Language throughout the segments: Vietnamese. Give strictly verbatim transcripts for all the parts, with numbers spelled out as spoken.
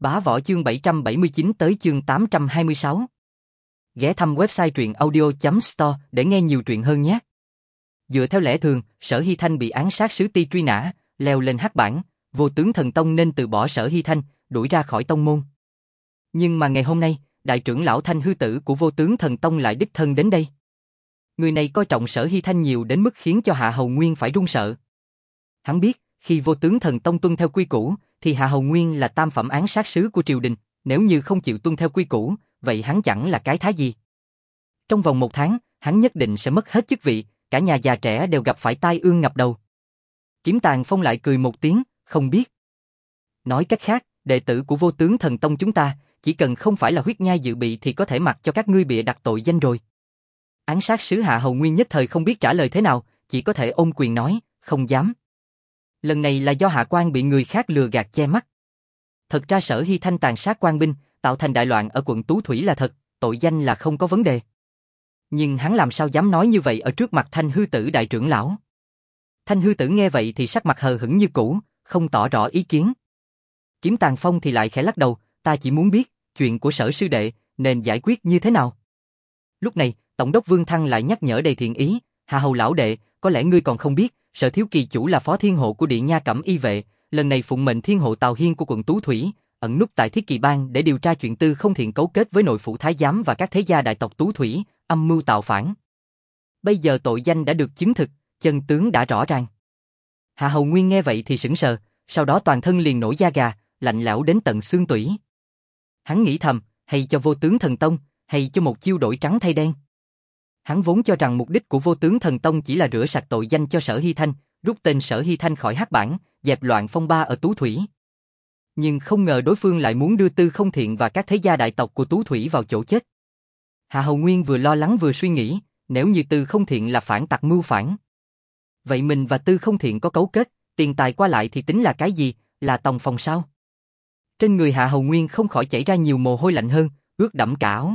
Bá Võ chương bảy trăm bảy mươi chín tới chương tám trăm hai mươi sáu. Ghé thăm website truyện audio chấm store để nghe nhiều truyện hơn nhé. Dựa theo lẽ thường, Sở Hy Thanh bị án sát sứ ti truy nã, leo lên hắc bảng, Vô Tướng Thần Tông nên từ bỏ Sở Hy Thanh, đuổi ra khỏi tông môn. Nhưng mà ngày hôm nay, đại trưởng lão Thanh Hư Tử của Vô Tướng Thần Tông lại đích thân đến đây. Người này coi trọng Sở Hy Thanh nhiều đến mức khiến cho Hạ Hầu Nguyên phải run sợ. Hắn biết, khi Vô Tướng Thần Tông tuân theo quy củ, thì Hạ Hầu Nguyên là tam phẩm án sát sứ của triều đình, nếu như không chịu tuân theo quy củ, vậy hắn chẳng là cái thá gì. Trong vòng một tháng, hắn nhất định sẽ mất hết chức vị, cả nhà già trẻ đều gặp phải tai ương ngập đầu. Kiếm Tàng Phong lại cười một tiếng, không biết. Nói cách khác, đệ tử của Vô Tướng Thần Tông chúng ta, chỉ cần không phải là huyết nhai dự bị thì có thể mặc cho các ngươi bịa đặt tội danh rồi. Án sát sứ Hạ Hầu Nguyên nhất thời không biết trả lời thế nào, chỉ có thể ôm quyền nói, không dám. Lần này là do Hạ Quan bị người khác lừa gạt che mắt. Thật ra Sở Hy Thanh tàn sát quan binh, tạo thành đại loạn ở quận Tú Thủy là thật, tội danh là không có vấn đề. Nhưng hắn làm sao dám nói như vậy ở trước mặt Thanh Hư Tử đại trưởng lão. Thanh Hư Tử nghe vậy thì sắc mặt hờ hững như cũ, không tỏ rõ ý kiến. Kiếm Tàng Phong thì lại khẽ lắc đầu, ta chỉ muốn biết, chuyện của Sở sư đệ, nên giải quyết như thế nào. Lúc này, Tổng đốc Vương Thăng lại nhắc nhở đầy thiện ý, Hạ Hầu lão đệ, có lẽ ngươi còn không biết, Sở thiếu kỳ chủ là phó thiên hộ của Địa Nha Cẩm Y vệ, lần này phụng mệnh thiên hộ Tào Hiên của quận Tú Thủy, ẩn núp tại Thiết Kỳ Bang để điều tra chuyện Tư Không Thiện cấu kết với nội phủ thái giám và các thế gia đại tộc Tú Thủy, âm mưu tạo phản. Bây giờ tội danh đã được chứng thực, chân tướng đã rõ ràng. Hạ Hầu Nguyên nghe vậy thì sững sờ, sau đó toàn thân liền nổi da gà, lạnh lẽo đến tận xương tủy. Hắn nghĩ thầm, hay cho Vô Tướng Thần Tông, hay cho một chiêu đổi trắng thay đen. Hắn vốn cho rằng mục đích của Vô Tướng Thần Tông chỉ là rửa sạch tội danh cho Sở Hy Thanh, rút tên Sở Hy Thanh khỏi hắc bảng, dẹp loạn phong ba ở Tú Thủy. Nhưng không ngờ đối phương lại muốn đưa Tư Không Thiện và các thế gia đại tộc của Tú Thủy vào chỗ chết. Hạ Hầu Nguyên vừa lo lắng vừa suy nghĩ, nếu như Tư Không Thiện là phản tặc mưu phản, vậy mình và Tư Không Thiện có cấu kết, tiền tài qua lại thì tính là cái gì, là tòng phòng sao? Trên người Hạ Hầu Nguyên không khỏi chảy ra nhiều mồ hôi lạnh hơn, ướt đẫm cả áo.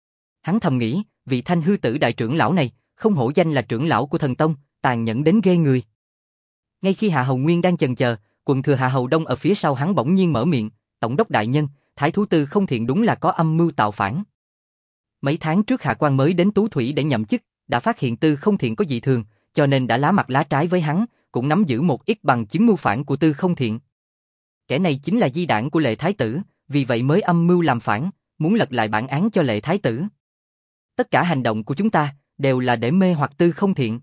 Hắn thầm nghĩ, vị Thanh Hư Tử đại trưởng lão này, không hổ danh là trưởng lão của thần tông, tàn nhẫn đến ghê người. Ngay khi Hạ Hầu Nguyên đang chần chờ, quận thừa Hạ Hầu Đông ở phía sau hắn bỗng nhiên mở miệng, tổng đốc đại nhân, thái thú Tư Không Thiện đúng là có âm mưu tạo phản. Mấy tháng trước Hạ quan mới đến Tú Thủy để nhậm chức, đã phát hiện Tư Không Thiện có dị thường, cho nên đã lá mặt lá trái với hắn, cũng nắm giữ một ít bằng chứng mưu phản của Tư Không Thiện. Kẻ này chính là di đảng của Lệ Thái Tử, vì vậy mới âm mưu làm phản, muốn lật lại bản án cho Lệ Thái Tử. Tất cả hành động của chúng ta đều là để mê hoặc Tư Không Thiện.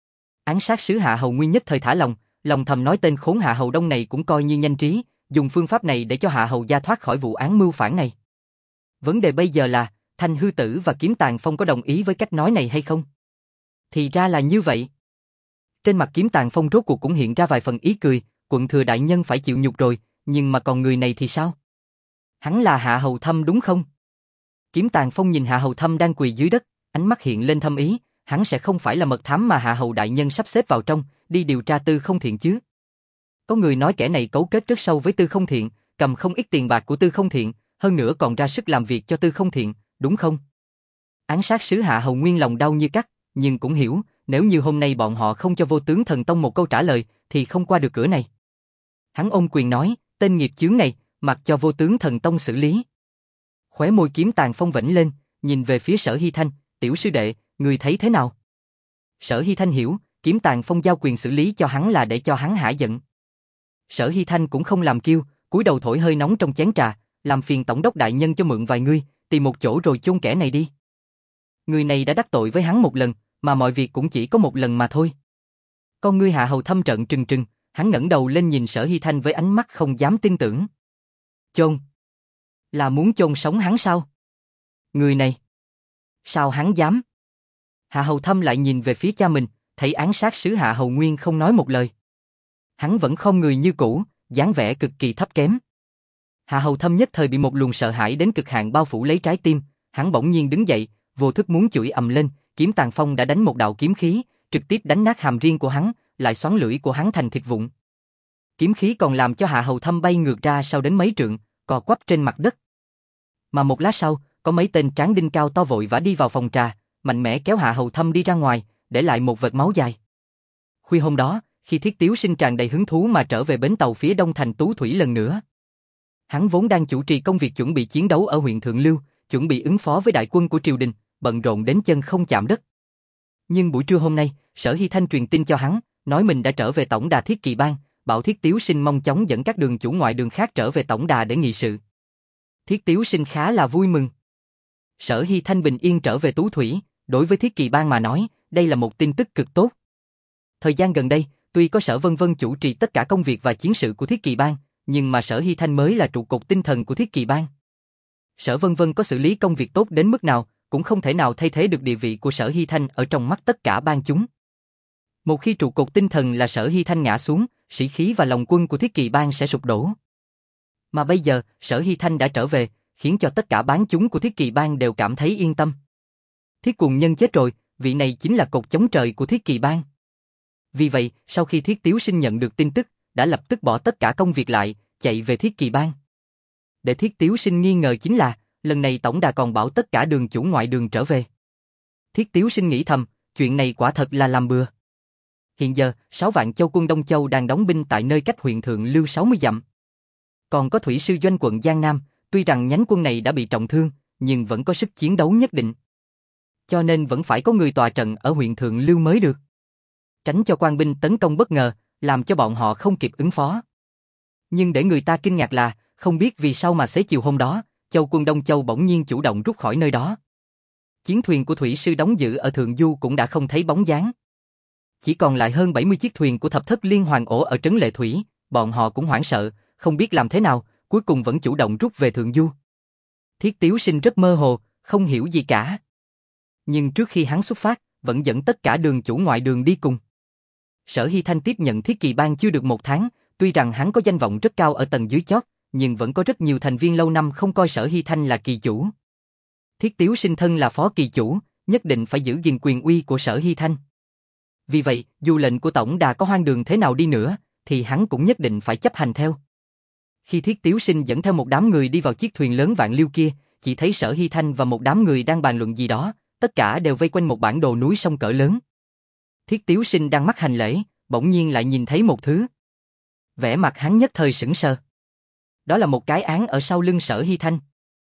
Án sát sứ Hạ Hầu Nguyên nhất thời thả lòng, lòng thầm nói tên khốn Hạ Hầu Đông này cũng coi như nhanh trí, dùng phương pháp này để cho Hạ Hầu gia thoát khỏi vụ án mưu phản này. Vấn đề bây giờ là, Thanh Hư Tử và Kiếm Tàng Phong có đồng ý với cách nói này hay không? Thì ra là như vậy. Trên mặt Kiếm Tàng Phong rốt cuộc cũng hiện ra vài phần ý cười, quận thừa đại nhân phải chịu nhục rồi, nhưng mà còn người này thì sao? Hắn là Hạ Hầu Thâm đúng không? Kiếm Tàng Phong nhìn Hạ Hầu Thâm đang quỳ dưới đất, ánh mắt hiện lên thâm ý, hắn sẽ không phải là mật thám mà Hạ Hầu đại nhân sắp xếp vào trong, đi điều tra Tư Không Thiện chứ? Có người nói kẻ này cấu kết rất sâu với Tư Không Thiện, cầm không ít tiền bạc của Tư Không Thiện, hơn nữa còn ra sức làm việc cho Tư Không Thiện, đúng không? Án sát sứ Hạ Hầu Nguyên lòng đau như cắt, nhưng cũng hiểu, nếu như hôm nay bọn họ không cho Vô Tướng Thần Tông một câu trả lời, thì không qua được cửa này. Hắn ôm quyền nói, tên nghiệp chướng này, mặc cho Vô Tướng Thần Tông xử lý. Khóe môi Kiếm Tàng Phong vểnh lên, nhìn về phía Sở Hy Thanh, tiểu sư đệ, người thấy thế nào? Sở Hy Thanh hiểu, Kiếm Tàng Phong giao quyền xử lý cho hắn là để cho hắn hả giận. Sở Hy Thanh cũng không làm kiêu, cúi đầu thổi hơi nóng trong chén trà, làm phiền tổng đốc đại nhân cho mượn vài ngươi, tìm một chỗ rồi chôn kẻ này đi. Người này đã đắc tội với hắn một lần, mà mọi việc cũng chỉ có một lần mà thôi. Con ngươi Hạ Hầu Thâm trợn trừng trừng, hắn ngẩng đầu lên nhìn Sở Hy Thanh với ánh mắt không dám tin tưởng. Chôn? Là muốn chôn sống hắn sao? Người này, sao hắn dám? Hạ Hầu Thâm lại nhìn về phía cha mình, thấy án sát sứ Hạ Hầu Nguyên không nói một lời. Hắn vẫn khom người như cũ, dáng vẻ cực kỳ thấp kém. Hạ Hầu Thâm nhất thời bị một luồng sợ hãi đến cực hạn bao phủ lấy trái tim, hắn bỗng nhiên đứng dậy, vô thức muốn chửi ầm lên, Kiếm Tàng Phong đã đánh một đạo kiếm khí, trực tiếp đánh nát hàm riêng của hắn, lại xoắn lưỡi của hắn thành thịt vụn. Kiếm khí còn làm cho Hạ Hầu Thâm bay ngược ra sau đến mấy trượng, cò quắp trên mặt đất. Mà một lát sau, có mấy tên tráng đinh cao to vội vã đi vào phòng trà, mạnh mẽ kéo Hạ Hầu Thâm đi ra ngoài, để lại một vệt máu dài. Khuya hôm đó, khi Thiết Tiếu Sinh tràn đầy hứng thú mà trở về bến tàu phía đông thành Tú Thủy lần nữa, Hắn vốn đang chủ trì công việc chuẩn bị chiến đấu ở huyện Thượng Lưu, chuẩn bị ứng phó với đại quân của triều đình, bận rộn đến chân không chạm đất. Nhưng buổi trưa hôm nay, Sở Hy Thanh truyền tin cho hắn, nói mình đã trở về tổng đà Thiết Kỵ Bang, bảo Thiết Tiếu Sinh mong chóng dẫn các đường chủ ngoại đường khác trở về tổng đà để nghị sự. Thiết Tiếu Sinh khá là vui mừng. Sở Hy Thanh bình yên trở về Tú Thủy, đối với Thiết Kỵ Bang mà nói, đây là một tin tức cực tốt. Thời gian gần đây, tuy có Sở Vân Vân chủ trì tất cả công việc và chiến sự của Thiết Kỵ Bang, nhưng mà Sở Hy Thanh mới là trụ cột tinh thần của Thiết Kỵ Bang. Sở Vân Vân có xử lý công việc tốt đến mức nào, cũng không thể nào thay thế được địa vị của Sở Hy Thanh ở trong mắt tất cả bang chúng. Một khi trụ cột tinh thần là Sở Hy Thanh ngã xuống, sĩ khí và lòng quân của Thiết Kỵ Bang sẽ sụp đổ. Mà bây giờ, Sở Hy Thanh đã trở về, khiến cho tất cả bang chúng của Thiết Kỵ Bang đều cảm thấy yên tâm. Thiết Cuồng Nhân chết rồi, vị này chính là cột chống trời của Thiết Kỵ Bang. Vì vậy, sau khi Thiết Tiếu Sinh nhận được tin tức, đã lập tức bỏ tất cả công việc lại, chạy về Thiết Kỵ Bang. Để Thiết Tiếu Sinh nghi ngờ chính là, lần này tổng đà còn bảo tất cả đường chủ ngoại đường trở về. Thiết Tiếu Sinh nghĩ thầm, chuyện này quả thật là làm bừa. Hiện giờ, sáu vạn châu quân Đông Châu đang đóng binh tại nơi cách huyện Thượng Lưu sáu mươi dặm. Còn có thủy sư doanh quận Giang Nam, tuy rằng nhánh quân này đã bị trọng thương, nhưng vẫn có sức chiến đấu nhất định. Cho nên vẫn phải có người tòa trận ở huyện Thượng Lưu mới được. Tránh cho quan binh tấn công bất ngờ, làm cho bọn họ không kịp ứng phó. Nhưng để người ta kinh ngạc là, không biết vì sao mà xế chiều hôm đó, châu quân Đông Châu bỗng nhiên chủ động rút khỏi nơi đó. Chiến thuyền của thủy sư đóng giữ ở Thượng Du cũng đã không thấy bóng dáng. Chỉ còn lại hơn bảy mươi chiếc thuyền của thập thất liên hoàng ổ ở Trấn Lệ Thủy, bọn họ cũng hoảng sợ, không biết làm thế nào, cuối cùng vẫn chủ động rút về Thượng Du. Thiết Tiếu Sinh rất mơ hồ, không hiểu gì cả. Nhưng trước khi hắn xuất phát, vẫn dẫn tất cả đường chủ ngoại đường đi cùng. Sở Hy Thanh tiếp nhận Thiết Kỵ Bang chưa được một tháng, tuy rằng hắn có danh vọng rất cao ở tầng dưới chót, nhưng vẫn có rất nhiều thành viên lâu năm không coi Sở Hy Thanh là kỳ chủ. Thiết Tiếu Sinh thân là phó kỳ chủ, nhất định phải giữ gìn quyền uy của Sở Hy Thanh. Vì vậy, dù lệnh của tổng đà có hoang đường thế nào đi nữa, thì hắn cũng nhất định phải chấp hành theo. Khi Thiết Tiếu Sinh dẫn theo một đám người đi vào chiếc thuyền lớn Vạn Liêu kia, chỉ thấy Sở Hy Thanh và một đám người đang bàn luận gì đó, tất cả đều vây quanh một bản đồ núi sông cỡ lớn. Thiết Tiếu Sinh đang mắt hành lễ, bỗng nhiên lại nhìn thấy một thứ. Vẻ mặt hắn nhất thời sững sờ. Đó là một cái án ở sau lưng Sở Hy Thanh.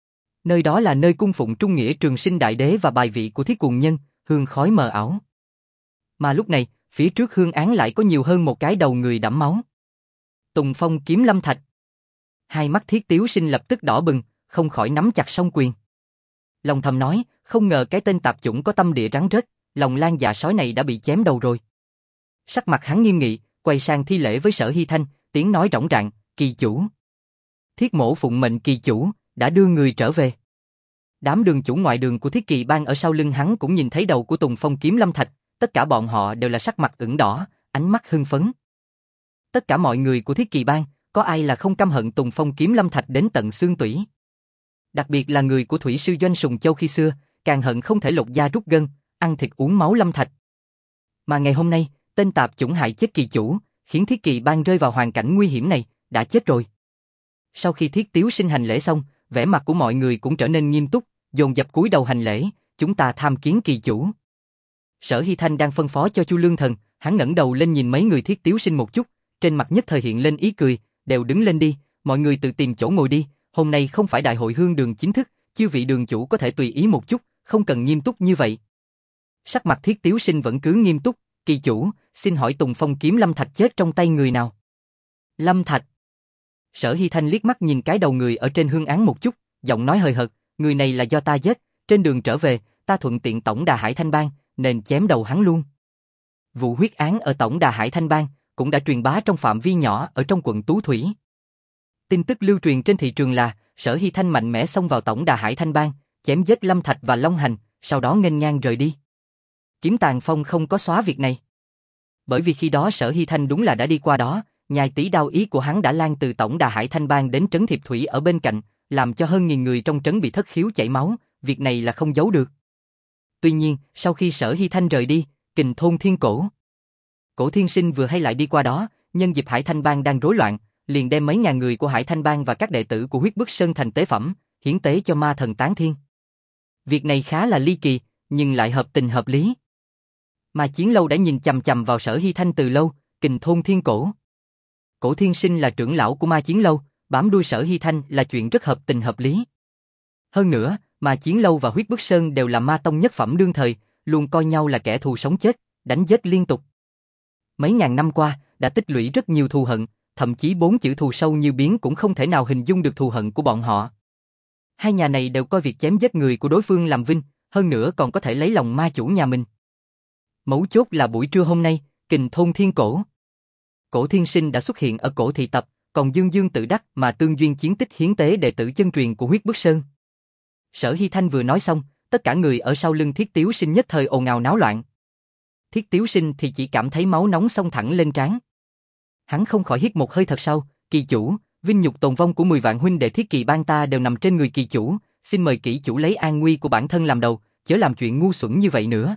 Nơi đó là nơi cung phụng Trung Nghĩa Trường Sinh Đại Đế và bài vị của Thiết Cuồng Nhân, hương khói mờ ảo. Mà lúc này, phía trước hương án lại có nhiều hơn một cái đầu người đẫm máu. Tùng Phong Kiếm Lâm Thạch. Hai mắt Thiết Tiếu Sinh lập tức đỏ bừng, không khỏi nắm chặt song quyền. Lòng thầm nói, không ngờ cái tên tạp chủng có tâm địa rắn rết, lòng lan dạ sói này đã bị chém đầu rồi. Sắc mặt hắn nghiêm nghị, quay sang thi lễ với Sở Hy Thanh, tiếng nói rỗng rạng, kỳ chủ. Thiết mổ phụng mệnh kỳ chủ, đã đưa người trở về. Đám đường chủ ngoại đường của Thiết Kỵ Bang ở sau lưng hắn cũng nhìn thấy đầu của Tùng Phong Kiếm Lâm Thạch, tất cả bọn họ đều là sắc mặt ửng đỏ, ánh mắt hưng phấn. Tất cả mọi người của Thiết Kỵ Bang, có ai là không căm hận Tùng Phong Kiếm Lâm Thạch đến tận xương tủy. Đặc biệt là người của thủy sư doanh Sùng Châu khi xưa, càng hận không thể lột da rút gân, ăn thịt uống máu Lâm Thạch. Mà ngày hôm nay, tên tạp chủng hại chết kỳ chủ, khiến Thiết Kỵ Bang rơi vào hoàn cảnh nguy hiểm này, đã chết rồi. Sau khi Thiết Tiếu Sinh hành lễ xong, vẻ mặt của mọi người cũng trở nên nghiêm túc, dồn dập cúi đầu hành lễ, chúng ta tham kiến kỳ chủ. Sở Hy Thanh đang phân phó cho Chu Lương Thần, hắn ngẩng đầu lên nhìn mấy người Thiết Tiếu Sinh một chút, trên mặt nhất thời hiện lên ý cười, đều đứng lên đi, mọi người tự tìm chỗ ngồi đi, hôm nay không phải đại hội hương đường chính thức, chư vị đường chủ có thể tùy ý một chút, không cần nghiêm túc như vậy. Sắc mặt Thiết Tiếu Sinh vẫn cứ nghiêm túc, kỳ chủ, xin hỏi Tùng Phong Kiếm Lâm Thạch chết trong tay người nào? Lâm Thạch. Sở Hy Thanh liếc mắt nhìn cái đầu người ở trên hương án một chút, giọng nói hời hợt, người này là do ta giết, trên đường trở về, ta thuận tiện tổng đà Hải Thanh Bang, nên chém đầu hắn luôn. Vụ huyết án ở tổng đà Hải Thanh Bang cũng đã truyền bá trong phạm vi nhỏ ở trong quận Tú Thủy. Tin tức lưu truyền trên thị trường là Sở Hy Thanh mạnh mẽ xông vào tổng đà Hải Thanh Bang, chém giết Lâm Thạch và Long Hành, sau đó nghênh ngang rời đi. Kiếm Tàn Phong không có xóa việc này. Bởi vì khi đó Sở Hy Thanh đúng là đã đi qua đó, nhai tí đao ý của hắn đã lan từ tổng đà Hải Thanh Bang đến trấn Thiệp Thủy ở bên cạnh, làm cho hơn nghìn người trong trấn bị thất khiếu chảy máu, việc này là không giấu được. Tuy nhiên, sau khi Sở Hy Thanh rời đi, Kình Thôn Thiên Cổ, Cổ Thiên Sinh vừa hay lại đi qua đó, nhân dịp Hải Thanh Bang đang rối loạn, liền đem mấy ngàn người của Hải Thanh Bang và các đệ tử của Huyết Bức Sơn thành tế phẩm, hiến tế cho ma thần Tán Thiên. Việc này khá là ly kỳ, nhưng lại hợp tình hợp lý. Mà Chiến Lâu đã nhìn chằm chằm vào Sở Hy Thanh từ lâu, Kình Thôn Thiên Cổ. Cổ Thiên Sinh là trưởng lão của Ma Chiến Lâu, bám đuôi Sở Hy Thanh là chuyện rất hợp tình hợp lý. Hơn nữa, mà Chiến Lâu và Huyết Bức Sơn đều là ma tông nhất phẩm đương thời, luôn coi nhau là kẻ thù sống chết, đánh giết liên tục. Mấy ngàn năm qua, đã tích lũy rất nhiều thù hận, thậm chí bốn chữ thù sâu như biến cũng không thể nào hình dung được thù hận của bọn họ. Hai nhà này đều coi việc chém giết người của đối phương làm vinh, hơn nữa còn có thể lấy lòng ma chủ nhà mình. Mấu chốt là buổi trưa hôm nay, Kình Thôn Thiên Cổ. Cổ Thiên Sinh đã xuất hiện ở Cổ Thị Tập, còn Dương Dương tự đắc mà tương duyên chiến tích hiến tế đệ tử chân truyền của Huyết Bức Sơn. Sở Hy Thanh vừa nói xong, tất cả người ở sau lưng Thiết Tiếu Sinh nhất thời ồn ào náo loạn. Thiết Tiếu Sinh thì chỉ cảm thấy máu nóng xông thẳng lên trán. Hắn không khỏi hít một hơi thật sâu, kỳ chủ, vinh nhục tồn vong của mười vạn huynh đệ Thiết Kỳ Bang ta đều nằm trên người kỳ chủ, xin mời kỹ chủ lấy an nguy của bản thân làm đầu, chớ làm chuyện ngu xuẩn như vậy nữa.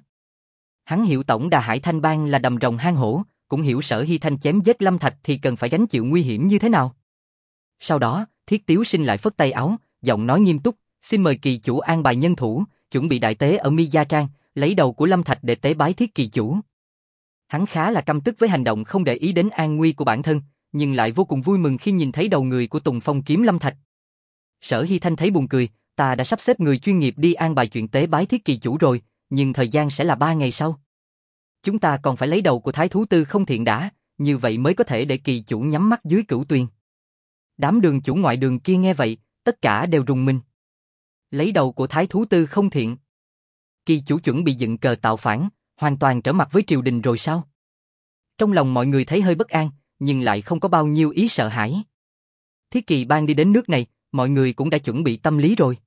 Hắn hiểu tổng đà Hải Thanh Bang là đầm rồng hang hổ, cũng hiểu Sở Hy Thanh chém giết Lâm Thạch thì cần phải gánh chịu nguy hiểm như thế nào. Sau đó, Thiết Tiếu Sinh lại phất tay áo, giọng nói nghiêm túc, xin mời kỳ chủ an bài nhân thủ, chuẩn bị đại tế ở Mi Gia Trang, lấy đầu của Lâm Thạch để tế bái Thiết kỳ chủ. Hắn khá là căm tức với hành động không để ý đến an nguy của bản thân, nhưng lại vô cùng vui mừng khi nhìn thấy đầu người của Tùng Phong kiếm Lâm Thạch. Sở Hy Thanh thấy buồn cười, ta đã sắp xếp người chuyên nghiệp đi an bài chuyện tế bái Thiết kỳ chủ rồi, nhưng thời gian sẽ là ba ngày sau. Chúng ta còn phải lấy đầu của Thái Thú Tư Không Thiện đã, như vậy mới có thể để kỳ chủ nhắm mắt dưới cửu tuyền. Đám đường chủ ngoại đường kia nghe vậy, tất cả đều rùng mình. Lấy đầu của Thái Thú Tư Không Thiện. Kỳ chủ chuẩn bị dựng cờ tạo phản, hoàn toàn trở mặt với triều đình rồi sao? Trong lòng mọi người thấy hơi bất an, nhưng lại không có bao nhiêu ý sợ hãi. Thiết Kỳ Bang đi đến nước này, mọi người cũng đã chuẩn bị tâm lý rồi.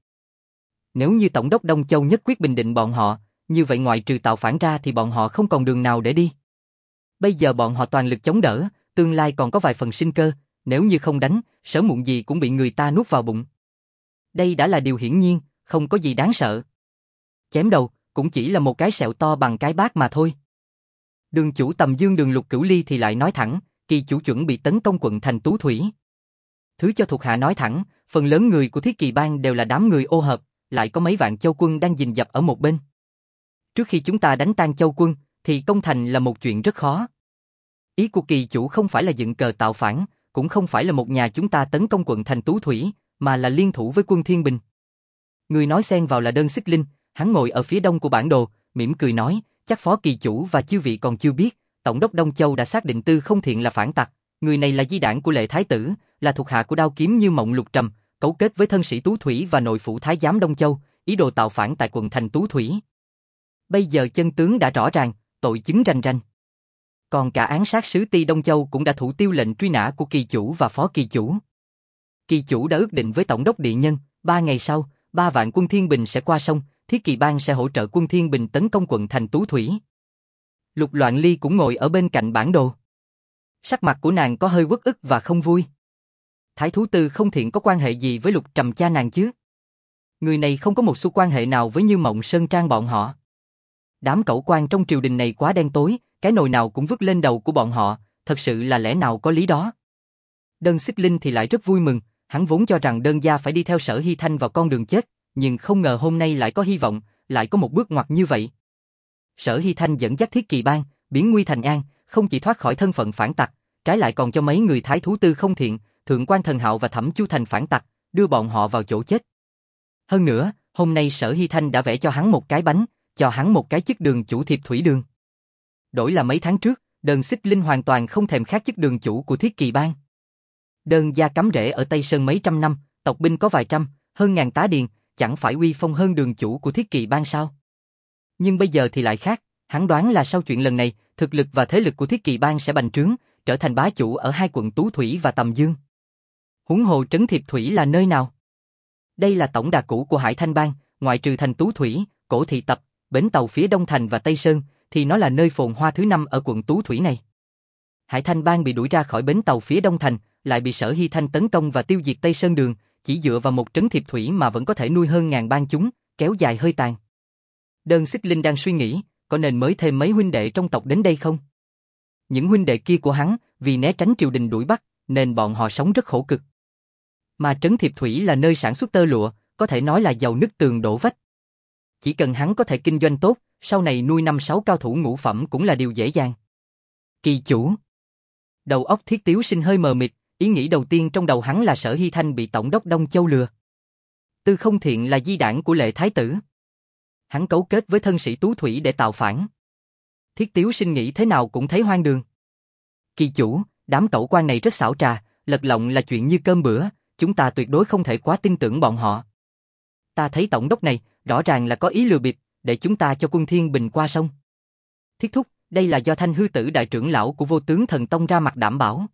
Nếu như Tổng đốc Đông Châu nhất quyết bình định bọn họ, như vậy ngoại trừ tạo phản ra thì bọn họ không còn đường nào để đi. Bây giờ bọn họ toàn lực chống đỡ, tương lai còn có vài phần sinh cơ, nếu như không đánh, sớm muộn gì cũng bị người ta nuốt vào bụng. Đây đã là điều hiển nhiên, không có gì đáng sợ. Chém đầu, cũng chỉ là một cái sẹo to bằng cái bát mà thôi. Đường chủ Tầm Dương Đường Lục Cửu Ly thì lại nói thẳng, kỳ chủ chuẩn bị tấn công quận thành Tú Thủy. Thứ cho thuộc hạ nói thẳng, phần lớn người của Thiết Kỳ Bang đều là đám người ô hợp, lại có mấy vạn châu quân đang rình rập ở một bên. Trước khi chúng ta đánh tan châu quân, thì công thành là một chuyện rất khó. Ý của kỳ chủ không phải là dựng cờ tạo phản, cũng không phải là một nhà chúng ta tấn công quận thành Tú Thủy, mà là liên thủ với quân Thiên Bình. Người nói xen vào là Đơn Xích Linh, hắn ngồi ở phía đông của bản đồ, mỉm cười nói, chắc phó kỳ chủ và chư vị còn chưa biết, Tổng đốc Đông Châu đã xác định Tư Không Thiện là phản tặc, người này là di đảng của Lệ Thái Tử, là thuộc hạ của Đao Kiếm Như Mộng Lục Trầm, cấu kết với thân sĩ Tú Thủy và nội phủ Thái giám Đông Châu, ý đồ tạo phản tại quận thành Tú Thủy. Bây giờ chân tướng đã rõ ràng, tội chứng rành rành. Còn cả án sát sứ Ti Đông Châu cũng đã thủ tiêu lệnh truy nã của kỳ chủ và phó kỳ chủ. Kỳ chủ đã ước định với Tổng đốc Địa Nhân, ba ngày sau, ba vạn quân Thiên Bình sẽ qua sông, Thiết Kỳ Bang sẽ hỗ trợ quân Thiên Bình tấn công quận thành Tú Thủy. Lục Loạn Ly cũng ngồi ở bên cạnh bản đồ. Sắc mặt của nàng có hơi uất ức và không vui. Thái Thú Tư Không Thiện có quan hệ gì với Lục Trầm cha nàng chứ? Người này không có một xu quan hệ nào với Như Mộng Sơn Trang bọn họ. Đám cẩu quan trong triều đình này quá đen tối, cái nồi nào cũng vứt lên đầu của bọn họ, thật sự là lẽ nào có lý đó. Đơn Xích Linh thì lại rất vui mừng, hắn vốn cho rằng Đơn gia phải đi theo Sở Hy Thanh vào con đường chết, nhưng không ngờ hôm nay lại có hy vọng, lại có một bước ngoặt như vậy. Sở Hy Thanh dẫn dắt Thiết Kỳ Bang, biến nguy thành an, không chỉ thoát khỏi thân phận phản tặc, trái lại còn cho mấy người Thái Thú Tư Không Thiện, Thượng quan Thần Hạo và Thẩm Chu thành phản tặc, đưa bọn họ vào chỗ chết. Hơn nữa, hôm nay Sở Hy Thanh đã vẽ cho hắn một cái bánh, cho hắn một cái chức đường chủ Thiệp Thủy Đường. Đổi là mấy tháng trước, Đơn Xích Linh hoàn toàn không thèm khát chức đường chủ của Thiết Kỳ Bang. Đơn gia cắm rễ ở Tây Sơn mấy trăm năm, tộc binh có vài trăm, hơn ngàn tá điền, chẳng phải uy phong hơn đường chủ của Thiết Kỳ Bang sao? Nhưng bây giờ thì lại khác, hắn đoán là sau chuyện lần này, thực lực và thế lực của Thiết Kỳ Bang sẽ bành trướng, trở thành bá chủ ở hai quận Tú Thủy và Tầm Dương. Huống hồ trấn Thiệp Thủy là nơi nào? Đây là tổng đà cũ của Hải Thanh Bang, ngoại trừ thành Tú Thủy, Cổ Thị Tập, bến tàu phía Đông Thành và Tây Sơn, thì nó là nơi phồn hoa thứ năm ở quận Tú Thủy này. Hải Thanh Bang bị đuổi ra khỏi bến tàu phía Đông Thành, lại bị Sở Hy Thanh tấn công và tiêu diệt Tây Sơn Đường, chỉ dựa vào một trấn Thiệp Thủy mà vẫn có thể nuôi hơn ngàn bang chúng, kéo dài hơi tàn. Đơn Xích Linh đang suy nghĩ, có nên mới thêm mấy huynh đệ trong tộc đến đây không? Những huynh đệ kia của hắn, vì né tránh triều đình đuổi bắt, nên bọn họ sống rất khổ cực. Mà trấn Thiệp Thủy là nơi sản xuất tơ lụa, có thể nói là giàu nứt tường đổ vách. Chỉ cần hắn có thể kinh doanh tốt, sau này nuôi năm sáu cao thủ ngũ phẩm cũng là điều dễ dàng. Kỳ chủ. Đầu óc Thiết Tiếu Sinh hơi mờ mịt, ý nghĩ đầu tiên trong đầu hắn là Sở Hy Thanh bị tổng đốc Đông Châu lừa. Tư Không Thiện là di đảng của Lệ Thái Tử. Hắn cấu kết với thân sĩ Tú Thủy để tạo phản. Thiết Tiếu Sinh nghĩ thế nào cũng thấy hoang đường. Kỳ chủ, đám cẩu quan này rất xảo trá, lật lọng là chuyện như cơm bữa, chúng ta tuyệt đối không thể quá tin tưởng bọn họ. Ta thấy tổng đốc này, rõ ràng là có ý lừa bịp, để chúng ta cho quân Thiên Bình qua sông. Thiết thúc, đây là do Thanh Hư Tử đại trưởng lão của Vô Tướng Thần Tông ra mặt đảm bảo.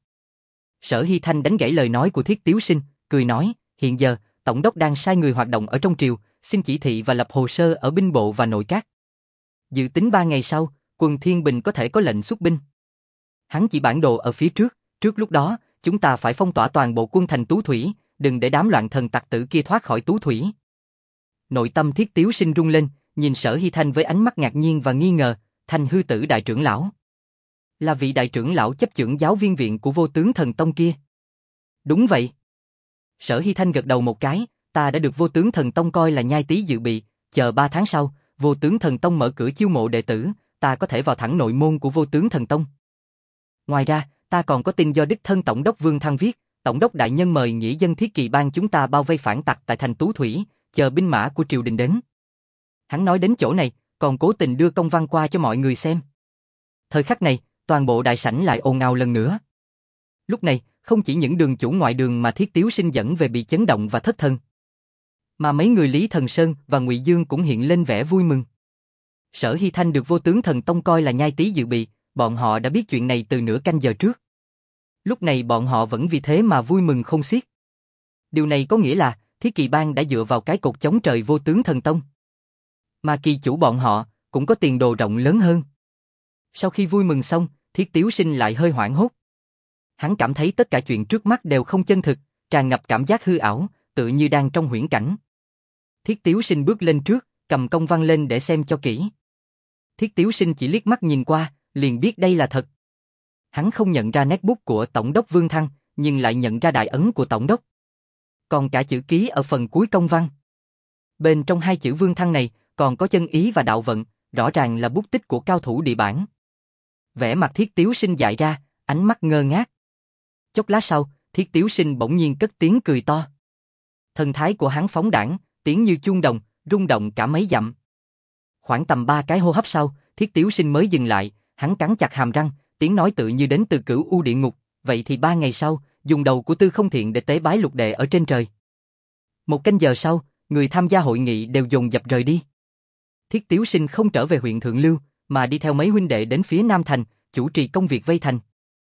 Sở Hy Thanh đánh gãy lời nói của Thiết Tiếu Sinh, cười nói, hiện giờ, tổng đốc đang sai người hoạt động ở trong triều, xin chỉ thị và lập hồ sơ ở binh bộ và nội các. Dự tính ba ngày sau, quân Thiên Bình có thể có lệnh xuất binh. Hắn chỉ bản đồ ở phía trước, trước lúc đó, chúng ta phải phong tỏa toàn bộ quân thành Tú Thủy, đừng để đám loạn thần tặc tử kia thoát khỏi Tú Thủy. Nội tâm Thiết Tiếu Sinh rung lên, nhìn Sở Hy Thanh với ánh mắt ngạc nhiên và nghi ngờ, Thanh Hư Tử đại trưởng lão. Là vị đại trưởng lão chấp chưởng giáo viên viện của Vô Tướng Thần Tông kia. Đúng vậy. Sở Hy Thanh gật đầu một cái, ta đã được Vô Tướng Thần Tông coi là nhai tí dự bị, chờ ba tháng sau, Vô Tướng Thần Tông mở cửa chiêu mộ đệ tử, ta có thể vào thẳng nội môn của Vô Tướng Thần Tông. Ngoài ra, ta còn có tin do đích thân tổng đốc Vương Thăng viết, tổng đốc đại nhân mời nghĩa dân Thiết Kỳ Bang chúng ta bao vây phản tặc tại thành Tú Thủy, chờ binh mã của triều đình đến. Hắn nói đến chỗ này, còn cố tình đưa công văn qua cho mọi người xem. Thời khắc này, toàn bộ đại sảnh lại ồn ào lần nữa. Lúc này, không chỉ những đường chủ ngoại đường mà Thiết Tiếu Sinh dẫn về bị chấn động và thất thần, mà mấy người Lý Thần Sơn và Ngụy Dương cũng hiện lên vẻ vui mừng. Sở Hy Thanh được Vô Tướng Thần Tông coi là nhai tí dự bị, bọn họ đã biết chuyện này từ nửa canh giờ trước. Lúc này bọn họ vẫn vì thế mà vui mừng không xiết. Điều này có nghĩa là Thiết Kỳ Bang đã dựa vào cái cột chống trời Vô Tướng Thần Tông. Mà kỳ chủ bọn họ cũng có tiền đồ rộng lớn hơn. Sau khi vui mừng xong, Thiết Tiếu Sinh lại hơi hoảng hốt. Hắn cảm thấy tất cả chuyện trước mắt đều không chân thực, tràn ngập cảm giác hư ảo, tự như đang trong huyễn cảnh. Thiết Tiếu Sinh bước lên trước, cầm công văn lên để xem cho kỹ. Thiết Tiếu Sinh chỉ liếc mắt nhìn qua, liền biết đây là thật. Hắn không nhận ra nét bút của tổng đốc Vương Thăng, nhưng lại nhận ra đại ấn của tổng đốc. Còn cả chữ ký ở phần cuối công văn. Bên trong hai chữ Vương Thăng này, còn có chân ý và đạo vận, rõ ràng là bút tích của cao thủ địa bản. Vẻ mặt Thiết Tiếu Sinh dại ra, ánh mắt ngơ ngác. Chốc lát sau, Thiết Tiếu Sinh bỗng nhiên cất tiếng cười to. Thần thái của hắn phóng đãng, tiếng như chuông đồng, rung động cả mấy dặm. Khoảng tầm ba cái hô hấp sau, Thiết Tiếu Sinh mới dừng lại, hắn cắn chặt hàm răng, tiếng nói tự như đến từ Cửu U địa ngục, vậy thì ba ngày sau, dùng đầu của Tư Không Thiện để tế bái lục đệ ở trên trời. Một canh giờ sau, người tham gia hội nghị đều dồn dập rời đi. Thiết Tiếu Sinh không trở về huyện Thượng Lưu, mà đi theo mấy huynh đệ đến phía Nam Thành, chủ trì công việc vây thành.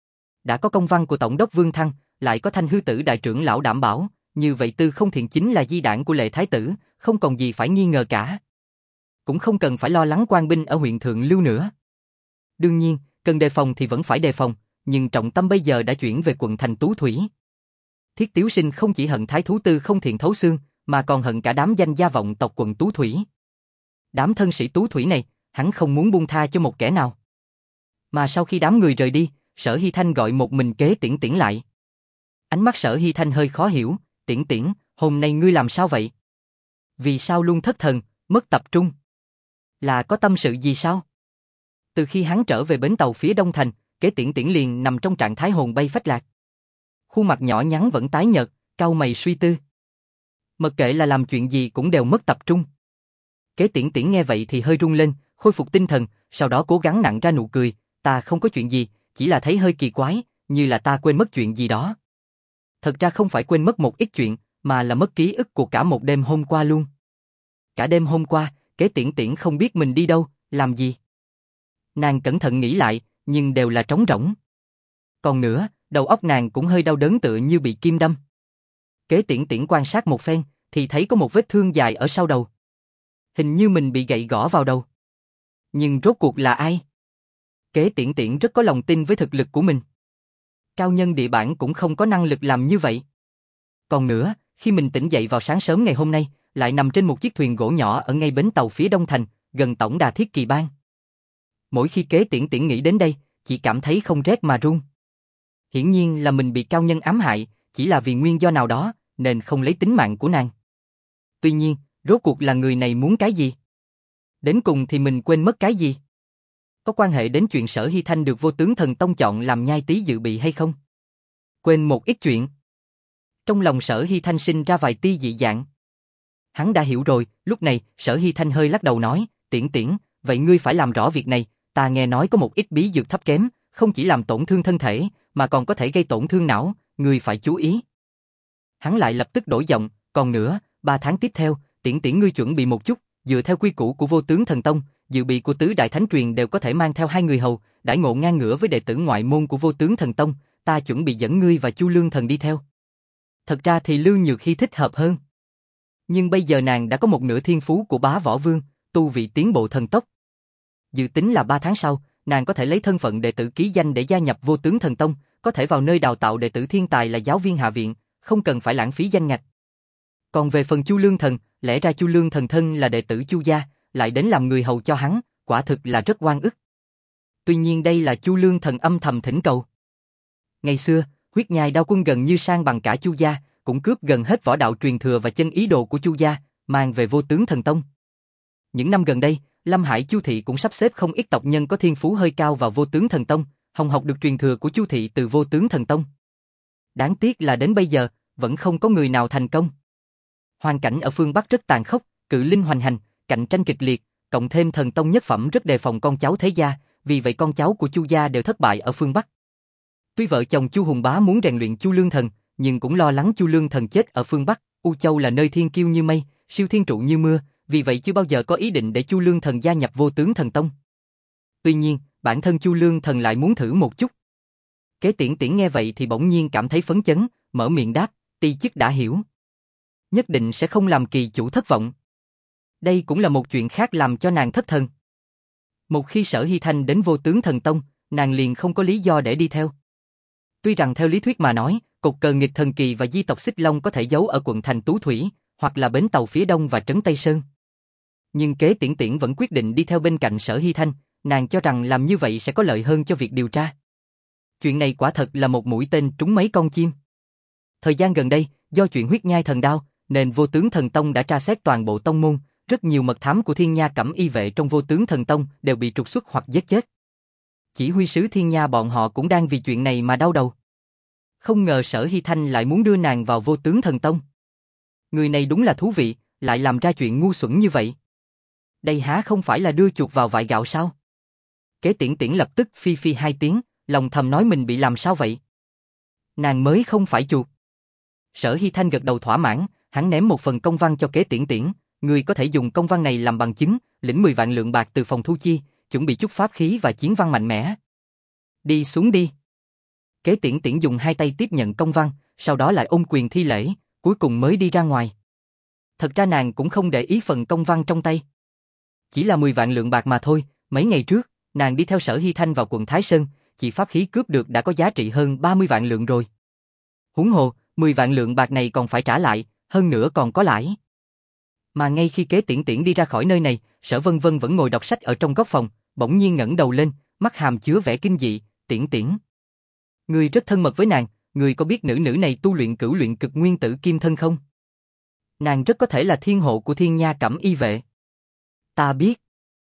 Đã có công văn của tổng đốc Vương Thăng, lại có Thanh Hư Tử đại trưởng lão đảm bảo, như vậy Tư Không Thiện chính là di đảng của Lệ Thái Tử, không còn gì phải nghi ngờ cả. Cũng không cần phải lo lắng quan binh ở huyện Thượng Lưu nữa. Đương nhiên, cần đề phòng thì vẫn phải đề phòng, nhưng trọng tâm bây giờ đã chuyển về quận thành Tú Thủy. Thiết Tiếu Sinh không chỉ hận thái thú Tư Không Thiện thấu xương, mà còn hận cả đám danh gia vọng tộc quận Tú Thủy. Đám thân sĩ Tú Thủy này, hắn không muốn buông tha cho một kẻ nào. Mà sau khi đám người rời đi, Sở Hy Thanh gọi một mình Kế Tiễn Tiễn lại. Ánh mắt Sở Hy Thanh hơi khó hiểu, Tiễn Tiễn, hôm nay ngươi làm sao vậy? Vì sao luôn thất thần, mất tập trung? Là có tâm sự gì sao? Từ khi hắn trở về bến tàu phía Đông Thành, Kế Tiễn Tiễn liền nằm trong trạng thái hồn bay phách lạc. Khuôn mặt nhỏ nhắn vẫn tái nhợt, cau mày suy tư. Mặc kệ là làm chuyện gì cũng đều mất tập trung. Kế Tiễn Tiễn nghe vậy thì hơi run lên, khôi phục tinh thần, sau đó cố gắng nặn ra nụ cười, ta không có chuyện gì, chỉ là thấy hơi kỳ quái, như là ta quên mất chuyện gì đó. Thật ra không phải quên mất một ít chuyện, mà là mất ký ức của cả một đêm hôm qua luôn. Cả đêm hôm qua, Kế Tiễn Tiễn không biết mình đi đâu, làm gì. Nàng cẩn thận nghĩ lại, nhưng đều là trống rỗng. Còn nữa, đầu óc nàng cũng hơi đau đớn tựa như bị kim đâm. Kế Tiễn Tiễn quan sát một phen, thì thấy có một vết thương dài ở sau đầu. Hình như mình bị gậy gõ vào đầu. Nhưng rốt cuộc là ai? Kế Tiễn Tiễn rất có lòng tin với thực lực của mình. Cao nhân địa bản cũng không có năng lực làm như vậy. Còn nữa, khi mình tỉnh dậy vào sáng sớm ngày hôm nay, lại nằm trên một chiếc thuyền gỗ nhỏ ở ngay bến tàu phía Đông Thành, gần tổng đà Thiết Kỳ Bang. Mỗi khi Kế Tiễn Tiễn nghĩ đến đây, chỉ cảm thấy không rét mà run. Hiển nhiên là mình bị cao nhân ám hại, chỉ là vì nguyên do nào đó, nên không lấy tính mạng của nàng. Tuy nhiên, rốt cuộc là người này muốn cái gì? Đến cùng thì mình quên mất cái gì? Có quan hệ đến chuyện Sở Hy Thanh được Vô Tướng Thần Tông chọn làm nhai tí dự bị hay không? quên một ít chuyện. Trong lòng Sở Hy Thanh sinh ra vài tia dị dạng. Hắn đã hiểu rồi, lúc này, Sở Hy Thanh hơi lắc đầu nói, Tiễn Tiễn, vậy ngươi phải làm rõ việc này, ta nghe nói có một ít bí dược thấp kém, không chỉ làm tổn thương thân thể, mà còn có thể gây tổn thương não, ngươi phải chú ý. Hắn lại lập tức đổi giọng, còn nữa, ba tháng tiếp theo, Tiễn Tiễn ngươi chuẩn bị một chút, dựa theo quy củ của Vô Tướng Thần Tông, dự bị của tứ đại thánh truyền đều có thể mang theo hai người hầu, đãi ngộ ngang ngửa với đệ tử ngoại môn của Vô Tướng Thần Tông, ta chuẩn bị dẫn ngươi và Chu Lương Thần đi theo. Thật ra thì Lưu Nhược Hy thích hợp hơn. Nhưng bây giờ nàng đã có một nửa thiên phú của Bá Võ Vương, tu vị tiến bộ thần tốc. Dự tính là ba tháng sau, nàng có thể lấy thân phận đệ tử ký danh để gia nhập Vô Tướng Thần Tông, có thể vào nơi đào tạo đệ tử thiên tài là giáo viên hạ viện, không cần phải lãng phí danh ngạch. Còn về phần Chu Lương Thần, lẽ ra Chu Lương Thần thân là đệ tử Chu gia, lại đến làm người hầu cho hắn, quả thực là rất oan ức. Tuy nhiên đây là Chu Lương Thần âm thầm thỉnh cầu. Ngày xưa, Huyết Nhai Đao Quân gần như sang bằng cả Chu gia, cũng cướp gần hết võ đạo truyền thừa và chân ý đồ của Chu gia, mang về Vô Tướng Thần Tông. Những năm gần đây, Lâm Hải Chu thị cũng sắp xếp không ít tộc nhân có thiên phú hơi cao vào Vô Tướng Thần Tông, hồng học được truyền thừa của Chu thị từ Vô Tướng Thần Tông. Đáng tiếc là đến bây giờ, vẫn không có người nào thành công. Hoàn cảnh ở phương Bắc rất tàn khốc, cự linh hoành hành, cạnh tranh kịch liệt, cộng thêm thần tông nhất phẩm rất đề phòng con cháu thế gia, vì vậy con cháu của Chu gia đều thất bại ở phương Bắc. Tuy vợ chồng Chu Hùng Bá muốn rèn luyện Chu Lương Thần, nhưng cũng lo lắng Chu Lương Thần chết ở phương Bắc. U Châu là nơi thiên kiêu như mây, siêu thiên trụ như mưa, vì vậy chưa bao giờ có ý định để Chu Lương Thần gia nhập Vô Tướng Thần Tông. Tuy nhiên, bản thân Chu Lương Thần lại muốn thử một chút. Kế Tiễn Tiễn nghe vậy thì bỗng nhiên cảm thấy phấn chấn, mở miệng đáp, ti chức đã hiểu. Nhất định sẽ không làm kỳ chủ thất vọng. Đây cũng là một chuyện khác làm cho nàng thất thần. Một khi Sở Hy Thanh đến Vô Tướng Thần Tông, nàng liền không có lý do để đi theo. Tuy rằng theo lý thuyết mà nói, cột cờ nghịch thần kỳ và di tộc Xích Long có thể giấu ở quận thành Tú Thủy, hoặc là bến tàu phía đông và trấn Tây Sơn. Nhưng Kế Tiễn Tiễn vẫn quyết định đi theo bên cạnh Sở Hy Thanh, nàng cho rằng làm như vậy sẽ có lợi hơn cho việc điều tra. Chuyện này quả thật là một mũi tên trúng mấy con chim. Thời gian gần đây, do chuyện huyết nhai thần đao, nên Vô Tướng Thần Tông đã tra xét toàn bộ tông môn, rất nhiều mật thám của Thiên Nha Cẩm Y vệ trong Vô Tướng Thần Tông đều bị trục xuất hoặc giết chết. Chỉ huy sứ Thiên Nha bọn họ cũng đang vì chuyện này mà đau đầu. Không ngờ Sở Hy Thanh lại muốn đưa nàng vào Vô Tướng Thần Tông. Người này đúng là thú vị, lại làm ra chuyện ngu xuẩn như vậy. Đây há không phải là đưa chuột vào vại gạo sao? Kế Tiễn Tiễn lập tức phi phi hai tiếng, lòng thầm nói mình bị làm sao vậy? Nàng mới không phải chuột. Sở Hy Thanh gật đầu thỏa mãn, hắn ném một phần công văn cho Kế Tiễn Tiễn, người có thể dùng công văn này làm bằng chứng, lĩnh mười vạn lượng bạc từ phòng thu chi, chuẩn bị chút pháp khí và chiến văn mạnh mẽ. Đi xuống đi. Kế Tiễn Tiễn dùng hai tay tiếp nhận công văn, sau đó lại ôm quyền thi lễ, cuối cùng mới đi ra ngoài. Thật ra nàng cũng không để ý phần công văn trong tay. Chỉ là mười vạn lượng bạc mà thôi, mấy ngày trước, nàng đi theo Sở Hy Thanh vào quận Thái Sơn, chỉ pháp khí cướp được đã có giá trị hơn ba mươi vạn lượng rồi. Huống hồ, mười vạn lượng bạc này còn phải trả lại, hơn nữa còn có lãi. Mà ngay khi Kế Tiễn Tiễn đi ra khỏi nơi này, Sở Vân Vân vẫn ngồi đọc sách ở trong góc phòng, bỗng nhiên ngẩng đầu lên, mắt hàm chứa vẻ kinh dị, Tiễn Tiễn. Ngươi rất thân mật với nàng, ngươi có biết nữ nữ này tu luyện cửu luyện cực nguyên tử kim thân không? Nàng rất có thể là thiên hộ của Thiên Nha Cẩm Y vệ. Ta biết.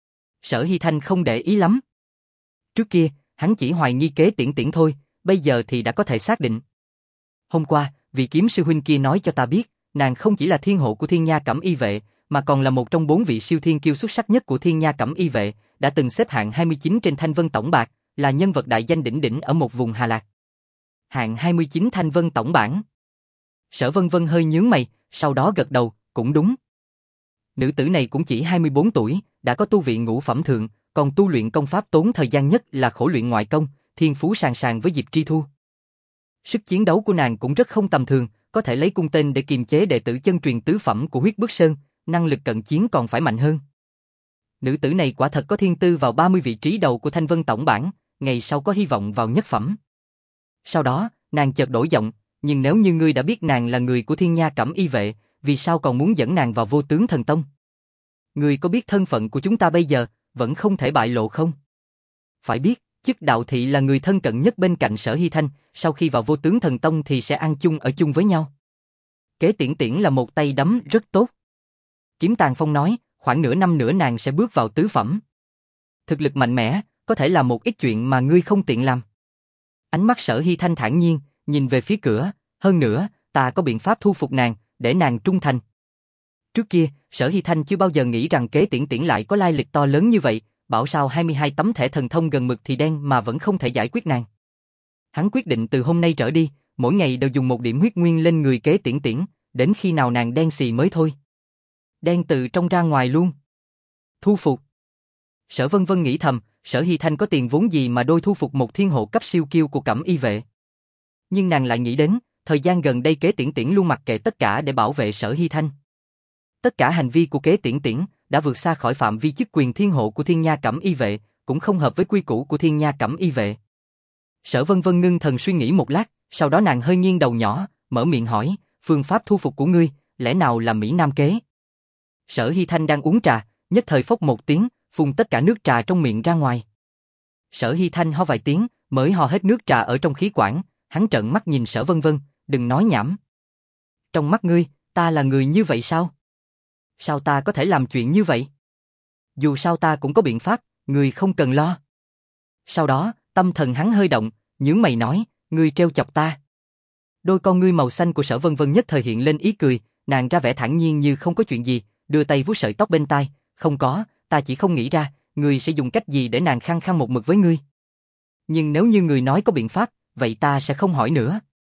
Sở Hy Thanh không để ý lắm. Trước kia, hắn chỉ hoài nghi Kế Tiễn Tiễn thôi, bây giờ thì đã có thể xác định. Hôm qua, vị kiếm sư huynh kia nói cho ta biết, nàng không chỉ là thiên hộ của Thiên Nha Cẩm Y vệ, mà còn là một trong bốn vị siêu thiên kiêu xuất sắc nhất của Thiên Nha Cẩm Y vệ, đã từng xếp hạng hai mươi chín trên Thanh Vân Tổng Bảng, là nhân vật đại danh đỉnh đỉnh ở một vùng Hà Lạc. Hạng hai mươi chín Thanh Vân Tổng Bảng. Sở Vân Vân hơi nhướng mày, sau đó gật đầu, cũng đúng. Nữ tử này cũng chỉ hai mươi bốn tuổi, đã có tu vị ngũ phẩm thượng, còn tu luyện công pháp tốn thời gian nhất là khổ luyện ngoại công, thiên phú sàng sàng với Diệp Tri Thu. Sức chiến đấu của nàng cũng rất không tầm thường, có thể lấy cung tên để kiềm chế đệ tử chân truyền tứ phẩm của Huyết Bức Sơn, năng lực cận chiến còn phải mạnh hơn. Nữ tử này quả thật có thiên tư vào ba mươi vị trí đầu của Thanh Vân Tổng Bảng, ngày sau có hy vọng vào nhất phẩm. Sau đó, nàng chợt đổi giọng, nhưng nếu như ngươi đã biết nàng là người của Thiên Nha Cẩm Y vệ, vì sao còn muốn dẫn nàng vào Vô Tướng Thần Tông? Ngươi có biết thân phận của chúng ta bây giờ, vẫn không thể bại lộ không? Phải biết, chức đạo thị là người thân cận nhất bên cạnh Sở Hy Thanh, sau khi vào Vô Tướng Thần Tông thì sẽ ăn chung ở chung với nhau. Kế Tiễn Tiễn là một tay đấm rất tốt. Kiếm Tàn Phong nói, khoảng nửa năm nữa nàng sẽ bước vào tứ phẩm. Thực lực mạnh mẽ, có thể là một ít chuyện mà ngươi không tiện làm. Ánh mắt Sở Hy Thanh thản nhiên, nhìn về phía cửa, hơn nữa, ta có biện pháp thu phục nàng, để nàng trung thành. Trước kia, Sở Hy Thanh chưa bao giờ nghĩ rằng Kế Tiễn Tiễn lại có lai lịch to lớn như vậy, bảo sao hai mươi hai tấm thẻ thần thông gần mực thì đen mà vẫn không thể giải quyết nàng. Hắn quyết định từ hôm nay trở đi, mỗi ngày đều dùng một điểm huyết nguyên lên người Kế Tiễn Tiễn, đến khi nào nàng đen xì mới thôi. Đen từ trong ra ngoài luôn. Thu phục. Sở Vân Vân nghĩ thầm, Sở Hy Thanh có tiền vốn gì mà đôi thu phục một thiên hộ cấp siêu kiêu của Cẩm Y vệ. Nhưng nàng lại nghĩ đến, thời gian gần đây Kế Tiễn Tiễn luôn mặc kệ tất cả để bảo vệ Sở Hy Thanh. Tất cả hành vi của Kế Tiễn Tiễn đã vượt xa khỏi phạm vi chức quyền thiên hộ của Thiên Nha Cẩm Y vệ, cũng không hợp với quy củ của Thiên Nha Cẩm Y vệ. Sở Vân Vân ngưng thần suy nghĩ một lát, sau đó nàng hơi nghiêng đầu nhỏ, mở miệng hỏi, phương pháp thu phục của ngươi, lẽ nào là Mỹ Nam kế? Sở Hy Thanh đang uống trà, nhất thời phốc một tiếng, phun tất cả nước trà trong miệng ra ngoài. Sở Hy Thanh ho vài tiếng, mới ho hết nước trà ở trong khí quản, hắn trợn mắt nhìn Sở Vân Vân, đừng nói nhảm. Trong mắt ngươi, ta là người như vậy sao? Sao ta có thể làm chuyện như vậy? Dù sao ta cũng có biện pháp, ngươi không cần lo. Sau đó, tâm thần hắn hơi động, nhướng mày nói, ngươi trêu chọc ta. Đôi con ngươi màu xanh của Sở Vân Vân nhất thời hiện lên ý cười, nàng ra vẻ thản nhiên như không có chuyện gì, đưa tay vuốt sợi tóc bên tai, không có, ta chỉ không nghĩ ra, ngươi sẽ dùng cách gì để nàng khăng khăng một mực với ngươi. Nhưng nếu như ngươi nói có biện pháp, vậy ta sẽ không hỏi nữa.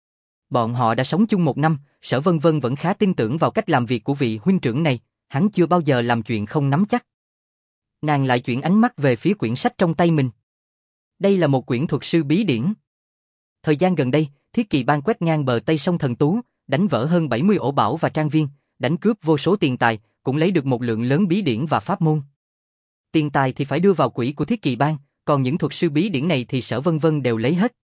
Bọn họ đã sống chung một năm, Sở Vân Vân vẫn khá tin tưởng vào cách làm việc của vị huynh trưởng này, hắn chưa bao giờ làm chuyện không nắm chắc. Nàng lại chuyển ánh mắt về phía quyển sách trong tay mình. Đây là một quyển thuật sư bí điển. Thời gian gần đây, Thiết Kỵ Bang quét ngang bờ Tây sông Thần Tú, đánh vỡ hơn bảy mươi ổ bảo và trang viên, đánh cướp vô số tiền tài, cũng lấy được một lượng lớn bí điển và pháp môn. Tiền tài thì phải đưa vào quỹ của Thiết Kỵ Bang, còn những thuật sư bí điển này thì Sở Vân Vân đều lấy hết.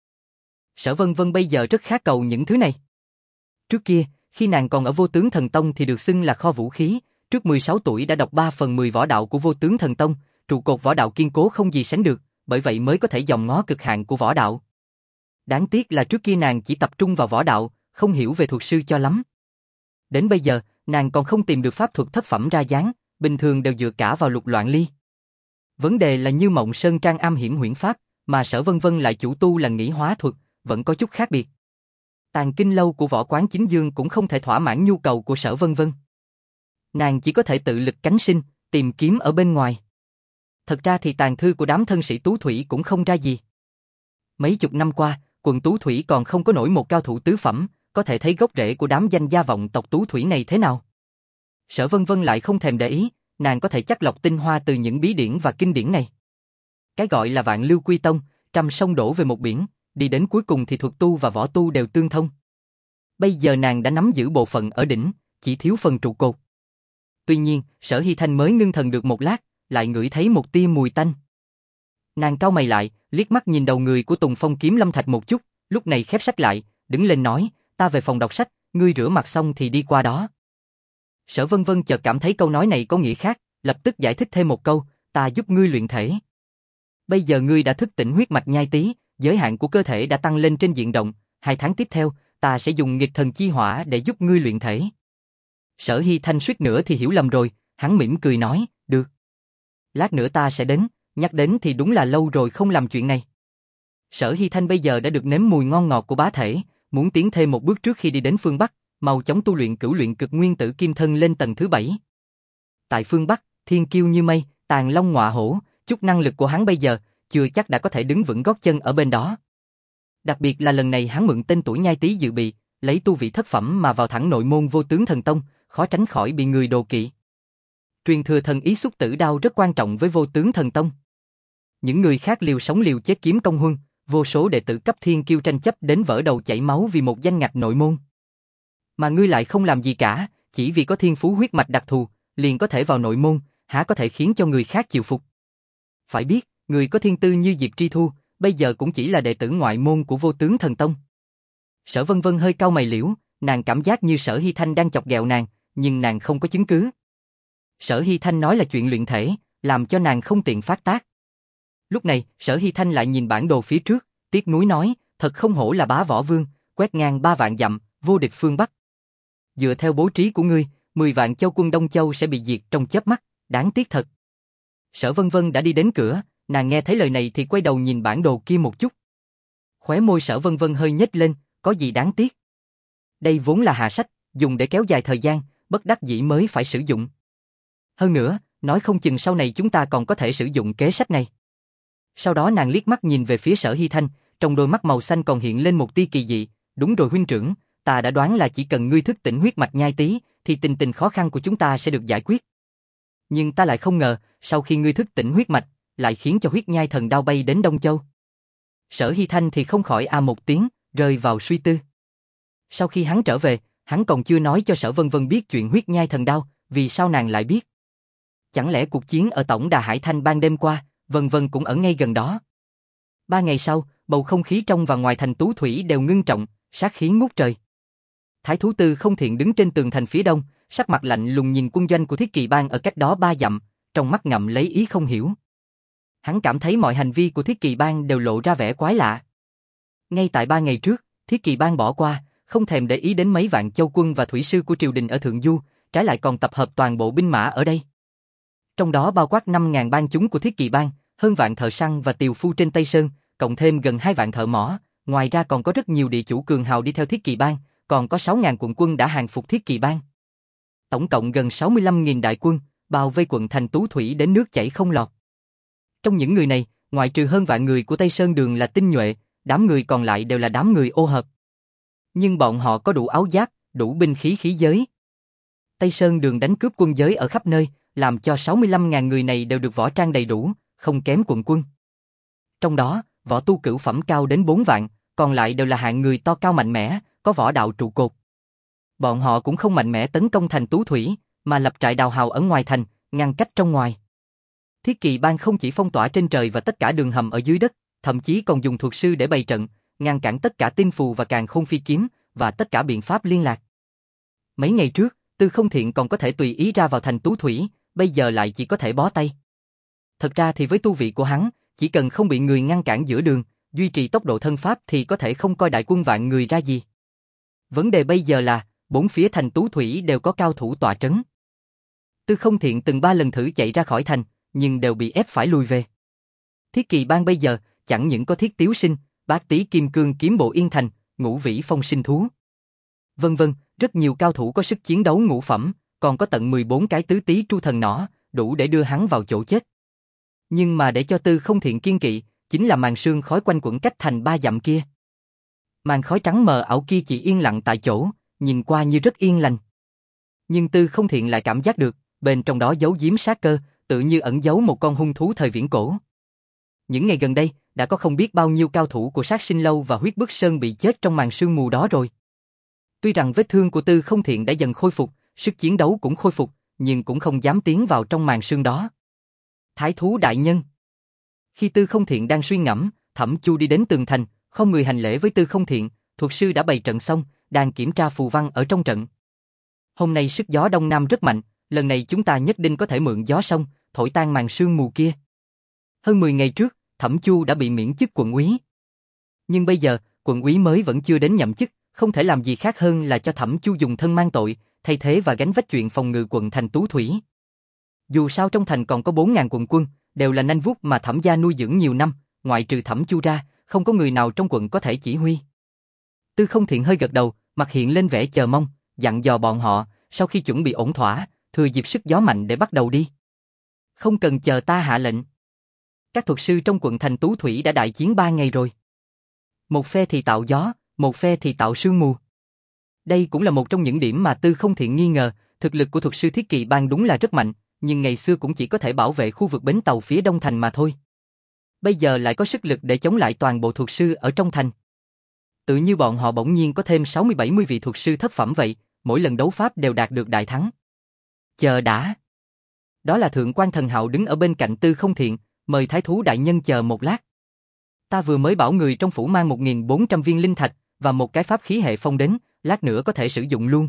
Sở Vân Vân bây giờ rất khát cầu những thứ này. Trước kia, khi nàng còn ở Vô Tướng Thần Tông thì được xưng là kho vũ khí, trước mười sáu tuổi đã đọc ba phần mười võ đạo của Vô Tướng Thần Tông, trụ cột võ đạo kiên cố không gì sánh được, bởi vậy mới có thể dòm ngó cực hạn của võ đạo. Đáng tiếc là trước kia nàng chỉ tập trung vào võ đạo, không hiểu về thuật sư cho lắm. Đến bây giờ, nàng còn không tìm được pháp thuật thất phẩm ra dáng, bình thường đều dựa cả vào Lục Loạn Ly. Vấn đề là Như Mộng Sơn Trang am hiểm huyễn pháp, mà Sở Vân Vân lại chủ tu là nghĩ hóa thuật, vẫn có chút khác biệt. Tàn kinh lâu của Võ Quán Chính Dương cũng không thể thỏa mãn nhu cầu của Sở Vân Vân. Nàng chỉ có thể tự lực cánh sinh, tìm kiếm ở bên ngoài. Thật ra thì tàn thư của đám thân sĩ Tú Thủy cũng không ra gì. Mấy chục năm qua, quần Tú Thủy còn không có nổi một cao thủ tứ phẩm, có thể thấy gốc rễ của đám danh gia vọng tộc Tú Thủy này thế nào. Sở Vân Vân lại không thèm để ý, nàng có thể chắc lọc tinh hoa từ những bí điển và kinh điển này. Cái gọi là vạn lưu quy tông, trăm sông đổ về một biển, đi đến cuối cùng thì thuật tu và võ tu đều tương thông. Bây giờ nàng đã nắm giữ bộ phận ở đỉnh, chỉ thiếu phần trụ cột. Tuy nhiên, Sở Hy Thanh mới ngưng thần được một lát, lại ngửi thấy một tia mùi tanh. Nàng cau mày lại, liếc mắt nhìn đầu người của Tùng Phong Kiếm Lâm Thạch một chút, lúc này khép sách lại, đứng lên nói, ta về phòng đọc sách, ngươi rửa mặt xong thì đi qua đó. Sở Vân Vân chợt cảm thấy câu nói này có nghĩa khác, lập tức giải thích thêm một câu, ta giúp ngươi luyện thể. Bây giờ ngươi đã thức tỉnh huyết mạch nhai tí, giới hạn của cơ thể đã tăng lên trên diện rộng, hai tháng tiếp theo, ta sẽ dùng nghịch thần chi hỏa để giúp ngươi luyện thể. Sở Hy Thanh suýt nữa thì hiểu lầm rồi, hắn mỉm cười nói, được. Lát nữa ta sẽ đến, nhắc đến thì đúng là lâu rồi không làm chuyện này. Sở Hy Thanh bây giờ đã được nếm mùi ngon ngọt của bá thể, muốn tiến thêm một bước trước khi đi đến phương Bắc, mau chóng tu luyện cửu luyện cực nguyên tử kim thân lên tầng thứ bảy. Tại phương Bắc, thiên kiêu như mây, tàn long ngọa hổ, chút năng lực của hắn bây giờ, chưa chắc đã có thể đứng vững gót chân ở bên đó. Đặc biệt là lần này hắn mượn tên tuổi nhai tí dự bị, lấy tu vị thất phẩm mà vào thẳng nội môn Vô Tướng Thần Tông, khó tránh khỏi bị người đồ kỵ. Truyền thừa thần ý xúc tử đao rất quan trọng với Vô Tướng Thần Tông. Những người khác liều sống liều chết kiếm công huân, vô số đệ tử cấp thiên kiêu tranh chấp đến vỡ đầu chảy máu vì một danh ngạch nội môn. Mà ngươi lại không làm gì cả, chỉ vì có thiên phú huyết mạch đặc thù, liền có thể vào nội môn, há có thể khiến cho người khác chịu phục. Phải biết, người có thiên tư như Diệp Tri Thu, bây giờ cũng chỉ là đệ tử ngoại môn của Vô Tướng Thần Tông. Sở Vân Vân hơi cau mày liễu, nàng cảm giác như Sở Hy Thanh đang chọc ghẹo nàng, nhưng nàng không có chứng cứ. Sở Hy Thanh nói là chuyện luyện thể, làm cho nàng không tiện phát tác. Lúc này, Sở Hy Thanh lại nhìn bản đồ phía trước, tiếc nuối nói, thật không hổ là bá võ vương, quét ngang ba vạn dặm, vô địch phương Bắc. Dựa theo bố trí của ngươi, mười vạn châu quân Đông Châu sẽ bị diệt trong chớp mắt, đáng tiếc thật. Sở Vân Vân đã đi đến cửa, nàng nghe thấy lời này thì quay đầu nhìn bản đồ kia một chút. Khóe môi Sở Vân Vân hơi nhếch lên, có gì đáng tiếc. Đây vốn là hạ sách, dùng để kéo dài thời gian, bất đắc dĩ mới phải sử dụng. Hơn nữa, nói không chừng sau này chúng ta còn có thể sử dụng kế sách này. Sau đó nàng liếc mắt nhìn về phía Sở Hy Thanh, trong đôi mắt màu xanh còn hiện lên một tia kỳ dị. Đúng rồi huynh trưởng, ta đã đoán là chỉ cần ngươi thức tỉnh huyết mạch nhai tí, thì tình tình khó khăn của chúng ta sẽ được giải quyết. Nhưng ta lại không ngờ, sau khi ngươi thức tỉnh huyết mạch, lại khiến cho huyết nhai thần đao bay đến Đông Châu. Sở Hy Thanh thì không khỏi a một tiếng, rơi vào suy tư. Sau khi hắn trở về, hắn còn chưa nói cho Sở Vân Vân biết chuyện huyết nhai thần đao, vì sao nàng lại biết? Chẳng lẽ cuộc chiến ở Tổng Đà Hải Thanh ban đêm qua, Vân Vân cũng ở ngay gần đó? Ba ngày sau, bầu không khí trong và ngoài thành Tú Thủy đều ngưng trọng, sát khí ngút trời. Thái thú Tư Không Thiện đứng trên tường thành phía đông, sắc mặt lạnh lùng nhìn quân doanh của Thiết Kỳ Bang ở cách đó ba dặm, trong mắt ngậm lấy ý không hiểu. Hắn cảm thấy mọi hành vi của Thiết Kỳ Bang đều lộ ra vẻ quái lạ. Ngay tại ba ngày trước, Thiết Kỳ Bang bỏ qua, không thèm để ý đến mấy vạn châu quân và thủy sư của triều đình ở Thượng Du, trái lại còn tập hợp toàn bộ binh mã ở đây. Trong đó bao quát năm ngàn bang chúng của Thiết Kỳ Bang, hơn vạn thợ săn và tiều phu trên Tây Sơn, cộng thêm gần hai vạn thợ mỏ, ngoài ra còn có rất nhiều địa chủ cường hào đi theo Thiết Kỳ Bang, còn có sáu ngàn quận quân đã hàng phục Thiết Kỳ Bang. Tổng cộng gần sáu mươi lăm nghìn đại quân, bao vây quận thành Tú Thủy đến nước chảy không lọt. Trong những người này, ngoại trừ hơn vạn người của Tây Sơn Đường là tinh nhuệ, đám người còn lại đều là đám người ô hợp. Nhưng bọn họ có đủ áo giáp, đủ binh khí khí giới. Tây Sơn Đường đánh cướp quân giới ở khắp nơi, làm cho sáu mươi lăm nghìn người này đều được võ trang đầy đủ, không kém quận quân. Trong đó, võ tu cửu phẩm cao đến bốn vạn, còn lại đều là hạng người to cao mạnh mẽ, có võ đạo trụ cột. Bọn họ cũng không mạnh mẽ tấn công thành Tú Thủy, mà lập trại đào hào ở ngoài thành, ngăn cách trong ngoài. Thiết Kỳ Bang không chỉ phong tỏa trên trời và tất cả đường hầm ở dưới đất, thậm chí còn dùng thuật sư để bày trận, ngăn cản tất cả tinh phù và càn khôn phi kiếm, và tất cả biện pháp liên lạc. Mấy ngày trước, Tư Không Thiện còn có thể tùy ý ra vào thành Tú Thủy, bây giờ lại chỉ có thể bó tay. Thật ra thì với tu vị của hắn, chỉ cần không bị người ngăn cản giữa đường, duy trì tốc độ thân pháp thì có thể không coi đại quân vạn người ra gì. Vấn đề bây giờ là, bốn phía thành Tú Thủy đều có cao thủ tọa trấn. Tư Không Thiện từng ba lần thử chạy ra khỏi thành, nhưng đều bị ép phải lùi về. Thiết Kỳ Bang bây giờ, chẳng những có Thiết Tiếu Sinh, Bát Tý Kim Cương Kiếm Bộ Yên Thành, Ngũ Vĩ Phong Sinh Thú, vân vân, rất nhiều cao thủ có sức chiến đấu ngũ phẩm, còn có tận mười bốn cái tứ tý tru thần nỏ, đủ để đưa hắn vào chỗ chết. Nhưng mà để cho Tư Không Thiện kiên kỵ, chính là màn sương khói quanh quẩn cách thành ba dặm kia. Màn khói trắng mờ ảo kia chỉ yên lặng tại chỗ, nhìn qua như rất yên lành. Nhưng Tư Không Thiện lại cảm giác được, bên trong đó giấu giếm sát cơ, tự như ẩn giấu một con hung thú thời viễn cổ. Những ngày gần đây, đã có không biết bao nhiêu cao thủ của Sát Sinh Lâu và Huyết Bức Sơn bị chết trong màn sương mù đó rồi. Tuy rằng vết thương của Tư Không Thiện đã dần khôi phục, sức chiến đấu cũng khôi phục, nhưng cũng không dám tiến vào trong màn sương đó. Thái thú đại nhân. Khi Tư Không Thiện đang suy ngẫm, Thẩm Chu đi đến tường thành, không người hành lễ với Tư Không Thiện, thuật sư đã bày trận xong, đang kiểm tra phù văn ở trong trận. Hôm nay sức gió đông nam rất mạnh, lần này chúng ta nhất định có thể mượn gió sông, thổi tan màn sương mù kia. Hơn mười ngày trước, Thẩm Chu đã bị miễn chức quận úy. Nhưng bây giờ, quận úy mới vẫn chưa đến nhậm chức, không thể làm gì khác hơn là cho Thẩm Chu dùng thân mang tội, thay thế và gánh vách chuyện phòng ngự quận thành Tú Thủy. Dù sao trong thành còn có bốn ngàn quận quân, đều là nanh vuốt mà Thẩm gia nuôi dưỡng nhiều năm, ngoại trừ Thẩm Chu ra, không có người nào trong quận có thể chỉ huy. Tư Không Thiện hơi gật đầu, mặt hiện lên vẻ chờ mong, dặn dò bọn họ, sau khi chuẩn bị ổn thỏa, thừa dịp sức gió mạnh để bắt đầu đi. Không cần chờ ta hạ lệnh. Các thuật sư trong quận thành Tú Thủy đã đại chiến ba ngày rồi. Một phe thì tạo gió, một phe thì tạo sương mù. Đây cũng là một trong những điểm mà Tư Không Thiện nghi ngờ, thực lực của thuật sư Thiết Kỳ Bang đúng là rất mạnh, nhưng ngày xưa cũng chỉ có thể bảo vệ khu vực bến tàu phía đông thành mà thôi. Bây giờ lại có sức lực để chống lại toàn bộ thuật sư ở trong thành. Tự như bọn họ bỗng nhiên có thêm sáu mươi bảy mươi vị thuật sư thất phẩm vậy, mỗi lần đấu pháp đều đạt được đại thắng. Chờ đã. Đó là Thượng quan Thần Hạo đứng ở bên cạnh Tư Không Thiện, mời Thái thú đại nhân chờ một lát. Ta vừa mới bảo người trong phủ mang một nghìn bốn trăm viên linh thạch và một cái pháp khí hệ phong đến, lát nữa có thể sử dụng luôn.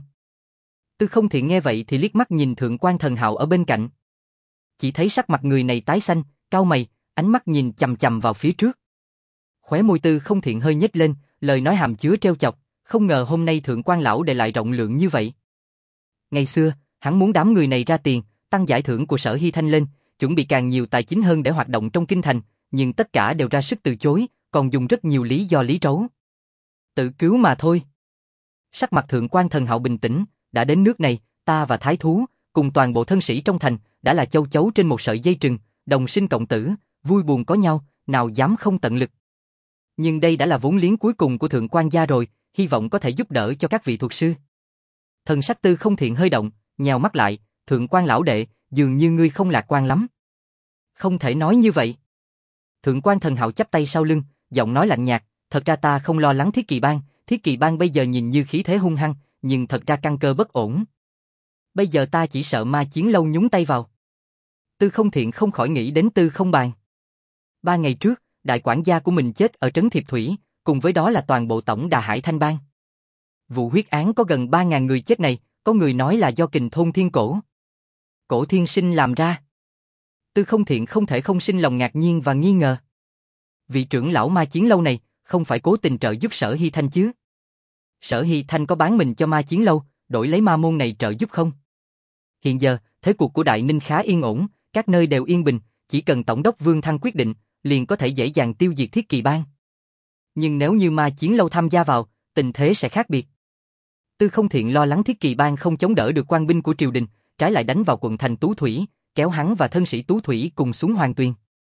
Tư Không Thiện nghe vậy thì liếc mắt nhìn Thượng quan Thần Hạo ở bên cạnh. Chỉ thấy sắc mặt người này tái xanh, cau mày, ánh mắt nhìn chằm chằm vào phía trước. Khóe môi Tư Không Thiện hơi nhếch lên, lời nói hàm chứa trêu chọc, không ngờ hôm nay Thượng quan lão để lại rộng lượng như vậy. Ngày xưa, hắn muốn đám người này ra tiền, tăng giải thưởng của Sở Hy Thanh lên, chuẩn bị càng nhiều tài chính hơn để hoạt động trong kinh thành, nhưng tất cả đều ra sức từ chối, còn dùng rất nhiều lý do lý trấu. Tự cứu mà thôi. Sắc mặt Thượng quan Thần Hạo bình tĩnh, đã đến nước này, ta và thái thú, cùng toàn bộ thân sĩ trong thành, đã là châu chấu trên một sợi dây chuyền, đồng sinh cộng tử, vui buồn có nhau, nào dám không tận lực. Nhưng đây đã là vốn liếng cuối cùng của Thượng quan gia rồi, hy vọng có thể giúp đỡ cho các vị thuật sư. Thần sắc Tư Không Thiện hơi động, nhào mắt lại, Thượng quan lão đệ, dường như ngươi không lạc quan lắm. Không thể nói như vậy. Thượng quan Thần Hạo chắp tay sau lưng, giọng nói lạnh nhạt, thật ra ta không lo lắng Thiết Kỳ Bang, Thiết Kỳ Bang bây giờ nhìn như khí thế hung hăng, nhưng thật ra căn cơ bất ổn. Bây giờ ta chỉ sợ Ma Chiến Lâu nhúng tay vào. Tư Không Thiện không khỏi nghĩ đến Tư Không Bàn. Ba ngày trước, đại quản gia của mình chết ở trấn Thiệp Thủy, cùng với đó là toàn bộ tổng Đà Hải Thanh Bang. Vụ huyết án có gần ba ngàn người chết này, có người nói là do Kình Thôn Thiên Cổ. Cổ Thiên Sinh làm ra. Tư Không Thiện không thể không sinh lòng ngạc nhiên và nghi ngờ. Vị trưởng lão Ma Chiến Lâu này, không phải cố tình trợ giúp Sở Hy Thanh chứ? Sở Hy Thanh có bán mình cho Ma Chiến Lâu, đổi lấy ma môn này trợ giúp không? Hiện giờ, thế cuộc của Đại Ninh khá yên ổn, các nơi đều yên bình, chỉ cần Tổng đốc Vương Thăng quyết định, liền có thể dễ dàng tiêu diệt Thiết Kỳ Bang. Nhưng nếu như Ma Chiến Lâu tham gia vào, tình thế sẽ khác biệt. Tư Không Thiện lo lắng Thiết Kỳ Bang không chống đỡ được quan binh của triều đình, trái lại đánh vào quận thành Tú Thủy, kéo hắn và thân sĩ Tú Thủy cùng xuống Hoàng Tuyền.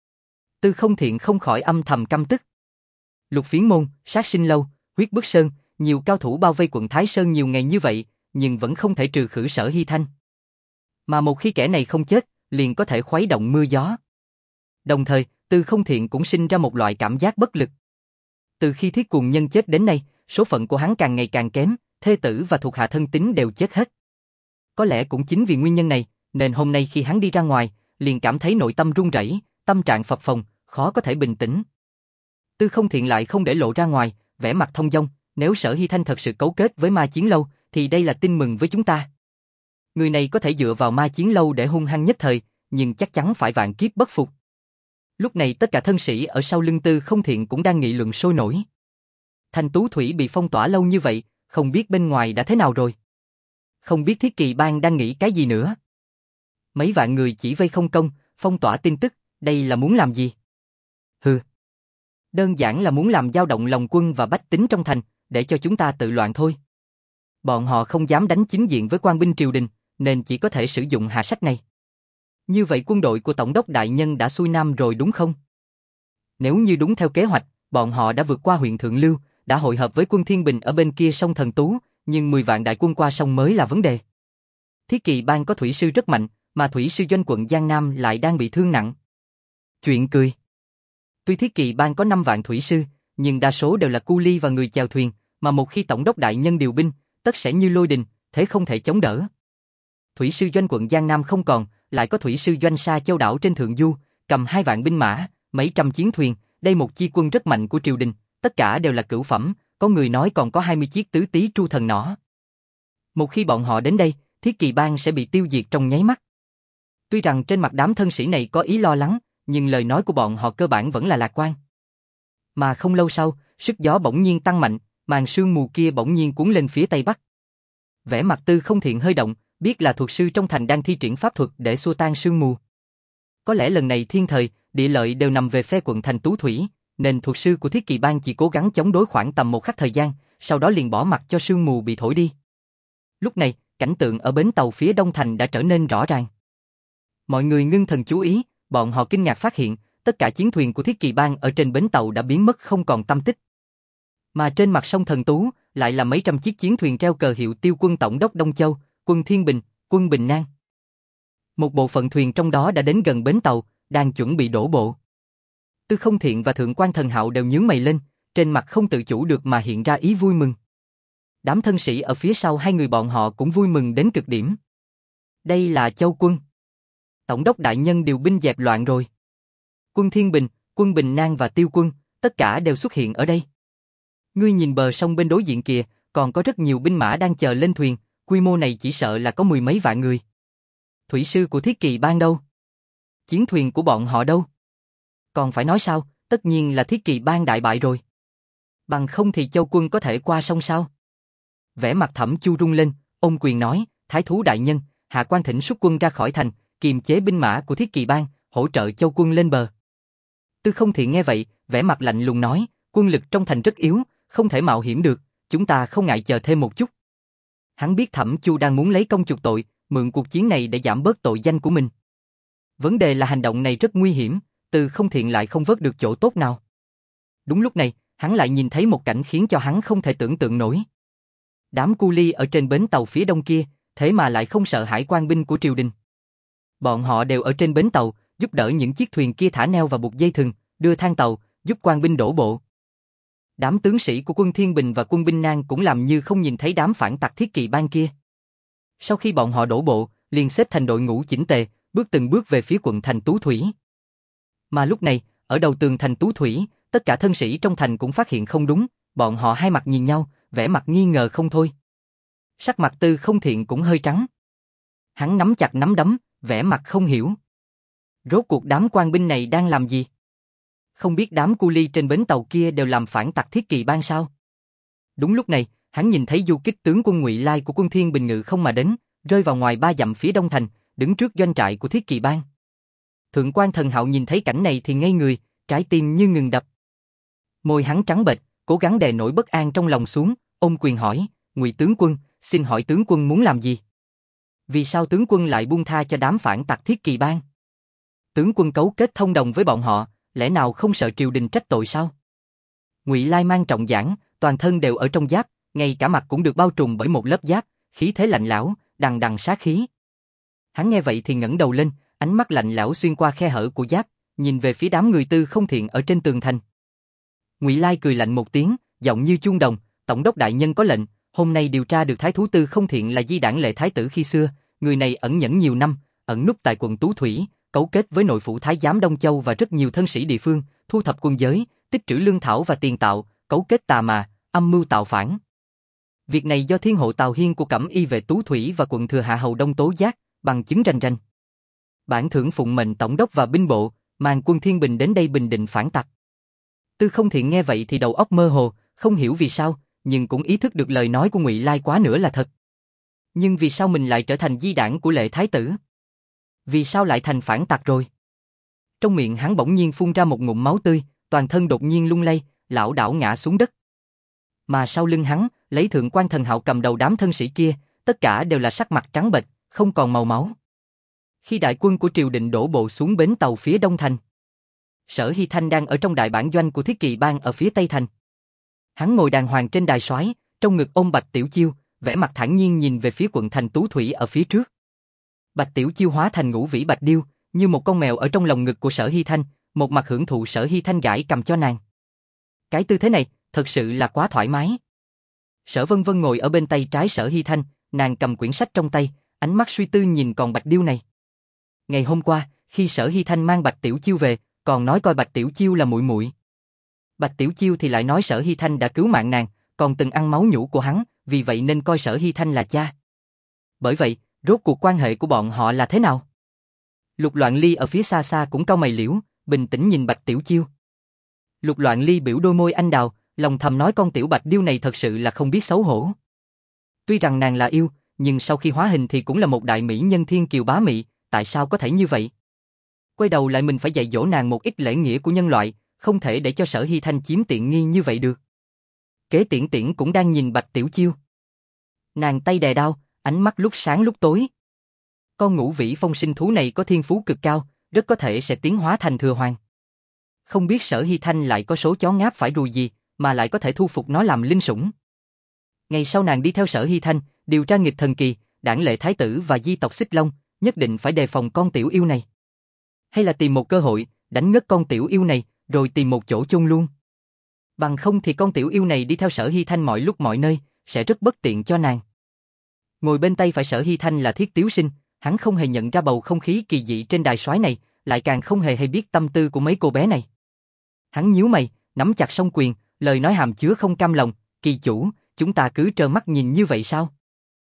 Tư Không Thiện không khỏi âm thầm căm tức. Lục Phiến Môn, Sát Sinh Lâu, Huyết Bức Sơn, nhiều cao thủ bao vây quận Thái Sơn nhiều ngày như vậy, nhưng vẫn không thể trừ khử Sở Hy Thanh. Mà một khi kẻ này không chết, liền có thể khuấy động mưa gió. Đồng thời, Tư Không Thiện cũng sinh ra một loại cảm giác bất lực. Từ khi Thiết Cuồng Nhân chết đến nay, số phận của hắn càng ngày càng kém, thê tử và thuộc hạ thân tín đều chết hết. Có lẽ cũng chính vì nguyên nhân này, nên hôm nay khi hắn đi ra ngoài, liền cảm thấy nội tâm run rẩy, tâm trạng phập phồng, khó có thể bình tĩnh. Tư Không Thiện lại không để lộ ra ngoài, vẻ mặt thông dong, nếu Sở Hy Thanh thật sự cấu kết với Ma Chiến Lâu, thì đây là tin mừng với chúng ta. Người này có thể dựa vào Ma Chiến Lâu để hung hăng nhất thời, nhưng chắc chắn phải vạn kiếp bất phục. Lúc này tất cả thân sĩ ở sau lưng Tư Không Thiện cũng đang nghị luận sôi nổi. Thành Tú Thủy bị phong tỏa lâu như vậy, không biết bên ngoài đã thế nào rồi. Không biết Thiết Kỳ Bang đang nghĩ cái gì nữa. Mấy vạn người chỉ vây không công, phong tỏa tin tức, đây là muốn làm gì? Hừ. Đơn giản là muốn làm dao động lòng quân và bách tính trong thành, để cho chúng ta tự loạn thôi. Bọn họ không dám đánh chính diện với quan binh triều đình, nên chỉ có thể sử dụng hạ sách này. Như vậy quân đội của Tổng đốc Đại Nhân đã xuôi nam rồi đúng không? Nếu như đúng theo kế hoạch, bọn họ đã vượt qua huyện Thượng Lưu, đã hội hợp với quân Thiên Bình ở bên kia sông Thần Tú, nhưng mười vạn đại quân qua sông mới là vấn đề. Thiết Kỳ Bang có thủy sư rất mạnh, mà thủy sư doanh quận Giang Nam lại đang bị thương nặng. Chuyện cười. Tuy Thiết Kỳ Bang có năm vạn thủy sư, nhưng đa số đều là cu ly và người chèo thuyền, mà một khi Tổng đốc Đại Nhân điều binh, tất sẽ như lôi đình, thế không thể chống đỡ. Thủy sư doanh quận Giang Nam không còn, lại có thủy sư doanh Sa Châu đảo trên thượng du, cầm hai vạn binh mã, mấy trăm chiến thuyền, đây một chi quân rất mạnh của triều đình, tất cả đều là cửu phẩm, có người nói còn có hai mươi chiếc tứ tý tru thần nỏ. Một khi bọn họ đến đây, Thiết Kỳ Bang sẽ bị tiêu diệt trong nháy mắt. Tuy rằng trên mặt đám thân sĩ này có ý lo lắng, nhưng lời nói của bọn họ cơ bản vẫn là lạc quan. Mà không lâu sau, sức gió bỗng nhiên tăng mạnh, màn sương mù kia bỗng nhiên cuốn lên phía tây bắc. Vẻ mặt Tư Không Thiện hơi động, biết là thuật sư trong thành đang thi triển pháp thuật để xua tan sương mù. Có lẽ lần này thiên thời, địa lợi đều nằm về phe quận thành Tú Thủy, nên thuật sư của Thiết Kỳ Bang chỉ cố gắng chống đối khoảng tầm một khắc thời gian, sau đó liền bỏ mặc cho sương mù bị thổi đi. Lúc này, cảnh tượng ở bến tàu phía đông thành đã trở nên rõ ràng. Mọi người ngưng thần chú ý, bọn họ kinh ngạc phát hiện, tất cả chiến thuyền của Thiết Kỳ Bang ở trên bến tàu đã biến mất không còn tăm tích. Mà trên mặt sông Thần Tú, lại là mấy trăm chiếc chiến thuyền treo cờ hiệu Tiêu quân Tổng đốc Đông Châu, quân Thiên Bình, quân Bình Nam. Một bộ phận thuyền trong đó đã đến gần bến tàu, đang chuẩn bị đổ bộ. Tư Không Thiện và Thượng quan Thần Hạo đều nhướng mày lên, trên mặt không tự chủ được mà hiện ra ý vui mừng. Đám thân sĩ ở phía sau hai người bọn họ cũng vui mừng đến cực điểm. Đây là Châu quân. Tổng đốc Đại Nhân điều binh dẹp loạn rồi. Quân Thiên Bình, quân Bình Nam và Tiêu quân, tất cả đều xuất hiện ở đây. Ngươi nhìn bờ sông bên đối diện kìa, còn có rất nhiều binh mã đang chờ lên thuyền, quy mô này chỉ sợ là có mười mấy vạn người. Thủy sư của Thiết Kỳ Bang đâu? Chiến thuyền của bọn họ đâu? Còn phải nói sao, tất nhiên là Thiết Kỳ Bang đại bại rồi. Bằng không thì Châu quân có thể qua sông sao? Vẻ mặt Thẩm Chu rung lên, ôm quyền nói, Thái thú đại nhân, hạ quan thỉnh xuất quân ra khỏi thành, kiềm chế binh mã của Thiết Kỳ Bang, hỗ trợ Châu quân lên bờ. Tư Không Thiện nghe vậy, vẻ mặt lạnh lùng nói, quân lực trong thành rất yếu, không thể mạo hiểm được, chúng ta không ngại chờ thêm một chút. Hắn biết Thẩm Chu đang muốn lấy công chuộc tội, mượn cuộc chiến này để giảm bớt tội danh của mình. Vấn đề là hành động này rất nguy hiểm, Từ Không Thiện lại không vớt được chỗ tốt nào. Đúng lúc này, hắn lại nhìn thấy một cảnh khiến cho hắn không thể tưởng tượng nổi. Đám cu li ở trên bến tàu phía đông kia, thế mà lại không sợ hải quan binh của triều đình. Bọn họ đều ở trên bến tàu, giúp đỡ những chiếc thuyền kia thả neo và buộc dây thừng, đưa thang tàu, giúp quan binh đổ bộ. Đám tướng sĩ của quân Thiên Bình và quân Binh Nang cũng làm như không nhìn thấy đám phản tặc Thiết Kỵ Bang kia. Sau khi bọn họ đổ bộ, liền xếp thành đội ngũ chỉnh tề, bước từng bước về phía quận thành Tú Thủy. Mà lúc này, ở đầu tường thành Tú Thủy, tất cả thân sĩ trong thành cũng phát hiện không đúng, bọn họ hai mặt nhìn nhau, vẻ mặt nghi ngờ không thôi. Sắc mặt Tư Không Thiện cũng hơi trắng. Hắn nắm chặt nắm đấm, vẻ mặt không hiểu. Rốt cuộc đám quan binh này đang làm gì? Không biết đám cu li trên bến tàu kia đều làm phản tặc Thiết Kỵ Bang sao? Đúng lúc này, hắn nhìn thấy du kích tướng quân Ngụy Lai của quân Thiên Bình ngự không mà đến, rơi vào ngoài ba dặm phía đông thành, đứng trước doanh trại của Thiết Kỵ Bang. Thượng quan Thần Hạo nhìn thấy cảnh này thì ngây người, trái tim như ngừng đập. Môi hắn trắng bệch, cố gắng đè nổi bất an trong lòng xuống, ôm quyền hỏi, Ngụy tướng quân, xin hỏi tướng quân muốn làm gì? Vì sao tướng quân lại buông tha cho đám phản tặc Thiết Kỵ Bang? Tướng quân cấu kết thông đồng với bọn họ, lẽ nào không sợ triều đình trách tội sao? Ngụy Lai mang trọng giảng, toàn thân đều ở trong giáp, ngay cả mặt cũng được bao trùm bởi một lớp giáp, khí thế lạnh lẽo, đằng đằng sát khí. Hắn nghe vậy thì ngẩng đầu lên, ánh mắt lạnh lẽo xuyên qua khe hở của giáp, nhìn về phía đám người Tư Không Thiện ở trên tường thành. Ngụy Lai cười lạnh một tiếng, giọng như chuông đồng, tổng đốc đại nhân có lệnh, hôm nay điều tra được thái thú Tư Không Thiện là Di Đản Lệ thái tử khi xưa, người này ẩn nhẫn nhiều năm, ẩn núp tại quận Tú Thủy, cấu kết với nội phủ thái giám Đông Châu và rất nhiều thân sĩ địa phương, thu thập quân giới, tích trữ lương thảo và tiền tạo, cấu kết tà mà, âm mưu tạo phản. Việc này do thiên hộ Tào Hiên của Cẩm Y vệ Tú Thủy và quận Thừa Hạ hầu Đông tố giác, bằng chứng rành rành. Bản thưởng phụng mệnh tổng đốc và binh bộ, mang quân Thiên Bình đến đây bình định phản tặc. Tư Không Thiện nghe vậy thì đầu óc mơ hồ, không hiểu vì sao, nhưng cũng ý thức được lời nói của Ngụy Lai quá nữa là thật. Nhưng vì sao mình lại trở thành di đảng của Lệ thái tử? Vì sao lại thành phản tặc rồi? Trong miệng hắn bỗng nhiên phun ra một ngụm máu tươi, toàn thân đột nhiên lung lay, lảo đảo ngã xuống đất. Mà sau lưng hắn, lấy Thượng quan Thần Hạo cầm đầu đám thân sĩ kia, tất cả đều là sắc mặt trắng bệch, không còn màu máu. Khi đại quân của triều đình đổ bộ xuống bến tàu phía đông thành, Sở Hy Thanh đang ở trong đại bản doanh của Thiết Kỵ Bang ở phía tây thành. Hắn ngồi đàng hoàng trên đài soái, trong ngực ôm Bạch Tiểu Chiêu, vẻ mặt thản nhiên nhìn về phía quận thành Tú Thủy ở phía trước. Bạch Tiểu Chiêu hóa thành ngũ vĩ bạch điêu, như một con mèo ở trong lồng ngực của Sở Hy Thanh, một mặt hưởng thụ Sở Hy Thanh gãi cầm cho nàng. Cái tư thế này, thật sự là quá thoải mái. Sở Vân Vân ngồi ở bên tay trái Sở Hy Thanh, nàng cầm quyển sách trong tay, ánh mắt suy tư nhìn con bạch điêu này. Ngày hôm qua, khi Sở Hy Thanh mang Bạch Tiểu Chiêu về, còn nói coi Bạch Tiểu Chiêu là muội muội. Bạch Tiểu Chiêu thì lại nói Sở Hy Thanh đã cứu mạng nàng, còn từng ăn máu nhũ của hắn, vì vậy nên coi Sở Hy Thanh là cha. Bởi vậy, rốt cuộc quan hệ của bọn họ là thế nào? Lục Loạn Ly ở phía xa xa cũng cau mày liễu, bình tĩnh nhìn Bạch Tiểu Chiêu. Lục Loạn Ly biểu đôi môi anh đào, lòng thầm nói con tiểu bạch điêu này thật sự là không biết xấu hổ. Tuy rằng nàng là yêu, nhưng sau khi hóa hình thì cũng là một đại mỹ nhân thiên kiều bá mị, tại sao có thể như vậy? Quay đầu lại mình phải dạy dỗ nàng một ít lễ nghĩa của nhân loại, không thể để cho Sở Hy Thanh chiếm tiện nghi như vậy được. Kế Tiễn Tiễn cũng đang nhìn Bạch Tiểu Chiêu. Nàng tay đè đao, ánh mắt lúc sáng lúc tối. Con ngũ vĩ phong sinh thú này có thiên phú cực cao, rất có thể sẽ tiến hóa thành thừa hoàng. Không biết Sở Hy Thanh lại có số chó ngáp phải ruồi gì, mà lại có thể thu phục nó làm linh sủng. Ngày sau nàng đi theo Sở Hy Thanh, điều tra nghịch thần kỳ, Đản Lệ thái tử và di tộc Xích Long, nhất định phải đề phòng con tiểu yêu này. Hay là tìm một cơ hội, đánh ngất con tiểu yêu này, rồi tìm một chỗ chôn luôn. Bằng không thì con tiểu yêu này đi theo Sở Hy Thanh mọi lúc mọi nơi, sẽ rất bất tiện cho nàng. Ngồi bên tay phải Sở Hy Thanh là Thiết Tiếu Sinh, hắn không hề nhận ra bầu không khí kỳ dị trên đài soái này, lại càng không hề hay biết tâm tư của mấy cô bé này. Hắn nhíu mày, nắm chặt song quyền, lời nói hàm chứa không cam lòng, kỳ chủ, chúng ta cứ trơ mắt nhìn như vậy sao?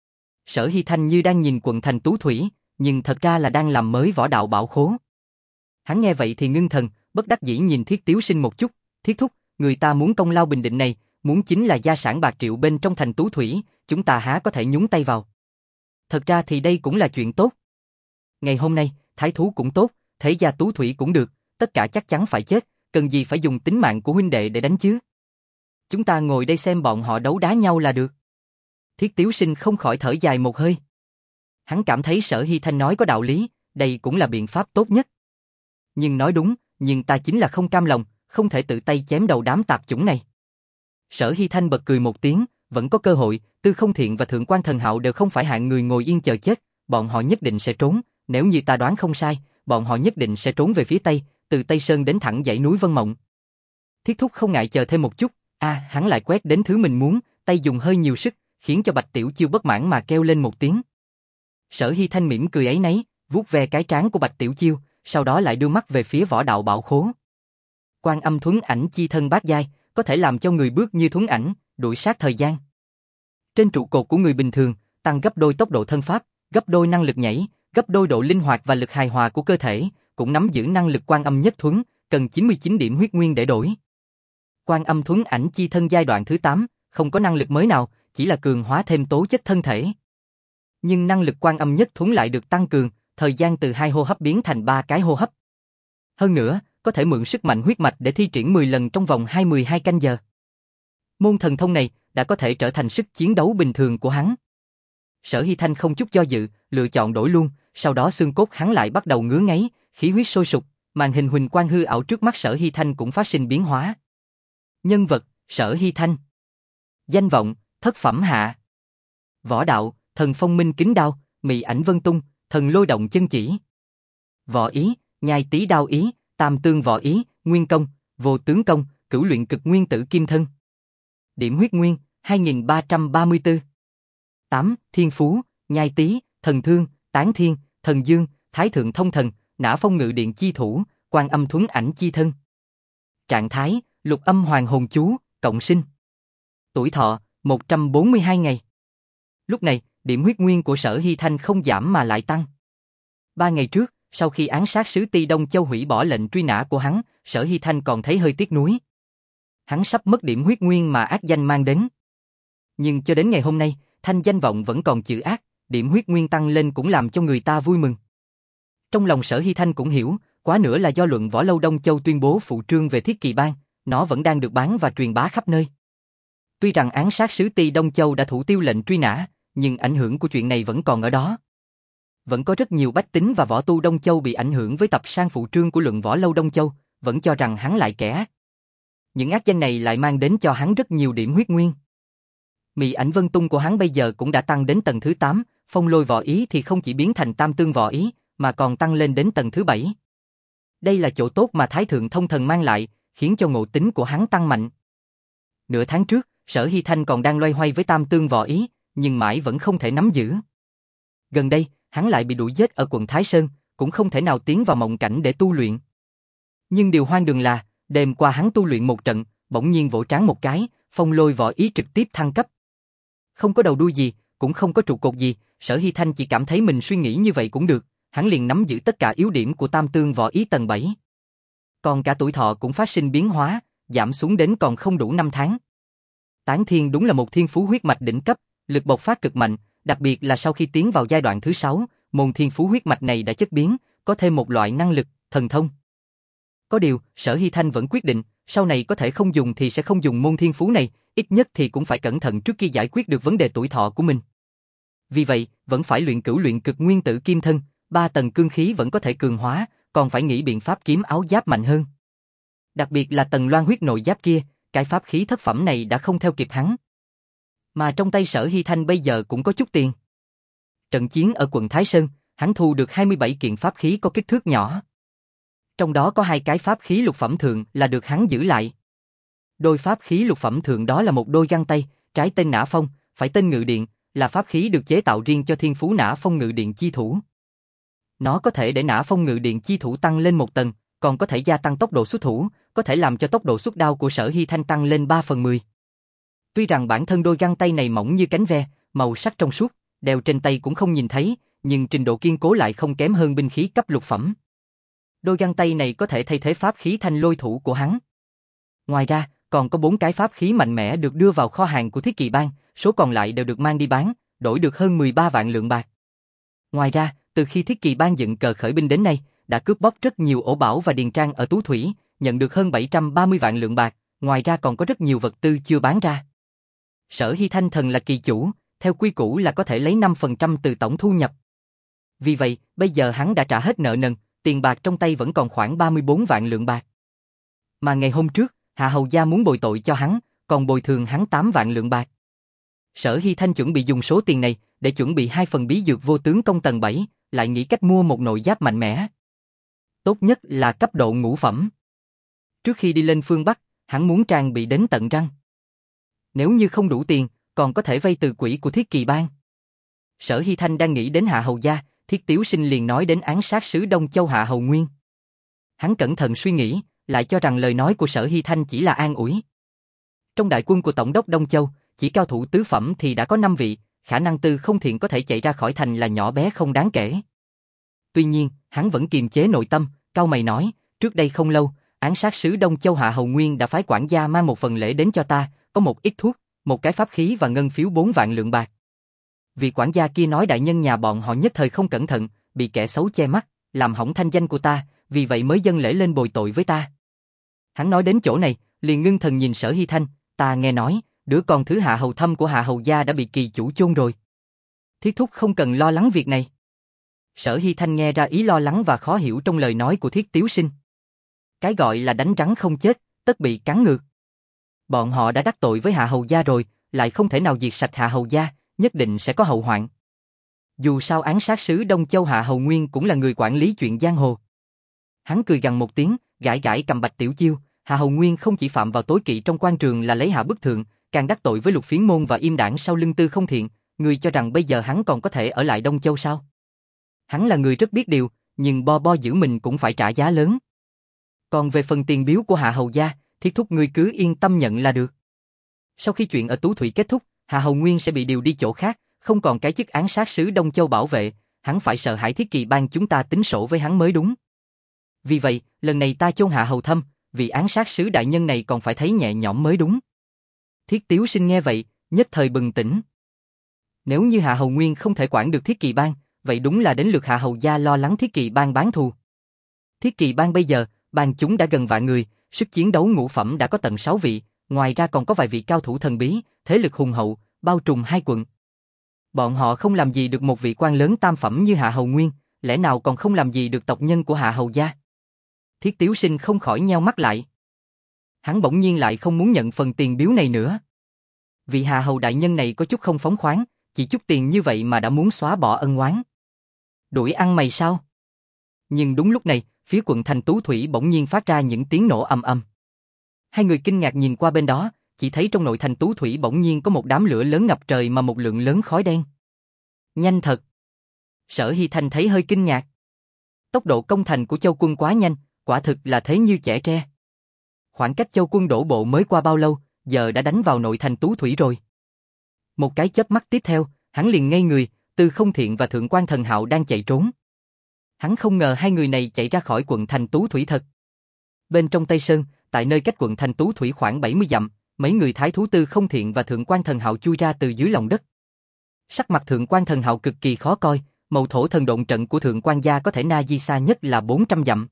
Sở Hy Thanh như đang nhìn quận thành Tú Thủy, nhưng thật ra là đang làm mới võ đạo bảo khố. Hắn nghe vậy thì ngưng thần, bất đắc dĩ nhìn Thiết Tiếu Sinh một chút, Thiết thúc, người ta muốn công lao bình định này, muốn chính là gia sản bạc triệu bên trong thành Tú Thủy, chúng ta há có thể nhúng tay vào. Thật ra thì đây cũng là chuyện tốt. Ngày hôm nay, thái thú cũng tốt, thế gia Tú Thủy cũng được, tất cả chắc chắn phải chết, cần gì phải dùng tính mạng của huynh đệ để đánh chứ? Chúng ta ngồi đây xem bọn họ đấu đá nhau là được. Thiết Tiếu Sinh không khỏi thở dài một hơi. Hắn cảm thấy Sở Hy Thanh nói có đạo lý, đây cũng là biện pháp tốt nhất. Nhưng nói đúng, nhưng ta chính là không cam lòng, không thể tự tay chém đầu đám tạp chủng này. Sở Hy Thanh bật cười một tiếng, vẫn có cơ hội, Tư Không Thiện và Thượng quan Thần Hạo đều không phải hạng người ngồi yên chờ chết, bọn họ nhất định sẽ trốn, nếu như ta đoán không sai, bọn họ nhất định sẽ trốn về phía Tây, từ Tây Sơn đến thẳng dãy núi Vân Mộng. Thiết Thúc không ngại chờ thêm một chút, a, à, hắn lại quét đến thứ mình muốn, tay dùng hơi nhiều sức, khiến cho Bạch Tiểu Chiêu bất mãn mà kêu lên một tiếng. Sở Hy Thanh mỉm cười ấy nấy, vuốt ve cái trán của Bạch Tiểu Chiêu, sau đó lại đưa mắt về phía Võ Đạo Bảo Khố. Quan Âm Thuấn Ảnh chi thân bát giai, có thể làm cho người bước như thuấn ảnh, đuổi sát thời gian. Trên trụ cột của người bình thường, tăng gấp đôi tốc độ thân pháp, gấp đôi năng lực nhảy, gấp đôi độ linh hoạt và lực hài hòa của cơ thể, cũng nắm giữ năng lực Quan Âm Nhất Thuấn, cần chín mươi chín điểm huyết nguyên để đổi. Quan Âm Thuấn Ảnh chi thân giai đoạn thứ tám, không có năng lực mới nào, chỉ là cường hóa thêm tố chất thân thể. Nhưng năng lực Quan Âm Nhất Thuấn lại được tăng cường, thời gian từ hai hô hấp biến thành ba cái hô hấp. Hơn nữa, có thể mượn sức mạnh huyết mạch để thi triển mười lần trong vòng hai mươi hai canh giờ. Môn thần thông này đã có thể trở thành sức chiến đấu bình thường của hắn. Sở Hy Thanh không chút do dự, lựa chọn đổi luôn, sau đó xương cốt hắn lại bắt đầu ngứa ngáy, khí huyết sôi sục, màn hình huỳnh quang hư ảo trước mắt Sở Hy Thanh cũng phát sinh biến hóa. Nhân vật: Sở Hy Thanh. Danh vọng: Thất phẩm hạ. Võ đạo: Thần Phong Minh Kính Đao, Mị Ảnh Vân Tung, Thần Lôi Động Chân Chỉ. Võ ý: Nhai Tý Đao Ý, Tam Tương Võ Ý, Nguyên Công, Vô Tướng Công, Cửu Luyện Cực Nguyên Tử Kim Thân. Điểm huyết nguyên: hai nghìn ba trăm ba mươi tư. tám. Thiên Phú: Nhai Tý, Thần Thương, Tán Thiên, Thần Dương, Thái Thượng Thông Thần, Nã Phong Ngự Điện Chi Thủ, Quan Âm Thuấn Ảnh Chi Thân. Trạng thái: Lục Âm Hoàng Hồn Chú, cộng sinh. Tuổi thọ: một trăm bốn mươi hai ngày. Lúc này, điểm huyết nguyên của Sở Hy Thanh không giảm mà lại tăng. Ba ngày trước, sau khi án sát sứ Ti Đông Châu hủy bỏ lệnh truy nã của hắn, Sở Hy Thanh còn thấy hơi tiếc nuối. Hắn sắp mất điểm huyết nguyên mà ác danh mang đến. Nhưng cho đến ngày hôm nay, thanh danh vọng vẫn còn chữ ác, điểm huyết nguyên tăng lên cũng làm cho người ta vui mừng. Trong lòng Sở Hy Thanh cũng hiểu, quá nữa là do luận võ lâu Đông Châu tuyên bố phụ trương về Thiết Kỳ Bang, nó vẫn đang được bán và truyền bá khắp nơi. Tuy rằng án sát sứ Ti Đông Châu đã thủ tiêu lệnh truy nã, nhưng ảnh hưởng của chuyện này vẫn còn ở đó. Vẫn có rất nhiều bách tính và võ tu Đông Châu bị ảnh hưởng với tập san phụ trương của luận võ lâu Đông Châu, vẫn cho rằng hắn lại kẻ ác. Những ác danh này lại mang đến cho hắn rất nhiều điểm huyết nguyên. Mị Ảnh Vân Tung của hắn bây giờ cũng đã tăng đến tầng thứ tám, Phong Lôi Võ Ý thì không chỉ biến thành Tam Tương Võ Ý, mà còn tăng lên đến tầng thứ bảy. Đây là chỗ tốt mà Thái Thượng Thông Thần mang lại, khiến cho ngộ tính của hắn tăng mạnh. Nửa tháng trước, Sở Hy Thanh còn đang loay hoay với Tam Tương Võ Ý, nhưng mãi vẫn không thể nắm giữ. Gần đây, hắn lại bị đuổi giết ở quận Thái Sơn, cũng không thể nào tiến vào mộng cảnh để tu luyện. Nhưng điều hoang đường là, đêm qua hắn tu luyện một trận, bỗng nhiên vỗ trán một cái, Phong Lôi Võ Ý trực tiếp thăng cấp. Không có đầu đuôi gì, cũng không có trụ cột gì, Sở Hy Thanh chỉ cảm thấy mình suy nghĩ như vậy cũng được, hắn liền nắm giữ tất cả yếu điểm của Tam Tương Võ Ý tầng bảy. Còn cả tuổi thọ cũng phát sinh biến hóa, giảm xuống đến còn không đủ năm tháng. Tán Thiên đúng là một thiên phú huyết mạch đỉnh cấp, lực bộc phát cực mạnh, đặc biệt là sau khi tiến vào giai đoạn thứ sáu, môn thiên phú huyết mạch này đã chất biến, có thêm một loại năng lực, thần thông. Có điều, Sở Hy Thanh vẫn quyết định, sau này có thể không dùng thì sẽ không dùng môn thiên phú này, ít nhất thì cũng phải cẩn thận trước khi giải quyết được vấn đề tuổi thọ của mình. Vì vậy, vẫn phải luyện Cửu Luyện Cực Nguyên Tử Kim Thân, ba tầng cương khí vẫn có thể cường hóa, còn phải nghĩ biện pháp kiếm áo giáp mạnh hơn. Đặc biệt là tầng loan huyết nội giáp kia, cái pháp khí thất phẩm này đã không theo kịp hắn. Mà trong tay Sở Hy Thanh bây giờ cũng có chút tiền. Trận chiến ở quận Thái Sơn, hắn thu được hai mươi bảy kiện pháp khí có kích thước nhỏ. Trong đó có hai cái pháp khí lục phẩm thượng là được hắn giữ lại. Đôi pháp khí lục phẩm thượng đó là một đôi găng tay, trái tên Nã Phong, phải tên Ngự Điện, là pháp khí được chế tạo riêng cho thiên phú Nã Phong Ngự Điện chi thủ. Nó có thể để Nã Phong Ngự Điện chi thủ tăng lên một tầng, còn có thể gia tăng tốc độ xuất thủ, có thể làm cho tốc độ xuất đao của Sở Hy Thanh tăng lên ba phần mười. Tuy rằng bản thân đôi găng tay này mỏng như cánh ve, màu sắc trong suốt, đeo trên tay cũng không nhìn thấy, nhưng trình độ kiên cố lại không kém hơn binh khí cấp lục phẩm. Đôi găng tay này có thể thay thế pháp khí thanh lôi thủ của hắn. Ngoài ra, còn có bốn cái pháp khí mạnh mẽ được đưa vào kho hàng của Thiết Kỳ Bang, số còn lại đều được mang đi bán, đổi được hơn mười ba vạn lượng bạc. Ngoài ra, từ khi Thiết Kỳ Bang dựng cờ khởi binh đến nay, đã cướp bóc rất nhiều ổ bảo và điền trang ở Tú Thủy, nhận được hơn bảy trăm ba mươi vạn lượng bạc, ngoài ra còn có rất nhiều vật tư chưa bán ra. Sở Hy Thanh Thần là kỳ chủ, theo quy củ là có thể lấy năm phần trăm từ tổng thu nhập. Vì vậy, bây giờ hắn đã trả hết nợ nần, tiền bạc trong tay vẫn còn khoảng ba mươi bốn vạn lượng bạc. Mà ngày hôm trước, Hạ Hầu Gia muốn bồi tội cho hắn, còn bồi thường hắn tám vạn lượng bạc. Sở Hy Thanh chuẩn bị dùng số tiền này để chuẩn bị hai phần bí dược vô tướng công tầng bảy, lại nghĩ cách mua một nội giáp mạnh mẽ. Tốt nhất là cấp độ ngũ phẩm. Trước khi đi lên phương Bắc, hắn muốn trang bị đến tận răng. Nếu như không đủ tiền, còn có thể vay từ quỹ của Thiết Kỳ Bang. Sở Hy Thanh đang nghĩ đến Hạ Hầu Gia, Thiết Tiếu Sinh liền nói đến án sát sứ Đông Châu Hạ Hầu Nguyên. Hắn cẩn thận suy nghĩ, lại cho rằng lời nói của Sở Hy Thanh chỉ là an ủi. Trong đại quân của Tổng đốc Đông Châu, chỉ cao thủ tứ phẩm thì đã có năm vị, khả năng Tư Không Thiện có thể chạy ra khỏi thành là nhỏ bé không đáng kể. Tuy nhiên, hắn vẫn kiềm chế nội tâm, cau mày nói, trước đây không lâu, án sát sứ Đông Châu Hạ Hầu Nguyên đã phái quản gia mang một phần lễ đến cho ta, có một ít thuốc, một cái pháp khí và ngân phiếu bốn vạn lượng bạc. Vị quản gia kia nói đại nhân nhà bọn họ nhất thời không cẩn thận, bị kẻ xấu che mắt, làm hỏng thanh danh của ta, vì vậy mới dâng lễ lên bồi tội với ta. Hắn nói đến chỗ này, liền ngưng thần nhìn Sở Hy Thanh, ta nghe nói, đứa con thứ Hạ Hầu Thâm của Hạ Hầu Gia đã bị kỳ chủ chôn rồi. Thiết thúc không cần lo lắng việc này. Sở Hy Thanh nghe ra ý lo lắng và khó hiểu trong lời nói của Thiết Tiếu Sinh. Cái gọi là đánh rắn không chết, tất bị cắn ngược. Bọn họ đã đắc tội với Hạ Hầu Gia rồi, lại không thể nào diệt sạch Hạ Hầu Gia, nhất định sẽ có hậu hoạn. Dù sao án sát sứ Đông Châu Hạ Hầu Nguyên cũng là người quản lý chuyện giang hồ. Hắn cười gằn một tiếng, gãi gãi cầm Bạch Tiểu Chiêu, Hạ Hầu Nguyên không chỉ phạm vào tối kỵ trong quan trường là lấy hạ bức thượng, càng đắc tội với Lục Phiến Môn và Im Đảng sau lưng Tư Không Thiện, người cho rằng bây giờ hắn còn có thể ở lại Đông Châu sao? Hắn là người rất biết điều, nhưng bo bo giữ mình cũng phải trả giá lớn. Còn về phần tiền biếu của Hạ Hầu Gia, Thiết thúc ngươi cứ yên tâm nhận là được. Sau khi chuyện ở Tú Thủy kết thúc, Hạ Hầu Nguyên sẽ bị điều đi chỗ khác, không còn cái chức án sát sứ Đông Châu bảo vệ, hắn phải sợ hãi Thiết Kỳ Bang chúng ta tính sổ với hắn mới đúng. Vì vậy, lần này ta chôn Hạ Hầu Thâm, vị án sát sứ đại nhân này còn phải thấy nhẹ nhõm mới đúng. Thiết Tiếu Sinh nghe vậy, nhất thời bừng tỉnh. Nếu như Hạ Hầu Nguyên không thể quản được Thiết Kỳ Bang, vậy đúng là đến lượt Hạ Hầu Gia lo lắng Thiết Kỳ Bang bán thù. Thiết Kỳ Bang bây giờ, bang chúng đã gần vạn người, sức chiến đấu ngũ phẩm đã có tận sáu vị, ngoài ra còn có vài vị cao thủ thần bí, thế lực hùng hậu, bao trùm hai quận. Bọn họ không làm gì được một vị quan lớn tam phẩm như Hạ Hầu Nguyên, lẽ nào còn không làm gì được tộc nhân của Hạ Hầu Gia? Thiết Tiếu Sinh không khỏi nheo mắt lại. Hắn bỗng nhiên lại không muốn nhận phần tiền biếu này nữa. Vị Hạ Hầu đại nhân này có chút không phóng khoáng, chỉ chút tiền như vậy mà đã muốn xóa bỏ ân oán. Đuổi ăn mày sao? Nhưng đúng lúc này, phía quận thành Tú Thủy bỗng nhiên phát ra những tiếng nổ ầm ầm. Hai người kinh ngạc nhìn qua bên đó, chỉ thấy trong nội thành Tú Thủy bỗng nhiên có một đám lửa lớn ngập trời mà một lượng lớn khói đen. Nhanh thật. Sở Hy Thanh thấy hơi kinh ngạc. Tốc độ công thành của Châu quân quá nhanh, quả thực là thế như chẻ tre. Khoảng cách Châu quân đổ bộ mới qua bao lâu, giờ đã đánh vào nội thành Tú Thủy rồi. Một cái chớp mắt tiếp theo, hắn liền ngây người, Tư Không Thiện và Thượng Quan Thần Hạo đang chạy trốn. Hắn không ngờ hai người này chạy ra khỏi quận thành Tú Thủy thật. Bên trong Tây Sơn, tại nơi cách quận thành Tú Thủy khoảng bảy mươi dặm, mấy người thái thú Tư Không Thiện và Thượng Quan Thần Hạo chui ra từ dưới lòng đất. Sắc mặt Thượng Quan Thần Hạo cực kỳ khó coi, mậu thổ thần độn trận của Thượng Quan gia có thể na di xa nhất là bốn trăm dặm.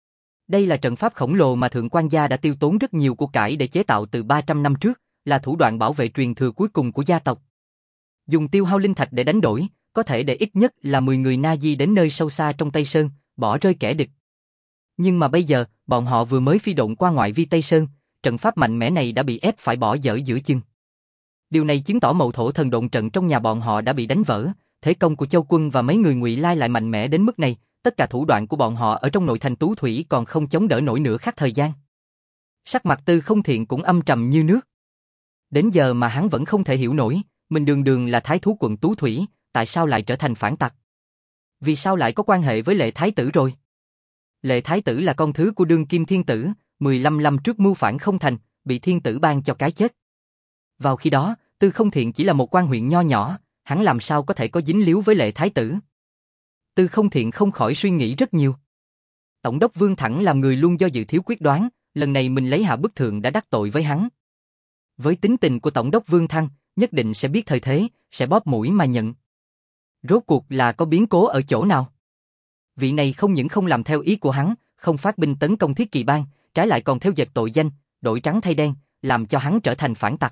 Đây là trận pháp khổng lồ mà Thượng Quan gia đã tiêu tốn rất nhiều của cải để chế tạo từ ba trăm năm trước, là thủ đoạn bảo vệ truyền thừa cuối cùng của gia tộc. Dùng tiêu hao linh thạch để đánh đổi, có thể để ít nhất là mười người na di đến nơi sâu xa trong Tây Sơn, bỏ rơi kẻ địch. Nhưng mà bây giờ, bọn họ vừa mới phi độn qua ngoại vi Tây Sơn, trận pháp mạnh mẽ này đã bị ép phải bỏ dở giữa chừng. Điều này chứng tỏ mậu thổ thần độn trận trong nhà bọn họ đã bị đánh vỡ, thế công của Châu quân và mấy người Ngụy Lai lại mạnh mẽ đến mức này, tất cả thủ đoạn của bọn họ ở trong nội thành Tú Thủy còn không chống đỡ nổi nửa khắc thời gian. Sắc mặt Tư Không Thiện cũng âm trầm như nước. Đến giờ mà hắn vẫn không thể hiểu nổi, mình đường đường là thái thú quận Tú Thủy, tại sao lại trở thành phản tặc? Vì sao lại có quan hệ với Lệ Thái Tử rồi? Lệ Thái Tử là con thứ của đương kim thiên tử, mười lăm năm trước mưu phản không thành, bị thiên tử ban cho cái chết. Vào khi đó, Tư Không Thiện chỉ là một quan huyện nho nhỏ, hắn làm sao có thể có dính líu với Lệ Thái Tử? Tư Không Thiện không khỏi suy nghĩ rất nhiều. Tổng đốc Vương Thẳng làm người luôn do dự thiếu quyết đoán, lần này mình lấy hạ bức thượng đã đắc tội với hắn. Với tính tình của Tổng đốc Vương Thăng, nhất định sẽ biết thời thế, sẽ bóp mũi mà nhận. Rốt cuộc là có biến cố ở chỗ nào? Vị này không những không làm theo ý của hắn, không phát binh tấn công Thiết Kỳ Bang, trái lại còn theo dệt tội danh, đổi trắng thay đen, làm cho hắn trở thành phản tặc.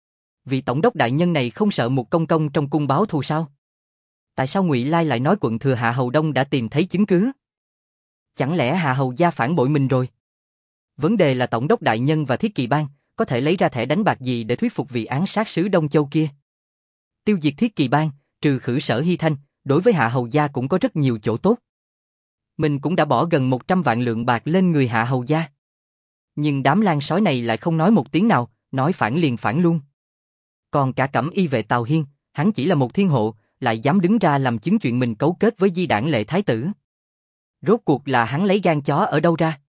Vị tổng đốc đại nhân này không sợ một công công trong cung báo thù sao? Tại sao Ngụy Lai lại nói quận thừa Hạ Hầu Đông đã tìm thấy chứng cứ? Chẳng lẽ Hạ Hầu gia phản bội mình rồi? Vấn đề là tổng đốc đại nhân và Thiết Kỵ Bang có thể lấy ra thẻ đánh bạc gì để thuyết phục vị án sát sứ Đông Châu kia? Tiêu diệt Thiết Kỵ Bang, trừ khử Sở Hy Thanh, đối với Hạ Hầu gia cũng có rất nhiều chỗ tốt. Mình cũng đã bỏ gần một trăm vạn lượng bạc lên người Hạ Hầu gia. Nhưng đám lan sói này lại không nói một tiếng nào, nói phản liền phản luôn. Còn cả Cẩm Y vệ Tào Hiên, hắn chỉ là một thiên hộ, lại dám đứng ra làm chứng chuyện mình cấu kết với Di Đảng Lệ Thái tử. Rốt cuộc là hắn lấy gan chó ở đâu ra?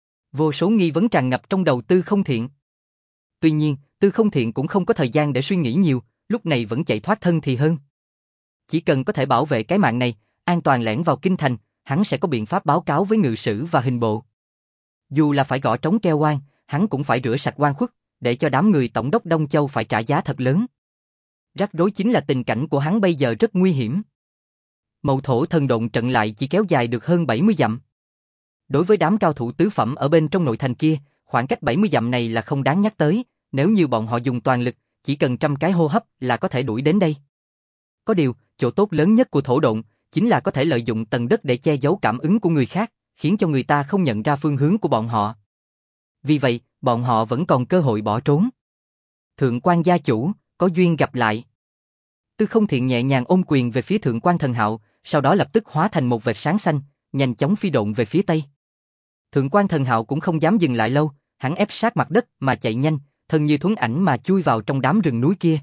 Vô số nghi vấn tràn ngập trong đầu Tư Không Thiện. Tuy nhiên, Tư Không Thiện cũng không có thời gian để suy nghĩ nhiều, lúc này vẫn chạy thoát thân thì hơn. Chỉ cần có thể bảo vệ cái mạng này, an toàn lẻn vào kinh thành, hắn sẽ có biện pháp báo cáo với ngự sử và hình bộ. Dù là phải gõ trống keo oan, hắn cũng phải rửa sạch oan khuất, để cho đám người tổng đốc Đông Châu phải trả giá thật lớn. Rắc rối chính là tình cảnh của hắn bây giờ rất nguy hiểm. Mậu Thổ Thần Độn trận lại chỉ kéo dài được hơn bảy mươi dặm. Đối với đám cao thủ tứ phẩm ở bên trong nội thành kia, khoảng cách bảy mươi dặm này là không đáng nhắc tới, nếu như bọn họ dùng toàn lực, chỉ cần trăm cái hô hấp là có thể đuổi đến đây. Có điều, chỗ tốt lớn nhất của thổ độn chính là có thể lợi dụng tầng đất để che giấu cảm ứng của người khác, khiến cho người ta không nhận ra phương hướng của bọn họ. Vì vậy, bọn họ vẫn còn cơ hội bỏ trốn. Thượng quan gia chủ, có duyên gặp lại. Tư Không Thiện nhẹ nhàng ôm quyền về phía Thượng quan Thần Hạo, sau đó lập tức hóa thành một vệt sáng xanh, nhanh chóng phi độn về phía tây. Thượng quan Thần Hạo cũng không dám dừng lại lâu, hắn ép sát mặt đất mà chạy nhanh, thân như thuấn ảnh mà chui vào trong đám rừng núi kia.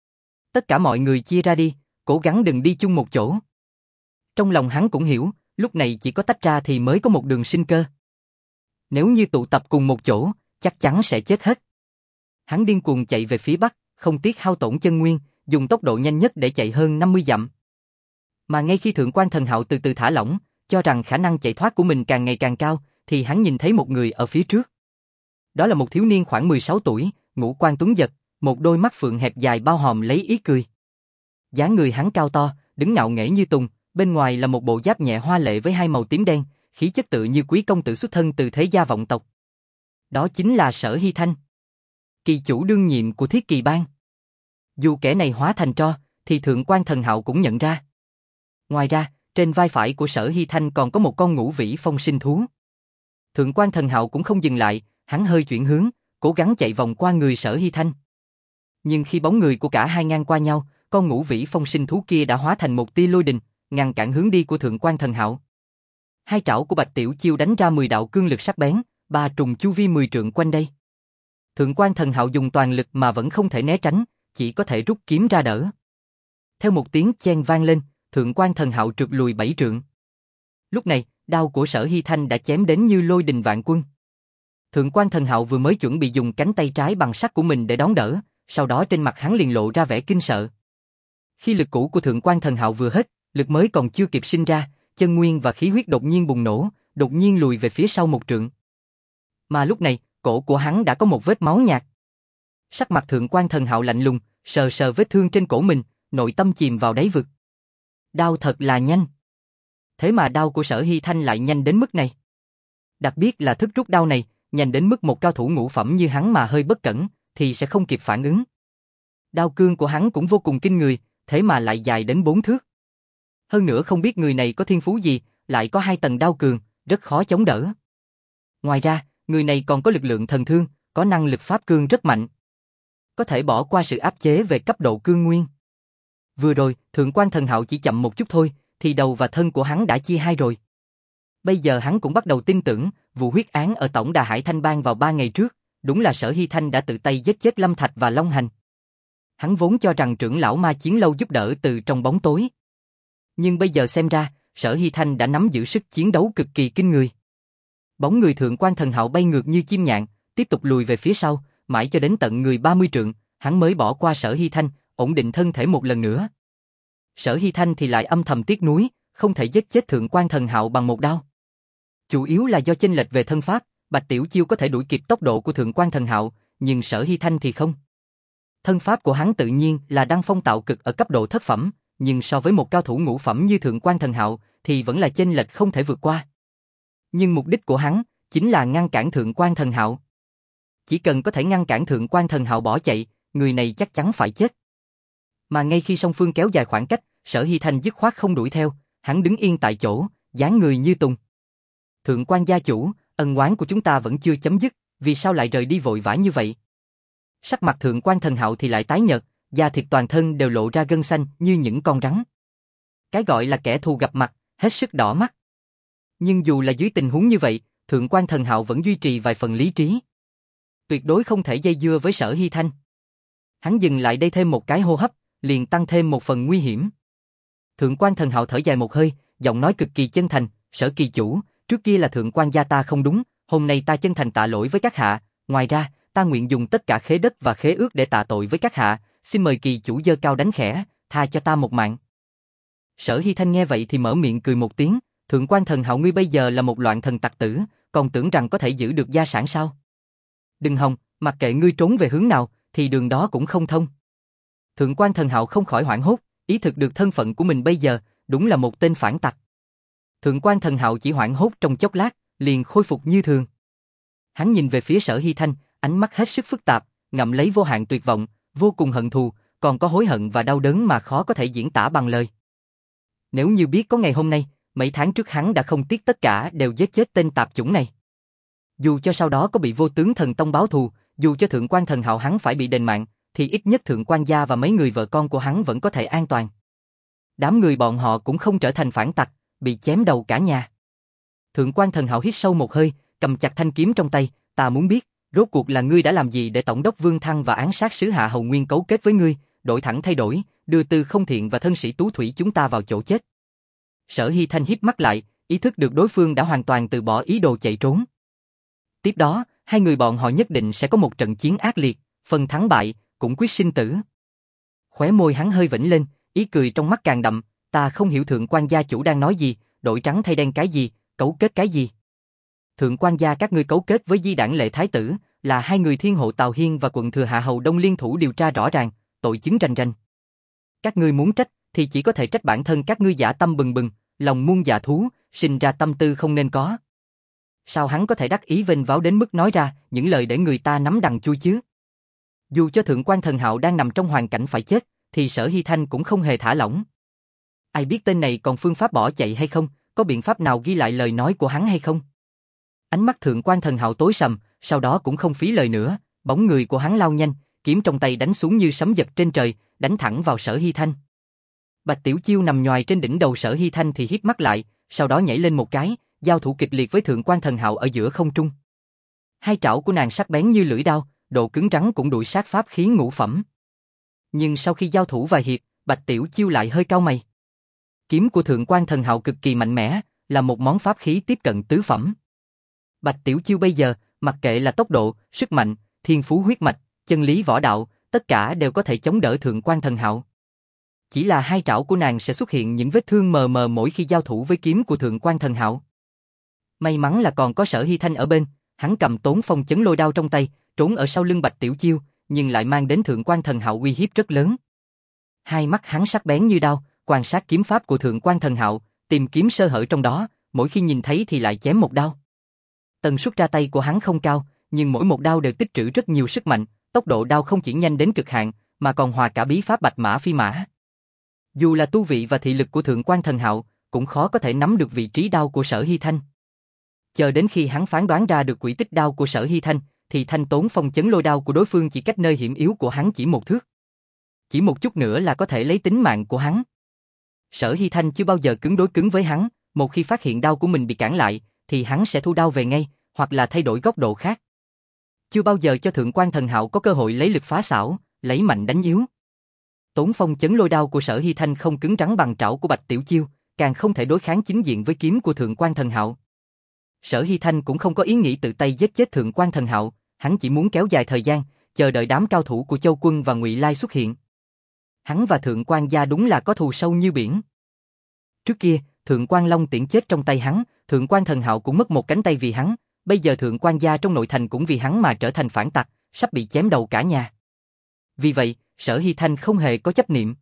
Tất cả mọi người chia ra đi, cố gắng đừng đi chung một chỗ. Trong lòng hắn cũng hiểu, lúc này chỉ có tách ra thì mới có một đường sinh cơ. Nếu như tụ tập cùng một chỗ, chắc chắn sẽ chết hết. Hắn điên cuồng chạy về phía bắc, không tiếc hao tổn chân nguyên, dùng tốc độ nhanh nhất để chạy hơn năm mươi dặm. Mà ngay khi Thượng quan Thần Hạo từ từ thả lỏng, cho rằng khả năng chạy thoát của mình càng ngày càng cao, thì hắn nhìn thấy một người ở phía trước. Đó là một thiếu niên khoảng mười sáu tuổi, ngũ quan tuấn giật, một đôi mắt phượng hẹp dài bao hòm lấy ý cười. Dáng người hắn cao to, đứng ngạo nghễ như tùng, bên ngoài là một bộ giáp nhẹ hoa lệ với hai màu tím đen, khí chất tự như quý công tử xuất thân từ thế gia vọng tộc. Đó chính là Sở Hy Thanh, kỳ chủ đương nhiệm của Thiết Kỵ Bang. Dù kẻ này hóa thành tro, thì Thượng quan Thần Hạo cũng nhận ra. Ngoài ra, trên vai phải của Sở Hy Thanh còn có một con ngũ vĩ phong sinh thú. Thượng quan Thần Hạo cũng không dừng lại, hắn hơi chuyển hướng, cố gắng chạy vòng qua người Sở Hy Thanh. Nhưng khi bóng người của cả hai ngang qua nhau, con ngũ vĩ phong sinh thú kia đã hóa thành một tia lôi đình, ngăn cản hướng đi của Thượng quan Thần Hạo. Hai trảo của Bạch Tiểu Chiêu đánh ra mười đạo cương lực sắc bén, ba trùng chu vi mười trượng quanh đây. Thượng quan Thần Hạo dùng toàn lực mà vẫn không thể né tránh, chỉ có thể rút kiếm ra đỡ. Theo một tiếng chen vang lên, Thượng quan Thần Hạo trượt lùi bảy trượng. Lúc này, đao của Sở Hy Thanh đã chém đến như lôi đình vạn quân. Thượng quan Thần Hạo vừa mới chuẩn bị dùng cánh tay trái bằng sắt của mình để đón đỡ, sau đó trên mặt hắn liền lộ ra vẻ kinh sợ. Khi lực cũ của Thượng quan Thần Hạo vừa hết, lực mới còn chưa kịp sinh ra, chân nguyên và khí huyết đột nhiên bùng nổ, đột nhiên lùi về phía sau một trượng. Mà lúc này, cổ của hắn đã có một vết máu nhạt. Sắc mặt Thượng quan Thần Hạo lạnh lùng, sờ sờ vết thương trên cổ mình, nội tâm chìm vào đáy vực. Đao thật là nhanh. Thế mà đao của Sở Hy Thanh lại nhanh đến mức này. Đặc biệt là thức rút đao này, nhanh đến mức một cao thủ ngũ phẩm như hắn mà hơi bất cẩn, thì sẽ không kịp phản ứng. Đao cương của hắn cũng vô cùng kinh người, thế mà lại dài đến bốn thước. Hơn nữa không biết người này có thiên phú gì, lại có hai tầng đao cường, rất khó chống đỡ. Ngoài ra, người này còn có lực lượng thần thương, có năng lực pháp cương rất mạnh. Có thể bỏ qua sự áp chế về cấp độ cương nguyên. Vừa rồi, Thượng quan Thần Hạo chỉ chậm một chút thôi, thì đầu và thân của hắn đã chia hai rồi. Bây giờ hắn cũng bắt đầu tin tưởng, vụ huyết án ở Tổng Đà Hải Thanh Bang vào ba ngày trước, đúng là Sở Hy Thanh đã tự tay giết chết Lâm Thạch và Long Hành. Hắn vốn cho rằng trưởng lão Ma Chiến Lâu giúp đỡ từ trong bóng tối. Nhưng bây giờ xem ra, Sở Hy Thanh đã nắm giữ sức chiến đấu cực kỳ kinh người. Bóng người Thượng quan Thần Hạo bay ngược như chim nhạn, tiếp tục lùi về phía sau, mãi cho đến tận người ba mươi trượng, hắn mới bỏ qua Sở Hy Thanh, ổn định thân thể một lần nữa. Sở Hy Thanh thì lại âm thầm tiếc nuối, không thể giết chết Thượng quan Thần Hạo bằng một đao. Chủ yếu là do chênh lệch về thân pháp, Bạch Tiểu Chiêu có thể đuổi kịp tốc độ của Thượng quan Thần Hạo, nhưng Sở Hy Thanh thì không. Thân pháp của hắn tự nhiên là đăng phong tạo cực ở cấp độ thất phẩm, nhưng so với một cao thủ ngũ phẩm như Thượng quan Thần Hạo thì vẫn là chênh lệch không thể vượt qua. Nhưng mục đích của hắn chính là ngăn cản Thượng quan Thần Hạo. chỉ cần có thể ngăn cản Thượng quan Thần Hạo bỏ chạy, người này chắc chắn phải chết. Mà ngay khi song phương kéo dài khoảng cách, Sở Hy Thanh dứt khoát không đuổi theo, hắn đứng yên tại chỗ, dáng người như tùng. Thượng quan gia chủ, ân oán của chúng ta vẫn chưa chấm dứt, vì sao lại rời đi vội vã như vậy? Sắc mặt Thượng quan Thần Hạo thì lại tái nhợt, da thịt toàn thân đều lộ ra gân xanh như những con rắn. Cái gọi là kẻ thù gặp mặt, hết sức đỏ mắt. Nhưng dù là dưới tình huống như vậy, Thượng quan Thần Hạo vẫn duy trì vài phần lý trí. Tuyệt đối không thể dây dưa với Sở Hy Thanh. Hắn dừng lại đây thêm một cái hô hấp, liền tăng thêm một phần nguy hiểm. Thượng quan Thần Hạo thở dài một hơi, giọng nói cực kỳ chân thành, Sở kỳ chủ, trước kia là thượng quan gia ta không đúng, hôm nay ta chân thành tạ lỗi với các hạ, ngoài ra, ta nguyện dùng tất cả khế đất và khế ước để tạ tội với các hạ, xin mời kỳ chủ giơ cao đánh khẽ, tha cho ta một mạng. Sở Hy Thanh nghe vậy thì mở miệng cười một tiếng, Thượng quan Thần Hạo ngươi bây giờ là một loạn thần tặc tử, còn tưởng rằng có thể giữ được gia sản sao? Đừng hòng, mặc kệ ngươi trốn về hướng nào, thì đường đó cũng không thông. Thượng quan Thần Hạo không khỏi hoảng hốt, ý thức được thân phận của mình bây giờ, đúng là một tên phản tặc. Thượng quan Thần Hạo chỉ hoảng hốt trong chốc lát, liền khôi phục như thường. Hắn nhìn về phía Sở Hy Thanh, ánh mắt hết sức phức tạp, ngậm lấy vô hạn tuyệt vọng, vô cùng hận thù, còn có hối hận và đau đớn mà khó có thể diễn tả bằng lời. Nếu như biết có ngày hôm nay, mấy tháng trước hắn đã không tiếc tất cả đều giết chết tên tạp chủng này. Dù cho sau đó có bị Vô Tướng Thần Tông báo thù, dù cho Thượng quan Thần Hạo hắn phải bị đền mạng, thì ít nhất Thượng quan gia và mấy người vợ con của hắn vẫn có thể an toàn. Đám người bọn họ cũng không trở thành phản tặc, bị chém đầu cả nhà. Thượng quan Thần Hạo hít sâu một hơi, cầm chặt thanh kiếm trong tay, ta muốn biết, rốt cuộc là ngươi đã làm gì để Tổng đốc Vương Thăng và án sát sứ Hạ Hầu Nguyên cấu kết với ngươi, đổi thẳng thay đổi, đưa Tư Không Thiện và thân sĩ Tú Thủy chúng ta vào chỗ chết. Sở Hy Thanh híp mắt lại, ý thức được đối phương đã hoàn toàn từ bỏ ý đồ chạy trốn. Tiếp đó, hai người bọn họ nhất định sẽ có một trận chiến ác liệt, phần thắng bại, cũng quyết sinh tử. Khóe môi hắn hơi vểnh lên, ý cười trong mắt càng đậm, ta không hiểu Thượng quan gia chủ đang nói gì, đổi trắng thay đen cái gì, cấu kết cái gì. Thượng quan gia các ngươi cấu kết với Di Đảng Lệ Thái Tử, là hai người thiên hộ Tào Hiên và quận thừa Hạ Hầu Đông liên thủ điều tra rõ ràng, tội chứng rành rành. Các ngươi muốn trách, thì chỉ có thể trách bản thân các ngươi dã tâm bừng bừng, lòng muôn dạ thú, sinh ra tâm tư không nên có. Sao hắn có thể đắc ý vênh váo đến mức nói ra những lời để người ta nắm đằng chui chứ? Dù cho Thượng quan Thần Hạo đang nằm trong hoàn cảnh phải chết, thì Sở Hy Thanh cũng không hề thả lỏng. Ai biết tên này còn phương pháp bỏ chạy hay không, có biện pháp nào ghi lại lời nói của hắn hay không? Ánh mắt Thượng quan Thần Hạo tối sầm, sau đó cũng không phí lời nữa, bóng người của hắn lao nhanh, kiếm trong tay đánh xuống như sấm giật trên trời, đánh thẳng vào Sở Hy Thanh. Bạch Tiểu Chiêu nằm nhoài trên đỉnh đầu Sở Hy Thanh thì híp mắt lại, sau đó nhảy lên một cái, giao thủ kịch liệt với Thượng quan Thần Hạo ở giữa không trung. Hai trảo của nàng sắc bén như lưỡi đao, độ cứng rắn cũng đuổi sát pháp khí ngũ phẩm. Nhưng sau khi giao thủ vài hiệp, Bạch Tiểu Chiêu lại hơi cau mày. Kiếm của Thượng quan Thần Hạo cực kỳ mạnh mẽ, là một món pháp khí tiếp cận tứ phẩm. Bạch Tiểu Chiêu bây giờ, mặc kệ là tốc độ, sức mạnh, thiên phú huyết mạch, chân lý võ đạo, tất cả đều có thể chống đỡ Thượng quan Thần Hạo. Chỉ là hai trảo của nàng sẽ xuất hiện những vết thương mờ mờ mỗi khi giao thủ với kiếm của Thượng quan Thần Hạo. May mắn là còn có Sở Hy Thanh ở bên, hắn cầm Tốn Phong Chấn Lôi đao trong tay, trốn ở sau lưng Bạch Tiểu Chiêu, nhưng lại mang đến Thượng quan Thần Hạo uy hiếp rất lớn. Hai mắt hắn sắc bén như đao, quan sát kiếm pháp của Thượng quan Thần Hạo, tìm kiếm sơ hở trong đó, mỗi khi nhìn thấy thì lại chém một đao. Tần suất ra tay của hắn không cao, nhưng mỗi một đao đều tích trữ rất nhiều sức mạnh, tốc độ đao không chỉ nhanh đến cực hạn, mà còn hòa cả bí pháp Bạch Mã Phi Mã. Dù là tu vị và thị lực của Thượng quan Thần Hạo, cũng khó có thể nắm được vị trí đao của Sở Hy Thanh. Chờ đến khi hắn phán đoán ra được quỹ tích đao của Sở Hy Thanh, thì thanh Tốn Phong Chấn Lôi đao của đối phương chỉ cách nơi hiểm yếu của hắn chỉ một thước. Chỉ một chút nữa là có thể lấy tính mạng của hắn. Sở Hy Thanh chưa bao giờ cứng đối cứng với hắn, một khi phát hiện đao của mình bị cản lại, thì hắn sẽ thu đao về ngay, hoặc là thay đổi góc độ khác. Chưa bao giờ cho Thượng quan Thần Hạo có cơ hội lấy lực phá xảo, lấy mạnh đánh yếu. Tốn Phong Chấn Lôi đao của Sở Hy Thanh không cứng rắn bằng trảo của Bạch Tiểu Chiêu, càng không thể đối kháng chính diện với kiếm của Thượng quan Thần Hạo. Sở Hy Thanh cũng không có ý nghĩ tự tay giết chết Thượng quan Thần Hạo, hắn chỉ muốn kéo dài thời gian, chờ đợi đám cao thủ của Châu Quân và Ngụy Lai xuất hiện. Hắn và Thượng quan gia đúng là có thù sâu như biển. Trước kia, Thượng quan Long Tiễn chết trong tay hắn, Thượng quan Thần Hạo cũng mất một cánh tay vì hắn, bây giờ Thượng quan gia trong nội thành cũng vì hắn mà trở thành phản tặc, sắp bị chém đầu cả nhà. Vì vậy, Sở Hy Thanh không hề có chấp niệm.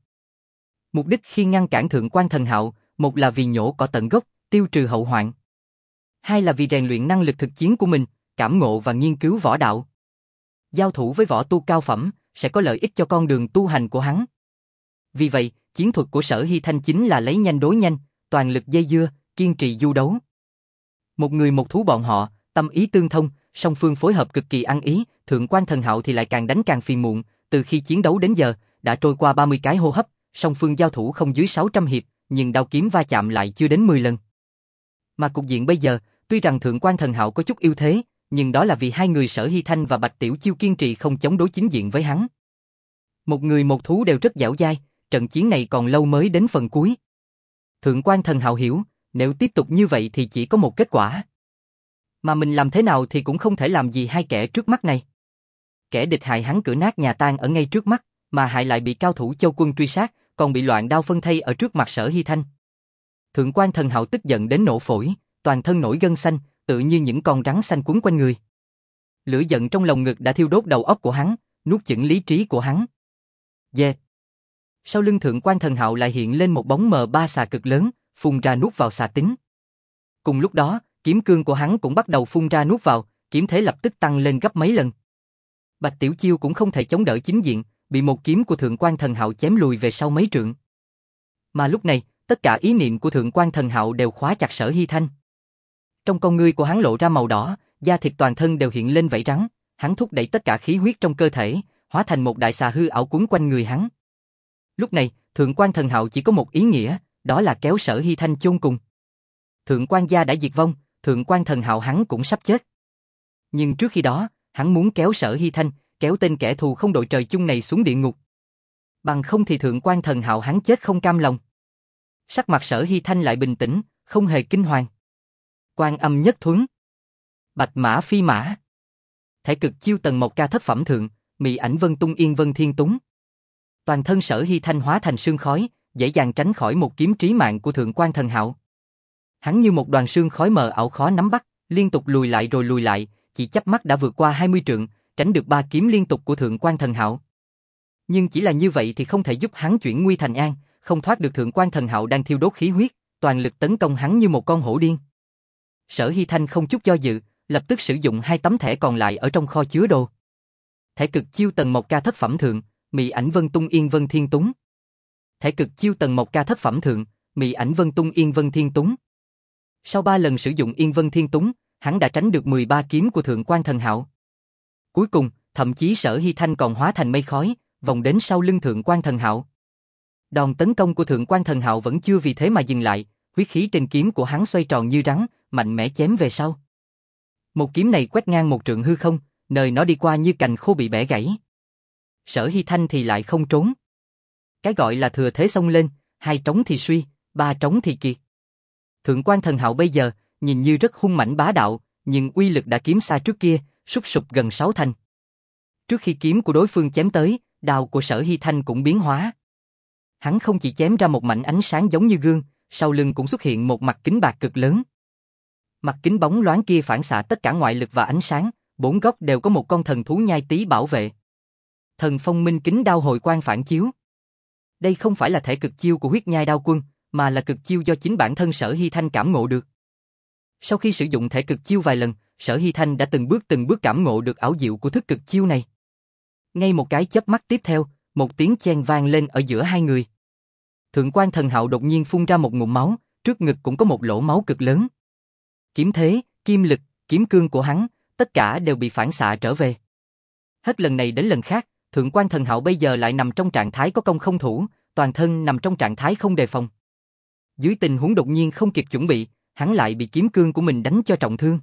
Mục đích khi ngăn cản Thượng quan Thần Hạo, một là vì nhổ cỏ tận gốc, tiêu trừ hậu hoạn. Hai là vì rèn luyện năng lực thực chiến của mình, cảm ngộ và nghiên cứu võ đạo. Giao thủ với võ tu cao phẩm sẽ có lợi ích cho con đường tu hành của hắn. Vì vậy, chiến thuật của Sở Hy Thanh chính là lấy nhanh đối nhanh, toàn lực dây dưa, kiên trì du đấu. Một người một thú bọn họ, tâm ý tương thông, song phương phối hợp cực kỳ ăn ý, Thượng quan Thần Hạo thì lại càng đánh càng phiền muộn, từ khi chiến đấu đến giờ, đã trôi qua ba mươi cái hô hấp, song phương giao thủ không dưới sáu trăm hiệp, nhưng đao kiếm va chạm lại chưa đến mười lần. Mà cục diện bây giờ, tuy rằng Thượng quan Thần Hạo có chút ưu thế, nhưng đó là vì hai người Sở Hy Thanh và Bạch Tiểu Chiêu kiên trì không chống đối chính diện với hắn. Một người một thú đều rất dẻo dai, trận chiến này còn lâu mới đến phần cuối. Thượng quan Thần Hạo hiểu, nếu tiếp tục như vậy thì chỉ có một kết quả. Mà mình làm thế nào thì cũng không thể làm gì hai kẻ trước mắt này. Kẻ địch hại hắn cửa nát nhà tan ở ngay trước mắt, mà hại lại bị cao thủ Châu Quân truy sát, còn bị loạn đao phân thây ở trước mặt Sở Hy Thanh. Thượng quan Thần Hạo tức giận đến nổ phổi, toàn thân nổi gân xanh, tự như những con rắn xanh quấn quanh người. Lửa giận trong lồng ngực đã thiêu đốt đầu óc của hắn, nuốt chửng lý trí của hắn. Yeah. Sau lưng Thượng quan Thần Hạo lại hiện lên một bóng mờ ba xà cực lớn, phun ra nuốt vào xà tính. Cùng lúc đó, kiếm cương của hắn cũng bắt đầu phun ra nuốt vào, kiếm thế lập tức tăng lên gấp mấy lần. Bạch Tiểu Chiêu cũng không thể chống đỡ chính diện, bị một kiếm của Thượng quan Thần Hạo chém lùi về sau mấy trượng. Mà lúc này, tất cả ý niệm của Thượng quan Thần Hạo đều khóa chặt Sở Hy Thanh. Trong con ngươi của hắn lộ ra màu đỏ, da thịt toàn thân đều hiện lên vảy rắn, hắn thúc đẩy tất cả khí huyết trong cơ thể, hóa thành một đại xà hư ảo quấn quanh người hắn. Lúc này, Thượng quan Thần Hạo chỉ có một ý nghĩa, đó là kéo Sở Hy Thanh chôn cùng. Thượng quan gia đã diệt vong, Thượng quan Thần Hạo hắn cũng sắp chết. Nhưng trước khi đó, hắn muốn kéo Sở Hy Thanh, kéo tên kẻ thù không đội trời chung này xuống địa ngục. Bằng không thì Thượng quan Thần Hạo hắn chết không cam lòng. Sắc mặt Sở Hy Thanh lại bình tĩnh, không hề kinh hoàng. Quan âm nhất thuấn, bạch mã phi mã, thể cực chiêu tầng một ca thất phẩm thượng, mị ảnh vân tung yên vân thiên túng. Toàn thân Sở Hy Thanh hóa thành sương khói, dễ dàng tránh khỏi một kiếm trí mạng của Thượng quan Thần Hạo. Hắn như một đoàn sương khói mờ ảo khó nắm bắt, liên tục lùi lại rồi lùi lại, chỉ chớp mắt đã vượt qua hai mươi trượng, tránh được ba kiếm liên tục của Thượng quan Thần Hạo. Nhưng chỉ là như vậy thì không thể giúp hắn chuyển nguy thành an, không thoát được Thượng quan Thần Hạo đang thiêu đốt khí huyết, toàn lực tấn công hắn như một con hổ điên. Sở Hy Thanh không chút do dự, lập tức sử dụng hai tấm thẻ còn lại ở trong kho chứa đồ. Thẻ cực chiêu tầng một ca thất phẩm thượng, mị ảnh vân tung yên vân thiên túng. Thẻ cực chiêu tầng một ca thất phẩm thượng, mị ảnh vân tung yên vân thiên túng. Sau ba lần sử dụng yên vân thiên túng, hắn đã tránh được mười ba kiếm của Thượng quan Thần Hạo. Cuối cùng, thậm chí Sở Hy Thanh còn hóa thành mây khói, vòng đến sau lưng Thượng quan Thần Hạo. Đòn tấn công của Thượng quan Thần Hạo vẫn chưa vì thế mà dừng lại, huyết khí trên kiếm của hắn xoay tròn như rắn, mạnh mẽ chém về sau. Một kiếm này quét ngang một trượng hư không, nơi nó đi qua như cành khô bị bẻ gãy. Sở Hy Thanh thì lại không trốn. Cái gọi là thừa thế xông lên, hai trống thì suy, ba trống thì kiệt. Thượng quan Thần Hạo bây giờ, nhìn như rất hung mãnh bá đạo, nhưng uy lực đã kiếm xa trước kia, sút sụp gần sáu thành. Trước khi kiếm của đối phương chém tới, đao của Sở Hy Thanh cũng biến hóa. Hắn không chỉ chém ra một mảnh ánh sáng giống như gương, sau lưng cũng xuất hiện một mặt kính bạc cực lớn. Mặt kính bóng loáng kia phản xạ tất cả ngoại lực và ánh sáng, bốn góc đều có một con thần thú nhai tí bảo vệ. Thần phong minh kính đao hồi quang phản chiếu. Đây không phải là thể cực chiêu của huyết nhai đao quân, mà là cực chiêu do chính bản thân Sở Hy Thanh cảm ngộ được. Sau khi sử dụng thể cực chiêu vài lần, Sở Hy Thanh đã từng bước từng bước cảm ngộ được ảo diệu của thức cực chiêu này. Ngay một cái chớp mắt tiếp theo, một tiếng chen vang lên ở giữa hai người. Thượng quan Thần Hạo đột nhiên phun ra một ngụm máu, trước ngực cũng có một lỗ máu cực lớn. Kiếm thế, kim lực, kiếm cương của hắn, tất cả đều bị phản xạ trở về. Hết lần này đến lần khác, Thượng quan Thần Hạo bây giờ lại nằm trong trạng thái có công không thủ, toàn thân nằm trong trạng thái không đề phòng. Dưới tình huống đột nhiên không kịp chuẩn bị, hắn lại bị kiếm cương của mình đánh cho trọng thương.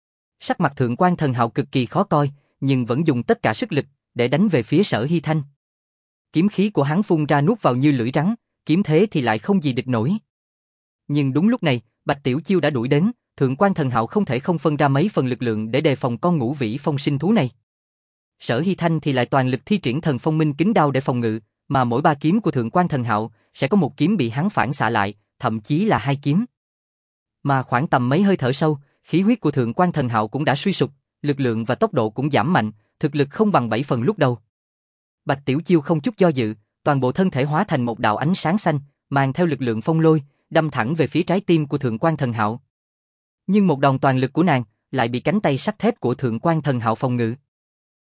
Sắc mặt Thượng quan Thần Hạo cực kỳ khó coi, nhưng vẫn dùng tất cả sức lực để đánh về phía Sở Hy Thanh. Kiếm khí của hắn phun ra nuốt vào như lưỡi rắn, kiếm thế thì lại không gì địch nổi. Nhưng đúng lúc này, Bạch Tiểu Chiêu đã đuổi đến, Thượng quan Thần Hạo không thể không phân ra mấy phần lực lượng để đề phòng con ngũ vĩ phong sinh thú này. Sở Hy Thanh thì lại toàn lực thi triển thần phong minh kính đao để phòng ngự, mà mỗi ba kiếm của Thượng quan Thần Hạo sẽ có một kiếm bị hắn phản xạ lại, thậm chí là hai kiếm. Mà khoảng tầm mấy hơi thở sâu, khí huyết của Thượng quan Thần Hạo cũng đã suy sụp, lực lượng và tốc độ cũng giảm mạnh, thực lực không bằng bảy phần lúc đầu. Bạch Tiểu Chiêu không chút do dự, toàn bộ thân thể hóa thành một đạo ánh sáng xanh, mang theo lực lượng phong lôi, đâm thẳng về phía trái tim của Thượng quan Thần Hạo. Nhưng một đòn toàn lực của nàng lại bị cánh tay sắt thép của Thượng quan Thần Hạo phòng ngự.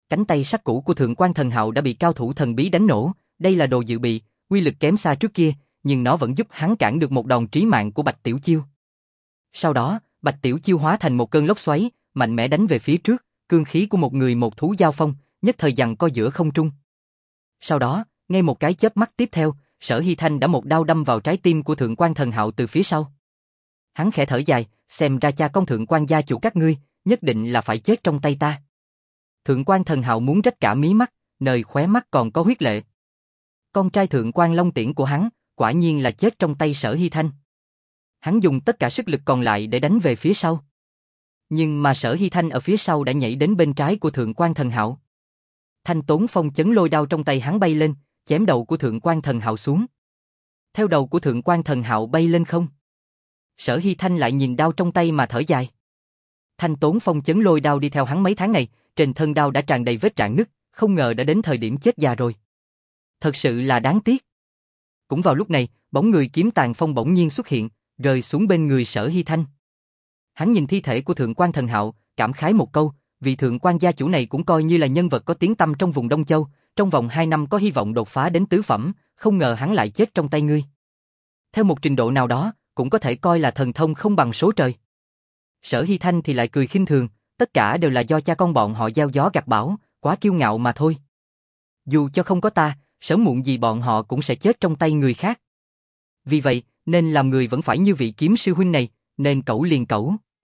Cánh tay sắt cũ của Thượng quan Thần Hạo đã bị cao thủ thần bí đánh nổ, đây là đồ dự bị, uy lực kém xa trước kia, nhưng nó vẫn giúp hắn cản được một đòn trí mạng của Bạch Tiểu Chiêu. Sau đó, Bạch Tiểu Chiêu hóa thành một cơn lốc xoáy, mạnh mẽ đánh về phía trước, cương khí của một người một thú giao phong, nhất thời giằng co giữa không trung. Sau đó, ngay một cái chớp mắt tiếp theo, Sở Hy Thanh đã một đao đâm vào trái tim của Thượng quan Thần Hạo từ phía sau. Hắn khẽ thở dài, xem ra cha con Thượng quan gia chủ các ngươi, nhất định là phải chết trong tay ta. Thượng quan Thần Hạo muốn rách cả mí mắt, nơi khóe mắt còn có huyết lệ. Con trai Thượng quan Long Tiễn của hắn, quả nhiên là chết trong tay Sở Hy Thanh. Hắn dùng tất cả sức lực còn lại để đánh về phía sau. Nhưng mà Sở Hy Thanh ở phía sau đã nhảy đến bên trái của Thượng quan Thần Hạo. Thanh Tốn Phong chấn lôi đao trong tay hắn bay lên, chém đầu của Thượng quan Thần Hạo xuống. Theo đầu của Thượng quan Thần Hạo bay lên không. Sở Hy Thanh lại nhìn đao trong tay mà thở dài. Thanh Tốn Phong chấn lôi đao đi theo hắn mấy tháng này, trên thân đao đã tràn đầy vết rạn nứt, không ngờ đã đến thời điểm chết già rồi. Thật sự là đáng tiếc. Cũng vào lúc này, bóng người Kiếm Tàn Phong bỗng nhiên xuất hiện, rơi xuống bên người Sở Hy Thanh. Hắn nhìn thi thể của Thượng quan Thần Hạo, cảm khái một câu, vị Thượng quan gia chủ này cũng coi như là nhân vật có tiếng tăm trong vùng Đông Châu, trong vòng hai năm có hy vọng đột phá đến tứ phẩm, không ngờ hắn lại chết trong tay ngươi. Theo một trình độ nào đó, cũng có thể coi là thần thông không bằng số trời. Sở Hy Thanh thì lại cười khinh thường, tất cả đều là do cha con bọn họ gieo gió gặt bão, quá kiêu ngạo mà thôi. Dù cho không có ta, sớm muộn gì bọn họ cũng sẽ chết trong tay người khác. Vì vậy, nên làm người vẫn phải như vị kiếm sư huynh này, nên cẩu liền cẩu.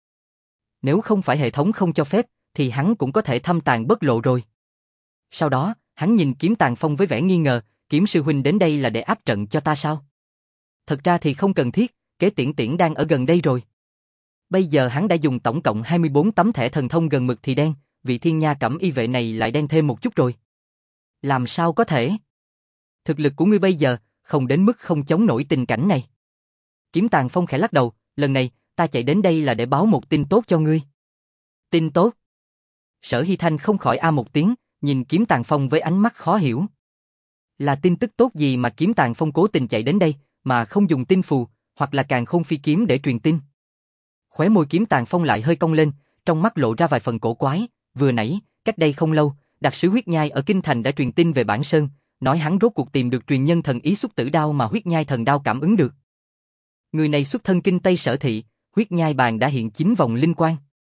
Nếu không phải hệ thống không cho phép, thì hắn cũng có thể thâm tàn bất lộ rồi. Sau đó, hắn nhìn Kiếm Tàn Phong với vẻ nghi ngờ, kiếm sư huynh đến đây là để áp trận cho ta sao? Thật ra thì không cần thiết, Kế Tiễn Tiễn đang ở gần đây rồi. Bây giờ hắn đã dùng tổng cộng hai mươi bốn tấm thẻ thần thông gần mực thì đen, vị thiên nha cẩm y vệ này lại đen thêm một chút rồi. Làm sao có thể? Thực lực của ngươi bây giờ, không đến mức không chống nổi tình cảnh này. Kiếm Tàn Phong khẽ lắc đầu, lần này, ta chạy đến đây là để báo một tin tốt cho ngươi. Tin tốt? Sở Hy Thanh không khỏi a một tiếng, nhìn Kiếm Tàn Phong với ánh mắt khó hiểu. Là tin tức tốt gì mà Kiếm Tàn Phong cố tình chạy đến đây, mà không dùng tin phù, hoặc là càn khôn phi kiếm để truyền tin? Khóe môi Kiếm Tàn Phong lại hơi cong lên, trong mắt lộ ra vài phần cổ quái, vừa nãy, cách đây không lâu, đặc sứ Huyết Nhai ở Kinh Thành đã truyền tin về Bản Sơn, nói hắn rốt cuộc tìm được truyền nhân thần ý Xuất Tử Đao mà Huyết Nhai thần đao cảm ứng được. Người này xuất thân Kinh Tây Sở thị, Huyết Nhai bàn đã hiện chín vòng linh quang.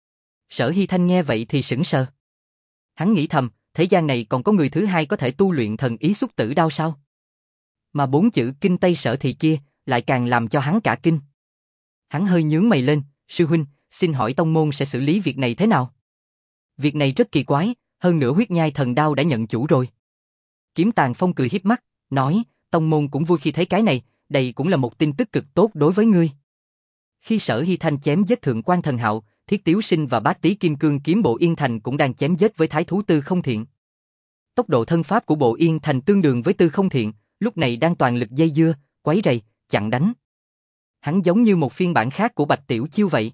Sở Hy Thanh nghe vậy thì sững sờ. Hắn nghĩ thầm, thế gian này còn có người thứ hai có thể tu luyện thần ý Xuất Tử Đao sao? Mà bốn chữ Kinh Tây Sở thị kia lại càng làm cho hắn cả kinh. Hắn hơi nhướng mày lên, sư huynh, xin hỏi tông môn sẽ xử lý việc này thế nào? Việc này rất kỳ quái, hơn nữa Huyết Nhai thần đao đã nhận chủ rồi. Kiếm Tàn Phong cười hiếp mắt, nói, tông môn cũng vui khi thấy cái này, đây cũng là một tin tức cực tốt đối với ngươi. Khi Sở Hy Thanh chém giết Thượng quan Thần Hạo, Thiết Tiếu Sinh và Bát Tý Kim Cương kiếm Bộ Yên Thành cũng đang chém giết với thái thú Tư Không Thiện. Tốc độ thân pháp của Bộ Yên Thành tương đương với Tư Không Thiện, lúc này đang toàn lực dây dưa, quấy rầy, chặn đánh. Hắn giống như một phiên bản khác của Bạch Tiểu Chiêu vậy.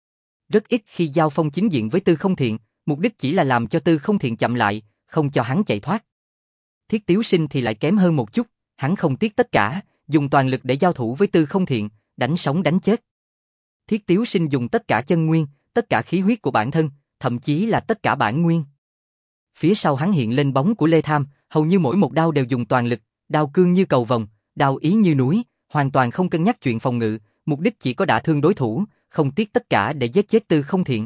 Rất ít khi giao phong chính diện với Tư Không Thiện, mục đích chỉ là làm cho Tư Không Thiện chậm lại, không cho hắn chạy thoát. Thiết Tiếu Sinh thì lại kém hơn một chút, hắn không tiếc tất cả, dùng toàn lực để giao thủ với Tư Không Thiện, đánh sống đánh chết. Thiết Tiếu Sinh dùng tất cả chân nguyên, tất cả khí huyết của bản thân, thậm chí là tất cả bản nguyên. Phía sau hắn hiện lên bóng của Lê Tham, hầu như mỗi một đao đều dùng toàn lực, đao cương như cầu vồng, đao ý như núi, hoàn toàn không cân nhắc chuyện phòng ngự, mục đích chỉ có đả thương đối thủ, không tiếc tất cả để giết chết Tư Không Thiện.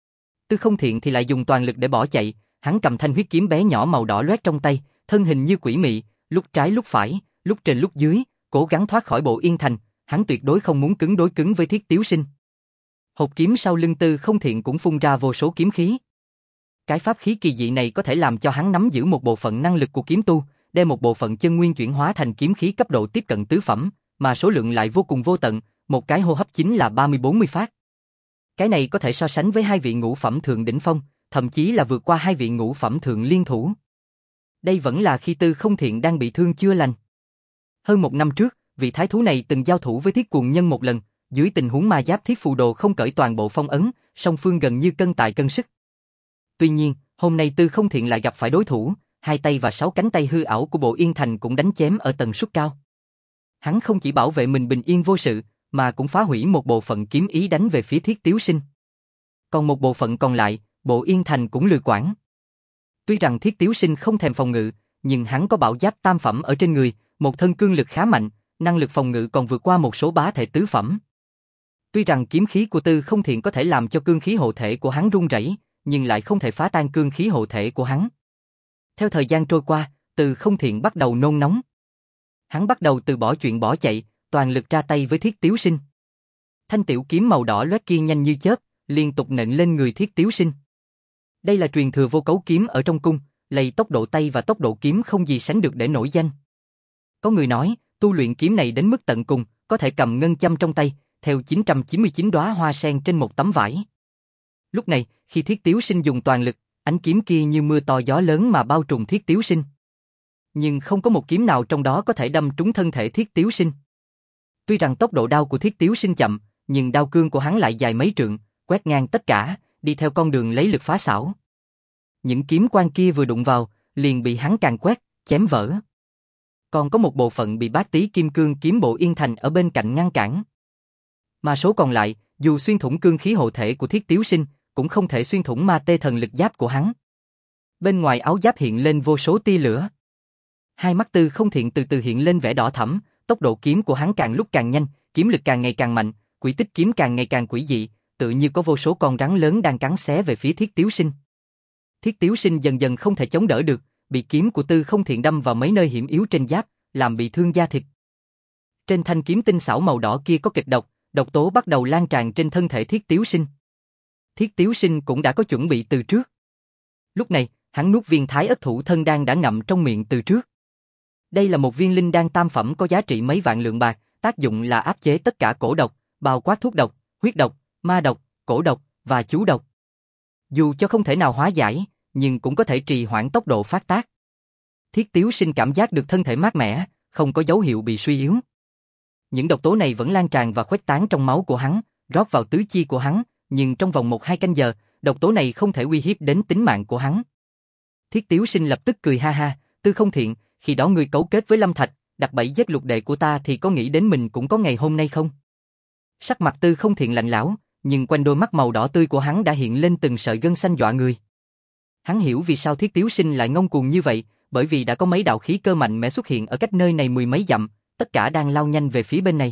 Tư Không Thiện thì lại dùng toàn lực để bỏ chạy, hắn cầm thanh huyết kiếm bé nhỏ màu đỏ loét trong tay, thân hình như quỷ mị, lúc trái lúc phải, lúc trên lúc dưới, cố gắng thoát khỏi Bộ Yên Thành, hắn tuyệt đối không muốn cứng đối cứng với Thiết Tiếu Sinh. Hộp kiếm sau lưng Tư Không Thiện cũng phun ra vô số kiếm khí. Cái pháp khí kỳ dị này có thể làm cho hắn nắm giữ một bộ phận năng lực của kiếm tu, đem một bộ phận chân nguyên chuyển hóa thành kiếm khí cấp độ tiếp cận tứ phẩm, mà số lượng lại vô cùng vô tận, một cái hô hấp chính là ba mươi bốn mươi phát. Cái này có thể so sánh với hai vị ngũ phẩm thượng đỉnh phong, thậm chí là vượt qua hai vị ngũ phẩm thượng liên thủ. Đây vẫn là khi Tư Không Thiện đang bị thương chưa lành. Hơn một năm trước, vị thái thú này từng giao thủ với Thiết Cuồng Nhân một lần, dưới tình huống ma giáp thiết phù đồ không cởi toàn bộ phong ấn, song phương gần như cân tài cân sức. Tuy nhiên, hôm nay Tư Không Thiện lại gặp phải đối thủ, hai tay và sáu cánh tay hư ảo của Bộ Yên Thành cũng đánh chém ở tần suất cao. Hắn không chỉ bảo vệ mình bình yên vô sự, mà cũng phá hủy một bộ phận kiếm ý đánh về phía Thiết Tiếu Sinh. Còn một bộ phận còn lại, Bộ Yên Thành cũng lừa quản. Tuy rằng Thiết Tiếu Sinh không thèm phòng ngự, nhưng hắn có bảo giáp tam phẩm ở trên người, một thân cương lực khá mạnh, năng lực phòng ngự còn vượt qua một số bá thể tứ phẩm. Tuy rằng kiếm khí của Tư Không Thiện có thể làm cho cương khí hộ thể của hắn run rẩy, nhưng lại không thể phá tan cương khí hộ thể của hắn. Theo thời gian trôi qua, Tư Không Thiện bắt đầu nôn nóng. Hắn bắt đầu từ bỏ chuyện bỏ chạy, toàn lực ra tay với Thiết Tiếu Sinh. Thanh tiểu kiếm màu đỏ loét kia nhanh như chớp, liên tục nện lên người Thiết Tiếu Sinh. Đây là truyền thừa vô cấu kiếm ở trong cung, lấy tốc độ tay và tốc độ kiếm không gì sánh được để nổi danh. Có người nói, tu luyện kiếm này đến mức tận cùng, có thể cầm ngân châm trong tay, theo chín trăm chín mươi chín đóa hoa sen trên một tấm vải. Lúc này, khi Thiết Tiếu Sinh dùng toàn lực, ánh kiếm kia như mưa to gió lớn mà bao trùm Thiết Tiếu Sinh. Nhưng không có một kiếm nào trong đó có thể đâm trúng thân thể Thiết Tiếu Sinh. Tuy rằng tốc độ đao của Thiết Tiếu Sinh chậm, nhưng đao cương của hắn lại dài mấy trượng, quét ngang tất cả, đi theo con đường lấy lực phá xảo. Những kiếm quang kia vừa đụng vào, liền bị hắn càn quét, chém vỡ. Còn có một bộ phận bị Bát Tý Kim Cương kiếm bộ Yên Thành ở bên cạnh ngăn cản. Mà số còn lại, dù xuyên thủng cương khí hộ thể của Thiết Tiếu Sinh, cũng không thể xuyên thủng ma tê thần lực giáp của hắn. Bên ngoài áo giáp hiện lên vô số tia lửa. Hai mắt Tư Không Thiện từ từ hiện lên vẻ đỏ thẫm, tốc độ kiếm của hắn càng lúc càng nhanh, kiếm lực càng ngày càng mạnh, quỷ tích kiếm càng ngày càng quỷ dị, tự như có vô số con rắn lớn đang cắn xé về phía Thiết Tiếu Sinh. Thiết Tiếu Sinh dần dần không thể chống đỡ được, bị kiếm của Tư Không Thiện đâm vào mấy nơi hiểm yếu trên giáp, làm bị thương da thịt. Trên thanh kiếm tinh xảo màu đỏ kia có kịch độc, độc tố bắt đầu lan tràn trên thân thể Thiết Tiếu Sinh. Thiết Tiếu Sinh cũng đã có chuẩn bị từ trước. Lúc này, hắn nuốt viên Thái Ất Thủ Thân Đan đã ngậm trong miệng từ trước. Đây là một viên linh đan tam phẩm có giá trị mấy vạn lượng bạc, tác dụng là áp chế tất cả cổ độc, bao quát thuốc độc, huyết độc, ma độc, cổ độc và chú độc. Dù cho không thể nào hóa giải, nhưng cũng có thể trì hoãn tốc độ phát tác. Thiết Tiếu Sinh cảm giác được thân thể mát mẻ, không có dấu hiệu bị suy yếu. Những độc tố này vẫn lan tràn và khuếch tán trong máu của hắn, rót vào tứ chi của hắn, nhưng trong vòng một hai canh giờ, độc tố này không thể uy hiếp đến tính mạng của hắn. Thiết Tiếu Sinh lập tức cười ha ha, Tư Không Thiện, khi đó ngươi cấu kết với Lâm Thạch, đặt bẫy giết lục đệ của ta thì có nghĩ đến mình cũng có ngày hôm nay không? Sắc mặt Tư Không Thiện lạnh lẽo, nhưng quanh đôi mắt màu đỏ tươi của hắn đã hiện lên từng sợi gân xanh dọa người. Hắn hiểu vì sao Thiết Tiếu Sinh lại ngông cuồng như vậy, bởi vì đã có mấy đạo khí cơ mạnh mẽ xuất hiện ở cách nơi này mười mấy dặm, tất cả đang lao nhanh về phía bên này.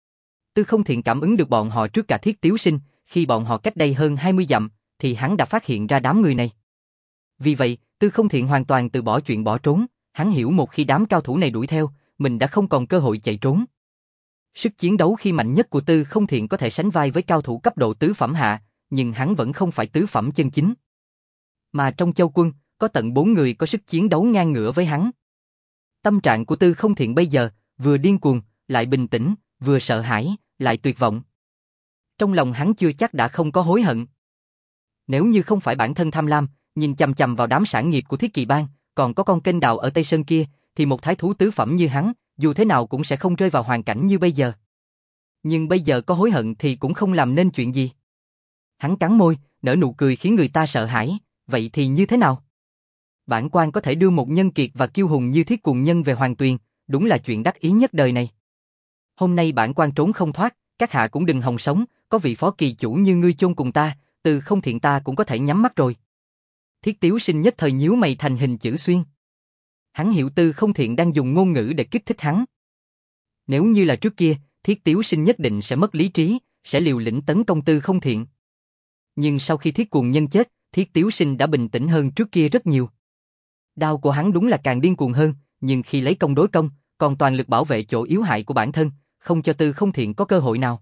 Tư Không Thiện cảm ứng được bọn họ trước cả Thiết Tiếu Sinh, khi bọn họ cách đây hơn hai mươi dặm, thì hắn đã phát hiện ra đám người này. Vì vậy, Tư Không Thiện hoàn toàn từ bỏ chuyện bỏ trốn, hắn hiểu một khi đám cao thủ này đuổi theo, mình đã không còn cơ hội chạy trốn. Sức chiến đấu khi mạnh nhất của Tư Không Thiện có thể sánh vai với cao thủ cấp độ tứ phẩm hạ, nhưng hắn vẫn không phải tứ phẩm chân chính. Mà trong Châu Quân, có tận bốn người có sức chiến đấu ngang ngửa với hắn. Tâm trạng của Tư Không Thiện bây giờ, vừa điên cuồng, lại bình tĩnh, vừa sợ hãi, lại tuyệt vọng. Trong lòng hắn chưa chắc đã không có hối hận. Nếu như không phải bản thân tham lam, nhìn chằm chằm vào đám sản nghiệp của Thiết Kỵ Bang, còn có con kênh đào ở Tây Sơn kia, thì một thái thú tứ phẩm như hắn, dù thế nào cũng sẽ không rơi vào hoàn cảnh như bây giờ. Nhưng bây giờ có hối hận thì cũng không làm nên chuyện gì. Hắn cắn môi, nở nụ cười khiến người ta sợ hãi, vậy thì như thế nào? Bản quan có thể đưa một nhân kiệt và kiêu hùng như Thiết Cuồng Nhân về Hoàng Tuyền, đúng là chuyện đắc ý nhất đời này. Hôm nay bản quan trốn không thoát, các hạ cũng đừng hòng sống, có vị phó kỳ chủ như ngươi chôn cùng ta, Tư Không Thiện ta cũng có thể nhắm mắt rồi. Thiết Tiếu Sinh nhất thời nhíu mày thành hình chữ xuyên. Hắn hiểu Tư Không Thiện đang dùng ngôn ngữ để kích thích hắn. Nếu như là trước kia, Thiết Tiếu Sinh nhất định sẽ mất lý trí, sẽ liều lĩnh tấn công Tư Không Thiện. Nhưng sau khi Thiết Cuồng Nhân chết, Thiết Tiếu Sinh đã bình tĩnh hơn trước kia rất nhiều. Đao của hắn đúng là càng điên cuồng hơn, nhưng khi lấy công đối công, còn toàn lực bảo vệ chỗ yếu hại của bản thân, không cho Tư Không Thiện có cơ hội nào.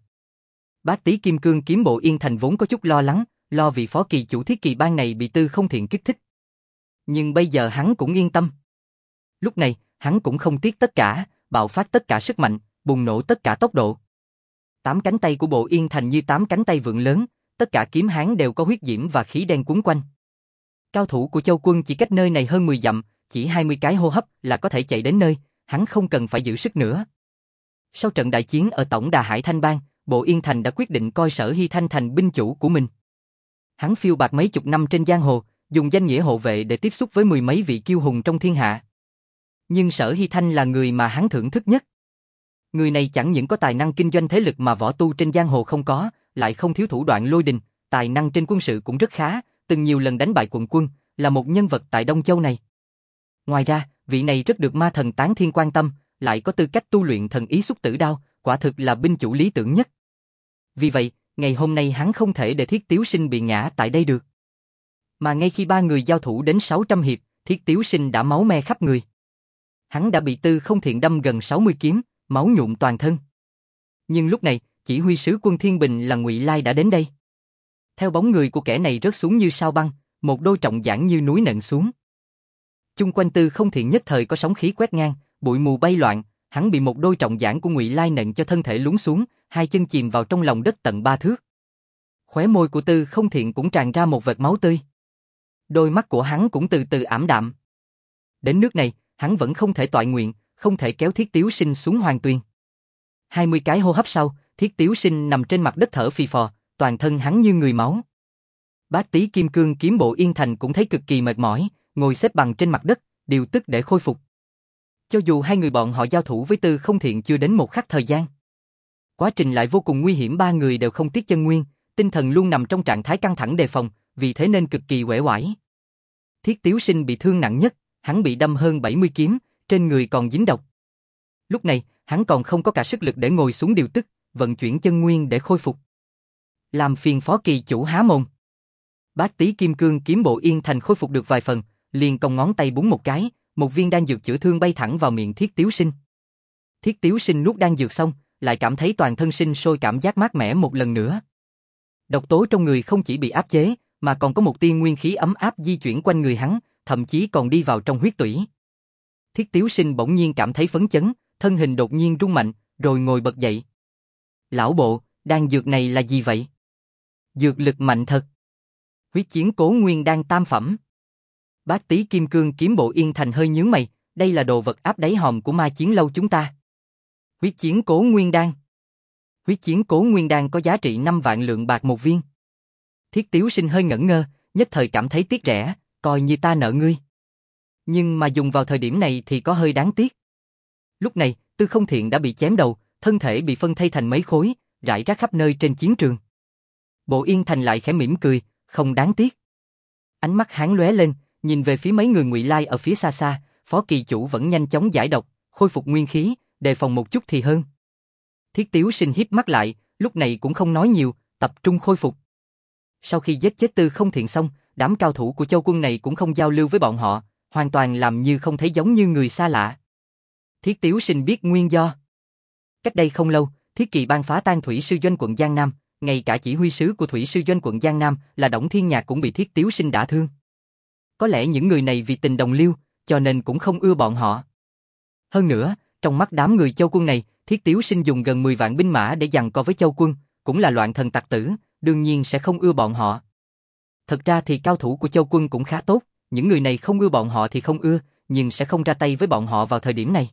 Bát Tý Kim Cương kiếm bộ Yên Thành vốn có chút lo lắng, lo vì phó kỳ chủ Thiết Kỵ Bang này bị Tư Không Thiện kích thích. Nhưng bây giờ hắn cũng yên tâm. Lúc này, hắn cũng không tiếc tất cả, bạo phát tất cả sức mạnh, bùng nổ tất cả tốc độ. Tám cánh tay của bộ Yên Thành như tám cánh tay vượn lớn, tất cả kiếm hán đều có huyết diễm và khí đen cuốn quanh. Cao thủ của Châu Quân chỉ cách nơi này hơn mười dặm, chỉ hai mươi cái hô hấp là có thể chạy đến nơi, hắn không cần phải giữ sức nữa. Sau trận đại chiến ở Tổng Đà Hải Thanh Bang, bộ Yên Thành đã quyết định coi Sở Hy Thanh thành binh chủ của mình. Hắn phiêu bạt mấy chục năm trên giang hồ, dùng danh nghĩa hộ vệ để tiếp xúc với mười mấy vị kiêu hùng trong thiên hạ. Nhưng Sở Hy Thanh là người mà hắn thưởng thức nhất. Người này chẳng những có tài năng kinh doanh thế lực mà võ tu trên giang hồ không có, lại không thiếu thủ đoạn lôi đình, tài năng trên quân sự cũng rất khá, từng nhiều lần đánh bại quận quân, là một nhân vật tại Đông Châu này. Ngoài ra, vị này rất được ma thần Tán Thiên quan tâm, lại có tư cách tu luyện thần ý xúc tử đao, quả thực là binh chủ lý tưởng nhất. Vì vậy, ngày hôm nay hắn không thể để Thiết Tiếu Sinh bị ngã tại đây được. Mà ngay khi ba người giao thủ đến sáu trăm hiệp, Thiết Tiếu Sinh đã máu me khắp người. Hắn đã bị Tư Không Thiện đâm gần sáu mươi kiếm, máu nhuộm toàn thân. Nhưng lúc này, chỉ huy sứ quân Thiên Bình là Ngụy Lai đã đến đây. Theo bóng người của kẻ này rớt xuống như sao băng, một đôi trọng giản như núi nện xuống. Chung quanh Tư Không Thiện nhất thời có sóng khí quét ngang, bụi mù bay loạn, hắn bị một đôi trọng giản của Ngụy Lai nện cho thân thể lún xuống, hai chân chìm vào trong lòng đất tận ba thước. Khóe môi của Tư Không Thiện cũng tràn ra một vệt máu tươi. Đôi mắt của hắn cũng từ từ ảm đạm. Đến nước này, hắn vẫn không thể toại nguyện, không thể kéo Thiết Tiếu Sinh xuống hoàng tuyền. Hai mươi cái hô hấp sau, Thiết Tiếu Sinh nằm trên mặt đất thở phì phò, toàn thân hắn như người máu. Bát Tý Kim Cương Kiếm Bộ Yên Thành cũng thấy cực kỳ mệt mỏi, ngồi xếp bằng trên mặt đất, điều tức để khôi phục. Cho dù hai người bọn họ giao thủ với Tư Không Thiện chưa đến một khắc thời gian, quá trình lại vô cùng nguy hiểm, ba người đều không tiếc chân nguyên, tinh thần luôn nằm trong trạng thái căng thẳng đề phòng, vì thế nên cực kỳ uể oải. Thiết Tiếu Sinh bị thương nặng nhất, hắn bị đâm hơn bảy mươi kiếm, trên người còn dính độc. Lúc này, hắn còn không có cả sức lực để ngồi xuống điều tức, vận chuyển chân nguyên để khôi phục. Làm phiền Phó Kỳ chủ há mồm. Bát Tý Kim Cương Kiếm Bộ Yên Thành khôi phục được vài phần, liền cong ngón tay búng một cái, một viên đan dược chữa thương bay thẳng vào miệng Thiết Tiếu Sinh. Thiết Tiếu Sinh nuốt đan dược xong, lại cảm thấy toàn thân sinh sôi cảm giác mát mẻ một lần nữa. Độc tố trong người không chỉ bị áp chế, mà còn có một tia nguyên khí ấm áp di chuyển quanh người hắn, thậm chí còn đi vào trong huyết tủy. Thiết Tiếu Sinh bỗng nhiên cảm thấy phấn chấn, thân hình đột nhiên rung mạnh, rồi ngồi bật dậy. Lão bộ, đan dược này là gì vậy? Dược lực mạnh thật. Huyết Chiến Cố Nguyên Đan tam phẩm. Bát Tý Kim Cương Kiếm Bộ Yên Thành hơi nhướng mày, đây là đồ vật áp đáy hòm của Ma Chiến Lâu chúng ta. Huyết Chiến Cố Nguyên Đan. Huyết Chiến Cố Nguyên Đan có giá trị năm vạn lượng bạc một viên. Thiết Tiếu Sinh hơi ngẩn ngơ, nhất thời cảm thấy tiếc rẻ, coi như ta nợ ngươi. Nhưng mà dùng vào thời điểm này thì có hơi đáng tiếc. Lúc này, Tư Không Thiện đã bị chém đầu, thân thể bị phân thây thành mấy khối, rải rác khắp nơi trên chiến trường. Bộ Yên Thành lại khẽ mỉm cười, không đáng tiếc. Ánh mắt hắn lóe lên, nhìn về phía mấy người Ngụy Lai ở phía xa xa, Phó Kỳ chủ vẫn nhanh chóng giải độc, khôi phục nguyên khí, đề phòng một chút thì hơn. Thiết Tiếu Sinh híp mắt lại, lúc này cũng không nói nhiều, tập trung khôi phục. Sau khi giết chết Tư Không Thiện xong, đám cao thủ của Châu Quân này cũng không giao lưu với bọn họ, hoàn toàn làm như không thấy, giống như người xa lạ. Thiết Tiếu Sinh biết nguyên do. Cách đây không lâu, Thiết Kỳ Bang phá tan Thủy Sư Doanh quận Giang Nam, ngay cả chỉ huy sứ của Thủy Sư Doanh quận Giang Nam là Đổng Thiên Nhạc cũng bị Thiết Tiếu Sinh đả thương. Có lẽ những người này vì tình đồng liêu, cho nên cũng không ưa bọn họ. Hơn nữa, trong mắt đám người Châu Quân này, Thiết Tiếu Sinh dùng gần mười vạn binh mã để giằng co với Châu Quân, cũng là loạn thần tặc tử, đương nhiên sẽ không ưa bọn họ. Thật ra thì cao thủ của Châu Quân cũng khá tốt, những người này không ưa bọn họ thì không ưa, nhưng sẽ không ra tay với bọn họ vào thời điểm này.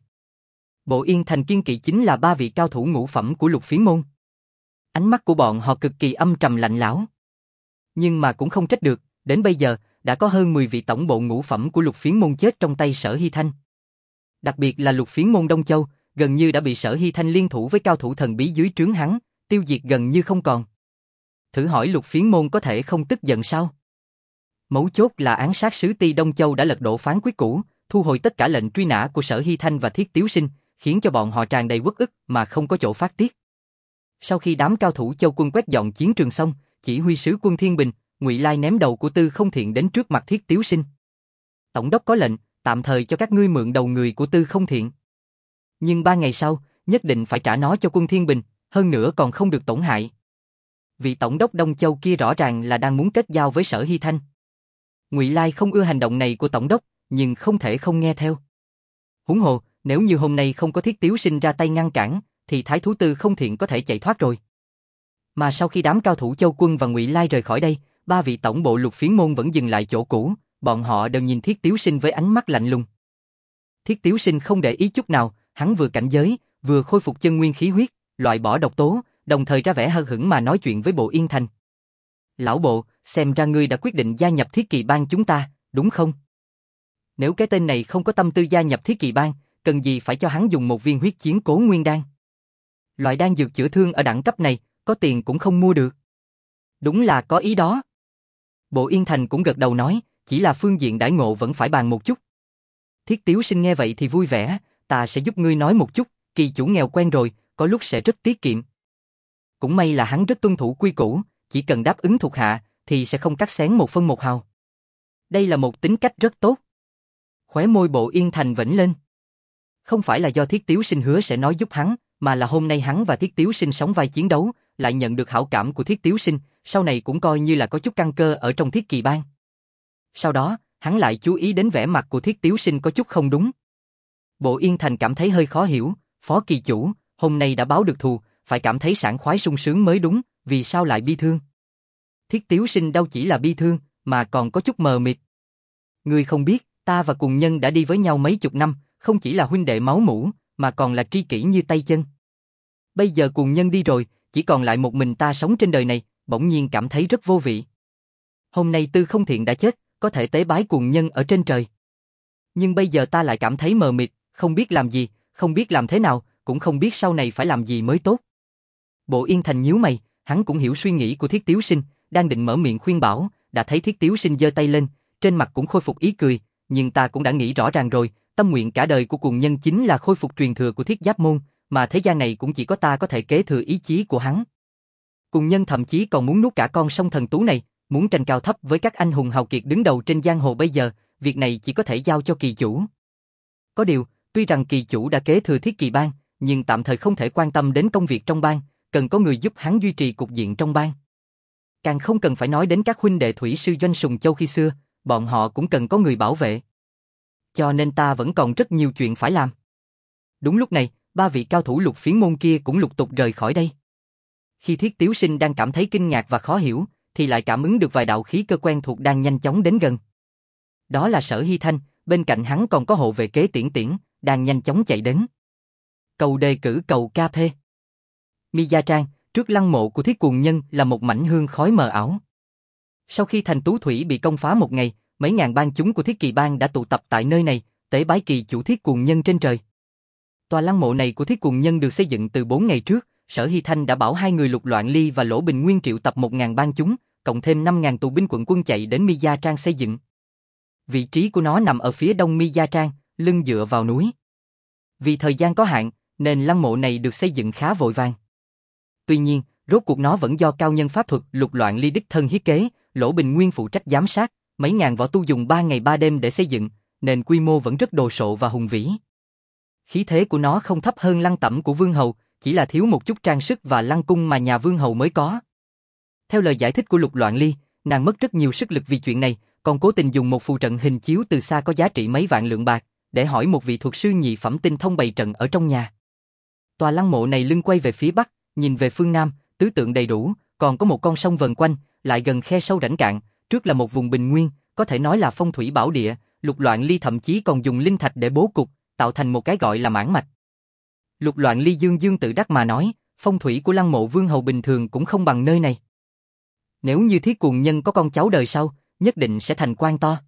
Bộ Yên Thành kiên kỵ chính là ba vị cao thủ ngũ phẩm của Lục Phiến môn. Ánh mắt của bọn họ cực kỳ âm trầm lạnh lẽo. Nhưng mà cũng không trách được, đến bây giờ, đã có hơn mười vị tổng bộ ngũ phẩm của Lục Phiến môn chết trong tay Sở Hy Thanh. Đặc biệt là Lục Phiến môn Đông Châu, gần như đã bị Sở Hy Thanh liên thủ với cao thủ thần bí dưới trướng hắn, tiêu diệt gần như không còn. Thử hỏi Lục Phiến môn có thể không tức giận sao? Mấu chốt là án sát sứ Ti Đông Châu đã lật đổ phán quyết cũ, thu hồi tất cả lệnh truy nã của Sở Hy Thanh và Thiết Tiếu Sinh, khiến cho bọn họ tràn đầy uất ức mà không có chỗ phát tiết. Sau khi đám cao thủ Châu Quân quét dọn chiến trường xong, chỉ huy sứ quân Thiên Bình, Ngụy Lai ném đầu của Tư Không Thiện đến trước mặt Thiết Tiếu Sinh. Tổng đốc có lệnh, tạm thời cho các ngươi mượn đầu người của Tư Không Thiện. Nhưng ba ngày sau, nhất định phải trả nó cho quân Thiên Bình, hơn nữa còn không được tổn hại. Vị tổng đốc Đông Châu kia rõ ràng là đang muốn kết giao với Sở Hy Thanh. Ngụy Lai không ưa hành động này của tổng đốc, nhưng không thể không nghe theo. Huống hồ, nếu như hôm nay không có Thiết Tiếu Sinh ra tay ngăn cản, thì Thái thú Tư Không Thiện có thể chạy thoát rồi. Mà sau khi đám cao thủ Châu Quân và Ngụy Lai rời khỏi đây, ba vị tổng bộ Lục Phiến môn vẫn dừng lại chỗ cũ, bọn họ đều nhìn Thiết Tiếu Sinh với ánh mắt lạnh lùng. Thiết Tiếu Sinh không để ý chút nào, hắn vừa cảnh giới, vừa khôi phục chân nguyên khí huyết, loại bỏ độc tố, đồng thời ra vẻ hờ hững mà nói chuyện với Bộ Yên Thành. Lão bộ, xem ra ngươi đã quyết định gia nhập Thiết Kỳ Bang chúng ta, đúng không? Nếu cái tên này không có tâm tư gia nhập Thiết Kỳ Bang, cần gì phải cho hắn dùng một viên huyết chiến cố nguyên đan? Loại đan dược chữa thương ở đẳng cấp này, có tiền cũng không mua được. Đúng là có ý đó. Bộ Yên Thành cũng gật đầu nói, chỉ là phương diện đãi ngộ vẫn phải bàn một chút. Thiết Tiếu Sinh nghe vậy thì vui vẻ, ta sẽ giúp ngươi nói một chút, kỳ chủ nghèo quen rồi, có lúc sẽ rất tiết kiệm. Cũng may là hắn rất tuân thủ quy củ, chỉ cần đáp ứng thuộc hạ, thì sẽ không cắt xén một phân một hào. Đây là một tính cách rất tốt. Khóe môi Bộ Yên Thành vểnh lên. Không phải là do Thiết Tiếu Sinh hứa sẽ nói giúp hắn, mà là hôm nay hắn và Thiết Tiếu Sinh sóng vai chiến đấu, lại nhận được hảo cảm của Thiết Tiếu Sinh, sau này cũng coi như là có chút căn cơ ở trong Thiết Kỳ Bang. Sau đó, hắn lại chú ý đến vẻ mặt của Thiết Tiếu Sinh có chút không đúng. Bộ Yên Thành cảm thấy hơi khó hiểu, Phó kỳ chủ, hôm nay đã báo được thù, phải cảm thấy sảng khoái sung sướng mới đúng, vì sao lại bi thương? Thiết Tiếu Sinh đâu chỉ là bi thương, mà còn có chút mờ mịt. Ngươi không biết, ta và Cuồng Nhân đã đi với nhau mấy chục năm, không chỉ là huynh đệ máu mủ, mà còn là tri kỷ như tay chân. Bây giờ Cuồng Nhân đi rồi, chỉ còn lại một mình ta sống trên đời này, bỗng nhiên cảm thấy rất vô vị. Hôm nay Tư Không Thiện đã chết, có thể tế bái Cuồng Nhân ở trên trời. Nhưng bây giờ ta lại cảm thấy mờ mịt, không biết làm gì, không biết làm thế nào, cũng không biết sau này phải làm gì mới tốt. Bộ Yên Thành nhíu mày, hắn cũng hiểu suy nghĩ của Thiết Tiếu Sinh, đang định mở miệng khuyên bảo, đã thấy Thiết Tiếu Sinh giơ tay lên, trên mặt cũng khôi phục ý cười, nhưng ta cũng đã nghĩ rõ ràng rồi, tâm nguyện cả đời của Cuồng Nhân chính là khôi phục truyền thừa của Thiết Giáp môn, mà thế gian này cũng chỉ có ta có thể kế thừa ý chí của hắn. Cuồng Nhân thậm chí còn muốn nuốt cả con sông thần tú này, muốn tranh cao thấp với các anh hùng hào kiệt đứng đầu trên giang hồ bây giờ, việc này chỉ có thể giao cho kỳ chủ. Có điều, tuy rằng kỳ chủ đã kế thừa Thiết Kỳ Bang, nhưng tạm thời không thể quan tâm đến công việc trong bang, cần có người giúp hắn duy trì cục diện trong bang. Càng không cần phải nói đến các huynh đệ thủy sư Doanh Sùng Châu khi xưa, bọn họ cũng cần có người bảo vệ. Cho nên ta vẫn còn rất nhiều chuyện phải làm. Đúng lúc này, ba vị cao thủ Lục Phiến môn kia cũng lục tục rời khỏi đây. Khi Thiết Tiếu Sinh đang cảm thấy kinh ngạc và khó hiểu, thì lại cảm ứng được vài đạo khí cơ quen thuộc đang nhanh chóng đến gần. Đó là Sở Hy Thanh, bên cạnh hắn còn có hộ vệ kế Tiễn Tiễn, đang nhanh chóng chạy đến. Cầu đề cử cầu ca phê. Mi Gia Trang, trước lăng mộ của Thiết Cuồng Nhân là một mảnh hương khói mờ ảo. Sau khi thành Tú Thủy bị công phá một ngày, mấy ngàn bang chúng của Thiết Kỳ Bang đã tụ tập tại nơi này, tế bái kỳ chủ Thiết Cuồng Nhân trên trời. Tòa lăng mộ này của Thiết Cuồng Nhân được xây dựng từ bốn ngày trước, Sở Hy Thanh đã bảo hai người Lục Loạn Ly và Lỗ Bình Nguyên triệu tập một ngàn bang chúng, cộng thêm năm ngàn tù binh quận quân chạy đến Mi Gia Trang xây dựng. Vị trí của nó nằm ở phía đông Mi Gia Trang, lưng dựa vào núi. Vì thời gian có hạn, nên lăng mộ này được xây dựng khá vội vàng. Tuy nhiên, rốt cuộc nó vẫn do cao nhân pháp thuật Lục Loạn Ly đích thân thiết kế, Lỗ Bình Nguyên phụ trách giám sát, mấy ngàn võ tu dùng ba ngày ba đêm để xây dựng, nên quy mô vẫn rất đồ sộ và hùng vĩ. Khí thế của nó không thấp hơn lăng tẩm của Vương Hầu, chỉ là thiếu một chút trang sức và lăng cung mà nhà Vương Hầu mới có. Theo lời giải thích của Lục Loạn Ly, nàng mất rất nhiều sức lực vì chuyện này, còn cố tình dùng một phù trận hình chiếu từ xa có giá trị mấy vạn lượng bạc, để hỏi một vị thuật sư nhị phẩm tinh thông bày trận ở trong nhà. Tòa lăng mộ này lưng quay về phía bắc, nhìn về phương nam, tứ tượng đầy đủ, còn có một con sông vần quanh, lại gần khe sâu rãnh cạn, trước là một vùng bình nguyên, có thể nói là phong thủy bảo địa. Lục Loạn Ly thậm chí còn dùng linh thạch để bố cục, tạo thành một cái gọi là mãn mạch. Lục Loạn Ly dương dương tự đắc mà nói, phong thủy của lăng mộ Vương Hầu bình thường cũng không bằng nơi này. Nếu như Thiết Cuồng Nhân có con cháu đời sau, nhất định sẽ thành quan to.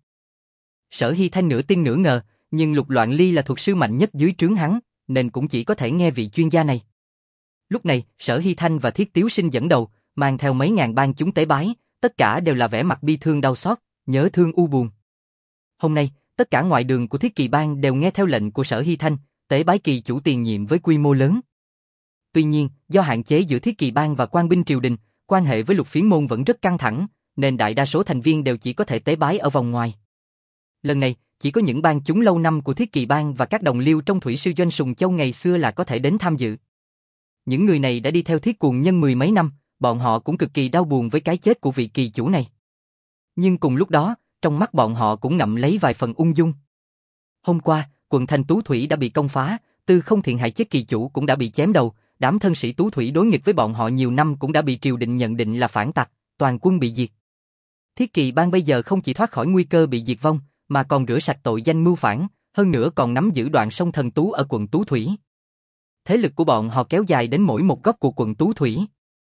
Sở Hy Thanh nửa tin nửa ngờ, nhưng Lục Loạn Ly là thuật sư mạnh nhất dưới trướng hắn, nên cũng chỉ có thể nghe vị chuyên gia này. Lúc này, Sở Hy Thanh và Thiết Tiếu Sinh dẫn đầu, mang theo mấy ngàn bang chúng tế bái, tất cả đều là vẻ mặt bi thương đau xót, nhớ thương u buồn. Hôm nay, tất cả ngoại đường của Thiết Kỳ Bang đều nghe theo lệnh của Sở Hy Thanh, tế bái kỳ chủ tiền nhiệm với quy mô lớn. Tuy nhiên, do hạn chế giữa Thiết Kỳ Bang và quan binh triều đình, quan hệ với Lục Phiến môn vẫn rất căng thẳng, nên đại đa số thành viên đều chỉ có thể tế bái ở vòng ngoài. Lần này, chỉ có những bang chúng lâu năm của Thiết Kỳ Bang và các đồng liêu trong thủy sư Doanh Sùng Châu ngày xưa là có thể đến tham dự. Những người này đã đi theo Thiết Cuồng Nhân mười mấy năm, bọn họ cũng cực kỳ đau buồn với cái chết của vị kỳ chủ này. Nhưng cùng lúc đó, trong mắt bọn họ cũng ngậm lấy vài phần ung dung. Hôm qua, quận thành Tú Thủy đã bị công phá, Tư Không Thiện hại chết kỳ chủ cũng đã bị chém đầu, đám thân sĩ Tú Thủy đối nghịch với bọn họ nhiều năm cũng đã bị triều đình nhận định là phản tặc, toàn quân bị diệt. Thiết Kỳ Bang bây giờ không chỉ thoát khỏi nguy cơ bị diệt vong, mà còn rửa sạch tội danh mưu phản, hơn nữa còn nắm giữ đoạn sông Thần Tú ở quận Tú Thủy. Thế lực của bọn họ kéo dài đến mỗi một góc của quận Tú Thủy.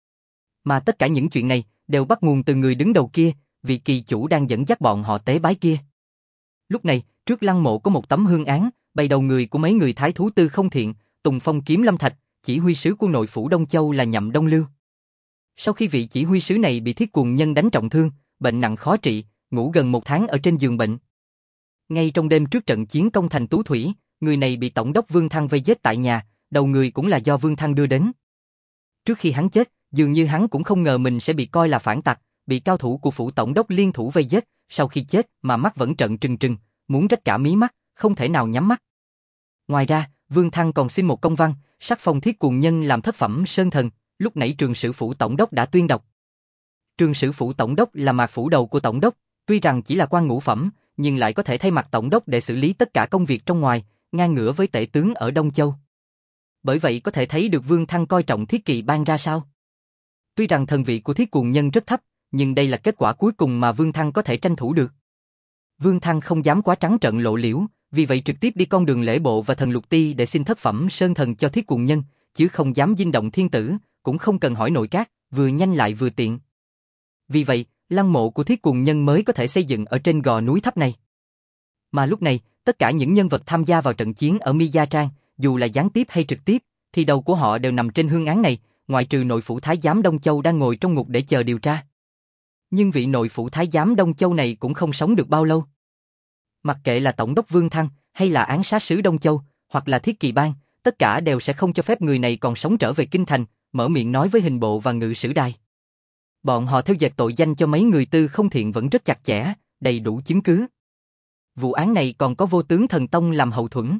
Mà tất cả những chuyện này đều bắt nguồn từ người đứng đầu kia, vị kỳ chủ đang dẫn dắt bọn họ tế bái kia. Lúc này, trước lăng mộ có một tấm hương án, bày đầu người của mấy người thái thú Tư Không Thiện, Tùng Phong Kiếm Lâm Thạch, chỉ huy sứ của nội phủ Đông Châu là Nhậm Đông Lưu. Sau khi vị chỉ huy sứ này bị Thiết Cuồng Nhân đánh trọng thương, bệnh nặng khó trị, ngủ gần một tháng ở trên giường bệnh. Ngay trong đêm trước trận chiến công thành Tú Thủy, người này bị Tổng đốc Vương Thăng vây giết tại nhà, đầu người cũng là do Vương Thăng đưa đến. Trước khi hắn chết, dường như hắn cũng không ngờ mình sẽ bị coi là phản tặc, bị cao thủ của phủ Tổng đốc liên thủ vây giết, sau khi chết mà mắt vẫn trợn trừng trừng, muốn rách cả mí mắt, không thể nào nhắm mắt. Ngoài ra, Vương Thăng còn xin một công văn, sắc phong Thiết Cuồng Nhân làm thất phẩm sơn thần, lúc nãy trường sử phủ Tổng đốc đã tuyên đọc. Trường sử phủ Tổng đốc là mạc phủ đầu của Tổng đốc, tuy rằng chỉ là quan ngũ phẩm, nhưng lại có thể thay mặt Tổng đốc để xử lý tất cả công việc trong ngoài, ngang ngửa với tể tướng ở Đông Châu. Bởi vậy có thể thấy được Vương Thăng coi trọng Thiết Kỵ Bang ra sao. Tuy rằng thần vị của Thiết Cuồng Nhân rất thấp, nhưng đây là kết quả cuối cùng mà Vương Thăng có thể tranh thủ được. Vương Thăng không dám quá trắng trợn lộ liễu, vì vậy trực tiếp đi con đường lễ bộ và thần lục ti để xin thất phẩm sơn thần cho Thiết Cuồng Nhân, chứ không dám dinh động thiên tử, cũng không cần hỏi nội các, vừa nhanh lại vừa tiện. Vì vậy, lăng mộ của Thiết Cuồng Nhân mới có thể xây dựng ở trên gò núi thấp này. Mà lúc này, tất cả những nhân vật tham gia vào trận chiến ở Mi Gia Trang, dù là gián tiếp hay trực tiếp, thì đầu của họ đều nằm trên hương án này, ngoại trừ nội phủ Thái giám Đông Châu đang ngồi trong ngục để chờ điều tra. Nhưng vị nội phủ Thái giám Đông Châu này cũng không sống được bao lâu. Mặc kệ là Tổng đốc Vương Thăng, hay là án sát sứ Đông Châu, hoặc là Thiết Kỵ Bang, tất cả đều sẽ không cho phép người này còn sống trở về kinh thành, mở miệng nói với hình bộ và ngự sử đài. Bọn họ theo dệt tội danh cho mấy người tư không thiện vẫn rất chặt chẽ, đầy đủ chứng cứ. Vụ án này còn có Vô Tướng Thần Tông làm hậu thuẫn.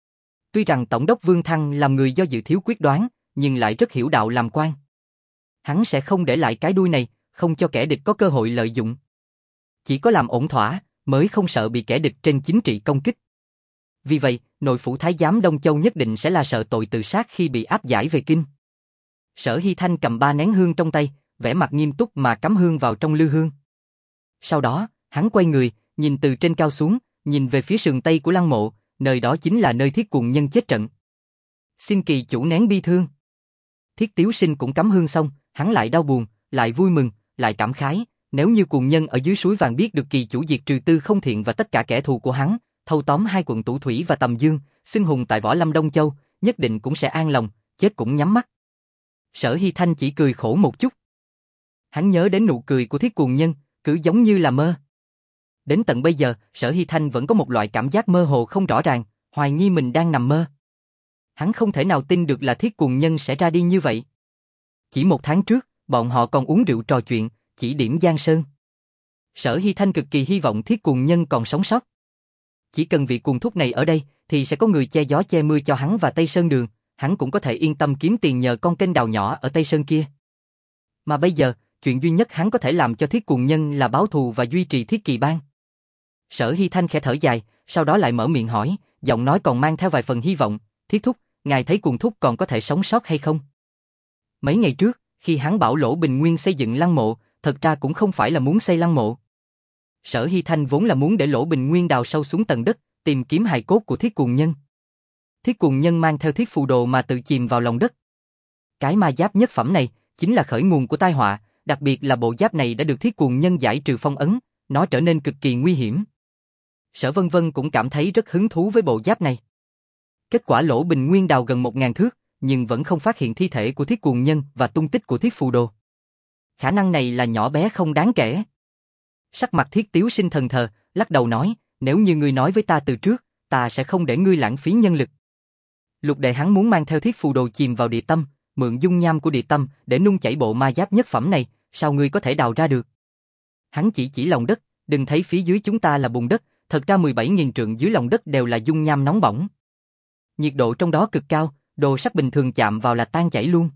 Tuy rằng Tổng đốc Vương Thăng làm người do dự thiếu quyết đoán, nhưng lại rất hiểu đạo làm quan. Hắn sẽ không để lại cái đuôi này, không cho kẻ địch có cơ hội lợi dụng. Chỉ có làm ổn thỏa, mới không sợ bị kẻ địch trên chính trị công kích. Vì vậy, nội phủ Thái giám Đông Châu nhất định sẽ là sợ tội tự sát khi bị áp giải về kinh. Sở Hy Thanh cầm ba nén hương trong tay, vẻ mặt nghiêm túc mà cắm hương vào trong lư hương. Sau đó, hắn quay người, nhìn từ trên cao xuống, nhìn về phía sườn tây của lăng mộ, nơi đó chính là nơi Thiết Cuồng Nhân chết trận. Xin kỳ chủ nén bi thương. Thiết Tiếu Sinh cũng cắm hương xong, hắn lại đau buồn, lại vui mừng, lại cảm khái, nếu như Cuồng Nhân ở dưới suối vàng biết được kỳ chủ diệt trừ tư không thiện và tất cả kẻ thù của hắn, thâu tóm hai quận Tú Thủy và Tầm Dương, xưng hùng tại Võ Lâm Đông Châu, nhất định cũng sẽ an lòng, chết cũng nhắm mắt. Sở Hy Thanh chỉ cười khổ một chút. Hắn nhớ đến nụ cười của Thiết Cuồng Nhân, cứ giống như là mơ. Đến tận bây giờ, Sở Hy Thanh vẫn có một loại cảm giác mơ hồ không rõ ràng, hoài nghi mình đang nằm mơ. Hắn không thể nào tin được là Thiết Cuồng Nhân sẽ ra đi như vậy. Chỉ một tháng trước, bọn họ còn uống rượu trò chuyện, chỉ điểm Giang Sơn. Sở Hy Thanh cực kỳ hy vọng Thiết Cuồng Nhân còn sống sót. Chỉ cần vị cuồng thúc này ở đây, thì sẽ có người che gió che mưa cho hắn và Tây Sơn Đường, hắn cũng có thể yên tâm kiếm tiền nhờ con kênh đào nhỏ ở Tây Sơn kia. Mà bây giờ, chuyện duy nhất hắn có thể làm cho Thiết Cuồng Nhân là báo thù và duy trì Thiết Kỵ Bang. Sở Hy Thanh khẽ thở dài, sau đó lại mở miệng hỏi, giọng nói còn mang theo vài phần hy vọng, Thiết thúc, ngài thấy cuồng thúc còn có thể sống sót hay không? Mấy ngày trước, khi hắn bảo Lỗ Bình Nguyên xây dựng lăng mộ, thật ra cũng không phải là muốn xây lăng mộ. Sở Hy Thanh vốn là muốn để Lỗ Bình Nguyên đào sâu xuống tầng đất, tìm kiếm hài cốt của Thiết Cuồng Nhân. Thiết Cuồng Nhân mang theo thiết phù đồ mà tự chìm vào lòng đất. Cái ma giáp nhất phẩm này chính là khởi nguồn của tai họa, đặc biệt là bộ giáp này đã được Thiết Cuồng Nhân giải trừ phong ấn, nó trở nên cực kỳ nguy hiểm. Sở Vân Vân cũng cảm thấy rất hứng thú với bộ giáp này. Kết quả Lỗ Bình Nguyên đào gần một ngàn thước, nhưng vẫn không phát hiện thi thể của Thiết Cuồng Nhân và tung tích của thiết phù đồ. Khả năng này là nhỏ bé không đáng kể. Sắc mặt Thiết Tiếu Sinh thần thờ, lắc đầu nói, nếu như ngươi nói với ta từ trước, ta sẽ không để ngươi lãng phí nhân lực. Lục Đệ hắn muốn mang theo thiết phù đồ chìm vào địa tâm, mượn dung nham của địa tâm để nung chảy bộ ma giáp nhất phẩm này, sao ngươi có thể đào ra được? Hắn chỉ chỉ lòng đất, đừng thấy phía dưới chúng ta là bùn đất, thật ra mười bảy nghìn trượng dưới lòng đất đều là dung nham nóng bỏng. Nhiệt độ trong đó cực cao, đồ sắt bình thường chạm vào là tan chảy luôn.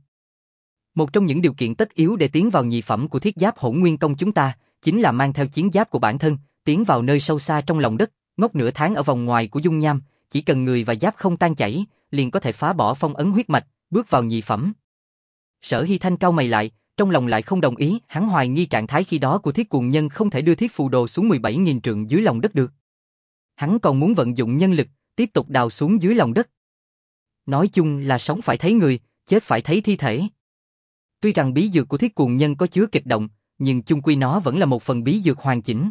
Một trong những điều kiện tất yếu để tiến vào nhị phẩm của thiết giáp Hỗn Nguyên Công chúng ta, chính là mang theo chiến giáp của bản thân, tiến vào nơi sâu xa trong lòng đất, ngốc nửa tháng ở vòng ngoài của dung nham, chỉ cần người và giáp không tan chảy, liền có thể phá bỏ phong ấn huyết mạch, bước vào nhị phẩm. Sở Hy Thanh cau mày lại, trong lòng lại không đồng ý, hắn hoài nghi trạng thái khi đó của Thiết Cuồng Nhân không thể đưa thiết phù đồ xuống mười bảy nghìn trượng dưới lòng đất được. Hắn còn muốn vận dụng nhân lực, tiếp tục đào xuống dưới lòng đất. Nói chung là sống phải thấy người, chết phải thấy thi thể. Tuy rằng bí dược của Thiết Cuồng Nhân có chứa kịch động, nhưng chung quy nó vẫn là một phần bí dược hoàn chỉnh.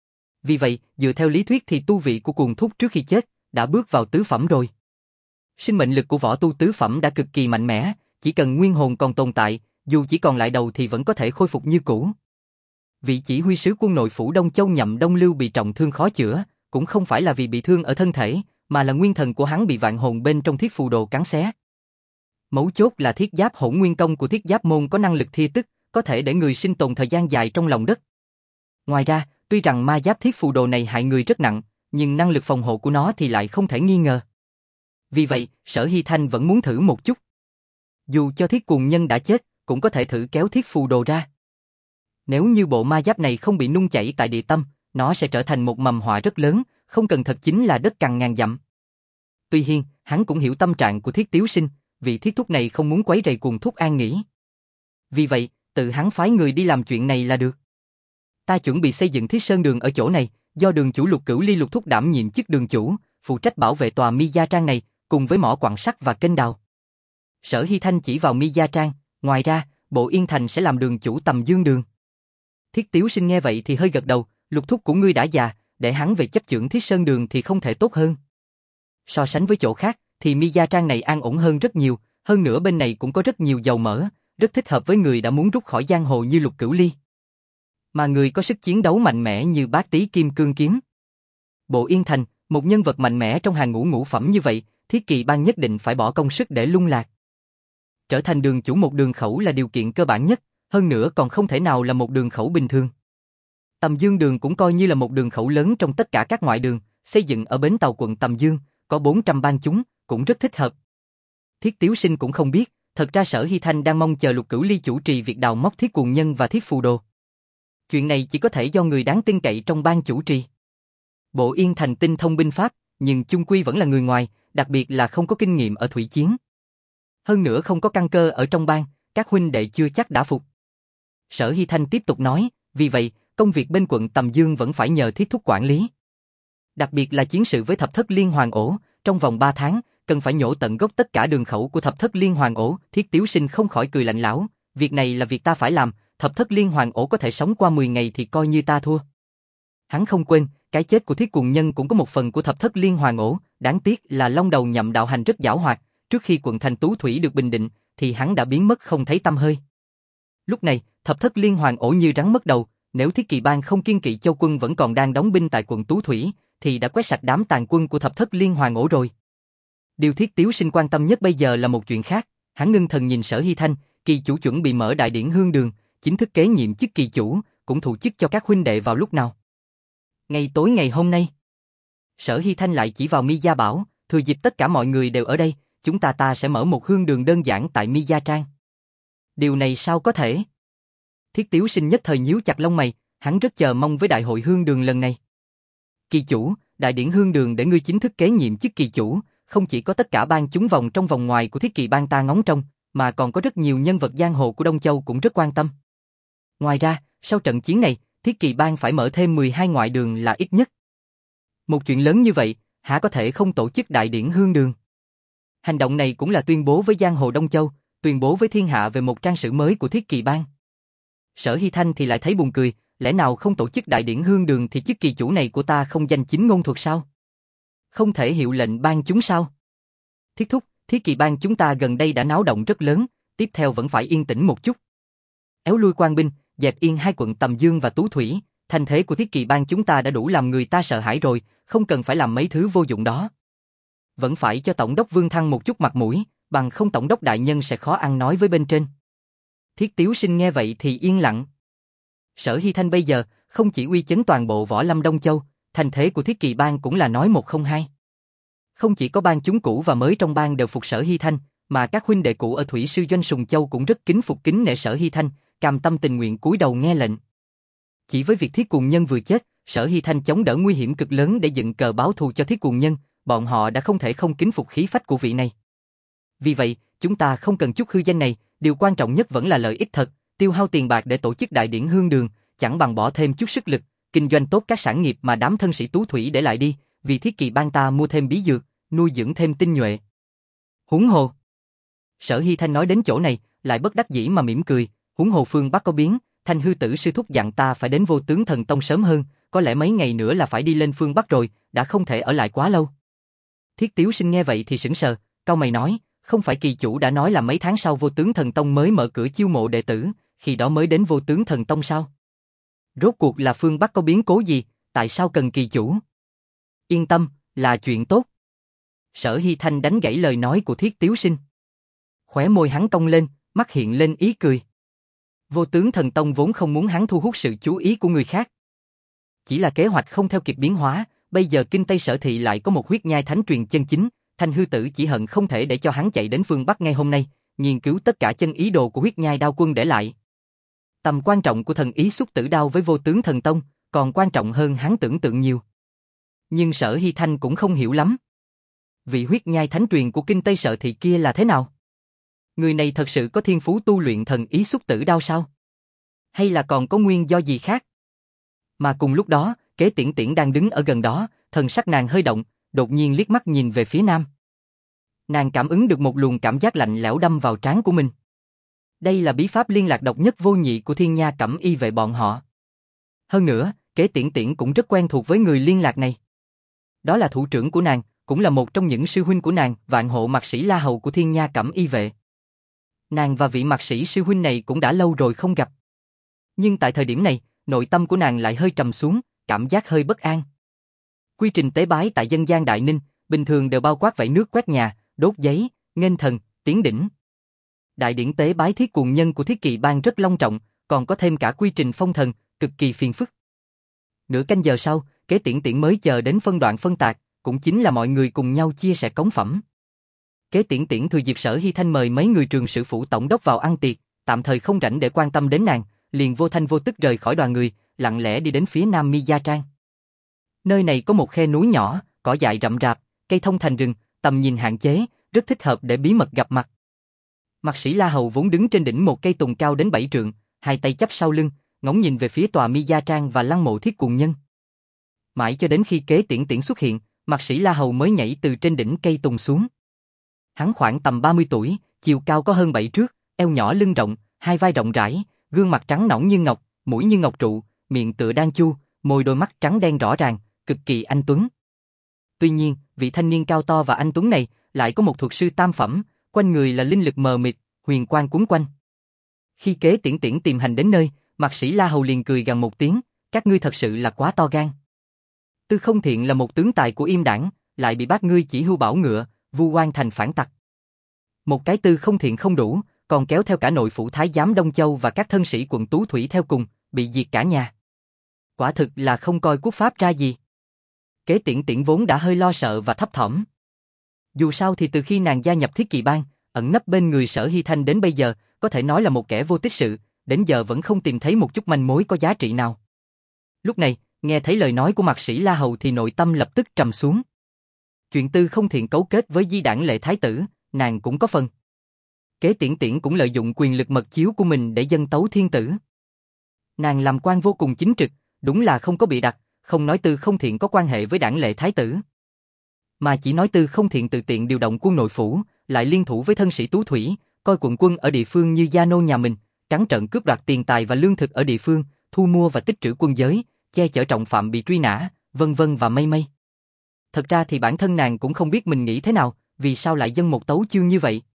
Vì vậy, dựa theo lý thuyết thì tu vị của cuồng thúc trước khi chết đã bước vào tứ phẩm rồi. Sinh mệnh lực của võ tu tứ phẩm đã cực kỳ mạnh mẽ, chỉ cần nguyên hồn còn tồn tại, dù chỉ còn lại đầu thì vẫn có thể khôi phục như cũ. Vị chỉ huy sứ quân nội phủ Đông Châu Nhậm Đông Lưu bị trọng thương khó chữa, cũng không phải là vì bị thương ở thân thể, mà là nguyên thần của hắn bị vạn hồn bên trong thiết phù đồ cắn xé. Mấu chốt là thiết giáp hỗn nguyên công của thiết giáp môn có năng lực thia tức, có thể để người sinh tồn thời gian dài trong lòng đất. Ngoài ra, tuy rằng ma giáp thiết phù đồ này hại người rất nặng, nhưng năng lực phòng hộ của nó thì lại không thể nghi ngờ. Vì vậy, Sở Hy Thanh vẫn muốn thử một chút. Dù cho thiết cuồng nhân đã chết, cũng có thể thử kéo thiết phù đồ ra. Nếu như bộ ma giáp này không bị nung chảy tại địa tâm, nó sẽ trở thành một mầm họa rất lớn, không cần thật chính là đất cằn ngàn dặm. Tuy nhiên, hắn cũng hiểu tâm trạng của Thiết Tiếu Sinh, vì thiết thúc này không muốn quấy rầy cuồng thúc an nghỉ. Vì vậy, tự hắn phái người đi làm chuyện này là được. Ta chuẩn bị xây dựng Thiết Sơn Đường ở chỗ này, do đường chủ Lục Cửu Ly Lục thúc đảm nhiệm chức đường chủ, phụ trách bảo vệ tòa Mi Gia Trang này, cùng với mỏ quặng sắt và kênh đào. Sở Hy Thanh chỉ vào Mi Gia Trang, ngoài ra, Bộ Yên Thành sẽ làm đường chủ Tầm Dương Đường. Thiết Tiếu Sinh nghe vậy thì hơi gật đầu, Lục thúc của ngươi đã già, để hắn về chấp chưởng Thiết Sơn Đường thì không thể tốt hơn. So sánh với chỗ khác, thì Mi Gia Trang này an ổn hơn rất nhiều, hơn nữa bên này cũng có rất nhiều dầu mỡ, rất thích hợp với người đã muốn rút khỏi giang hồ như Lục Cửu Ly. Mà người có sức chiến đấu mạnh mẽ như Bác Tý Kim Cương Kiếm. Bộ Yên Thành, một nhân vật mạnh mẽ trong hàng ngũ ngũ phẩm như vậy, Thiết Kỳ Bang nhất định phải bỏ công sức để lung lạc. Trở thành đường chủ một đường khẩu là điều kiện cơ bản nhất, hơn nữa còn không thể nào là một đường khẩu bình thường. Tầm Dương Đường cũng coi như là một đường khẩu lớn trong tất cả các ngoại đường, xây dựng ở bến tàu quận Tầm Dương, có bốn trăm bang chúng, cũng rất thích hợp. Thiết Tiếu Sinh cũng không biết, thật ra Sở Hy Thanh đang mong chờ Lục Cửu Ly chủ trì việc đào móc thiết cuồng nhân và thiết phù đồ. Chuyện này chỉ có thể do người đáng tin cậy trong bang chủ trì. Bộ Yên Thành tinh thông binh pháp, nhưng chung quy vẫn là người ngoài, đặc biệt là không có kinh nghiệm ở thủy chiến. Hơn nữa không có căn cơ ở trong bang, các huynh đệ chưa chắc đã phục. Sở Hy Thanh tiếp tục nói, vì vậy, công việc bên quận Tầm Dương vẫn phải nhờ Thiết thúc quản lý. Đặc biệt là chiến sự với Thập Thất Liên Hoàn Ổ, trong vòng ba tháng, cần phải nhổ tận gốc tất cả đường khẩu của Thập Thất Liên Hoàn Ổ. Thiết Tiếu Sinh không khỏi cười lạnh lẽo, việc này là việc ta phải làm, Thập Thất Liên Hoàn Ổ có thể sống qua mười ngày thì coi như ta thua. Hắn không quên, cái chết của Thiết Cuồng Nhân cũng có một phần của Thập Thất Liên Hoàn Ổ, đáng tiếc là Long Đầu Nhậm đạo hành rất giảo hoạt, trước khi quận thành Tú Thủy được bình định, thì hắn đã biến mất không thấy tăm hơi. Lúc này, Thập Thất Liên Hoàn Ổ như rắn mất đầu, nếu Thiết Kỳ Bang không kiên kỵ Châu quân vẫn còn đang đóng binh tại quận Tú Thủy, thì đã quét sạch đám tàn quân của Thập Thất Liên Hoàn Ổ rồi. Điều Thiết Tiếu Sinh quan tâm nhất bây giờ là một chuyện khác, hắn ngưng thần nhìn Sở Hy Thanh, kỳ chủ chuẩn bị mở đại điển hương đường, chính thức kế nhiệm chức kỳ chủ, cũng thụ chức cho các huynh đệ vào lúc nào. Ngày tối ngày hôm nay, Sở Hy Thanh lại chỉ vào Mi Gia bảo, thừa dịp tất cả mọi người đều ở đây, chúng ta ta sẽ mở một hương đường đơn giản tại Mi Gia Trang. Điều này sao có thể? Thiết Tiếu Sinh nhất thời nhíu chặt lông mày, hắn rất chờ mong với đại hội hương đường lần này. Kỳ chủ, đại điển hương đường để ngươi chính thức kế nhiệm chức kỳ chủ, không chỉ có tất cả bang chúng vòng trong vòng ngoài của Thiết Kỳ Bang ta ngóng trông, mà còn có rất nhiều nhân vật giang hồ của Đông Châu cũng rất quan tâm. Ngoài ra, sau trận chiến này, Thiết Kỳ Bang phải mở thêm mười hai ngoại đường là ít nhất. Một chuyện lớn như vậy, hả có thể không tổ chức đại điển hương đường? Hành động này cũng là tuyên bố với giang hồ Đông Châu, tuyên bố với thiên hạ về một trang sử mới của Thiết Kỳ Bang. Sở Hy Thanh thì lại thấy buồn cười, lẽ nào không tổ chức đại điển hương đường thì chức kỳ chủ này của ta không danh chính ngôn thuận sao? Không thể hiệu lệnh bang chúng sao? Thiết thúc, Thiết Kỳ Bang chúng ta gần đây đã náo động rất lớn, tiếp theo vẫn phải yên tĩnh một chút. Éo lui quan binh, dẹp yên hai quận Tầm Dương và Tú Thủy, thành thế của Thiết Kỳ Bang chúng ta đã đủ làm người ta sợ hãi rồi, không cần phải làm mấy thứ vô dụng đó. Vẫn phải cho Tổng đốc Vương Thăng một chút mặt mũi, bằng không Tổng đốc đại nhân sẽ khó ăn nói với bên trên. Thiết Tiếu Sinh nghe vậy thì yên lặng. Sở Hy Thanh bây giờ không chỉ uy chấn toàn bộ võ lâm Đông Châu, thành thế của Thiết Kỳ Bang cũng là nói một không hai. Không chỉ có bang chúng cũ và mới trong bang đều phục Sở Hy Thanh, mà các huynh đệ cũ ở Thủy Sư Doanh Sùng Châu cũng rất kính phục kính nể Sở Hy Thanh, cam tâm tình nguyện cúi đầu nghe lệnh. Chỉ với việc Thiết Cuồng Nhân vừa chết, Sở Hy Thanh chống đỡ nguy hiểm cực lớn để dựng cờ báo thù cho Thiết Cuồng Nhân, bọn họ đã không thể không kính phục khí phách của vị này. Vì vậy, chúng ta không cần chút hư danh này, điều quan trọng nhất vẫn là lợi ích thật, tiêu hao tiền bạc để tổ chức đại điển hương đường, chẳng bằng bỏ thêm chút sức lực, kinh doanh tốt các sản nghiệp mà đám thân sĩ Tú Thủy để lại đi, vì Thiết Kỳ Bang ta mua thêm bí dược, nuôi dưỡng thêm tinh nhuệ. Huống hồ. Sở Hy Thanh nói đến chỗ này, lại bất đắc dĩ mà mỉm cười, huống hồ phương Bắc có biến, Thanh hư tử sư thúc dặn ta phải đến Vô Tướng Thần Tông sớm hơn, có lẽ mấy ngày nữa là phải đi lên phương Bắc rồi, đã không thể ở lại quá lâu. Thiết Tiếu Sinh nghe vậy thì sững sờ, cau mày nói, không phải kỳ chủ đã nói là mấy tháng sau Vô Tướng Thần Tông mới mở cửa chiêu mộ đệ tử, khi đó mới đến Vô Tướng Thần Tông sao? Rốt cuộc là phương Bắc có biến cố gì, tại sao cần kỳ chủ? Yên tâm, là chuyện tốt. Sở Hy Thanh đánh gãy lời nói của Thiết Tiếu Sinh. Khóe môi hắn cong lên, mắt hiện lên ý cười. Vô Tướng Thần Tông vốn không muốn hắn thu hút sự chú ý của người khác. Chỉ là kế hoạch không theo kịp biến hóa, bây giờ Kinh Tây Sở Thị lại có một huyết nhai thánh truyền chân chính, Thanh Hư Tử chỉ hận không thể để cho hắn chạy đến phương Bắc ngay hôm nay, nghiên cứu tất cả chân ý đồ của huyết nhai đao quân để lại. Tầm quan trọng của thần ý xúc tử đao với Vô Tướng Thần Tông, còn quan trọng hơn hắn tưởng tượng nhiều. Nhưng Sở Hy Thanh cũng không hiểu lắm. Vị huyết nhai thánh truyền của Kinh Tây Sở Thị kia là thế nào? Người này thật sự có thiên phú tu luyện thần ý xúc tử đao sao? Hay là còn có nguyên do gì khác? Mà cùng lúc đó, Kế Tiễn Tiễn đang đứng ở gần đó, thần sắc nàng hơi động, đột nhiên liếc mắt nhìn về phía nam. Nàng cảm ứng được một luồng cảm giác lạnh lẽo đâm vào trán của mình. Đây là bí pháp liên lạc độc nhất vô nhị của Thiên Nha Cẩm Y vệ bọn họ. Hơn nữa, Kế Tiễn Tiễn cũng rất quen thuộc với người liên lạc này. Đó là thủ trưởng của nàng, cũng là một trong những sư huynh của nàng, Vạn Hộ Mạc Sĩ La Hầu của Thiên Nha Cẩm Y vệ. Nàng và vị Mạc Sĩ sư huynh này cũng đã lâu rồi không gặp. Nhưng tại thời điểm này, nội tâm của nàng lại hơi trầm xuống, cảm giác hơi bất an. Quy trình tế bái tại dân gian Đại Ninh, bình thường đều bao quát vẩy nước quét nhà, đốt giấy, nghênh thần, tiến đỉnh. Đại điển tế bái Thiết Cuồng Nhân của Thiết Kỵ Bang rất long trọng, còn có thêm cả quy trình phong thần, cực kỳ phiền phức. Nửa canh giờ sau, Kế Tiễn Tiễn mới chờ đến phân đoạn phân tạc, cũng chính là mọi người cùng nhau chia sẻ cống phẩm. Kế Tiễn Tiễn thừa dịp Sở Hy Thanh mời mấy người trường sử phủ tổng đốc vào ăn tiệc, tạm thời không rảnh để quan tâm đến nàng, liền vô thanh vô tức rời khỏi đoàn người, lặng lẽ đi đến phía nam Mi Gia Trang. Nơi này có một khe núi nhỏ, cỏ dại rậm rạp, cây thông thành rừng, tầm nhìn hạn chế, rất thích hợp để bí mật gặp mặt. Mạc Sĩ La Hầu vốn đứng trên đỉnh một cây tùng cao đến bảy trượng, hai tay chắp sau lưng, ngóng nhìn về phía tòa Mi Gia Trang và lăng mộ Thiết Cuồng Nhân. Mãi cho đến khi Kế Tiễn Tiễn xuất hiện, Mạc Sĩ La Hầu mới nhảy từ trên đỉnh cây tùng xuống. Hắn khoảng tầm ba mươi tuổi, chiều cao có hơn bảy trước, eo nhỏ lưng rộng, hai vai rộng rãi, gương mặt trắng nõn như ngọc, mũi như ngọc trụ, miệng tựa đan chu, môi đôi mắt trắng đen rõ ràng, cực kỳ anh tuấn. Tuy nhiên, vị thanh niên cao to và anh tuấn này lại có một thuật sư tam phẩm, quanh người là linh lực mờ mịt, huyền quang cuốn quanh. Khi Kế Tiễn Tiễn tìm hành đến nơi, Mạc Sĩ La Hầu liền cười gằn một tiếng, các ngươi thật sự là quá to gan. Tư Không Thiện là một tướng tài của Im Đảng, lại bị bác ngươi chỉ hưu bảo ngựa, vu oan thành phản tặc. Một cái Tư Không Thiện không đủ, còn kéo theo cả nội phủ thái giám Đông Châu và các thân sĩ quận Tú Thủy theo cùng, bị diệt cả nhà. Quả thực là không coi quốc pháp ra gì. Kế Tiễn Tiễn vốn đã hơi lo sợ và thấp thỏm. Dù sao thì từ khi nàng gia nhập Thiết Kỵ Bang, ẩn nấp bên người Sở Hy Thanh đến bây giờ, có thể nói là một kẻ vô tích sự, đến giờ vẫn không tìm thấy một chút manh mối có giá trị nào. Lúc này, nghe thấy lời nói của Mạc Sĩ La Hầu thì nội tâm lập tức trầm xuống. Chuyện Tư Không Thiện cấu kết với Di Đảng Lệ Thái Tử, nàng cũng có phần. Kế Tiễn Tiễn cũng lợi dụng quyền lực mật chiếu của mình để dâng tấu thiên tử. Nàng làm quan vô cùng chính trực, đúng là không có bịa đặt, không nói Tư Không Thiện có quan hệ với Đảng Lệ Thái Tử, mà chỉ nói Tư Không Thiện tự tiện điều động quân nội phủ, lại liên thủ với thân sĩ Tú Thủy, coi quận quân ở địa phương như gia nô nhà mình, trắng trợn cướp đoạt tiền tài và lương thực ở địa phương, thu mua và tích trữ quân giới, che chở trọng phạm bị truy nã, vân vân và mây mây. Thật ra thì bản thân nàng cũng không biết mình nghĩ thế nào, vì sao lại dâng một tấu chương như vậy,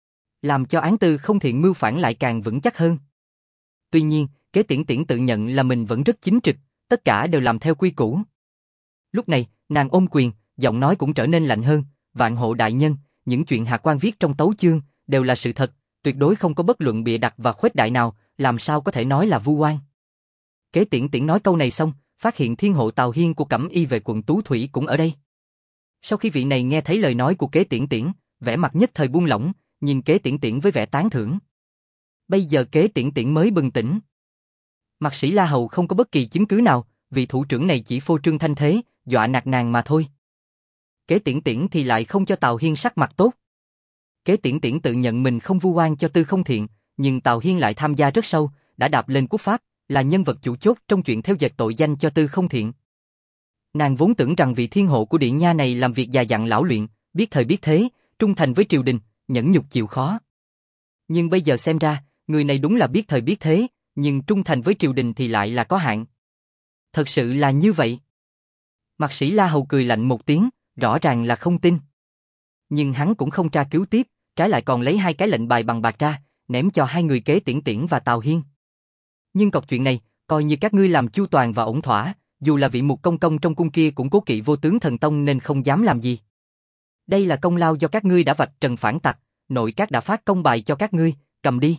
làm cho án Tư Không Thiện mưu phản lại càng vững chắc hơn. Tuy nhiên, Kế Tiễn Tiễn tự nhận là mình vẫn rất chính trực, tất cả đều làm theo quy củ. Lúc này, nàng ôm quyền, giọng nói cũng trở nên lạnh hơn, Vạn Hộ đại nhân, những chuyện hạ quan viết trong tấu chương đều là sự thật, tuyệt đối không có bất luận bịa đặt và khuếch đại nào, làm sao có thể nói là vu oan. Kế Tiễn Tiễn nói câu này xong, phát hiện Thiên Hộ Tào Hiên của Cẩm Y về quận Tú Thủy cũng ở đây. Sau khi vị này nghe thấy lời nói của Kế Tiễn Tiễn, vẻ mặt nhất thời buông lỏng, nhìn Kế Tiễn Tiễn với vẻ tán thưởng. Bây giờ Kế Tiễn Tiễn mới bừng tỉnh. Mạc Sĩ La Hầu không có bất kỳ chứng cứ nào, vị thủ trưởng này chỉ phô trương thanh thế, dọa nạt nàng mà thôi. Kế Tiễn Tiễn thì lại không cho Tào Hiên sắc mặt tốt. Kế Tiễn Tiễn tự nhận mình không vu oan cho Tư Không Thiện, nhưng Tào Hiên lại tham gia rất sâu, đã đạp lên quốc pháp, là nhân vật chủ chốt trong chuyện theo dệt tội danh cho Tư Không Thiện. Nàng vốn tưởng rằng vị thiên hộ của Điện Nha này làm việc già dặn lão luyện, biết thời biết thế, trung thành với triều đình, nhẫn nhục chịu khó. Nhưng bây giờ xem ra, người này đúng là biết thời biết thế, nhưng trung thành với triều đình thì lại là có hạn. Thật sự là như vậy. Mạc Sĩ La Hầu cười lạnh một tiếng, rõ ràng là không tin. Nhưng hắn cũng không tra cứu tiếp, trái lại còn lấy hai cái lệnh bài bằng bạc ra, ném cho hai người Kế Tiễn Tiễn và Tào Hiên. Nhưng cọc chuyện này, coi như các ngươi làm chu toàn và ổn thỏa, dù là vị mục công công trong cung kia cũng cố kỵ vô tướng thần tông nên không dám làm gì. Đây là công lao do các ngươi đã vạch trần phản tặc, nội các đã phát công bài cho các ngươi, cầm đi.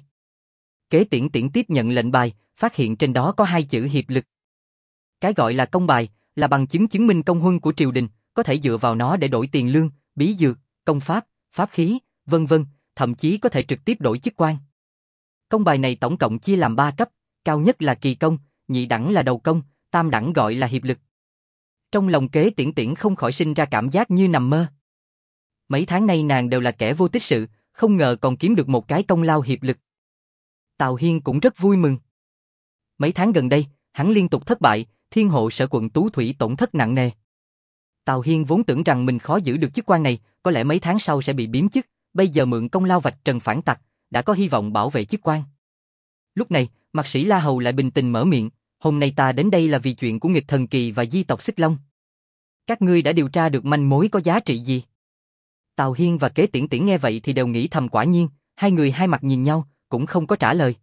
Kế Tiễn Tiễn tiếp nhận lệnh bài, phát hiện trên đó có hai chữ hiệp lực. Cái gọi là công bài, là bằng chứng chứng minh công huân của triều đình, có thể dựa vào nó để đổi tiền lương, bí dược, công pháp, pháp khí, vân vân, thậm chí có thể trực tiếp đổi chức quan. Công bài này tổng cộng chia làm ba cấp, cao nhất là kỳ công, nhị đẳng là đầu công, tam đẳng gọi là hiệp lực. Trong lòng Kế Tiễn Tiễn không khỏi sinh ra cảm giác như nằm mơ. Mấy tháng nay nàng đều là kẻ vô tích sự, không ngờ còn kiếm được một cái công lao hiệp lực. Tào Hiên cũng rất vui mừng. Mấy tháng gần đây, hắn liên tục thất bại, thiên hộ sở quận Tú Thủy tổn thất nặng nề. Tào Hiên vốn tưởng rằng mình khó giữ được chức quan này, có lẽ mấy tháng sau sẽ bị biếm chức, bây giờ mượn công lao vạch trần phản tặc, đã có hy vọng bảo vệ chức quan. Lúc này, Mạc Sĩ La Hầu lại bình tĩnh mở miệng, hôm nay ta đến đây là vì chuyện của nghịch thần kỳ và di tộc Xích Long. Các ngươi đã điều tra được manh mối có giá trị gì? Tào Hiên và Kế Tiễn Tiễn nghe vậy thì đều nghĩ thầm quả nhiên, hai người hai mặt nhìn nhau, cũng không có trả lời.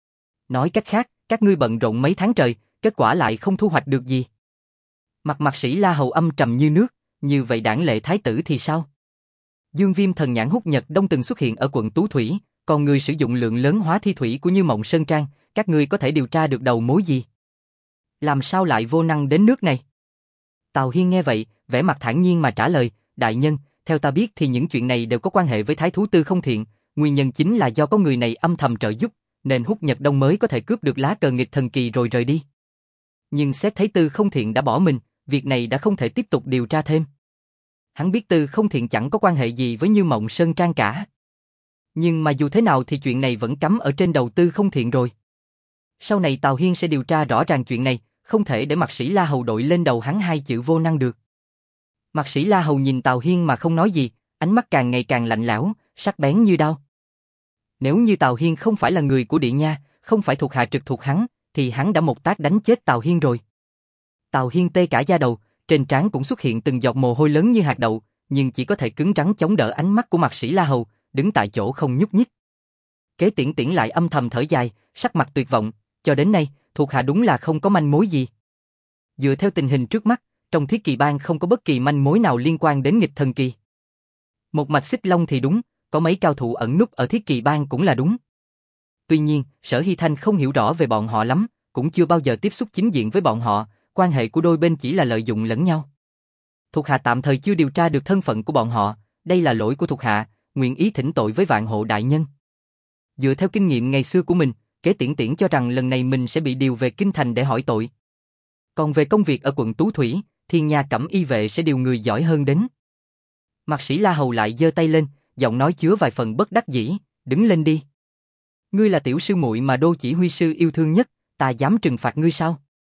Nói cách khác, các ngươi bận rộn mấy tháng trời, kết quả lại không thu hoạch được gì. Mặt Mạc Sĩ La Hầu âm trầm như nước, như vậy đảng lệ thái tử thì sao? Dương Viêm thần nhãn hút nhật đông từng xuất hiện ở quận Tú Thủy, còn người sử dụng lượng lớn hóa thi thủy của Như Mộng Sơn Trang, các ngươi có thể điều tra được đầu mối gì? Làm sao lại vô năng đến nước này? Tào Hiên nghe vậy, vẻ mặt thản nhiên mà trả lời, đại nhân, theo ta biết thì những chuyện này đều có quan hệ với thái thú Tư Không Thiện, nguyên nhân chính là do có người này âm thầm trợ giúp, nên Hút Nhật Đông mới có thể cướp được lá cờ nghịch thần kỳ rồi rời đi. Nhưng xét thấy Tư Không Thiện đã bỏ mình, việc này đã không thể tiếp tục điều tra thêm. Hắn biết Tư Không Thiện chẳng có quan hệ gì với Như Mộng Sơn Trang cả. Nhưng mà dù thế nào thì chuyện này vẫn cắm ở trên đầu Tư Không Thiện rồi. Sau này Tào Hiên sẽ điều tra rõ ràng chuyện này, không thể để Mạc Sĩ La Hầu đội lên đầu hắn hai chữ vô năng được. Mạc Sĩ La Hầu nhìn Tào Hiên mà không nói gì, ánh mắt càng ngày càng lạnh lẽo, sắc bén như đao. Nếu như Tào Hiên không phải là người của Địa Nha, không phải thuộc hạ trực thuộc hắn, thì hắn đã một tát đánh chết Tào Hiên rồi. Tào Hiên tê cả da đầu, trên trán cũng xuất hiện từng giọt mồ hôi lớn như hạt đậu, nhưng chỉ có thể cứng rắn chống đỡ ánh mắt của Mạc Sĩ La Hầu, đứng tại chỗ không nhúc nhích. Kế Tiễn Tiễn lại âm thầm thở dài, sắc mặt tuyệt vọng, cho đến nay, thuộc hạ đúng là không có manh mối gì. Dựa theo tình hình trước mắt, trong Thiết Kỳ Bang không có bất kỳ manh mối nào liên quan đến nghịch thần kỳ. Một mạch Xích Long thì đúng, có mấy cao thủ ẩn núp ở Thiết Kỳ Bang cũng là đúng. Tuy nhiên, Sở Hy Thanh không hiểu rõ về bọn họ lắm, cũng chưa bao giờ tiếp xúc chính diện với bọn họ, quan hệ của đôi bên chỉ là lợi dụng lẫn nhau. Thuộc hạ tạm thời chưa điều tra được thân phận của bọn họ, đây là lỗi của thuộc hạ, nguyện ý thỉnh tội với Vạn Hộ đại nhân. Dựa theo kinh nghiệm ngày xưa của mình, Kế Tiễn Tiễn cho rằng lần này mình sẽ bị điều về kinh thành để hỏi tội. Còn về công việc ở quận Tú Thủy, Thiên Nha Cẩm Y vệ sẽ điều người giỏi hơn đến. Mạc Sĩ La Hầu lại giơ tay lên, giọng nói chứa vài phần bất đắc dĩ, đứng lên đi. Ngươi là tiểu sư muội mà Đô chỉ huy sư yêu thương nhất, ta dám trừng phạt ngươi sao?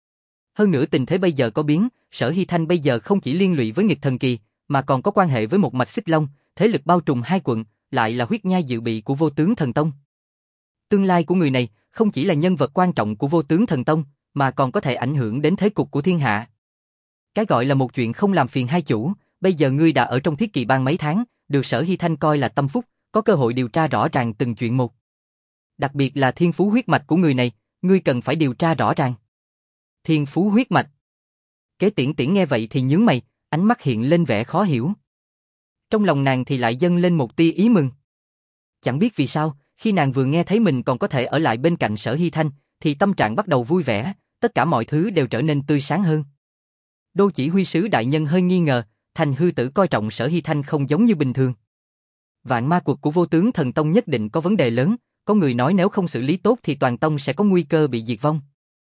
Hơn nữa tình thế bây giờ có biến, Sở Hy Thanh bây giờ không chỉ liên lụy với nghịch thần kỳ, mà còn có quan hệ với một mạch Xích Long, thế lực bao trùm hai quận, lại là huyết nhai dự bị của Vô Tướng Thần Tông. Tương lai của người này không chỉ là nhân vật quan trọng của Vô Tướng Thần Tông, mà còn có thể ảnh hưởng đến thế cục của thiên hạ. Cái gọi là một chuyện không làm phiền hai chủ, bây giờ ngươi đã ở trong Thiết Kỳ Bang mấy tháng, được Sở Hy Thanh coi là tâm phúc, có cơ hội điều tra rõ ràng từng chuyện một. Đặc biệt là thiên phú huyết mạch của người này, ngươi cần phải điều tra rõ ràng. Thiên phú huyết mạch. Kế Tiễn Tiễn nghe vậy thì nhướng mày, ánh mắt hiện lên vẻ khó hiểu. Trong lòng nàng thì lại dâng lên một tia ý mừng. Chẳng biết vì sao, khi nàng vừa nghe thấy mình còn có thể ở lại bên cạnh Sở Hy Thanh, thì tâm trạng bắt đầu vui vẻ, tất cả mọi thứ đều trở nên tươi sáng hơn. Đô chỉ huy sứ đại nhân hơi nghi ngờ, Thành Hư Tử coi trọng Sở Hy Thanh không giống như bình thường. Vạn ma quật của Vô Tướng Thần Tông nhất định có vấn đề lớn, có người nói nếu không xử lý tốt thì toàn tông sẽ có nguy cơ bị diệt vong.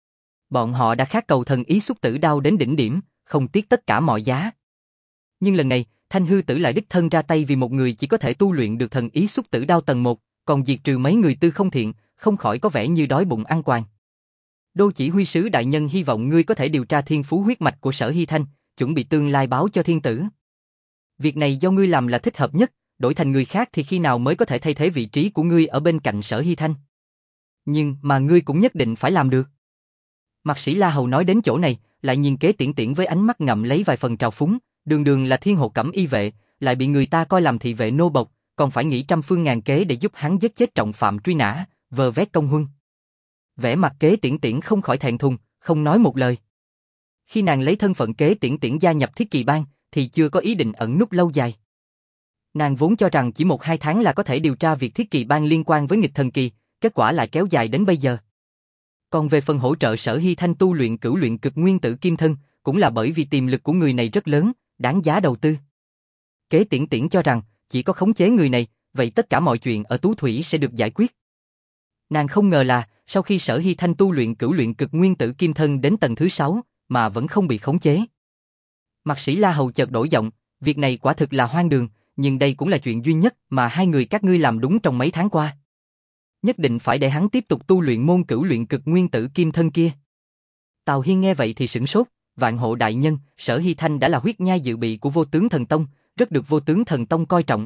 Bọn họ đã khát cầu thần ý xúc tử đao đến đỉnh điểm, không tiếc tất cả mọi giá. Nhưng lần này, Thanh Hư Tử lại đích thân ra tay vì một người chỉ có thể tu luyện được thần ý xúc tử đao tầng một, còn diệt trừ mấy người Tư Không Thiện, không khỏi có vẻ như đói bụng ăn quàng. Đô chỉ huy sứ đại nhân hy vọng ngươi có thể điều tra thiên phú huyết mạch của Sở Hy Thanh, chuẩn bị tương lai báo cho thiên tử. Việc này do ngươi làm là thích hợp nhất, đổi thành người khác thì khi nào mới có thể thay thế vị trí của ngươi ở bên cạnh Sở Hy Thanh. Nhưng mà ngươi cũng nhất định phải làm được. Mạc Sĩ La Hầu nói đến chỗ này, lại nhìn Kế Tiễn Tiễn với ánh mắt ngậm lấy vài phần trào phúng, đường đường là thiên hộ Cẩm Y vệ, lại bị người ta coi làm thị vệ nô bộc, còn phải nghĩ trăm phương ngàn kế để giúp hắn giết chết trọng phạm truy nã, vờ vét công huân. Vẻ mặt Kế Tiễn Tiễn không khỏi thẹn thùng, không nói một lời. Khi nàng lấy thân phận Kế Tiễn Tiễn gia nhập Thiết Kỳ Bang, thì chưa có ý định ẩn núp lâu dài. Nàng vốn cho rằng chỉ một hai tháng là có thể điều tra việc Thiết Kỳ Bang liên quan với nghịch thần kỳ, kết quả lại kéo dài đến bây giờ. Còn về phần hỗ trợ Sở Hy Thanh tu luyện cửu luyện cực nguyên tử kim thân, cũng là bởi vì tiềm lực của người này rất lớn, đáng giá đầu tư. Kế Tiễn Tiễn cho rằng, chỉ có khống chế người này, vậy tất cả mọi chuyện ở Tú Thủy sẽ được giải quyết. Nàng không ngờ là, sau khi Sở Hy Thanh tu luyện cửu luyện cực nguyên tử kim thân đến tầng thứ sáu, mà vẫn không bị khống chế. Mạc Sĩ La Hầu chợt đổi giọng, việc này quả thực là hoang đường, nhưng đây cũng là chuyện duy nhất mà hai người các ngươi làm đúng trong mấy tháng qua. Nhất định phải để hắn tiếp tục tu luyện môn cửu luyện cực nguyên tử kim thân kia. Tào Hiên nghe vậy thì sửng sốt, vạn hộ đại nhân, Sở Hy Thanh đã là huyết nhai dự bị của Vô Tướng Thần Tông, rất được Vô Tướng Thần Tông coi trọng.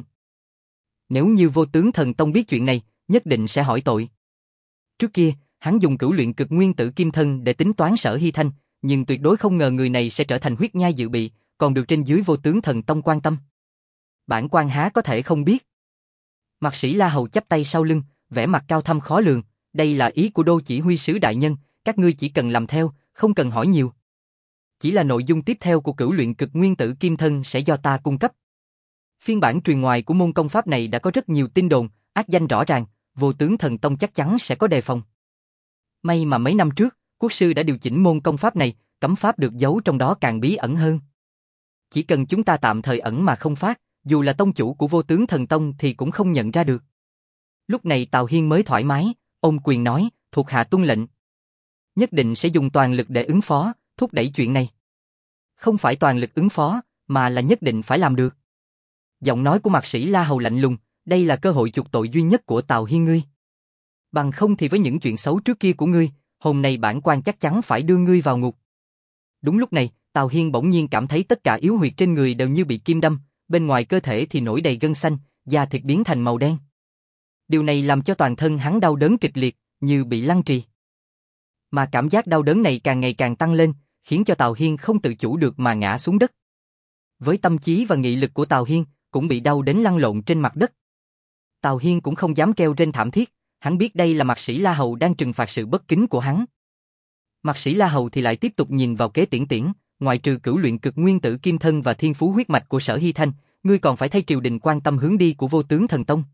Nếu như Vô Tướng Thần Tông biết chuyện này, nhất định sẽ hỏi tội. Trước kia, hắn dùng cửu luyện cực nguyên tử kim thân để tính toán Sở Hy Thanh, nhưng tuyệt đối không ngờ người này sẽ trở thành huyết nhai dự bị, còn được trên dưới Vô Tướng Thần Tông quan tâm. Bản quan há có thể không biết. Mạc Sĩ La Hầu chắp tay sau lưng, vẻ mặt cao thâm khó lường, đây là ý của Đô Chỉ Huy sứ đại nhân, các ngươi chỉ cần làm theo, không cần hỏi nhiều. Chỉ là nội dung tiếp theo của cửu luyện cực nguyên tử kim thân sẽ do ta cung cấp. Phiên bản truyền ngoài của môn công pháp này đã có rất nhiều tin đồn, ác danh rõ ràng, Vô Tướng Thần Tông chắc chắn sẽ có đề phòng. May mà mấy năm trước, quốc sư đã điều chỉnh môn công pháp này, cấm pháp được giấu trong đó càng bí ẩn hơn. Chỉ cần chúng ta tạm thời ẩn mà không phát, dù là tông chủ của Vô Tướng Thần Tông thì cũng không nhận ra được. Lúc này Tào Hiên mới thoải mái, ôm quyền nói, thuộc hạ tuân lệnh. Nhất định sẽ dùng toàn lực để ứng phó, thúc đẩy chuyện này. Không phải toàn lực ứng phó, mà là nhất định phải làm được. Giọng nói của Mạc Sĩ La Hầu lạnh lùng, đây là cơ hội chuộc tội duy nhất của Tào Hiên ngươi. Bằng không thì với những chuyện xấu trước kia của ngươi, hôm nay bản quan chắc chắn phải đưa ngươi vào ngục. Đúng lúc này, Tào Hiên bỗng nhiên cảm thấy tất cả yếu huyệt trên người đều như bị kim đâm, bên ngoài cơ thể thì nổi đầy gân xanh, da thịt biến thành màu đen. Điều này làm cho toàn thân hắn đau đớn kịch liệt, như bị lăng trì. Mà cảm giác đau đớn này càng ngày càng tăng lên, khiến cho Tào Hiên không tự chủ được mà ngã xuống đất. Với tâm trí và nghị lực của Tào Hiên, cũng bị đau đến lăn lộn trên mặt đất. Tào Hiên cũng không dám kêu rên thảm thiết, hắn biết đây là Mạc Sĩ La Hầu đang trừng phạt sự bất kính của hắn. Mạc Sĩ La Hầu thì lại tiếp tục nhìn vào Kế Tiễn Tiễn, ngoại trừ cửu luyện cực nguyên tử kim thân và thiên phú huyết mạch của Sở Hy Thanh, ngươi còn phải thay triều đình quan tâm hướng đi của Vô Tướng Thần Tông.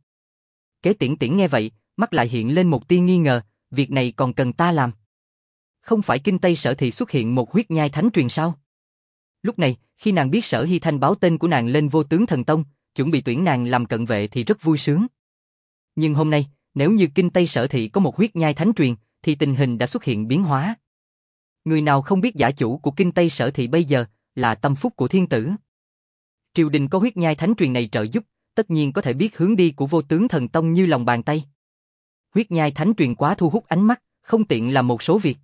Kế Tiễn Tiễn nghe vậy, mắt lại hiện lên một tia nghi ngờ, việc này còn cần ta làm. Không phải Kinh Tây Sở Thị xuất hiện một huyết nhai thánh truyền sao? Lúc này, khi nàng biết Sở Hy Thanh báo tên của nàng lên Vô Tướng Thần Tông, chuẩn bị tuyển nàng làm cận vệ thì rất vui sướng. Nhưng hôm nay, nếu như Kinh Tây Sở Thị có một huyết nhai thánh truyền, thì tình hình đã xuất hiện biến hóa. Người nào không biết giả chủ của Kinh Tây Sở Thị bây giờ là tâm phúc của thiên tử. Triều đình có huyết nhai thánh truyền này trợ giúp, tất nhiên có thể biết hướng đi của Vô Tướng Thần Tông như lòng bàn tay. Huyết nhai thánh truyền quá thu hút ánh mắt, không tiện làm một số việc.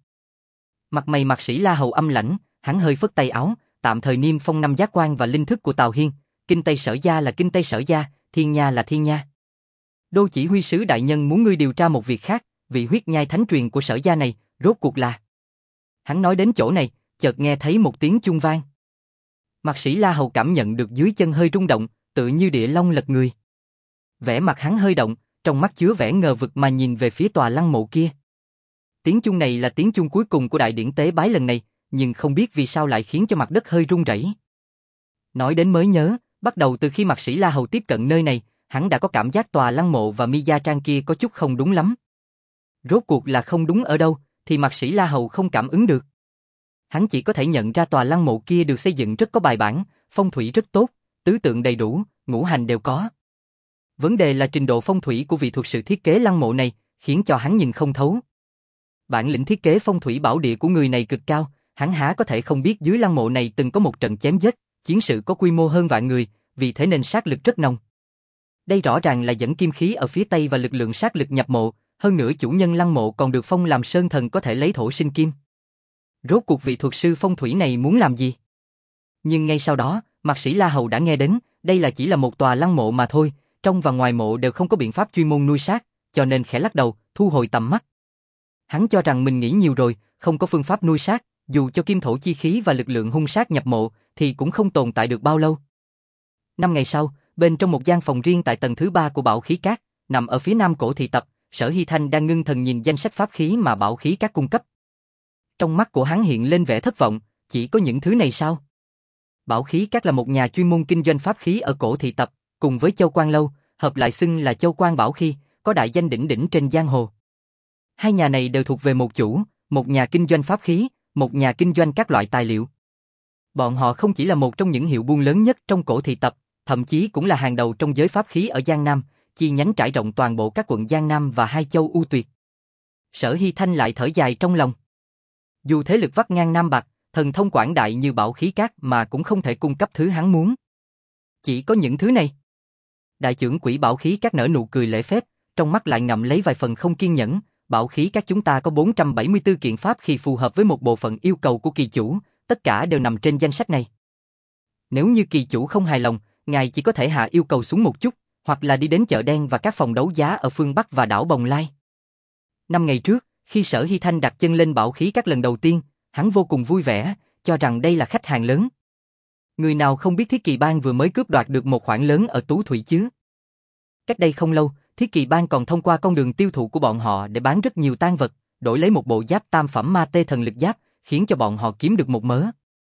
Mặt mày Mạc Sĩ La Hầu âm lãnh, hắn hơi phất tay áo, tạm thời niêm phong năm giác quan và linh thức của Tào Hiên, Kinh Tây Sở Gia là Kinh Tây Sở Gia, Thiên Nha là Thiên Nha. Đô Chỉ Huy sứ đại nhân muốn ngươi điều tra một việc khác, vị huyết nhai thánh truyền của Sở Gia này, rốt cuộc là... Hắn nói đến chỗ này, chợt nghe thấy một tiếng chuông vang. Mạc Sĩ La Hầu cảm nhận được dưới chân hơi rung động, tự như địa long lật người. Vẻ mặt hắn hơi động, trong mắt chứa vẻ ngờ vực mà nhìn về phía tòa lăng mộ kia. Tiếng chuông này là tiếng chuông cuối cùng của đại điển tế bái lần này, nhưng không biết vì sao lại khiến cho mặt đất hơi rung rẩy. Nói đến mới nhớ, bắt đầu từ khi Mạc Sĩ La Hầu tiếp cận nơi này, hắn đã có cảm giác tòa lăng mộ và mi gia trang kia có chút không đúng lắm. Rốt cuộc là không đúng ở đâu, thì Mạc Sĩ La Hầu không cảm ứng được. Hắn chỉ có thể nhận ra tòa lăng mộ kia được xây dựng rất có bài bản, phong thủy rất tốt, tứ tượng đầy đủ, ngũ hành đều có. Vấn đề là trình độ phong thủy của vị thuật sĩ thiết kế lăng mộ này, khiến cho hắn nhìn không thấu. Bản lĩnh thiết kế phong thủy bảo địa của người này cực cao, hắn há có thể không biết dưới lăng mộ này từng có một trận chém giết, chiến sự có quy mô hơn vạn người, vì thế nên sát lực rất nồng. Đây rõ ràng là dẫn kim khí ở phía Tây và lực lượng sát lực nhập mộ, hơn nữa chủ nhân lăng mộ còn được phong làm sơn thần có thể lấy thổ sinh kim. Rốt cuộc vị thuật sư phong thủy này muốn làm gì? Nhưng ngay sau đó, Mạc Sĩ La Hầu đã nghe đến, đây là chỉ là một tòa lăng mộ mà thôi, trong và ngoài mộ đều không có biện pháp chuyên môn nuôi sát, cho nên khẽ lắc đầu, thu hồi tầm mắt. Hắn cho rằng mình nghĩ nhiều rồi, không có phương pháp nuôi sát, dù cho kim thổ chi khí và lực lượng hung sát nhập mộ, thì cũng không tồn tại được bao lâu. Năm ngày sau, bên trong một gian phòng riêng tại tầng thứ ba của Bảo Khí Các, nằm ở phía nam cổ thị tập, Sở Hy Thanh đang ngưng thần nhìn danh sách pháp khí mà Bảo Khí Các cung cấp. Trong mắt của hắn hiện lên vẻ thất vọng, chỉ có những thứ này sao? Bảo Khí Các là một nhà chuyên môn kinh doanh pháp khí ở cổ thị tập, cùng với Châu Quan Lâu, hợp lại xưng là Châu Quan Bảo Khí, có đại danh đỉnh đỉnh trên giang hồ. Hai nhà này đều thuộc về một chủ, một nhà kinh doanh pháp khí, một nhà kinh doanh các loại tài liệu. Bọn họ không chỉ là một trong những hiệu buôn lớn nhất trong cổ thị tập, thậm chí cũng là hàng đầu trong giới pháp khí ở Giang Nam, chi nhánh trải rộng toàn bộ các quận Giang Nam và hai châu ưu tuyệt. Sở Hy Thanh lại thở dài trong lòng. Dù thế lực vắt ngang Nam Bắc, thần thông quảng đại như Bảo Khí Các mà cũng không thể cung cấp thứ hắn muốn. Chỉ có những thứ này. Đại trưởng quỹ Bảo Khí Các nở nụ cười lễ phép, trong mắt lại ngậm lấy vài phần không kiên nhẫn. Bảo Khí Các chúng ta có bốn trăm bảy mươi tư kiện pháp khí phù hợp với một bộ phận yêu cầu của kỳ chủ, tất cả đều nằm trên danh sách này. Nếu như kỳ chủ không hài lòng, ngài chỉ có thể hạ yêu cầu xuống một chút, hoặc là đi đến chợ đen và các phòng đấu giá ở phương Bắc và đảo Bồng Lai. Năm ngày trước, khi Sở Hy Thanh đặt chân lên Bảo Khí Các lần đầu tiên, hắn vô cùng vui vẻ, cho rằng đây là khách hàng lớn. Người nào không biết Thiết Kỳ Bang vừa mới cướp đoạt được một khoản lớn ở Tú Thủy chứ? Cách đây không lâu, Thiết Kỳ Bang còn thông qua con đường tiêu thụ của bọn họ để bán rất nhiều tang vật, đổi lấy một bộ giáp tam phẩm ma tê thần lực giáp, khiến cho bọn họ kiếm được một mớ.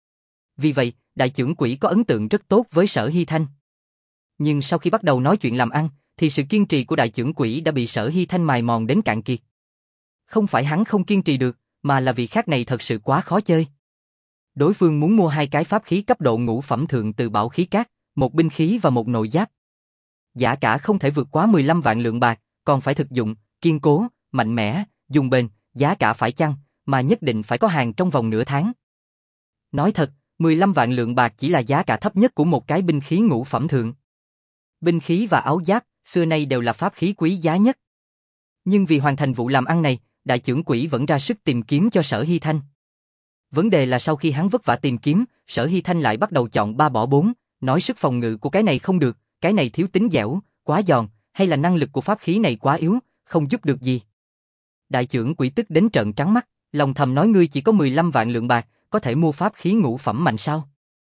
Vì vậy, đại trưởng quỹ có ấn tượng rất tốt với Sở Hy Thanh. Nhưng sau khi bắt đầu nói chuyện làm ăn, thì sự kiên trì của đại trưởng quỹ đã bị Sở Hy Thanh mài mòn đến cạn kiệt. Không phải hắn không kiên trì được, mà là vì khác này thật sự quá khó chơi. Đối phương muốn mua hai cái pháp khí cấp độ ngũ phẩm thượng từ Bảo Khí Các, một binh khí và một nội giáp. Giá cả không thể vượt quá mười lăm vạn lượng bạc, còn phải thực dụng, kiên cố, mạnh mẽ, dùng bền, giá cả phải chăng, mà nhất định phải có hàng trong vòng nửa tháng. Nói thật, mười lăm vạn lượng bạc chỉ là giá cả thấp nhất của một cái binh khí ngũ phẩm thượng. Binh khí và áo giáp, xưa nay đều là pháp khí quý giá nhất. Nhưng vì hoàn thành vụ làm ăn này, đại trưởng quỹ vẫn ra sức tìm kiếm cho Sở Hy Thanh. Vấn đề là sau khi hắn vất vả tìm kiếm, Sở Hy Thanh lại bắt đầu chọn ba bỏ bốn, nói sức phòng ngự của cái này không được, cái này thiếu tính dẻo, quá giòn, hay là năng lực của pháp khí này quá yếu, không giúp được gì. Đại trưởng quỹ tức đến trợn trắng mắt, lòng thầm nói ngươi chỉ có mười lăm vạn lượng bạc, có thể mua pháp khí ngũ phẩm mạnh sao?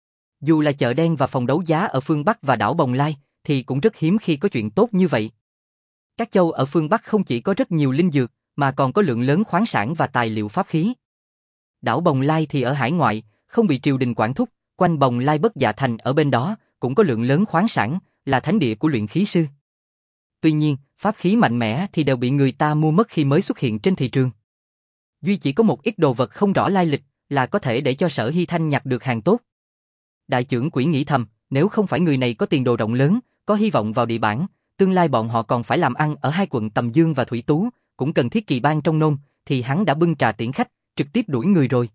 Dù là chợ đen và phòng đấu giá ở phương Bắc và đảo Bồng Lai, thì cũng rất hiếm khi có chuyện tốt như vậy. Các châu ở phương Bắc không chỉ có rất nhiều linh dược, mà còn có lượng lớn khoáng sản và tài liệu pháp khí. Đảo Bồng Lai thì ở hải ngoại, không bị triều đình quản thúc, quanh Bồng Lai Bất Dạ Thành ở bên đó, cũng có lượng lớn khoáng sản, là thánh địa của luyện khí sư. Tuy nhiên, pháp khí mạnh mẽ thì đều bị người ta mua mất khi mới xuất hiện trên thị trường. Duy chỉ có một ít đồ vật không rõ lai lịch, là có thể để cho Sở Hy Thanh nhặt được hàng tốt. Đại trưởng quỹ nghĩ thầm, nếu không phải người này có tiền đồ rộng lớn, có hy vọng vào địa bản, tương lai bọn họ còn phải làm ăn ở hai quận Tầm Dương và Thủy Tú, cũng cần Thiết Kỳ Bang trong nôm, thì hắn đã bưng trà tiễn khách, trực tiếp đuổi người rồi.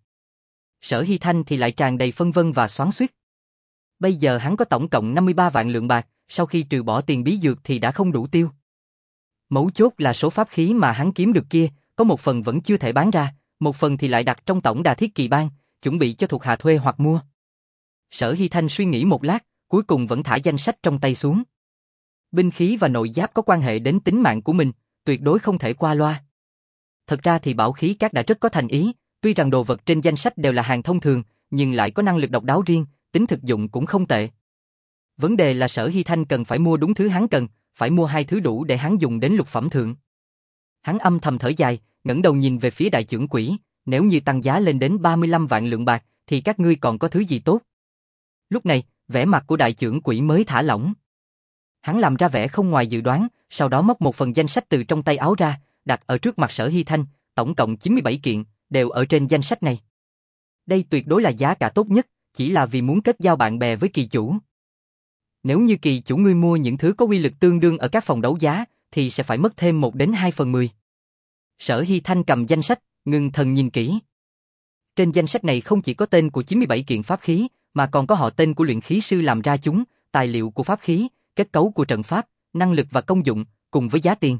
Sở Hy Thanh thì lại tràn đầy phân vân và xoắn xuýt. Bây giờ hắn có tổng cộng năm mươi ba vạn lượng bạc, sau khi trừ bỏ tiền bí dược thì đã không đủ tiêu. Mấu chốt là số pháp khí mà hắn kiếm được kia, có một phần vẫn chưa thể bán ra, một phần thì lại đặt trong tổng đà Thiết Kỳ Bang, chuẩn bị cho thuộc hạ thuê hoặc mua. Sở Hy Thanh suy nghĩ một lát, cuối cùng vẫn thả danh sách trong tay xuống. Binh khí và nội giáp có quan hệ đến tính mạng của mình, tuyệt đối không thể qua loa. Thật ra thì Bảo Khí Các đã rất có thành ý, tuy rằng đồ vật trên danh sách đều là hàng thông thường, nhưng lại có năng lực độc đáo riêng, tính thực dụng cũng không tệ. Vấn đề là Sở Hy Thanh cần phải mua đúng thứ hắn cần, phải mua hai thứ đủ để hắn dùng đến lục phẩm thượng. Hắn âm thầm thở dài, ngẩng đầu nhìn về phía đại trưởng quỹ, nếu như tăng giá lên đến ba mươi lăm vạn lượng bạc, thì các ngươi còn có thứ gì tốt? Lúc này, vẻ mặt của đại trưởng quỹ mới thả lỏng. Hắn làm ra vẻ không ngoài dự đoán, sau đó móc một phần danh sách từ trong tay áo ra, đặt ở trước mặt Sở Hy Thanh, tổng cộng chín mươi bảy kiện, đều ở trên danh sách này. Đây tuyệt đối là giá cả tốt nhất, chỉ là vì muốn kết giao bạn bè với kỳ chủ. Nếu như kỳ chủ ngươi mua những thứ có uy lực tương đương ở các phòng đấu giá, thì sẽ phải mất thêm một đến hai phần mười. Sở Hy Thanh cầm danh sách, ngưng thần nhìn kỹ. Trên danh sách này không chỉ có tên của chín mươi bảy kiện pháp khí, mà còn có họ tên của luyện khí sư làm ra chúng, tài liệu của pháp khí, kết cấu của trận pháp, năng lực và công dụng, cùng với giá tiền.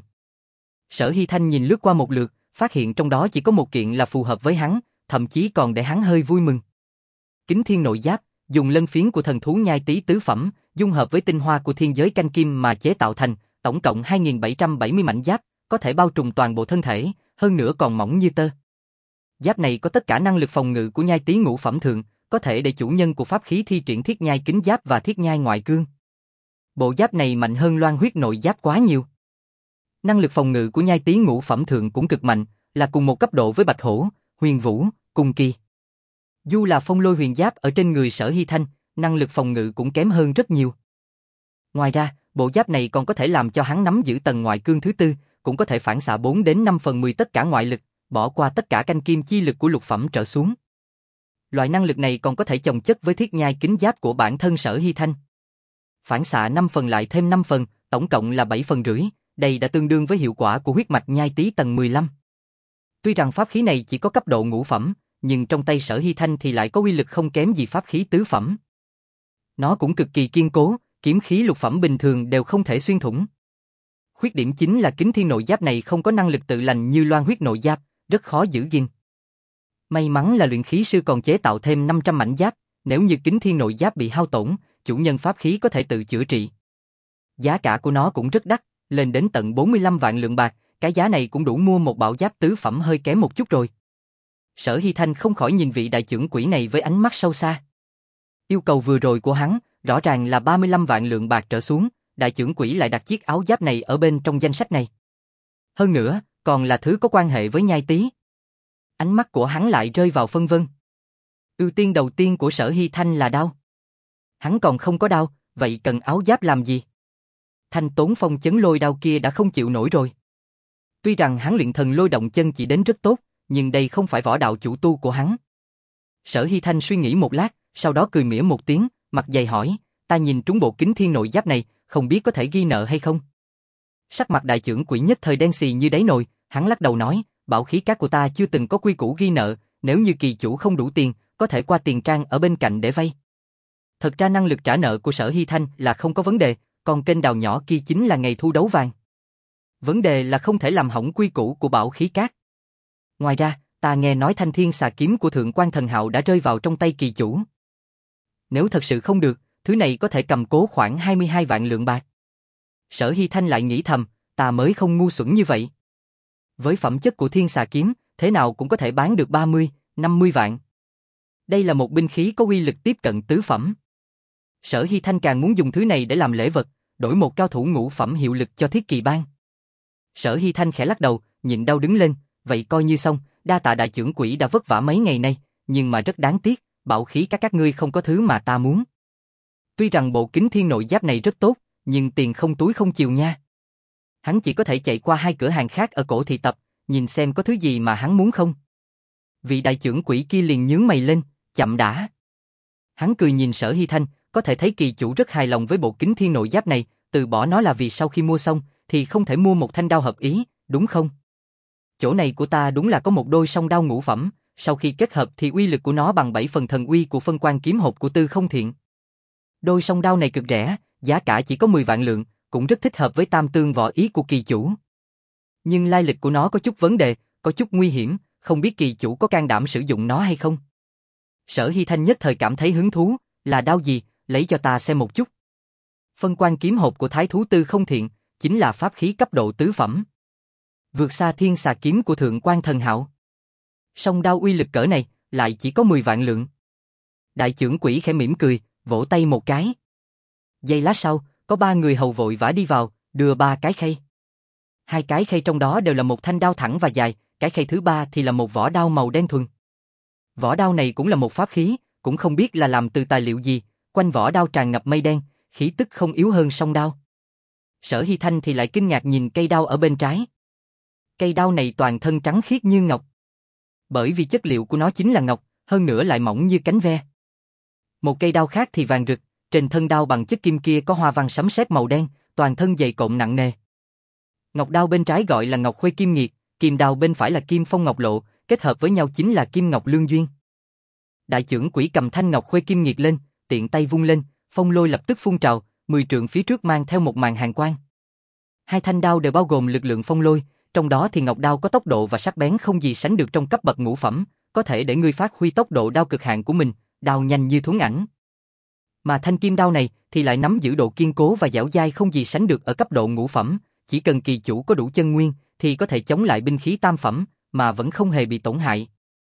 Sở Hy Thanh nhìn lướt qua một lượt, phát hiện trong đó chỉ có một kiện là phù hợp với hắn, thậm chí còn để hắn hơi vui mừng. Kính Thiên Nội Giáp, dùng lân phiến của thần thú nhai tý tứ phẩm, dung hợp với tinh hoa của thiên giới canh kim mà chế tạo thành, tổng cộng hai nghìn bảy trăm bảy mươi mảnh giáp, có thể bao trùm toàn bộ thân thể, hơn nữa còn mỏng như tơ. Giáp này có tất cả năng lực phòng ngự của nhai tý ngũ phẩm thượng, có thể để chủ nhân của pháp khí thi triển thiết nhai kính giáp và thiết nhai ngoại cương. Bộ giáp này mạnh hơn Loan huyết nội giáp quá nhiều. Năng lực phòng ngự của nhai tý ngũ phẩm thượng cũng cực mạnh, là cùng một cấp độ với Bạch Hổ, Huyền Vũ, cùng kỳ. Dù là phong lôi huyền giáp ở trên người Sở Hy Thanh, năng lực phòng ngự cũng kém hơn rất nhiều. Ngoài ra, bộ giáp này còn có thể làm cho hắn nắm giữ tầng ngoại cương thứ tư, cũng có thể phản xạ bốn đến năm phần mười tất cả ngoại lực, bỏ qua tất cả canh kim chi lực của lục phẩm trở xuống. Loại năng lực này còn có thể chồng chất với thiết nhai kính giáp của bản thân Sở Hy Thanh. Phản xạ năm phần lại thêm năm phần, tổng cộng là bảy phần rưỡi, đây đã tương đương với hiệu quả của huyết mạch nhai tý tầng mười lăm. Tuy rằng pháp khí này chỉ có cấp độ ngũ phẩm, nhưng trong tay Sở Hy Thanh thì lại có uy lực không kém gì pháp khí tứ phẩm. Nó cũng cực kỳ kiên cố, kiếm khí lục phẩm bình thường đều không thể xuyên thủng. Khuyết điểm chính là kính thiên nội giáp này không có năng lực tự lành như loan huyết nội giáp, rất khó giữ gìn. May mắn là luyện khí sư còn chế tạo thêm năm trăm mảnh giáp, nếu như kính thiên nội giáp bị hao tổn, chủ nhân pháp khí có thể tự chữa trị. Giá cả của nó cũng rất đắt, lên đến tận bốn mươi lăm vạn lượng bạc, cái giá này cũng đủ mua một bảo giáp tứ phẩm hơi kém một chút rồi. Sở Hy Thanh không khỏi nhìn vị đại trưởng quỹ này với ánh mắt sâu xa. Yêu cầu vừa rồi của hắn, rõ ràng là ba mươi lăm vạn lượng bạc trở xuống, đại trưởng quỹ lại đặt chiếc áo giáp này ở bên trong danh sách này. Hơn nữa, còn là thứ có quan hệ với nhai tý. Ánh mắt của hắn lại rơi vào phân vân. Ưu tiên đầu tiên của Sở Hy Thanh là đao. Hắn còn không có đao, vậy cần áo giáp làm gì? Thanh tốn phong chấn lôi đao kia đã không chịu nổi rồi. Tuy rằng hắn luyện thần lôi động chân chỉ đến rất tốt, nhưng đây không phải võ đạo chủ tu của hắn. Sở Hy Thanh suy nghĩ một lát, sau đó cười mỉa một tiếng, mặt dày hỏi, ta nhìn trúng bộ kính thiên nội giáp này, không biết có thể ghi nợ hay không? Sắc mặt đại trưởng quỹ nhất thời đen xì như đáy nồi, hắn lắc đầu nói, bảo khí các của ta chưa từng có quy củ ghi nợ, nếu như kỳ chủ không đủ tiền, có thể qua tiền trang ở bên cạnh để vay. Thật ra năng lực trả nợ của Sở Hy Thanh là không có vấn đề, còn kênh đào nhỏ kia chính là ngày thu đấu vàng. Vấn đề là không thể làm hỏng quy củ của bảo khí các. Ngoài ra, ta nghe nói thanh thiên xà kiếm của Thượng Quan Thần Hạo đã rơi vào trong tay kỳ chủ. Nếu thật sự không được, thứ này có thể cầm cố khoảng hai mươi hai vạn lượng bạc. Sở Hy Thanh lại nghĩ thầm, ta mới không ngu xuẩn như vậy. Với phẩm chất của thiên xà kiếm, thế nào cũng có thể bán được ba mươi, năm mươi vạn. Đây là một binh khí có uy lực tiếp cận tứ phẩm. Sở Hy Thanh càng muốn dùng thứ này để làm lễ vật, đổi một cao thủ ngũ phẩm hiệu lực cho Thiết Kỳ Bang. Sở Hy Thanh khẽ lắc đầu, nhịn đau đứng lên, vậy coi như xong, đa tạ đại trưởng quỹ đã vất vả mấy ngày nay, nhưng mà rất đáng tiếc, bảo khí các các ngươi không có thứ mà ta muốn. Tuy rằng bộ kính thiên nội giáp này rất tốt, nhưng tiền không túi không chiều nha. Hắn chỉ có thể chạy qua hai cửa hàng khác ở cổ thị tập, nhìn xem có thứ gì mà hắn muốn không. Vị đại trưởng quỹ kia liền nhướng mày lên, chậm đã. Hắn cười nhìn Sở Hy Thanh, có thể thấy kỳ chủ rất hài lòng với bộ kính thiên nội giáp này, từ bỏ nó là vì sau khi mua xong, thì không thể mua một thanh đao hợp ý, đúng không? Chỗ này của ta đúng là có một đôi song đao ngũ phẩm, sau khi kết hợp thì uy lực của nó bằng bảy phần thần uy của phân quan kiếm hộp của Tư Không Thiện. Đôi song đao này cực rẻ, giá cả chỉ có mười vạn lượng, cũng rất thích hợp với tam tương võ ý của kỳ chủ. Nhưng lai lịch của nó có chút vấn đề, có chút nguy hiểm, không biết kỳ chủ có can đảm sử dụng nó hay không. Sở Hy Thanh nhất thời cảm thấy hứng thú, là đao gì, lấy cho ta xem một chút. Phân quan kiếm hộp của Thái thú Tư Không Thiện, chính là pháp khí cấp độ tứ phẩm. Vượt xa thiên xà kiếm của Thượng Quan Thần Hạo. Song đao uy lực cỡ này, lại chỉ có mười vạn lượng. Đại trưởng quỹ khẽ mỉm cười, vỗ tay một cái. Giây lát sau, có ba người hầu vội vã đi vào, đưa ba cái khay. Hai cái khay trong đó đều là một thanh đao thẳng và dài, cái khay thứ ba thì là một vỏ đao màu đen thuần. Vỏ đao này cũng là một pháp khí, cũng không biết là làm từ tài liệu gì, quanh vỏ đao tràn ngập mây đen, khí tức không yếu hơn song đao. Sở Hy Thanh thì lại kinh ngạc nhìn cây đao ở bên trái. Cây đao này toàn thân trắng khiết như ngọc. Bởi vì chất liệu của nó chính là ngọc, hơn nữa lại mỏng như cánh ve. Một cây đao khác thì vàng rực, trên thân đao bằng chất kim kia có hoa văn sấm sét màu đen, toàn thân dày cộm nặng nề. Ngọc đao bên trái gọi là Ngọc Khuê Kim Nghiệt, kim đao bên phải là Kim Phong Ngọc Lộ, kết hợp với nhau chính là Kim Ngọc Lương Duyên. Đại trưởng quỹ cầm thanh Ngọc Khuê Kim Nghiệt lên, tiện tay vung lên, phong lôi lập tức phun trào, mười trượng phía trước mang theo một màn hàn quang. Hai thanh đao đều bao gồm lực lượng phong lôi, trong đó thì ngọc đao có tốc độ và sắc bén không gì sánh được trong cấp bậc ngũ phẩm, có thể để ngươi phát huy tốc độ đao cực hạn của mình, đao nhanh như thuấn ảnh. Mà thanh kim đao này thì lại nắm giữ độ kiên cố và dẻo dai không gì sánh được ở cấp độ ngũ phẩm, chỉ cần kỳ chủ có đủ chân nguyên thì có thể chống lại binh khí tam phẩm mà vẫn không hề bị tổn hại.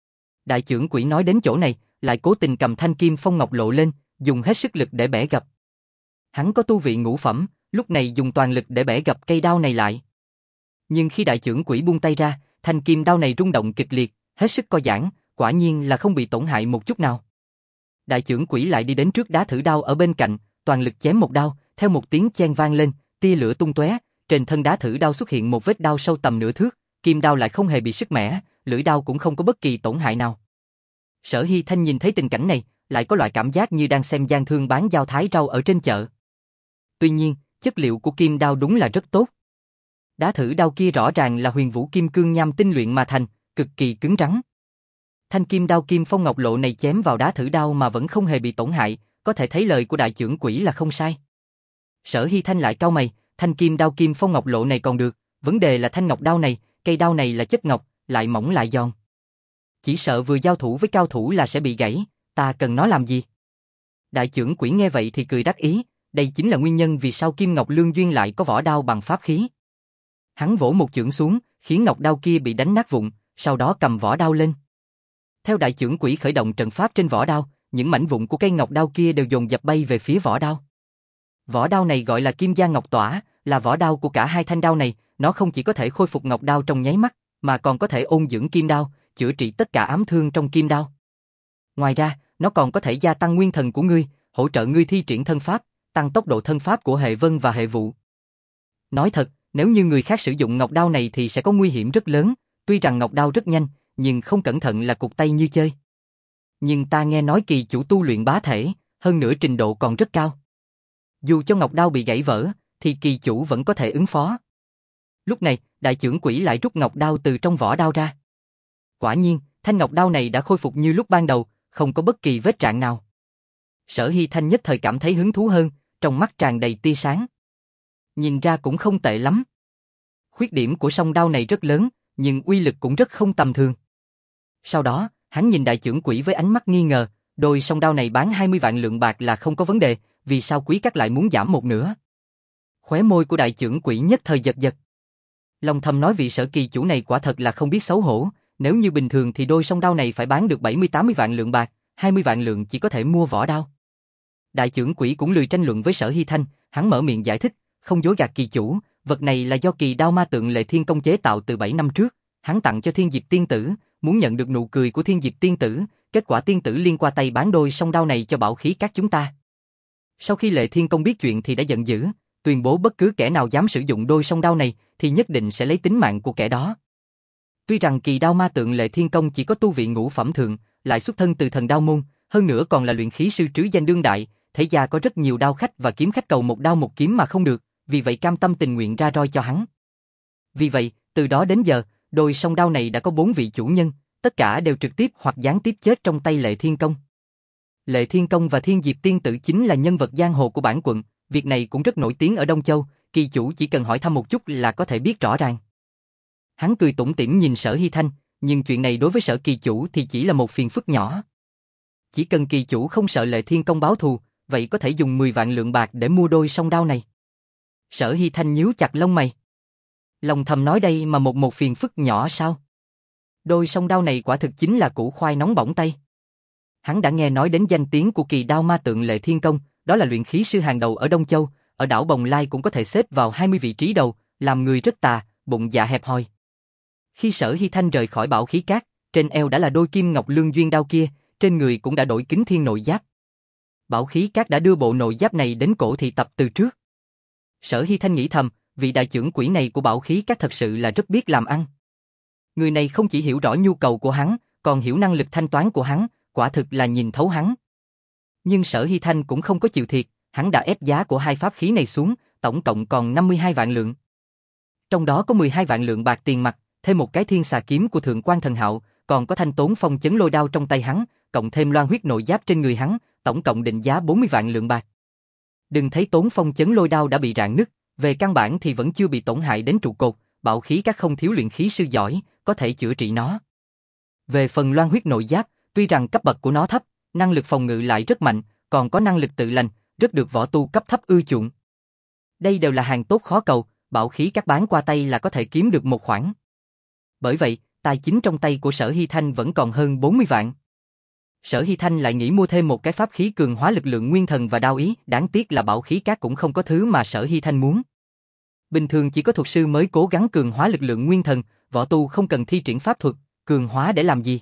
Đại trưởng quỹ nói đến chỗ này, lại cố tình cầm thanh kim phong ngọc lộ lên, dùng hết sức lực để bẻ gập. Hắn có tu vị ngũ phẩm, lúc này dùng toàn lực để bẻ gập cây đao này lại. Nhưng khi đại trưởng quỹ buông tay ra, thanh kim đao này rung động kịch liệt, hết sức co giãn, quả nhiên là không bị tổn hại một chút nào. Đại trưởng quỹ lại đi đến trước đá thử đao ở bên cạnh, toàn lực chém một đao, theo một tiếng chen vang lên, tia lửa tung tóe, trên thân đá thử đao xuất hiện một vết đao sâu tầm nửa thước, kim đao lại không hề bị sứt mẻ, lưỡi đao cũng không có bất kỳ tổn hại nào. Sở Hy Thanh nhìn thấy tình cảnh này, lại có loại cảm giác như đang xem gian thương bán dao thái rau ở trên chợ. Tuy nhiên, chất liệu của kim đao đúng là rất tốt. Đá thử đao kia rõ ràng là huyền vũ kim cương nham tinh luyện mà thành, cực kỳ cứng rắn. Thanh kim đao kim phong ngọc lộ này chém vào đá thử đao mà vẫn không hề bị tổn hại, có thể thấy lời của đại trưởng quỹ là không sai. Sở Hy Thanh lại cau mày, thanh kim đao kim phong ngọc lộ này còn được, vấn đề là thanh ngọc đao này, cây đao này là chất ngọc, lại mỏng lại giòn. Chỉ sợ vừa giao thủ với cao thủ là sẽ bị gãy, ta cần nó làm gì? Đại trưởng quỹ nghe vậy thì cười đắc ý, đây chính là nguyên nhân vì sao Kim Ngọc Lương Duyên lại có vỏ đao bằng pháp khí. Hắn vỗ một chưởng xuống, khiến ngọc đao kia bị đánh nát vụn, sau đó cầm vỏ đao lên. Theo đại trưởng quỹ khởi động trận pháp trên vỏ đao, những mảnh vụn của cây ngọc đao kia đều dồn dập bay về phía vỏ đao. Vỏ đao này gọi là Kim Giang Ngọc Tỏa, là vỏ đao của cả hai thanh đao này, nó không chỉ có thể khôi phục ngọc đao trong nháy mắt, mà còn có thể ôn dưỡng kim đao, chữa trị tất cả ám thương trong kim đao. Ngoài ra, nó còn có thể gia tăng nguyên thần của ngươi, hỗ trợ ngươi thi triển thân pháp, tăng tốc độ thân pháp của hệ vân và hệ vụ. Nói thật, nếu như người khác sử dụng ngọc đao này thì sẽ có nguy hiểm rất lớn, tuy rằng ngọc đao rất nhanh, nhưng không cẩn thận là cụt tay như chơi. Nhưng ta nghe nói kỳ chủ tu luyện bá thể, hơn nữa trình độ còn rất cao. Dù cho ngọc đao bị gãy vỡ, thì kỳ chủ vẫn có thể ứng phó. Lúc này, đại trưởng quỹ lại rút ngọc đao từ trong vỏ đao ra. Quả nhiên, thanh ngọc đao này đã khôi phục như lúc ban đầu, không có bất kỳ vết rạn nào. Sở Hy Thanh nhất thời cảm thấy hứng thú hơn, trong mắt tràn đầy tia sáng. Nhìn ra cũng không tệ lắm. Khuyết điểm của song đao này rất lớn, nhưng uy lực cũng rất không tầm thường. Sau đó, hắn nhìn đại trưởng quỹ với ánh mắt nghi ngờ, đôi song đao này bán hai mươi vạn lượng bạc là không có vấn đề, vì sao quý các lại muốn giảm một nửa? Khóe môi của đại trưởng quỹ nhất thời giật giật. Lòng thầm nói vị Sở kỳ chủ này quả thật là không biết xấu hổ, nếu như bình thường thì đôi song đao này phải bán được bảy mươi tám mươi vạn lượng bạc, hai mươi vạn lượng chỉ có thể mua vỏ đao. Đại trưởng quỹ cũng lười tranh luận với Sở Hy Thanh, hắn mở miệng giải thích, không dối gạt kỳ chủ, vật này là do kỳ đao ma tượng Lệ Thiên Công chế tạo từ bảy năm trước, hắn tặng cho Thiên Diệp tiên tử, muốn nhận được nụ cười của Thiên Diệp tiên tử, kết quả tiên tử liên qua tay bán đôi song đao này cho Bảo Khí các chúng ta. Sau khi Lệ Thiên Công biết chuyện thì đã giận dữ, tuyên bố bất cứ kẻ nào dám sử dụng đôi song đao này thì nhất định sẽ lấy tính mạng của kẻ đó. Tuy rằng kỳ đao ma tượng Lệ Thiên Công chỉ có tu vị ngũ phẩm thượng, lại xuất thân từ thần đao môn, hơn nữa còn là luyện khí sư trứ danh đương đại, thế gia có rất nhiều đao khách và kiếm khách cầu một đao một kiếm mà không được, vì vậy cam tâm tình nguyện ra roi cho hắn. Vì vậy, từ đó đến giờ, đôi song đao này đã có bốn vị chủ nhân, tất cả đều trực tiếp hoặc gián tiếp chết trong tay Lệ Thiên Công. Lệ Thiên Công và Thiên Diệp tiên tử chính là nhân vật giang hồ của bản quận, việc này cũng rất nổi tiếng ở Đông Châu, kỳ chủ chỉ cần hỏi thăm một chút là có thể biết rõ ràng. Hắn cười tủm tỉm nhìn Sở Hy Thanh, nhưng chuyện này đối với Sở kỳ chủ thì chỉ là một phiền phức nhỏ. Chỉ cần kỳ chủ không sợ Lệ Thiên Công báo thù, vậy có thể dùng mười vạn lượng bạc để mua đôi song đao này. Sở Hy Thanh nhíu chặt lông mày. Lòng thầm nói đây mà một một phiền phức nhỏ sao? Đôi song đao này quả thực chính là củ khoai nóng bỏng tay. Hắn đã nghe nói đến danh tiếng của kỳ đao ma tượng Lệ Thiên Công, đó là luyện khí sư hàng đầu ở Đông Châu, ở đảo Bồng Lai cũng có thể xếp vào hai mươi vị trí đầu, làm người rất tà, bụng dạ hẹp hòi. Khi Sở Hy Thanh rời khỏi Bảo Khí Các, trên eo đã là đôi kim ngọc lương duyên đao kia, trên người cũng đã đổi kính thiên nội giáp. Bảo Khí Các đã đưa bộ nội giáp này đến cổ thị tập từ trước. Sở Hy Thanh nghĩ thầm, vị đại trưởng quỹ này của Bảo Khí Các thật sự là rất biết làm ăn. Người này không chỉ hiểu rõ nhu cầu của hắn, còn hiểu năng lực thanh toán của hắn, quả thực là nhìn thấu hắn. Nhưng Sở Hy Thanh cũng không có chịu thiệt, hắn đã ép giá của hai pháp khí này xuống, tổng cộng còn năm mươi hai vạn lượng. Trong đó có mười hai vạn lượng bạc tiền mặt, thêm một cái thiên xà kiếm của Thượng Quan Thần Hạo, còn có thanh tốn phong chấn lôi đao trong tay hắn, cộng thêm loan huyết nội giáp trên người hắn, tổng cộng định giá bốn mươi vạn lượng bạc. Đừng thấy tốn phong chấn lôi đao đã bị rạn nứt, về căn bản thì vẫn chưa bị tổn hại đến trụ cột, Bảo Khí Các không thiếu luyện khí sư giỏi, có thể chữa trị nó. Về phần loan huyết nội giáp, tuy rằng cấp bậc của nó thấp, năng lực phòng ngự lại rất mạnh, còn có năng lực tự lành, rất được võ tu cấp thấp ưa chuộng. Đây đều là hàng tốt khó cầu, Bảo Khí Các bán qua tay là có thể kiếm được một khoản. Bởi vậy, tài chính trong tay của Sở Hy Thanh vẫn còn hơn bốn mươi vạn. Sở Hy Thanh lại nghĩ mua thêm một cái pháp khí cường hóa lực lượng nguyên thần và đao ý, đáng tiếc là Bảo Khí Các cũng không có thứ mà Sở Hy Thanh muốn. Bình thường chỉ có thuật sư mới cố gắng cường hóa lực lượng nguyên thần, võ tu không cần thi triển pháp thuật, cường hóa để làm gì?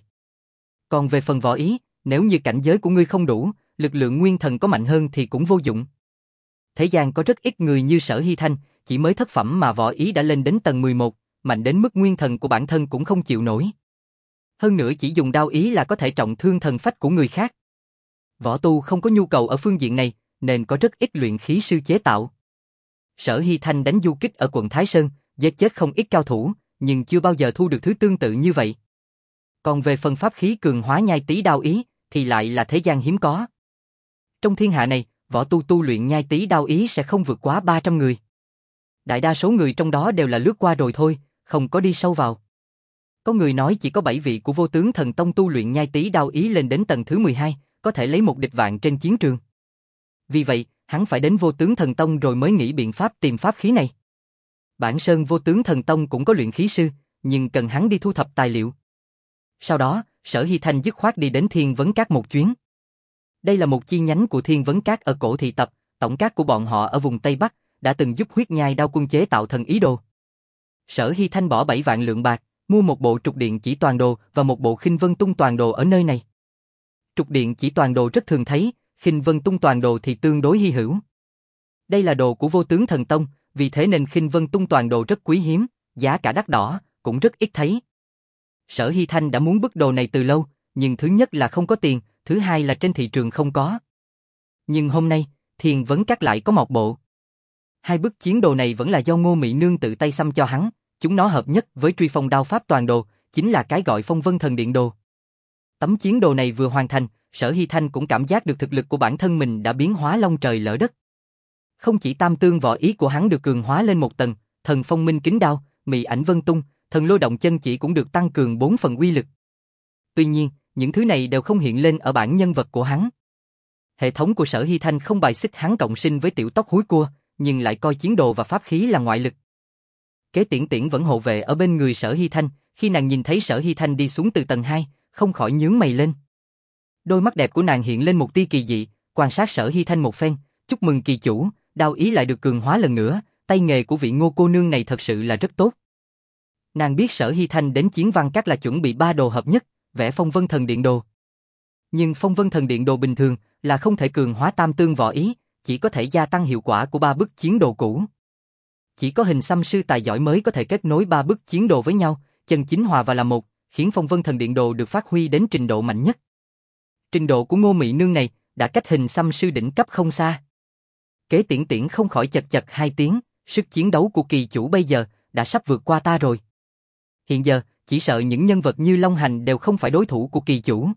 Còn về phần võ ý, nếu như cảnh giới của ngươi không đủ, lực lượng nguyên thần có mạnh hơn thì cũng vô dụng. Thế gian có rất ít người như Sở Hy Thanh, chỉ mới thất phẩm mà võ ý đã lên đến tầng mười một, mạnh đến mức nguyên thần của bản thân cũng không chịu nổi. Hơn nữa chỉ dùng đao ý là có thể trọng thương thần phách của người khác. Võ tu không có nhu cầu ở phương diện này, nên có rất ít luyện khí sư chế tạo. Sở Hy Thanh đánh du kích ở quận Thái Sơn, giết chết không ít cao thủ, nhưng chưa bao giờ thu được thứ tương tự như vậy. Còn về phần pháp khí cường hóa nhai tí đao ý, thì lại là thế gian hiếm có. Trong thiên hạ này, võ tu tu luyện nhai tí đao ý sẽ không vượt quá ba trăm người. Đại đa số người trong đó đều là lướt qua rồi thôi, không có đi sâu vào. Có người nói chỉ có bảy vị của Vô Tướng Thần Tông tu luyện nhai tí đao ý lên đến tầng thứ mười hai, có thể lấy một địch vạn trên chiến trường. Vì vậy, hắn phải đến Vô Tướng Thần Tông rồi mới nghĩ biện pháp tìm pháp khí này. Bản Sơn Vô Tướng Thần Tông cũng có luyện khí sư, nhưng cần hắn đi thu thập tài liệu. Sau đó, Sở Hy Thanh dứt khoát đi đến Thiên Vấn Các một chuyến. Đây là một chi nhánh của Thiên Vấn Các ở Cổ Thị Tập, tổng các của bọn họ ở vùng Tây Bắc, đã từng giúp Huyết Nhai Đao Quân chế tạo thần ý đồ. Sở Hy Thanh bỏ bảy vạn lượng bạc, mua một bộ trục điện chỉ toàn đồ và một bộ khinh vân tung toàn đồ ở nơi này. Trục điện chỉ toàn đồ rất thường thấy, khinh vân tung toàn đồ thì tương đối hy hữu. Đây là đồ của Vô Tướng Thần Tông, vì thế nên khinh vân tung toàn đồ rất quý hiếm, giá cả đắt đỏ, cũng rất ít thấy. Sở Hy Thanh đã muốn bức đồ này từ lâu, nhưng thứ nhất là không có tiền, thứ hai là trên thị trường không có. Nhưng hôm nay, Thiên Vấn Các lại có một bộ. Hai bức chiến đồ này vẫn là do Ngô Mị Nương tự tay xăm cho hắn, chúng nó hợp nhất với truy phong đao pháp toàn đồ, chính là cái gọi phong vân thần điện đồ. Tấm chiến đồ này vừa hoàn thành, Sở Hy Thanh cũng cảm giác được thực lực của bản thân mình đã biến hóa long trời lỡ đất. Không chỉ tam tương võ ý của hắn được cường hóa lên một tầng, thần phong minh kính đao, mị ảnh vân tung, thần lôi động chân chỉ cũng được tăng cường bốn phần uy lực. Tuy nhiên, những thứ này đều không hiện lên ở bản nhân vật của hắn. Hệ thống của Sở Hy Thanh không bài xích hắn cộng sinh với tiểu tóc húi cua, nhưng lại coi chiến đồ và pháp khí là ngoại lực. Kế Tiễn Tiễn vẫn hộ vệ ở bên người Sở Hy Thanh, khi nàng nhìn thấy Sở Hy Thanh đi xuống từ tầng hai, không khỏi nhướng mày lên. Đôi mắt đẹp của nàng hiện lên một tia kỳ dị, quan sát Sở Hy Thanh một phen, chúc mừng kỳ chủ, đao ý lại được cường hóa lần nữa, tay nghề của vị Ngô cô nương này thật sự là rất tốt. Nàng biết Sở Hy Thanh đến Chiến Văn Các là chuẩn bị ba đồ hợp nhất, vẽ phong vân thần điện đồ. Nhưng phong vân thần điện đồ bình thường là không thể cường hóa tam tương võ ý, chỉ có thể gia tăng hiệu quả của ba bức chiến đồ cũ. Chỉ có hình xăm sư tài giỏi mới có thể kết nối ba bức chiến đồ với nhau, chân chính hòa và là một, khiến phong vân thần điện đồ được phát huy đến trình độ mạnh nhất. Trình độ của Ngô Mị Nương này đã cách hình xăm sư đỉnh cấp không xa. Kế Tiễn Tiễn không khỏi chật chật hai tiếng, sức chiến đấu của kỳ chủ bây giờ đã sắp vượt qua ta rồi. Hiện giờ, chỉ sợ những nhân vật như Long Hành đều không phải đối thủ của kỳ chủ.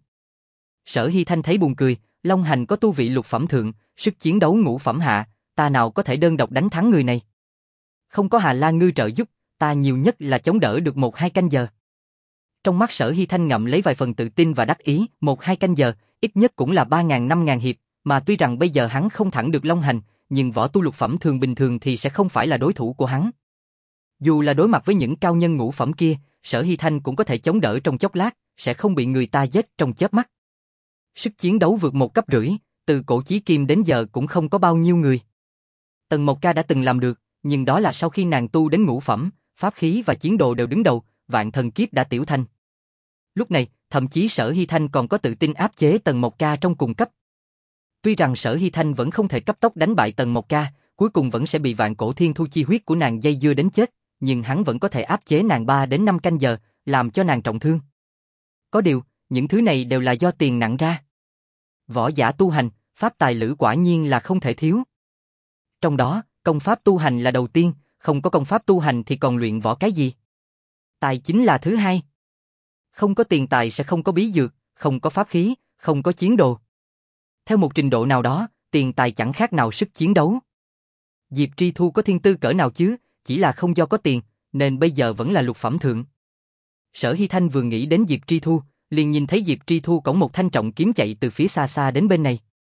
Sở Hy Thanh thấy buồn cười, Long Hành có tu vị lục phẩm thượng, sức chiến đấu ngũ phẩm hạ, ta nào có thể đơn độc đánh thắng người này. Không có Hà La Ngư trợ giúp, ta nhiều nhất là chống đỡ được một hai canh giờ. Trong mắt Sở Hy Thanh ngậm lấy vài phần tự tin và đắc ý, một hai canh giờ, ít nhất cũng là ba ngàn năm ngàn hiệp, mà tuy rằng bây giờ hắn không thẳng được Long Hành, nhưng võ tu lục phẩm thường bình thường thì sẽ không phải là đối thủ của hắn. Dù là đối mặt với những cao nhân ngũ phẩm kia, Sở Hy Thanh cũng có thể chống đỡ trong chốc lát, sẽ không bị người ta giết trong chớp mắt. Sức chiến đấu vượt một cấp rưỡi, từ cổ chí kim đến giờ cũng không có bao nhiêu người. Tần Mộc Ca đã từng làm được, nhưng đó là sau khi nàng tu đến ngũ phẩm, pháp khí và chiến đồ đều đứng đầu, vạn thần kiếp đã tiểu thành. Lúc này, thậm chí Sở Hy Thanh còn có tự tin áp chế Tần Mộc Ca trong cùng cấp. Tuy rằng Sở Hy Thanh vẫn không thể cấp tốc đánh bại Tần Mộc Ca, cuối cùng vẫn sẽ bị vạn cổ thiên thu chi huyết của nàng dây dưa đến chết, nhưng hắn vẫn có thể áp chế nàng ba đến năm canh giờ, làm cho nàng trọng thương. Có điều, những thứ này đều là do tiền nặng ra. Võ giả tu hành, pháp tài lữ quả nhiên là không thể thiếu. Trong đó, công pháp tu hành là đầu tiên, không có công pháp tu hành thì còn luyện võ cái gì? Tài chính là thứ hai. Không có tiền tài sẽ không có bí dược, không có pháp khí, không có chiến đồ. Theo một trình độ nào đó, tiền tài chẳng khác nào sức chiến đấu. Diệp Tri Thu có thiên tư cỡ nào chứ, chỉ là không do có tiền, nên bây giờ vẫn là lục phẩm thượng. Sở Hy Thanh vừa nghĩ đến Diệp Tri Thu, liền nhìn thấy Diệp Tri Thu cõng một thanh trọng kiếm chạy từ phía xa xa đến bên này.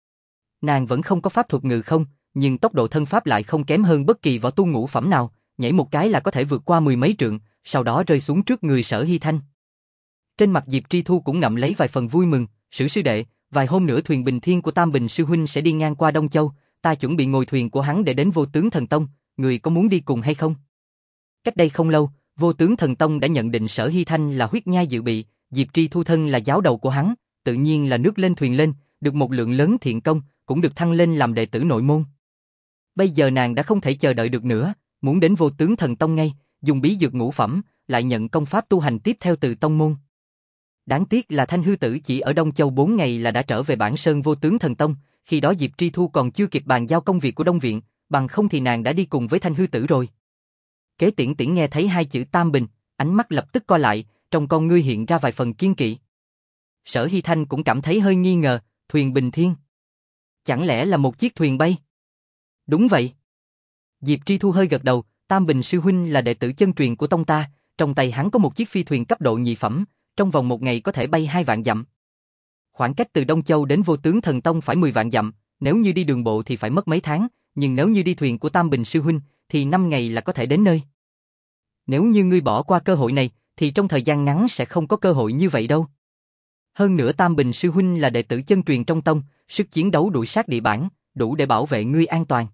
Nàng vẫn không có pháp thuật ngự không, nhưng tốc độ thân pháp lại không kém hơn bất kỳ võ tu ngũ phẩm nào, nhảy một cái là có thể vượt qua mười mấy trượng, sau đó rơi xuống trước người Sở Hy Thanh. Trên mặt Diệp Tri Thu cũng ngậm lấy vài phần vui mừng, Sử sư đệ, vài hôm nữa thuyền Bình Thiên của Tam Bình sư huynh sẽ đi ngang qua Đông Châu, ta chuẩn bị ngồi thuyền của hắn để đến Vô Tướng Thần Tông, người có muốn đi cùng hay không? Cách đây không lâu, Vô Tướng Thần Tông đã nhận định Sở Hy Thanh là huyết nhai dự bị, Diệp Tri Thu thân là giáo đầu của hắn, tự nhiên là nước lên thuyền lên, được một lượng lớn thiện công, cũng được thăng lên làm đệ tử nội môn. Bây giờ nàng đã không thể chờ đợi được nữa, muốn đến Vô Tướng Thần Tông ngay, dùng bí dược ngũ phẩm, lại nhận công pháp tu hành tiếp theo từ tông môn. Đáng tiếc là Thanh Hư Tử chỉ ở Đông Châu bốn ngày là đã trở về Bản Sơn Vô Tướng Thần Tông, khi đó Diệp Tri Thu còn chưa kịp bàn giao công việc của Đông Viện, bằng không thì nàng đã đi cùng với Thanh Hư Tử rồi. Kế Tiễn Tiễn nghe thấy hai chữ Tam Bình, ánh mắt lập tức co lại, trong con ngươi hiện ra vài phần kiên kỵ. Sở Hy Thanh cũng cảm thấy hơi nghi ngờ, thuyền Bình Thiên. Chẳng lẽ là một chiếc thuyền bay? Đúng vậy. Diệp Tri Thu hơi gật đầu, Tam Bình sư huynh là đệ tử chân truyền của tông ta, trong tay hắn có một chiếc phi thuyền cấp độ nhị phẩm, trong vòng một ngày có thể bay hai vạn dặm. Khoảng cách từ Đông Châu đến Vô Tướng Thần Tông phải mười vạn dặm, nếu như đi đường bộ thì phải mất mấy tháng, nhưng nếu như đi thuyền của Tam Bình sư huynh thì năm ngày là có thể đến nơi. Nếu như ngươi bỏ qua cơ hội này, thì trong thời gian ngắn sẽ không có cơ hội như vậy đâu. Hơn nữa Tam Bình sư huynh là đệ tử chân truyền trong tông, sức chiến đấu đuổi sát địa bản, đủ để bảo vệ ngươi an toàn.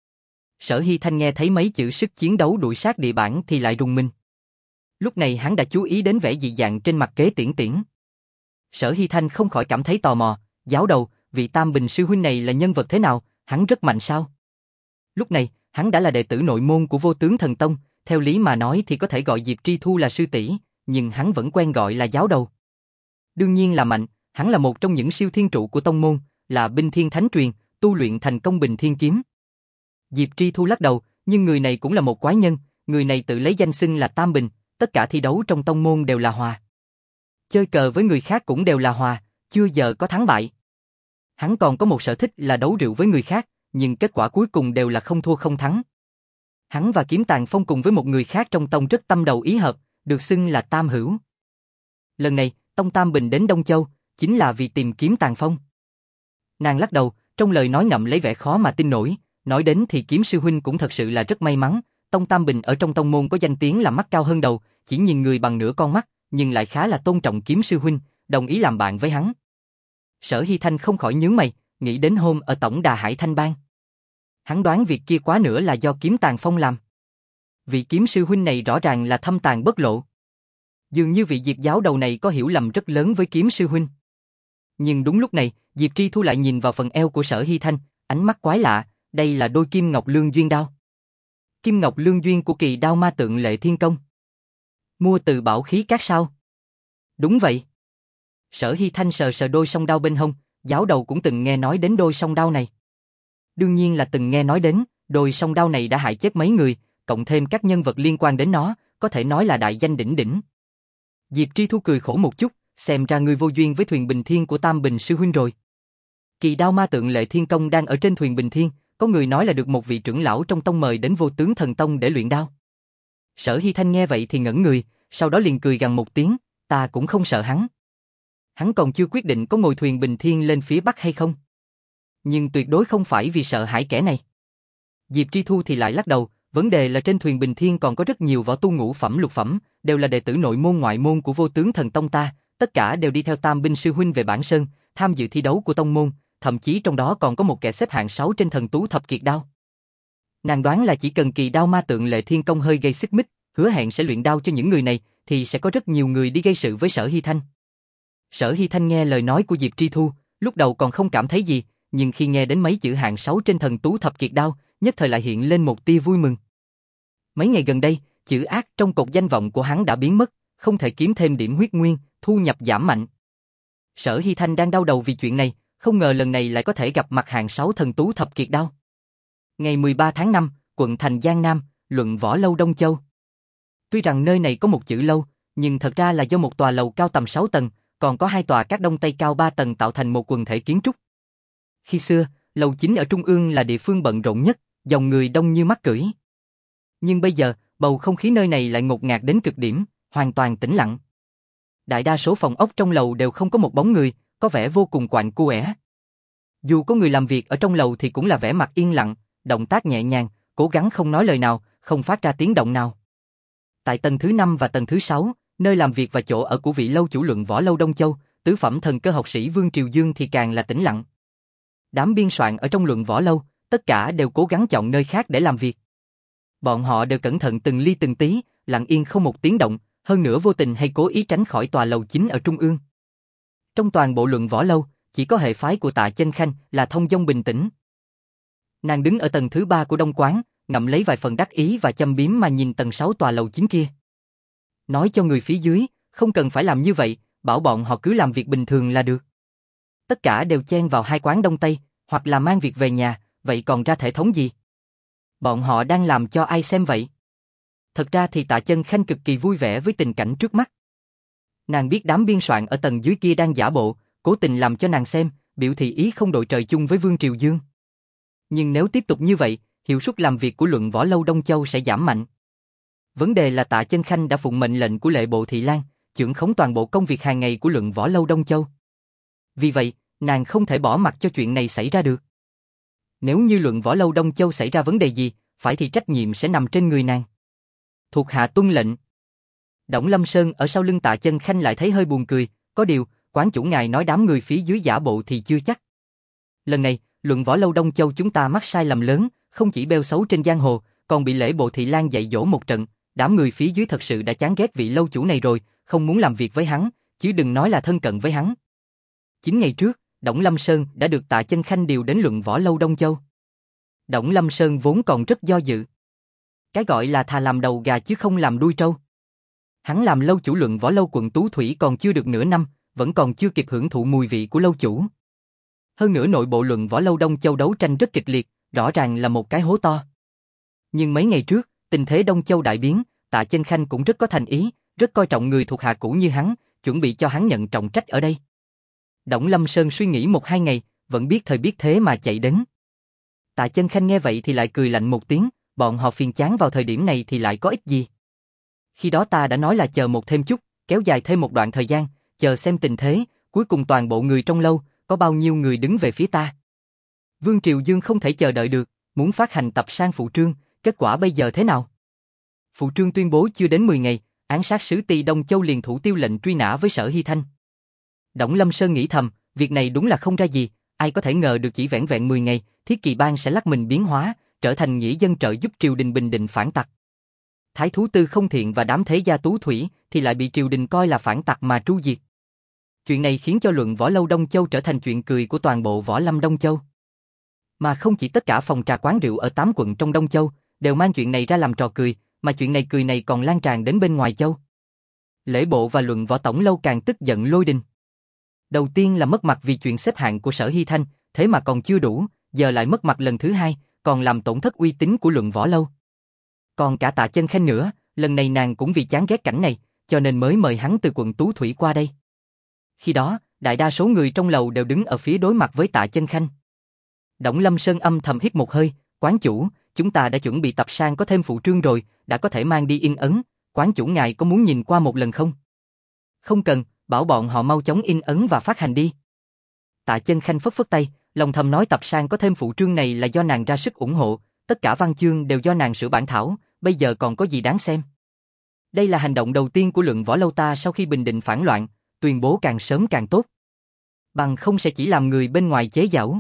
Sở Hy Thanh nghe thấy mấy chữ sức chiến đấu đuổi sát địa bản thì lại rùng mình. Lúc này hắn đã chú ý đến vẻ dị dạng trên mặt Kế Tiễn Tiễn. Sở Hy Thanh không khỏi cảm thấy tò mò, giáo đầu, vị Tam Bình sư huynh này là nhân vật thế nào, hắn rất mạnh sao? Lúc này, hắn đã là đệ tử nội môn của Vô Tướng Thần Tông, theo lý mà nói thì có thể gọi Diệp Tri Thu là sư tỷ, nhưng hắn vẫn quen gọi là giáo đầu. Đương nhiên là mạnh, hắn là một trong những siêu thiên trụ của tông môn, là binh thiên thánh truyền, tu luyện thành công Bình Thiên Kiếm. Diệp Tri Thu lắc đầu, nhưng người này cũng là một quái nhân, người này tự lấy danh xưng là Tam Bình, tất cả thi đấu trong tông môn đều là hòa. Chơi cờ với người khác cũng đều là hòa, chưa giờ có thắng bại. Hắn còn có một sở thích là đấu rượu với người khác, nhưng kết quả cuối cùng đều là không thua không thắng. Hắn và Kiếm Tàng Phong cùng với một người khác trong tông rất tâm đầu ý hợp, được xưng là Tam Hữu. Lần này, tông Tam Bình đến Đông Châu, chính là vì tìm Kiếm Tàng Phong. Nàng lắc đầu, trong lời nói ngậm lấy vẻ khó mà tin nổi, nói đến thì Kiếm sư huynh cũng thật sự là rất may mắn, tông Tam Bình ở trong tông môn có danh tiếng là mắt cao hơn đầu, chỉ nhìn người bằng nửa con mắt, nhưng lại khá là tôn trọng Kiếm sư huynh, đồng ý làm bạn với hắn. Sở Hy Thanh không khỏi nhướng mày, nghĩ đến hôm ở tổng đà Hải Thanh Bang. Hắn đoán việc kia quá nữa là do Kiếm Tàng Phong làm. Vị Kiếm sư huynh này rõ ràng là thâm tàng bất lộ. Dường như vị Diệp giáo đầu này có hiểu lầm rất lớn với Kiếm sư huynh. Nhưng đúng lúc này, Diệp Tri Thu lại nhìn vào phần eo của Sở Hy Thanh, ánh mắt quái lạ, đây là đôi kim ngọc lương duyên đao. Kim ngọc lương duyên của kỳ đao ma tượng Lệ Thiên Công. Mua từ Bảo Khí Các sao? Đúng vậy. Sở Hy Thanh sờ sờ đôi song đao bên hông, giáo đầu cũng từng nghe nói đến đôi song đao này. Đương nhiên là từng nghe nói đến, đôi song đao này đã hại chết mấy người, cộng thêm các nhân vật liên quan đến nó, có thể nói là đại danh đỉnh đỉnh. Diệp Tri Thu cười khổ một chút, xem ra ngươi vô duyên với thuyền Bình Thiên của Tam Bình sư huynh rồi. Kỳ đao ma tượng Lệ Thiên Công đang ở trên thuyền Bình Thiên, có người nói là được một vị trưởng lão trong tông mời đến Vô Tướng Thần Tông để luyện đao. Sở Hy Thanh nghe vậy thì ngẩn người, sau đó liền cười gằn một tiếng, ta cũng không sợ hắn. Hắn còn chưa quyết định có ngồi thuyền Bình Thiên lên phía Bắc hay không. Nhưng tuyệt đối không phải vì sợ hãi kẻ này. Diệp Tri Thu thì lại lắc đầu, vấn đề là trên thuyền Bình Thiên còn có rất nhiều võ tu ngũ phẩm lục phẩm, đều là đệ tử nội môn ngoại môn của Vô Tướng Thần Tông ta, tất cả đều đi theo Tam Binh sư huynh về Bản Sơn, tham dự thi đấu của tông môn, thậm chí trong đó còn có một kẻ xếp hạng sáu trên thần tú thập kiệt đao. Nàng đoán là chỉ cần kỳ đao ma tượng Lệ Thiên Công hơi gây xích mích, hứa hẹn sẽ luyện đao cho những người này, thì sẽ có rất nhiều người đi gây sự với Sở Hy Thanh. Sở Hy Thanh nghe lời nói của Diệp Tri Thu, lúc đầu còn không cảm thấy gì, nhưng khi nghe đến mấy chữ hạng sáu trên thần tú thập kiệt đao, nhất thời lại hiện lên một tia vui mừng. Mấy ngày gần đây, chữ ác trong cột danh vọng của hắn đã biến mất, không thể kiếm thêm điểm huyết nguyên, thu nhập giảm mạnh. Sở Hy Thanh đang đau đầu vì chuyện này, không ngờ lần này lại có thể gặp mặt hạng sáu thần tú thập kiệt đao. Ngày mười ba tháng năm, quận thành Giang Nam, luận võ lâu Đông Châu. Tuy rằng nơi này có một chữ lâu, nhưng thật ra là do một tòa lầu cao tầm sáu tầng, còn có hai tòa các đông tây cao ba tầng tạo thành một quần thể kiến trúc. Khi xưa, lầu chính ở trung ương là địa phương bận rộn nhất, dòng người đông như mắc cưỡi. Nhưng bây giờ, bầu không khí nơi này lại ngột ngạt đến cực điểm, hoàn toàn tĩnh lặng. Đại đa số phòng ốc trong lầu đều không có một bóng người, có vẻ vô cùng quạnh quẽ. Dù có người làm việc ở trong lầu thì cũng là vẻ mặt yên lặng, động tác nhẹ nhàng, cố gắng không nói lời nào, không phát ra tiếng động nào. Tại tầng thứ năm và tầng thứ sáu, nơi làm việc và chỗ ở của vị lâu chủ luận võ lâu Đông Châu, tứ phẩm thần cơ học sĩ Vương Triều Dương thì càng là tĩnh lặng. Đám biên soạn ở trong luận võ lâu, tất cả đều cố gắng chọn nơi khác để làm việc. Bọn họ đều cẩn thận từng ly từng tí, lặng yên không một tiếng động, hơn nữa vô tình hay cố ý tránh khỏi tòa lầu chính ở trung ương. Trong toàn bộ Luận Võ Lâu, chỉ có hệ phái của Tạ Chân Khanh là thông dong bình tĩnh. Nàng đứng ở tầng thứ ba của đông quán, ngậm lấy vài phần đắc ý và châm biếm mà nhìn tầng sáu tòa lầu chính kia. Nói cho người phía dưới, không cần phải làm như vậy, bảo bọn họ cứ làm việc bình thường là được. Tất cả đều chen vào hai quán Đông Tây, hoặc là mang việc về nhà, vậy còn ra thể thống gì? Bọn họ đang làm cho ai xem vậy? Thật ra thì Tạ Chân Khanh cực kỳ vui vẻ với tình cảnh trước mắt. Nàng biết đám biên soạn ở tầng dưới kia đang giả bộ, cố tình làm cho nàng xem, biểu thị ý không đội trời chung với Vương Triều Dương. Nhưng nếu tiếp tục như vậy, hiệu suất làm việc của Luận Võ Lâu Đông Châu sẽ giảm mạnh. Vấn đề là Tạ Chân Khanh đã phụng mệnh lệnh của Lệ Bộ Thị Lang, trưởng khống toàn bộ công việc hàng ngày của Luận Võ Lâu Đông Châu. Vì vậy, nàng không thể bỏ mặc cho chuyện này xảy ra được. Nếu như Luận Võ Lâu Đông Châu xảy ra vấn đề gì, phải thì trách nhiệm sẽ nằm trên người nàng. Thuộc hạ tuân lệnh. Đổng Lâm Sơn ở sau lưng Tạ Chân Khanh lại thấy hơi buồn cười, có điều, quán chủ ngài nói đám người phía dưới giả bộ thì chưa chắc. Lần này, Luận Võ Lâu Đông Châu chúng ta mắc sai lầm lớn, không chỉ bêu xấu trên giang hồ, còn bị Lễ Bộ Thị Lang dạy dỗ một trận, đám người phía dưới thật sự đã chán ghét vị lâu chủ này rồi, không muốn làm việc với hắn, chứ đừng nói là thân cận với hắn. Chín ngày trước, Đổng Lâm Sơn đã được Tạ Chân Khanh điều đến Luận Võ Lâu Đông Châu. Đổng Lâm Sơn vốn còn rất do dự. Cái gọi là thà làm đầu gà chứ không làm đuôi trâu. Hắn làm lâu chủ Luận Võ Lâu quận Tú Thủy còn chưa được nửa năm, vẫn còn chưa kịp hưởng thụ mùi vị của lâu chủ. Hơn nữa nội bộ Luận Võ Lâu Đông Châu đấu tranh rất kịch liệt, rõ ràng là một cái hố to. Nhưng mấy ngày trước, tình thế Đông Châu đại biến, Tạ Chân Khanh cũng rất có thành ý, rất coi trọng người thuộc hạ cũ như hắn, chuẩn bị cho hắn nhận trọng trách ở đây. Đổng Lâm Sơn suy nghĩ một hai ngày, vẫn biết thời biết thế mà chạy đến. Tạ Chân Khanh nghe vậy thì lại cười lạnh một tiếng, bọn họ phiền chán vào thời điểm này thì lại có ích gì. Khi đó ta đã nói là chờ một thêm chút, kéo dài thêm một đoạn thời gian, chờ xem tình thế, cuối cùng toàn bộ người trong lâu, có bao nhiêu người đứng về phía ta. Vương Triều Dương không thể chờ đợi được, muốn phát hành tập sang phụ trương, kết quả bây giờ thế nào? Phụ trương tuyên bố chưa đến mười ngày, án sát sứ Ti Đông Châu liền thủ tiêu lệnh truy nã với Sở Hy Thanh. Đổng Lâm Sơn nghĩ thầm, việc này đúng là không ra gì, ai có thể ngờ được chỉ vẻn vẹn mười ngày, Thiết Kỳ Bang sẽ lắc mình biến hóa, trở thành nghĩa dân trợ giúp triều đình bình định phản tặc. Thái thú Tư Không Thiện và đám thế gia Tú Thủy thì lại bị triều đình coi là phản tặc mà tru diệt. Chuyện này khiến cho Luận Võ Lâu Đông Châu trở thành chuyện cười của toàn bộ võ lâm Đông Châu. Mà không chỉ tất cả phòng trà quán rượu ở tám quận trong Đông Châu đều mang chuyện này ra làm trò cười, mà chuyện này cười này còn lan tràn đến bên ngoài châu. Lễ Bộ và Luận Võ Tổng Lâu càng tức giận lôi đình. Đầu tiên là mất mặt vì chuyện xếp hạng của Sở Hy Thanh, thế mà còn chưa đủ, giờ lại mất mặt lần thứ hai, còn làm tổn thất uy tín của Luận Võ Lâu. Còn cả Tạ Chân Khanh nữa, lần này nàng cũng vì chán ghét cảnh này, cho nên mới mời hắn từ quận Tú Thủy qua đây. Khi đó, đại đa số người trong lầu đều đứng ở phía đối mặt với Tạ Chân Khanh. Đổng Lâm Sơn âm thầm hít một hơi, quán chủ, chúng ta đã chuẩn bị tập sang có thêm phụ trương rồi, đã có thể mang đi in ấn, quán chủ ngài có muốn nhìn qua một lần không? Không cần, bảo bọn họ mau chóng in ấn và phát hành đi. Tạ Chân Khanh phất phất tay, lòng thầm nói tập sang có thêm phụ trương này là do nàng ra sức ủng hộ, tất cả văn chương đều do nàng sửa bản thảo, bây giờ còn có gì đáng xem. Đây là hành động đầu tiên của Luận Võ Lâu ta sau khi bình định phản loạn, tuyên bố càng sớm càng tốt. Bằng không sẽ chỉ làm người bên ngoài chế giễu.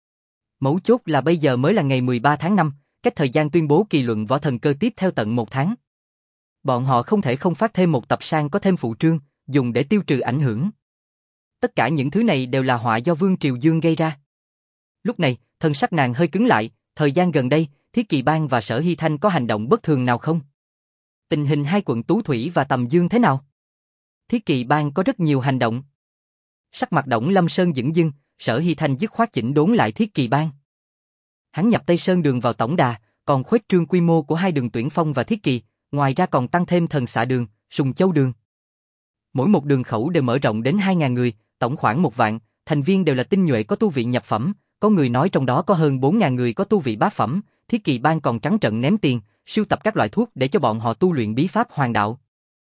Mấu chốt là bây giờ mới là ngày mười ba tháng năm, cách thời gian tuyên bố kỳ luận võ thần cơ tiếp theo tận một tháng. Bọn họ không thể không phát thêm một tập sang có thêm phụ trương, dùng để tiêu trừ ảnh hưởng. Tất cả những thứ này đều là họa do Vương Triều Dương gây ra. Lúc này, thân sắc nàng hơi cứng lại, thời gian gần đây, Thiết Kỳ Bang và Sở Hy Thanh có hành động bất thường nào không? Tình hình hai quận Tú Thủy và Tầm Dương thế nào? Thiết Kỳ Bang có rất nhiều hành động. Sắc mặt Đổng Lâm Sơn dửng dưng, Sở Hy Thanh dứt khoát chỉnh đốn lại Thiết Kỳ Bang. Hắn nhập Tây Sơn đường vào tổng đà, còn khuếch trương quy mô của hai đường Tuyển Phong và Thiết Kỳ, ngoài ra còn tăng thêm Thần Xạ đường, Sùng Châu đường. Mỗi một đường khẩu đều mở rộng đến hai nghìn người, tổng khoảng một vạn, thành viên đều là tinh nhuệ có tu vị nhập phẩm, có người nói trong đó có hơn bốn nghìn người có tu vị bát phẩm. Thiết Kỳ Bang còn trắng trợn ném tiền, sưu tập các loại thuốc để cho bọn họ tu luyện bí pháp hoàng đạo.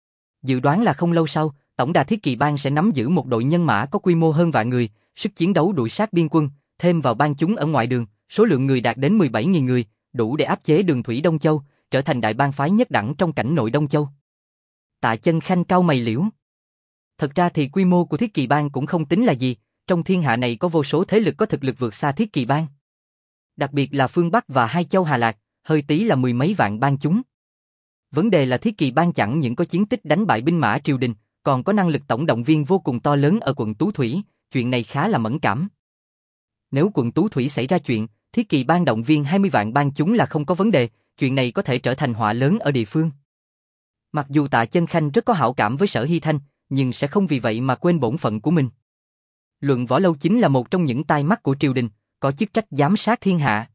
Dự đoán là không lâu sau, tổng đà Thiết Kỳ Bang sẽ nắm giữ một đội nhân mã có quy mô hơn vạn người, sức chiến đấu đuổi sát biên quân, thêm vào bang chúng ở ngoại đường, số lượng người đạt đến mười bảy nghìn người, đủ để áp chế Đường Thủy Đông Châu, trở thành đại bang phái nhất đẳng trong cảnh nội Đông Châu. Tạ Chân Khanh cau mày liễu. Thật ra thì quy mô của Thiết Kỳ Bang cũng không tính là gì, trong thiên hạ này có vô số thế lực có thực lực vượt xa Thiết Kỳ Bang. Đặc biệt là phương Bắc và hai châu Hà Lạc, hơi tí là mười mấy vạn bang chúng. Vấn đề là Thiết Kỳ Bang chẳng những có chiến tích đánh bại binh mã triều đình, còn có năng lực tổng động viên vô cùng to lớn ở quận Tú Thủy, chuyện này khá là mẫn cảm. Nếu quận Tú Thủy xảy ra chuyện, Thiết Kỳ Bang động viên hai mươi vạn bang chúng là không có vấn đề, chuyện này có thể trở thành họa lớn ở địa phương. Mặc dù Tạ Chân Khanh rất có hảo cảm với Sở Hy Thanh, nhưng sẽ không vì vậy mà quên bổn phận của mình. Luận Võ Lâu chính là một trong những tai mắt của triều đình, có chức trách giám sát thiên hạ.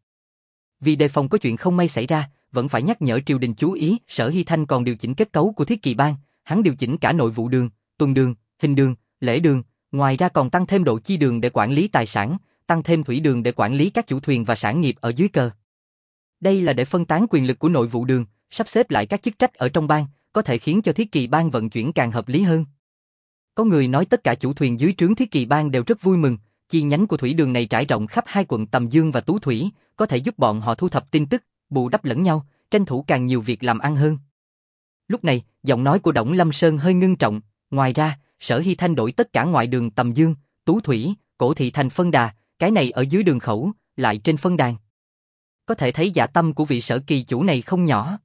Vì đề phòng có chuyện không may xảy ra, vẫn phải nhắc nhở triều đình chú ý. Sở Hy Thanh còn điều chỉnh kết cấu của Thiết Kỳ Bang, hắn điều chỉnh cả nội vụ đường, tuần đường, hình đường, lễ đường, ngoài ra còn tăng thêm độ chi đường để quản lý tài sản, tăng thêm thủy đường để quản lý các chủ thuyền và sản nghiệp ở dưới cờ. Đây là để phân tán quyền lực của nội vụ đường, sắp xếp lại các chức trách ở trong bang, có thể khiến cho Thiết Kỳ Bang vận chuyển càng hợp lý hơn. Có người nói tất cả chủ thuyền dưới trướng Thiết Kỳ Bang đều rất vui mừng, chi nhánh của thủy đường này trải rộng khắp hai quận Tầm Dương và Tú Thủy, có thể giúp bọn họ thu thập tin tức, bù đắp lẫn nhau, tranh thủ càng nhiều việc làm ăn hơn. Lúc này, giọng nói của Đổng Lâm Sơn hơi ngưng trọng, ngoài ra, Sở Hy Thanh đổi tất cả ngoại đường Tầm Dương, Tú Thủy, Cổ Thị thành phân đà, cái này ở dưới đường khẩu, lại trên phân đàn. Có thể thấy dạ tâm của vị Sở kỳ chủ này không nhỏ.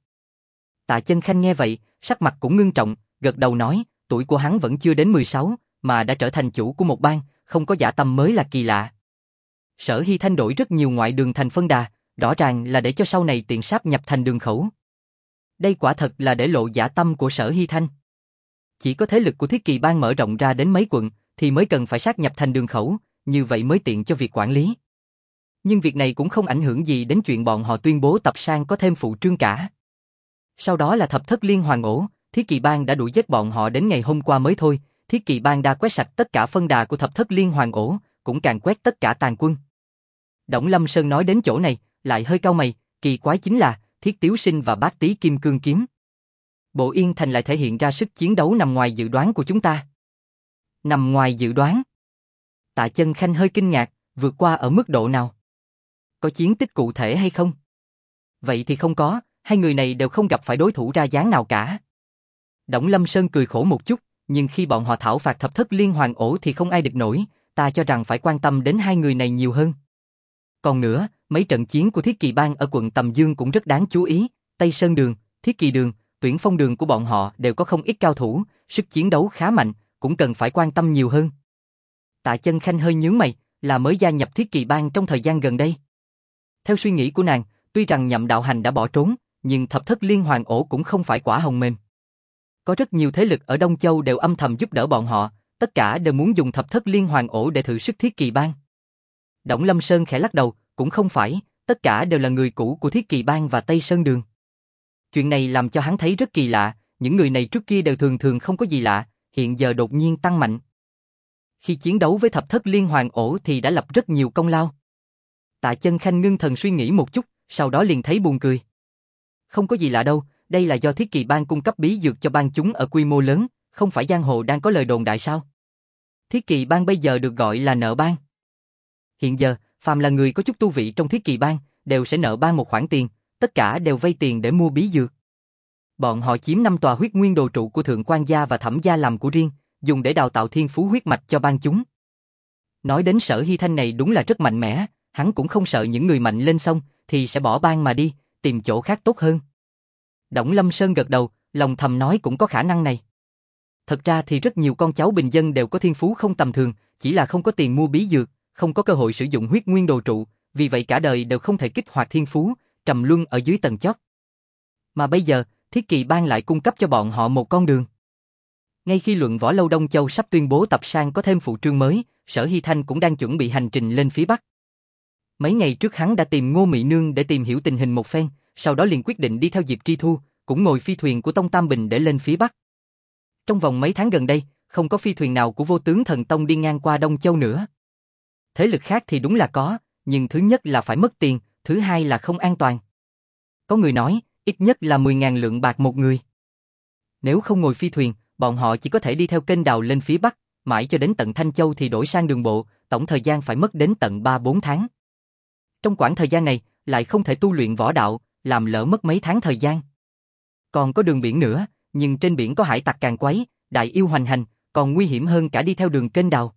Tạ Chân Khanh nghe vậy, sắc mặt cũng ngưng trọng, gật đầu nói, tuổi của hắn vẫn chưa đến mười sáu, mà đã trở thành chủ của một bang, không có dạ tâm mới là kỳ lạ. Sở Hy Thanh đổi rất nhiều ngoại đường thành phân đà, rõ ràng là để cho sau này tiện sáp nhập thành đường khẩu. Đây quả thật là để lộ dạ tâm của Sở Hy Thanh. Chỉ có thế lực của Thiết Kỳ Bang mở rộng ra đến mấy quận, thì mới cần phải sát nhập thành đường khẩu, như vậy mới tiện cho việc quản lý. Nhưng việc này cũng không ảnh hưởng gì đến chuyện bọn họ tuyên bố Tập Sang có thêm phụ trương cả. Sau đó là Thập Thất Liên Hoàn ổ, Thiết Kỳ Bang đã đuổi giết bọn họ đến ngày hôm qua mới thôi, Thiết Kỳ Bang đã quét sạch tất cả phân đà của Thập Thất Liên Hoàn ổ, cũng càng quét tất cả tàn quân. Đổng Lâm Sơn nói đến chỗ này, lại hơi cau mày, kỳ quái chính là Thiết Tiếu Sinh và Bát Tý Kim Cương Kiếm. Bộ Yên Thành lại thể hiện ra sức chiến đấu nằm ngoài dự đoán của chúng ta. Nằm ngoài dự đoán? Tạ Chân Khanh hơi kinh ngạc, vượt qua ở mức độ nào? Có chiến tích cụ thể hay không? Vậy thì không có, hai người này đều không gặp phải đối thủ ra dáng nào cả. Đổng Lâm Sơn cười khổ một chút, nhưng khi bọn họ thảo phạt Thập Thất Liên Hoàn ổ thì không ai địch nổi, ta cho rằng phải quan tâm đến hai người này nhiều hơn. Còn nữa, mấy trận chiến của Thiết Kỳ Bang ở quận Tầm Dương cũng rất đáng chú ý, Tây Sơn Đường, Thiết Kỳ Đường, Tuyển Phong Đường của bọn họ đều có không ít cao thủ, sức chiến đấu khá mạnh, cũng cần phải quan tâm nhiều hơn. Tạ Chân Khanh hơi nhướng mày, là mới gia nhập Thiết Kỳ Bang trong thời gian gần đây. Theo suy nghĩ của nàng, tuy rằng Nhậm Đạo Hành đã bỏ trốn, nhưng Thập Thất Liên Hoàn ổ cũng không phải quả hồng mềm. Có rất nhiều thế lực ở Đông Châu đều âm thầm giúp đỡ bọn họ, tất cả đều muốn dùng Thập Thất Liên Hoàn ổ để thử sức Thiết Kỳ Bang. Đổng Lâm Sơn khẽ lắc đầu, cũng không phải, tất cả đều là người cũ của Thiết Kỳ Bang và Tây Sơn Đường. Chuyện này làm cho hắn thấy rất kỳ lạ, những người này trước kia đều thường thường không có gì lạ, hiện giờ đột nhiên tăng mạnh. Khi chiến đấu với Thập Thất Liên Hoàn ổ thì đã lập rất nhiều công lao. Tạ Chân Khanh ngưng thần suy nghĩ một chút, sau đó liền thấy buồn cười. Không có gì lạ đâu, đây là do Thiết Kỳ Bang cung cấp bí dược cho bang chúng ở quy mô lớn, không phải giang hồ đang có lời đồn đại sao? Thiết Kỳ Bang bây giờ được gọi là nợ bang. Hiện giờ, phàm là người có chút tu vị trong Thiết Kỳ Bang, đều sẽ nợ bang một khoản tiền, tất cả đều vay tiền để mua bí dược. Bọn họ chiếm năm tòa huyết nguyên đồ trụ của Thượng Quan gia và Thẩm gia làm của riêng, dùng để đào tạo thiên phú huyết mạch cho bang chúng. Nói đến Sở Hy Thanh này đúng là rất mạnh mẽ, hắn cũng không sợ những người mạnh lên xong thì sẽ bỏ bang mà đi, tìm chỗ khác tốt hơn. Đổng Lâm Sơn gật đầu, lòng thầm nói cũng có khả năng này. Thật ra thì rất nhiều con cháu bình dân đều có thiên phú không tầm thường, chỉ là không có tiền mua bí dược, không có cơ hội sử dụng huyết nguyên đồ trụ, vì vậy cả đời đều không thể kích hoạt thiên phú, trầm luân ở dưới tầng chót. Mà bây giờ, Thiết Kỳ Bang lại cung cấp cho bọn họ một con đường. Ngay khi Luận Võ Lâu Đông Châu sắp tuyên bố Tập Sang có thêm phụ trương mới, Sở Hy Thanh cũng đang chuẩn bị hành trình lên phía Bắc. Mấy ngày trước hắn đã tìm Ngô Mị Nương để tìm hiểu tình hình một phen, sau đó liền quyết định đi theo Diệp Tri Thu, cũng ngồi phi thuyền của Tông Tam Bình để lên phía Bắc. Trong vòng mấy tháng gần đây, không có phi thuyền nào của Vô Tướng Thần Tông đi ngang qua Đông Châu nữa. Thế lực khác thì đúng là có, nhưng thứ nhất là phải mất tiền, thứ hai là không an toàn. Có người nói, ít nhất là mười nghìn lượng bạc một người. Nếu không ngồi phi thuyền, bọn họ chỉ có thể đi theo kênh đào lên phía Bắc, mãi cho đến tận Thanh Châu thì đổi sang đường bộ, tổng thời gian phải mất đến tận ba bốn tháng. Trong quãng thời gian này, lại không thể tu luyện võ đạo, làm lỡ mất mấy tháng thời gian. Còn có đường biển nữa, nhưng trên biển có hải tặc càn quấy, đại yêu hoành hành, còn nguy hiểm hơn cả đi theo đường kênh đào.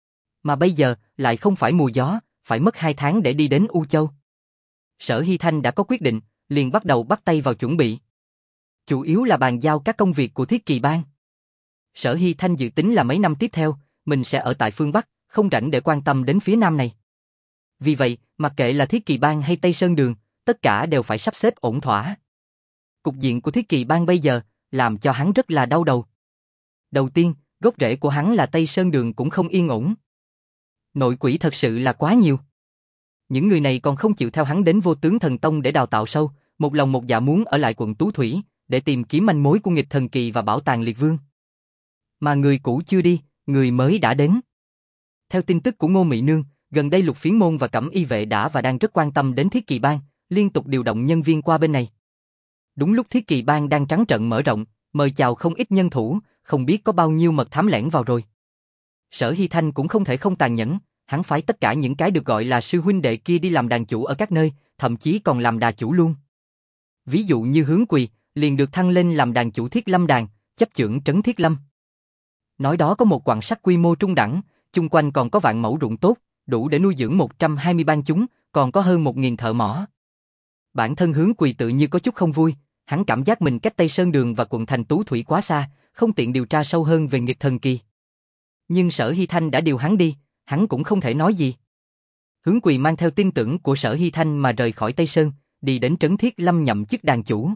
Mà bây giờ, lại không phải mùa gió, phải mất hai tháng để đi đến U Châu. Sở Hy Thanh đã có quyết định, liền bắt đầu bắt tay vào chuẩn bị. Chủ yếu là bàn giao các công việc của Thiết Kỳ Bang. Sở Hy Thanh dự tính là mấy năm tiếp theo, mình sẽ ở tại phương Bắc, không rảnh để quan tâm đến phía Nam này. Vì vậy, mặc kệ là Thiết Kỳ Bang hay Tây Sơn Đường, tất cả đều phải sắp xếp ổn thỏa. Cục diện của Thiết Kỳ Bang bây giờ, làm cho hắn rất là đau đầu. Đầu tiên, gốc rễ của hắn là Tây Sơn Đường cũng không yên ổn. Nội quỷ thật sự là quá nhiều. Những người này còn không chịu theo hắn đến Vô Tướng Thần Tông để đào tạo sâu, một lòng một dạ muốn ở lại quận Tú Thủy, để tìm kiếm manh mối của nghịch thần kỳ và bảo tàng liệt vương. Mà người cũ chưa đi, người mới đã đến. Theo tin tức của Ngô Mị Nương, gần đây Lục Phiến Môn và Cẩm Y Vệ đã và đang rất quan tâm đến Thiết Kỳ Bang, liên tục điều động nhân viên qua bên này. Đúng lúc Thiết Kỳ Bang đang trắng trợn mở rộng, mời chào không ít nhân thủ, không biết có bao nhiêu mật thám lẻn vào rồi. Sở Hy Thanh cũng không thể không tàn nhẫn, hắn phái tất cả những cái được gọi là sư huynh đệ kia đi làm đàn chủ ở các nơi, thậm chí còn làm đà chủ luôn. Ví dụ như Hướng Quỳ, liền được thăng lên làm đàn chủ Thiết Lâm Đàn, chấp chưởng trấn Thiết Lâm. Nói đó có một quặng sắt quy mô trung đẳng, chung quanh còn có vạn mẫu ruộng tốt, đủ để nuôi dưỡng một trăm hai mươi bang chúng, còn có hơn một nghìn thợ mỏ. Bản thân Hướng Quỳ tự như có chút không vui, hắn cảm giác mình cách Tây Sơn Đường và quận thành Tú Thủy quá xa, không tiện điều tra sâu hơn về nghịch thần kỳ. Nhưng Sở Hy Thanh đã điều hắn đi, hắn cũng không thể nói gì. Hướng Quỳ mang theo tin tưởng của Sở Hy Thanh mà rời khỏi Tây Sơn, đi đến trấn Thiết Lâm nhậm chức đàn chủ.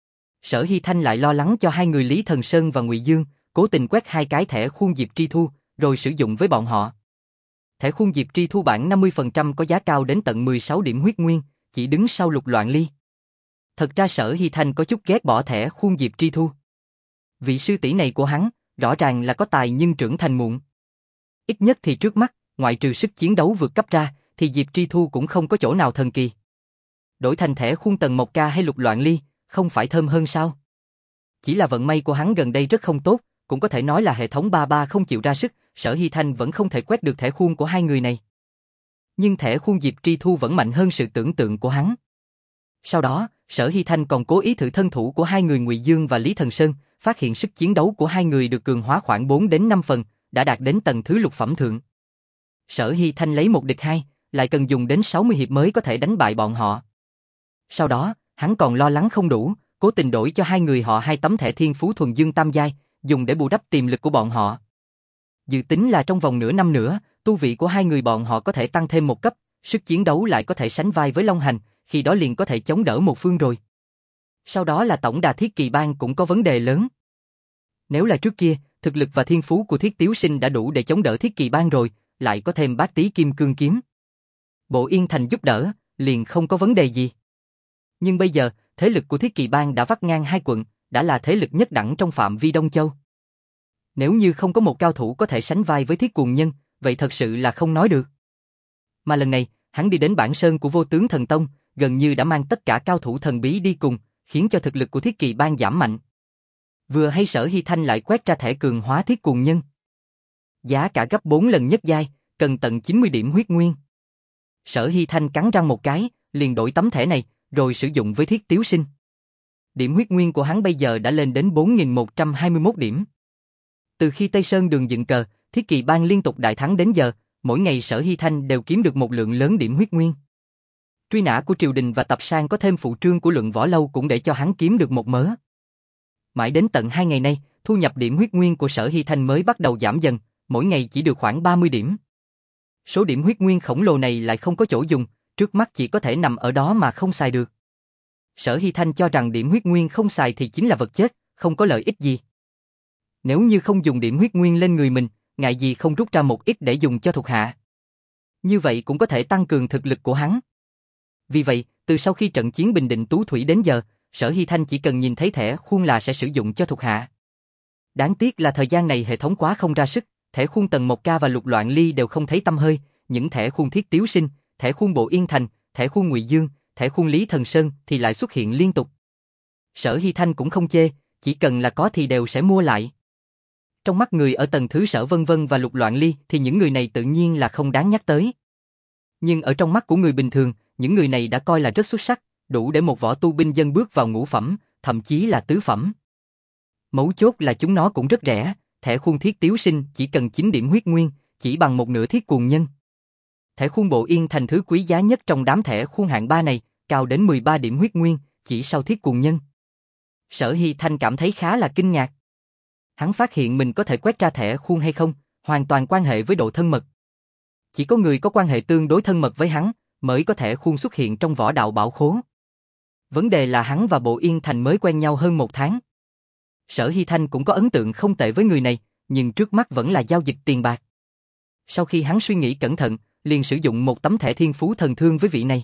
Sở Hy Thanh lại lo lắng cho hai người Lý Thần Sơn và Ngụy Dương, cố tình quét hai cái thẻ khuôn Diệp Tri Thu, rồi sử dụng với bọn họ. Thẻ khuôn Diệp Tri Thu bản năm mươi phần trăm có giá cao đến tận mười sáu điểm huyết nguyên, chỉ đứng sau Lục Loạn Ly. Thật ra Sở Hy Thanh có chút ghét bỏ thẻ khuôn Diệp Tri Thu. Vị sư tỷ này của hắn, rõ ràng là có tài nhưng trưởng thành muộn. Ít nhất thì trước mắt, ngoại trừ sức chiến đấu vượt cấp ra, thì Diệp Tri Thu cũng không có chỗ nào thần kỳ. Đổi thành thẻ khuôn Tần Mộc Ca hay Lục Loạn Ly, không phải thơm hơn sao? Chỉ là vận may của hắn gần đây rất không tốt, cũng có thể nói là hệ thống ba ba không chịu ra sức, Sở Hy Thanh vẫn không thể quét được thẻ khuôn của hai người này. Nhưng thẻ khuôn Diệp Tri Thu vẫn mạnh hơn sự tưởng tượng của hắn. Sau đó, Sở Hy Thanh còn cố ý thử thân thủ của hai người Ngụy Dương và Lý Thần Sơn, phát hiện sức chiến đấu của hai người được cường hóa khoảng bốn đến năm phần, đã đạt đến tầng thứ lục phẩm thượng. Sở Hy Thanh lấy một địch hai, lại cần dùng đến sáu mươi hiệp mới có thể đánh bại bọn họ. Sau đó, hắn còn lo lắng không đủ, cố tình đổi cho hai người họ hai tấm thẻ Thiên Phú Thuần Dương Tam Giai, dùng để bù đắp tiềm lực của bọn họ. Dự tính là trong vòng nửa năm nữa, tu vị của hai người bọn họ có thể tăng thêm một cấp, sức chiến đấu lại có thể sánh vai với Long Hành, khi đó liền có thể chống đỡ một phương rồi. Sau đó là tổng đà Thiết Kỳ Bang cũng có vấn đề lớn. Nếu là trước kia, thực lực và thiên phú của Thiết Tiếu Sinh đã đủ để chống đỡ Thiết Kỳ Bang rồi, lại có thêm Bát Tý Kim Cương Kiếm. Bộ Yên Thành giúp đỡ, liền không có vấn đề gì. Nhưng bây giờ, thế lực của Thiết Kỳ Bang đã vắt ngang hai quận, đã là thế lực nhất đẳng trong phạm vi Đông Châu. Nếu như không có một cao thủ có thể sánh vai với Thiết Cuồng Nhân, vậy thật sự là không nói được. Mà lần này, hắn đi đến bản sơn của Vô Tướng Thần Tông, gần như đã mang tất cả cao thủ thần bí đi cùng, khiến cho thực lực của Thiết Kỳ Bang giảm mạnh. Vừa hay Sở Hy Thanh lại quét ra thẻ cường hóa Thiết Cuồng Nhân. Giá cả gấp bốn lần nhất giai, cần tận chín mươi điểm huyết nguyên. Sở Hy Thanh cắn răng một cái, liền đổi tấm thẻ này, rồi sử dụng với Thiết Tiếu Sinh. Điểm huyết nguyên của hắn bây giờ đã lên đến bốn nghìn một trăm hai mươi mốt điểm. Từ khi Tây Sơn Đường dựng cờ, Thiết Kỳ Bang liên tục đại thắng đến giờ, mỗi ngày Sở Hy Thanh đều kiếm được một lượng lớn điểm huyết nguyên. Truy nã của triều đình và tập sang có thêm phụ trương của Luận Võ Lâu cũng để cho hắn kiếm được một mớ. Mãi đến tận hai ngày nay, thu nhập điểm huyết nguyên của Sở Hy Thanh mới bắt đầu giảm dần, mỗi ngày chỉ được khoảng ba mươi điểm. Số điểm huyết nguyên khổng lồ này lại không có chỗ dùng, trước mắt chỉ có thể nằm ở đó mà không xài được. Sở Hy Thanh cho rằng điểm huyết nguyên không xài thì chính là vật chết, không có lợi ích gì. Nếu như không dùng điểm huyết nguyên lên người mình, ngại gì không rút ra một ít để dùng cho thuộc hạ. Như vậy cũng có thể tăng cường thực lực của hắn. Vì vậy, từ sau khi trận chiến Bình Định Tú Thủy đến giờ, Sở Hy Thanh chỉ cần nhìn thấy thẻ khuôn là sẽ sử dụng cho thuộc hạ. Đáng tiếc là thời gian này hệ thống quá không ra sức, thẻ khuôn Tần Mộc Ca và Lục Loạn Ly đều không thấy tăm hơi, những thẻ khuôn Thiết Tiếu Sinh, thẻ khuôn Bộ Yên Thành, thẻ khuôn Ngụy Dương, thẻ khuôn Lý Thần Sơn thì lại xuất hiện liên tục. Sở Hy Thanh cũng không chê, chỉ cần là có thì đều sẽ mua lại. Trong mắt người ở tầng thứ Sở Vân Vân và Lục Loạn Ly thì những người này tự nhiên là không đáng nhắc tới. Nhưng ở trong mắt của người bình thường, những người này đã coi là rất xuất sắc, đủ để một võ tu binh dân bước vào ngũ phẩm, thậm chí là tứ phẩm. Mấu chốt là chúng nó cũng rất rẻ, thẻ khuôn Thiết Tiếu Sinh chỉ cần chín điểm huyết nguyên, chỉ bằng một nửa Thiết Cuồng Nhân. Thẻ khuôn Bộ Yên Thành thứ quý giá nhất trong đám thẻ khuôn hạng ba này, cao đến mười ba điểm huyết nguyên, chỉ sau Thiết Cuồng Nhân. Sở Hy Thanh cảm thấy khá là kinh ngạc. Hắn phát hiện mình có thể quét ra thẻ khuôn hay không, hoàn toàn quan hệ với độ thân mật. Chỉ có người có quan hệ tương đối thân mật với hắn, mới có thẻ khuôn xuất hiện trong võ đạo bảo khố. Vấn đề là hắn và Bộ Yên Thành mới quen nhau hơn một tháng. Sở Hy Thanh cũng có ấn tượng không tệ với người này, nhưng trước mắt vẫn là giao dịch tiền bạc. Sau khi hắn suy nghĩ cẩn thận, liền sử dụng một tấm thẻ thiên phú thần thương với vị này.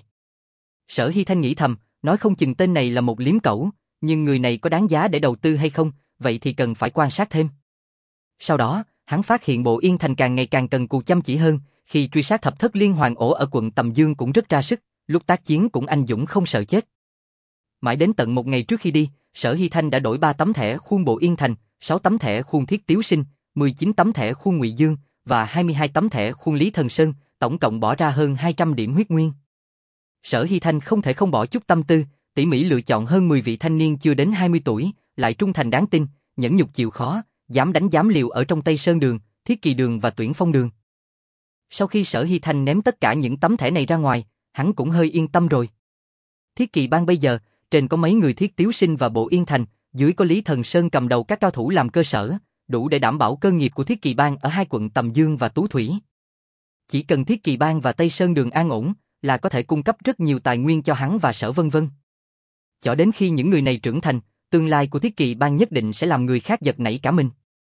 Sở Hy Thanh nghĩ thầm, nói không chừng tên này là một liếm cẩu, nhưng người này có đáng giá để đầu tư hay không, vậy thì cần phải quan sát thêm. Sau đó, hắn phát hiện Bộ Yên Thành càng ngày càng cần cù chăm chỉ hơn, khi truy sát thập thất liên hoàn ổ ở quận Tầm Dương cũng rất ra sức, lúc tác chiến cũng anh dũng không sợ chết. Mãi đến tận một ngày trước khi đi, Sở Hy Thanh đã đổi ba tấm thẻ khuôn Bộ Yên Thành, sáu tấm thẻ khuôn Thiết Tiếu Sinh, mười chín tấm thẻ khuôn Ngụy Dương và hai mươi hai tấm thẻ khuôn Lý Thần Sơn, tổng cộng bỏ ra hơn hai trăm điểm huyết nguyên. Sở Hy Thanh không thể không bỏ chút tâm tư, tỉ mỉ lựa chọn hơn mười vị thanh niên chưa đến hai mươi tuổi, lại trung thành đáng tin, nhẫn nhục chịu khó, dám đánh dám liều ở trong Tây Sơn Đường, Thiết Kỳ Đường và Tuyển Phong Đường. Sau khi Sở Hy Thanh ném tất cả những tấm thẻ này ra ngoài, hắn cũng hơi yên tâm rồi. Thiết Kỳ Bang bây giờ, trên có mấy người Thiết Tiếu Sinh và Bộ Yên Thành, dưới có Lý Thần Sơn cầm đầu các cao thủ làm cơ sở, đủ để đảm bảo cơ nghiệp của Thiết Kỳ Bang ở hai quận Tầm Dương và Tú Thủy. Chỉ cần Thiết Kỳ Bang và Tây Sơn Đường an ổn, là có thể cung cấp rất nhiều tài nguyên cho hắn và Sở Vân Vân. Cho đến khi những người này trưởng thành, tương lai của Thiết Kỳ Bang nhất định sẽ làm người khác giật nảy cả mình.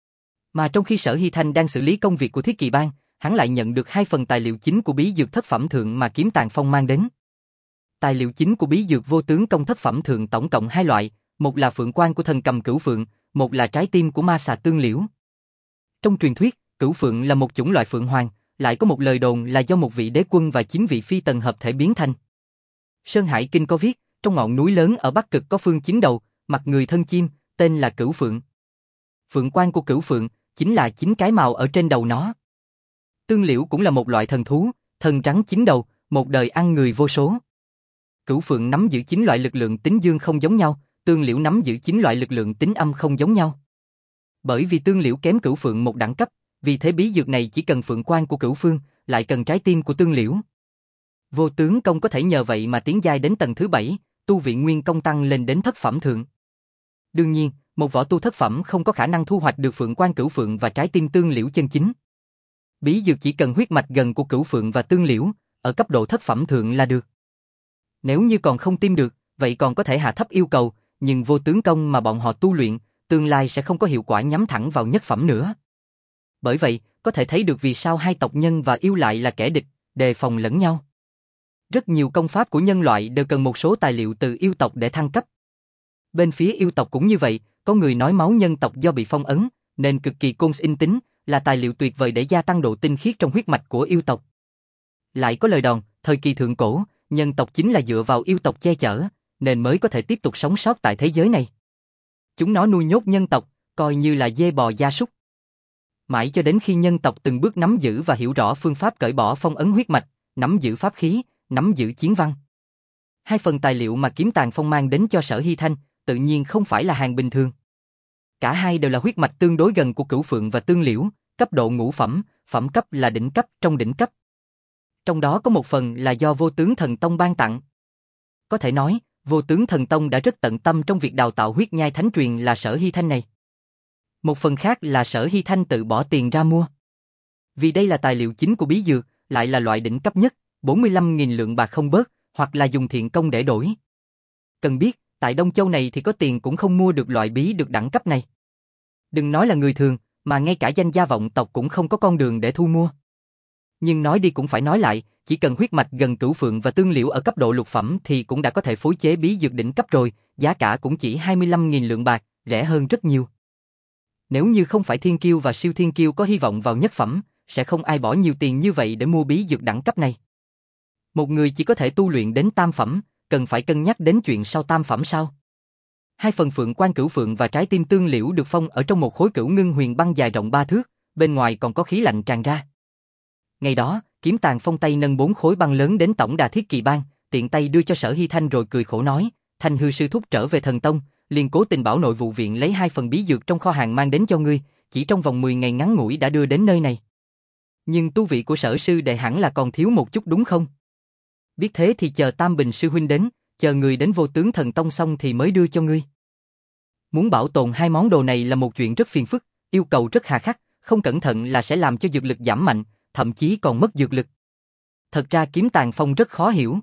Mà trong khi Sở Hy Thanh đang xử lý công việc của Thiết Kỳ Bang, hắn lại nhận được hai phần tài liệu chính của bí dược thất phẩm thượng mà Kiếm Tàng Phong mang đến. Tài liệu chính của bí dược vô tướng công thất phẩm thượng tổng cộng hai loại, một là phượng quan của thần cầm cửu phượng, một là trái tim của ma xà tương liễu. Trong truyền thuyết, cửu phượng là một chủng loại phượng hoàng, lại có một lời đồn là do một vị đế quân và chín vị phi tần hợp thể biến thành. Sơn Hải Kinh có viết, trong ngọn núi lớn ở Bắc Cực có phương chín đầu, mặt người thân chim, tên là cửu phượng. Phượng quan của cửu phượng chính là chín cái màu ở trên đầu nó. Tương liễu cũng là một loại thần thú, thần rắn chín đầu, một đời ăn người vô số. Cửu phượng nắm giữ chín loại lực lượng tính dương không giống nhau, tương liễu nắm giữ chín loại lực lượng tính âm không giống nhau. Bởi vì tương liễu kém cửu phượng một đẳng cấp, vì thế bí dược này chỉ cần phượng quan của cửu phương, lại cần trái tim của tương liễu. Vô tướng công có thể nhờ vậy mà tiến giai đến tầng thứ bảy, tu vị nguyên công tăng lên đến thất phẩm thượng. Đương nhiên, một võ tu thất phẩm không có khả năng thu hoạch được phượng quan cửu phượng và trái tim tương liễu chân chính. Bí dược chỉ cần huyết mạch gần của cửu phượng và tương liễu, ở cấp độ thất phẩm thượng là được. Nếu như còn không tìm được, vậy còn có thể hạ thấp yêu cầu, nhưng vô tướng công mà bọn họ tu luyện, tương lai sẽ không có hiệu quả nhắm thẳng vào nhất phẩm nữa. Bởi vậy, có thể thấy được vì sao hai tộc nhân và yêu lại là kẻ địch, đề phòng lẫn nhau. Rất nhiều công pháp của nhân loại đều cần một số tài liệu từ yêu tộc để thăng cấp. Bên phía yêu tộc cũng như vậy, có người nói máu nhân tộc do bị phong ấn, nên cực kỳ côn in tính, là tài liệu tuyệt vời để gia tăng độ tinh khiết trong huyết mạch của yêu tộc. Lại có lời đồn, thời kỳ thượng cổ, nhân tộc chính là dựa vào yêu tộc che chở, nên mới có thể tiếp tục sống sót tại thế giới này. Chúng nó nuôi nhốt nhân tộc, coi như là dê bò gia súc. Mãi cho đến khi nhân tộc từng bước nắm giữ và hiểu rõ phương pháp cởi bỏ phong ấn huyết mạch, nắm giữ pháp khí, nắm giữ chiến văn. Hai phần tài liệu mà Kiếm Tàng Phong mang đến cho Sở Hy Thanh, tự nhiên không phải là hàng bình thường. Cả hai đều là huyết mạch tương đối gần của cửu phượng và tương liễu, cấp độ ngũ phẩm, phẩm cấp là đỉnh cấp trong đỉnh cấp. Trong đó có một phần là do Vô Tướng Thần Tông ban tặng. Có thể nói, Vô Tướng Thần Tông đã rất tận tâm trong việc đào tạo huyết nhai thánh truyền là Sở Hy Thanh này. Một phần khác là Sở Hy Thanh tự bỏ tiền ra mua. Vì đây là tài liệu chính của bí dược, lại là loại đỉnh cấp nhất, bốn mươi lăm nghìn lượng bạc không bớt, hoặc là dùng thiện công để đổi. Cần biết, tại Đông Châu này thì có tiền cũng không mua được loại bí được đẳng cấp này. Đừng nói là người thường, mà ngay cả danh gia vọng tộc cũng không có con đường để thu mua. Nhưng nói đi cũng phải nói lại, chỉ cần huyết mạch gần cửu phượng và tương liễu ở cấp độ lục phẩm thì cũng đã có thể phối chế bí dược đỉnh cấp rồi, giá cả cũng chỉ hai mươi lăm nghìn lượng bạc, rẻ hơn rất nhiều. Nếu như không phải thiên kiêu và siêu thiên kiêu có hy vọng vào nhất phẩm, sẽ không ai bỏ nhiều tiền như vậy để mua bí dược đẳng cấp này. Một người chỉ có thể tu luyện đến tam phẩm, cần phải cân nhắc đến chuyện sau tam phẩm sao? Hai phần phượng quan cửu phượng và trái tim tương liễu được phong ở trong một khối cửu ngưng huyền băng dài rộng ba thước, bên ngoài còn có khí lạnh tràn ra. Ngày đó, Kiếm Tàng Phong tay nâng bốn khối băng lớn đến tổng đà Thiết Kỳ Bang, tiện tay đưa cho Sở Hy Thanh rồi cười khổ nói, Thanh hư sư thúc trở về thần tông, liền cố tình bảo nội vụ viện lấy hai phần bí dược trong kho hàng mang đến cho ngươi, chỉ trong vòng mười ngày ngắn ngủi đã đưa đến nơi này. Nhưng tu vị của Sở sư đệ hẳn là còn thiếu một chút đúng không? Biết thế thì chờ Tam Bình sư huynh đến, chờ người đến Vô Tướng Thần Tông xong thì mới đưa cho ngươi. Muốn bảo tồn hai món đồ này là một chuyện rất phiền phức, yêu cầu rất hà khắc, không cẩn thận là sẽ làm cho dược lực giảm mạnh, thậm chí còn mất dược lực. Thật ra Kiếm Tàng Phong rất khó hiểu.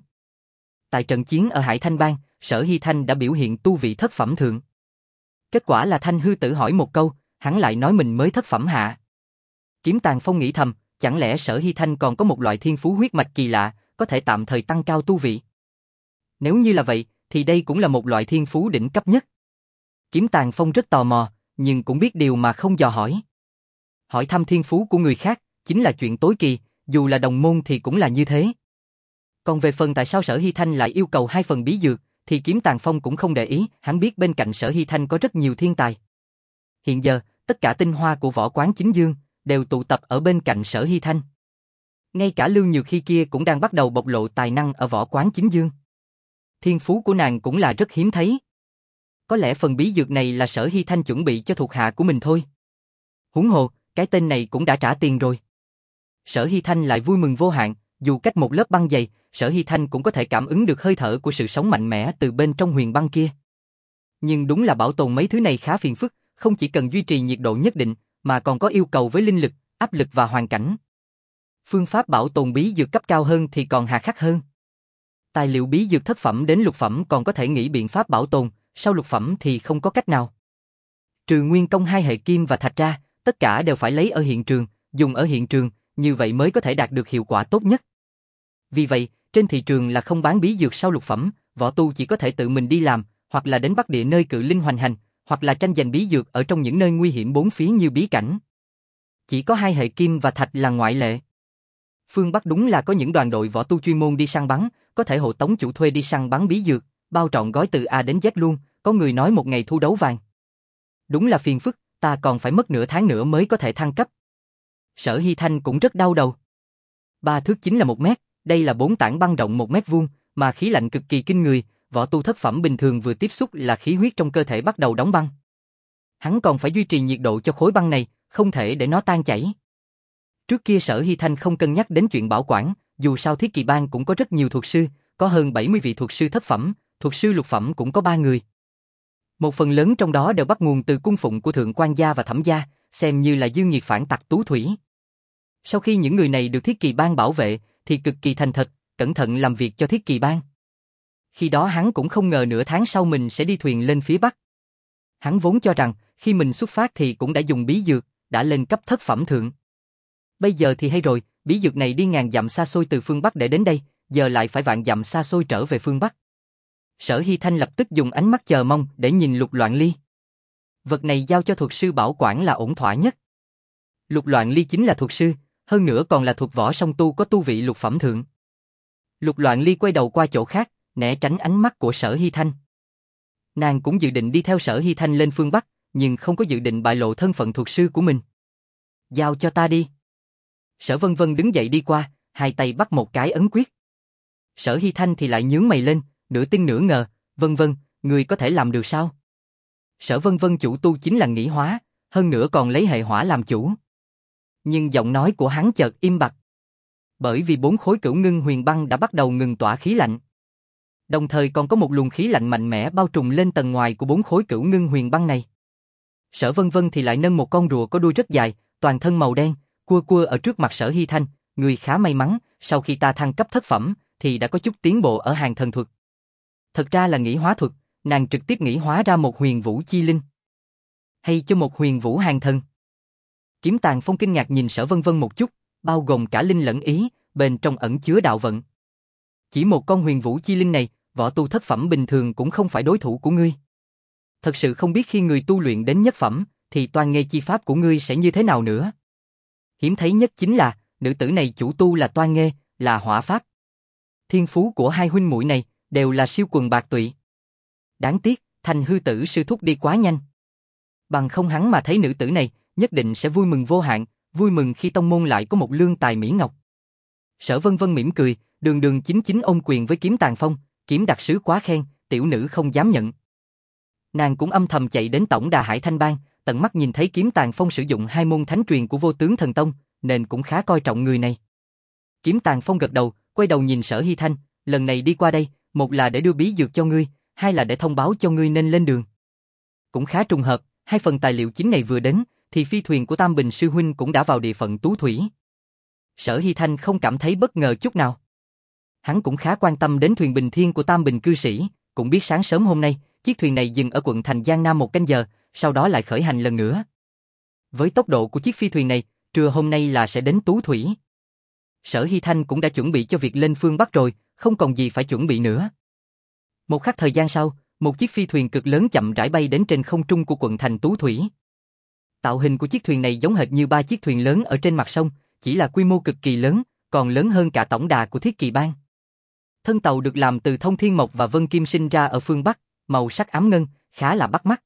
Tại trận chiến ở Hải Thanh Bang, Sở Hy Thanh đã biểu hiện tu vị thất phẩm thượng. Kết quả là Thanh hư tử hỏi một câu, hắn lại nói mình mới thất phẩm hạ. Kiếm Tàng Phong nghĩ thầm, chẳng lẽ Sở Hy Thanh còn có một loại thiên phú huyết mạch kỳ lạ, có thể tạm thời tăng cao tu vị. Nếu như là vậy, thì đây cũng là một loại thiên phú đỉnh cấp nhất. Kiếm Tàng Phong rất tò mò, nhưng cũng biết điều mà không dò hỏi. Hỏi thăm thiên phú của người khác, chính là chuyện tối kỳ, dù là đồng môn thì cũng là như thế. Còn về phần tại sao Sở Hy Thanh lại yêu cầu hai phần bí dược, thì Kiếm Tàng Phong cũng không để ý, hắn biết bên cạnh Sở Hy Thanh có rất nhiều thiên tài. Hiện giờ, tất cả tinh hoa của Võ Quán Chính Dương đều tụ tập ở bên cạnh Sở Hy Thanh. Ngay cả Lưu Nhược Hy kia cũng đang bắt đầu bộc lộ tài năng ở Võ Quán Chính Dương. Thiên phú của nàng cũng là rất hiếm thấy. Có lẽ phần bí dược này là Sở Hy Thanh chuẩn bị cho thuộc hạ của mình thôi. Huống hồ, cái tên này cũng đã trả tiền rồi. Sở Hy Thanh lại vui mừng vô hạn, dù cách một lớp băng dày, Sở Hy Thanh cũng có thể cảm ứng được hơi thở của sự sống mạnh mẽ từ bên trong huyền băng kia. Nhưng đúng là bảo tồn mấy thứ này khá phiền phức, không chỉ cần duy trì nhiệt độ nhất định, mà còn có yêu cầu với linh lực, áp lực và hoàn cảnh. Phương pháp bảo tồn bí dược cấp cao hơn thì còn hà khắc hơn. Tài liệu bí dược thất phẩm đến lục phẩm còn có thể nghĩ biện pháp bảo tồn, sau lục phẩm thì không có cách nào. Trừ nguyên công hai hệ kim và thạch ra, tất cả đều phải lấy ở hiện trường, dùng ở hiện trường, như vậy mới có thể đạt được hiệu quả tốt nhất. Vì vậy, trên thị trường là không bán bí dược sau lục phẩm, võ tu chỉ có thể tự mình đi làm, hoặc là đến Bắc Địa nơi cự linh hoành hành, hoặc là tranh giành bí dược ở trong những nơi nguy hiểm bốn phía như bí cảnh. Chỉ có hai hệ kim và thạch là ngoại lệ. Phương Bắc đúng là có những đoàn đội võ tu chuyên môn đi săn bắn, có thể hộ tống chủ thuê đi săn bắn bí dược, bao trọn gói từ A đến Z luôn, có người nói một ngày thu đấu vàng. Đúng là phiền phức, ta còn phải mất nửa tháng nữa mới có thể thăng cấp. Sở Hy Thanh cũng rất đau đầu. Ba thước chính là một mét, đây là bốn tảng băng rộng một mét vuông, mà khí lạnh cực kỳ kinh người, võ tu thất phẩm bình thường vừa tiếp xúc là khí huyết trong cơ thể bắt đầu đóng băng. Hắn còn phải duy trì nhiệt độ cho khối băng này, không thể để nó tan chảy. Trước kia Sở Hy Thanh không cân nhắc đến chuyện bảo quản, dù sao Thiết Kỳ Bang cũng có rất nhiều thuật sư, có hơn bảy mươi vị thuật sư thất phẩm, thuật sư lục phẩm cũng có ba người. Một phần lớn trong đó đều bắt nguồn từ cung phụng của Thượng Quan gia và Thẩm gia, xem như là dương nhiệt phản tặc tú thủy. Sau khi những người này được Thiết Kỳ Bang bảo vệ, thì cực kỳ thành thật, cẩn thận làm việc cho Thiết Kỳ Bang. Khi đó hắn cũng không ngờ nửa tháng sau mình sẽ đi thuyền lên phía Bắc. Hắn vốn cho rằng, khi mình xuất phát thì cũng đã dùng bí dược, đã lên cấp thất phẩm thượng. Bây giờ thì hay rồi, bí dược này đi ngàn dặm xa xôi từ phương Bắc để đến đây, giờ lại phải vạn dặm xa xôi trở về phương Bắc. Sở Hy Thanh lập tức dùng ánh mắt chờ mong để nhìn Lục Loạn Ly. Vật này giao cho thuật sư bảo quản là ổn thỏa nhất. Lục Loạn Ly chính là thuật sư, hơn nữa còn là thuật võ song tu có tu vị lục phẩm thượng. Lục Loạn Ly quay đầu qua chỗ khác, né tránh ánh mắt của Sở Hy Thanh. Nàng cũng dự định đi theo Sở Hy Thanh lên phương Bắc, nhưng không có dự định bại lộ thân phận thuật sư của mình. Giao cho ta đi. Sở Vân Vân đứng dậy đi qua, hai tay bắt một cái ấn quyết. Sở Hy Thanh thì lại nhướng mày lên, nửa tin nửa ngờ, Vân Vân, người có thể làm được sao? Sở Vân Vân chủ tu chính là nghĩ hóa, hơn nữa còn lấy hệ hỏa làm chủ. Nhưng giọng nói của hắn chợt im bặt. Bởi vì bốn khối cửu ngưng huyền băng đã bắt đầu ngừng tỏa khí lạnh. Đồng thời còn có một luồng khí lạnh mạnh mẽ bao trùm lên tầng ngoài của bốn khối cửu ngưng huyền băng này. Sở Vân Vân thì lại nâng một con rùa có đuôi rất dài, toàn thân màu đen, cua cua ở trước mặt Sở Hy Thanh, người khá may mắn, sau khi ta thăng cấp thất phẩm, thì đã có chút tiến bộ ở hàng thần thuật. Thật ra là nghĩ hóa thuật, nàng trực tiếp nghĩ hóa ra một huyền vũ chi linh. Hay cho một huyền vũ hàng thần. Kiếm Tàng Phong kinh ngạc nhìn Sở Vân Vân một chút, bao gồm cả linh lẫn ý, bên trong ẩn chứa đạo vận. Chỉ một con huyền vũ chi linh này, võ tu thất phẩm bình thường cũng không phải đối thủ của ngươi. Thật sự không biết khi người tu luyện đến nhất phẩm, thì toan nghê chi pháp của ngươi sẽ như thế nào nữa. Hiếm thấy nhất chính là, nữ tử này chủ tu là toan nghê, là hỏa pháp. Thiên phú của hai huynh muội này, đều là siêu quần bạc tụy. Đáng tiếc, Thành hư tử sư thúc đi quá nhanh. Bằng không hắn mà thấy nữ tử này, nhất định sẽ vui mừng vô hạn, vui mừng khi tông môn lại có một lương tài mỹ ngọc. Sở Vân Vân mỉm cười, đường đường chính chính ôm quyền với Kiếm Tàng Phong, Kiếm đặc sứ quá khen, tiểu nữ không dám nhận. Nàng cũng âm thầm chạy đến tổng đà Hải Thanh Bang, tận mắt nhìn thấy Kiếm Tàng Phong sử dụng hai môn thánh truyền của Vô Tướng Thần Tông, nên cũng khá coi trọng người này. Kiếm Tàng Phong gật đầu, quay đầu nhìn Sở Hy Thanh, lần này đi qua đây, Một là để đưa bí dược cho ngươi, hai là để thông báo cho ngươi nên lên đường. Cũng khá trùng hợp, hai phần tài liệu chính này vừa đến, thì phi thuyền của Tam Bình sư huynh cũng đã vào địa phận Tú Thủy. Sở Hy Thanh không cảm thấy bất ngờ chút nào. Hắn cũng khá quan tâm đến thuyền bình thiên của Tam Bình cư sĩ, cũng biết sáng sớm hôm nay, chiếc thuyền này dừng ở quận thành Giang Nam một canh giờ, sau đó lại khởi hành lần nữa. Với tốc độ của chiếc phi thuyền này, trưa hôm nay là sẽ đến Tú Thủy. Sở Hy Thanh cũng đã chuẩn bị cho việc lên phương Bắc rồi, không còn gì phải chuẩn bị nữa. Một khắc thời gian sau, một chiếc phi thuyền cực lớn chậm rãi bay đến trên không trung của quận thành Tú Thủy. Tạo hình của chiếc thuyền này giống hệt như ba chiếc thuyền lớn ở trên mặt sông, chỉ là quy mô cực kỳ lớn, còn lớn hơn cả tổng đà của Thiết Kỳ Bang. Thân tàu được làm từ thông thiên mộc và vân kim sinh ra ở phương Bắc, màu sắc ám ngân, khá là bắt mắt.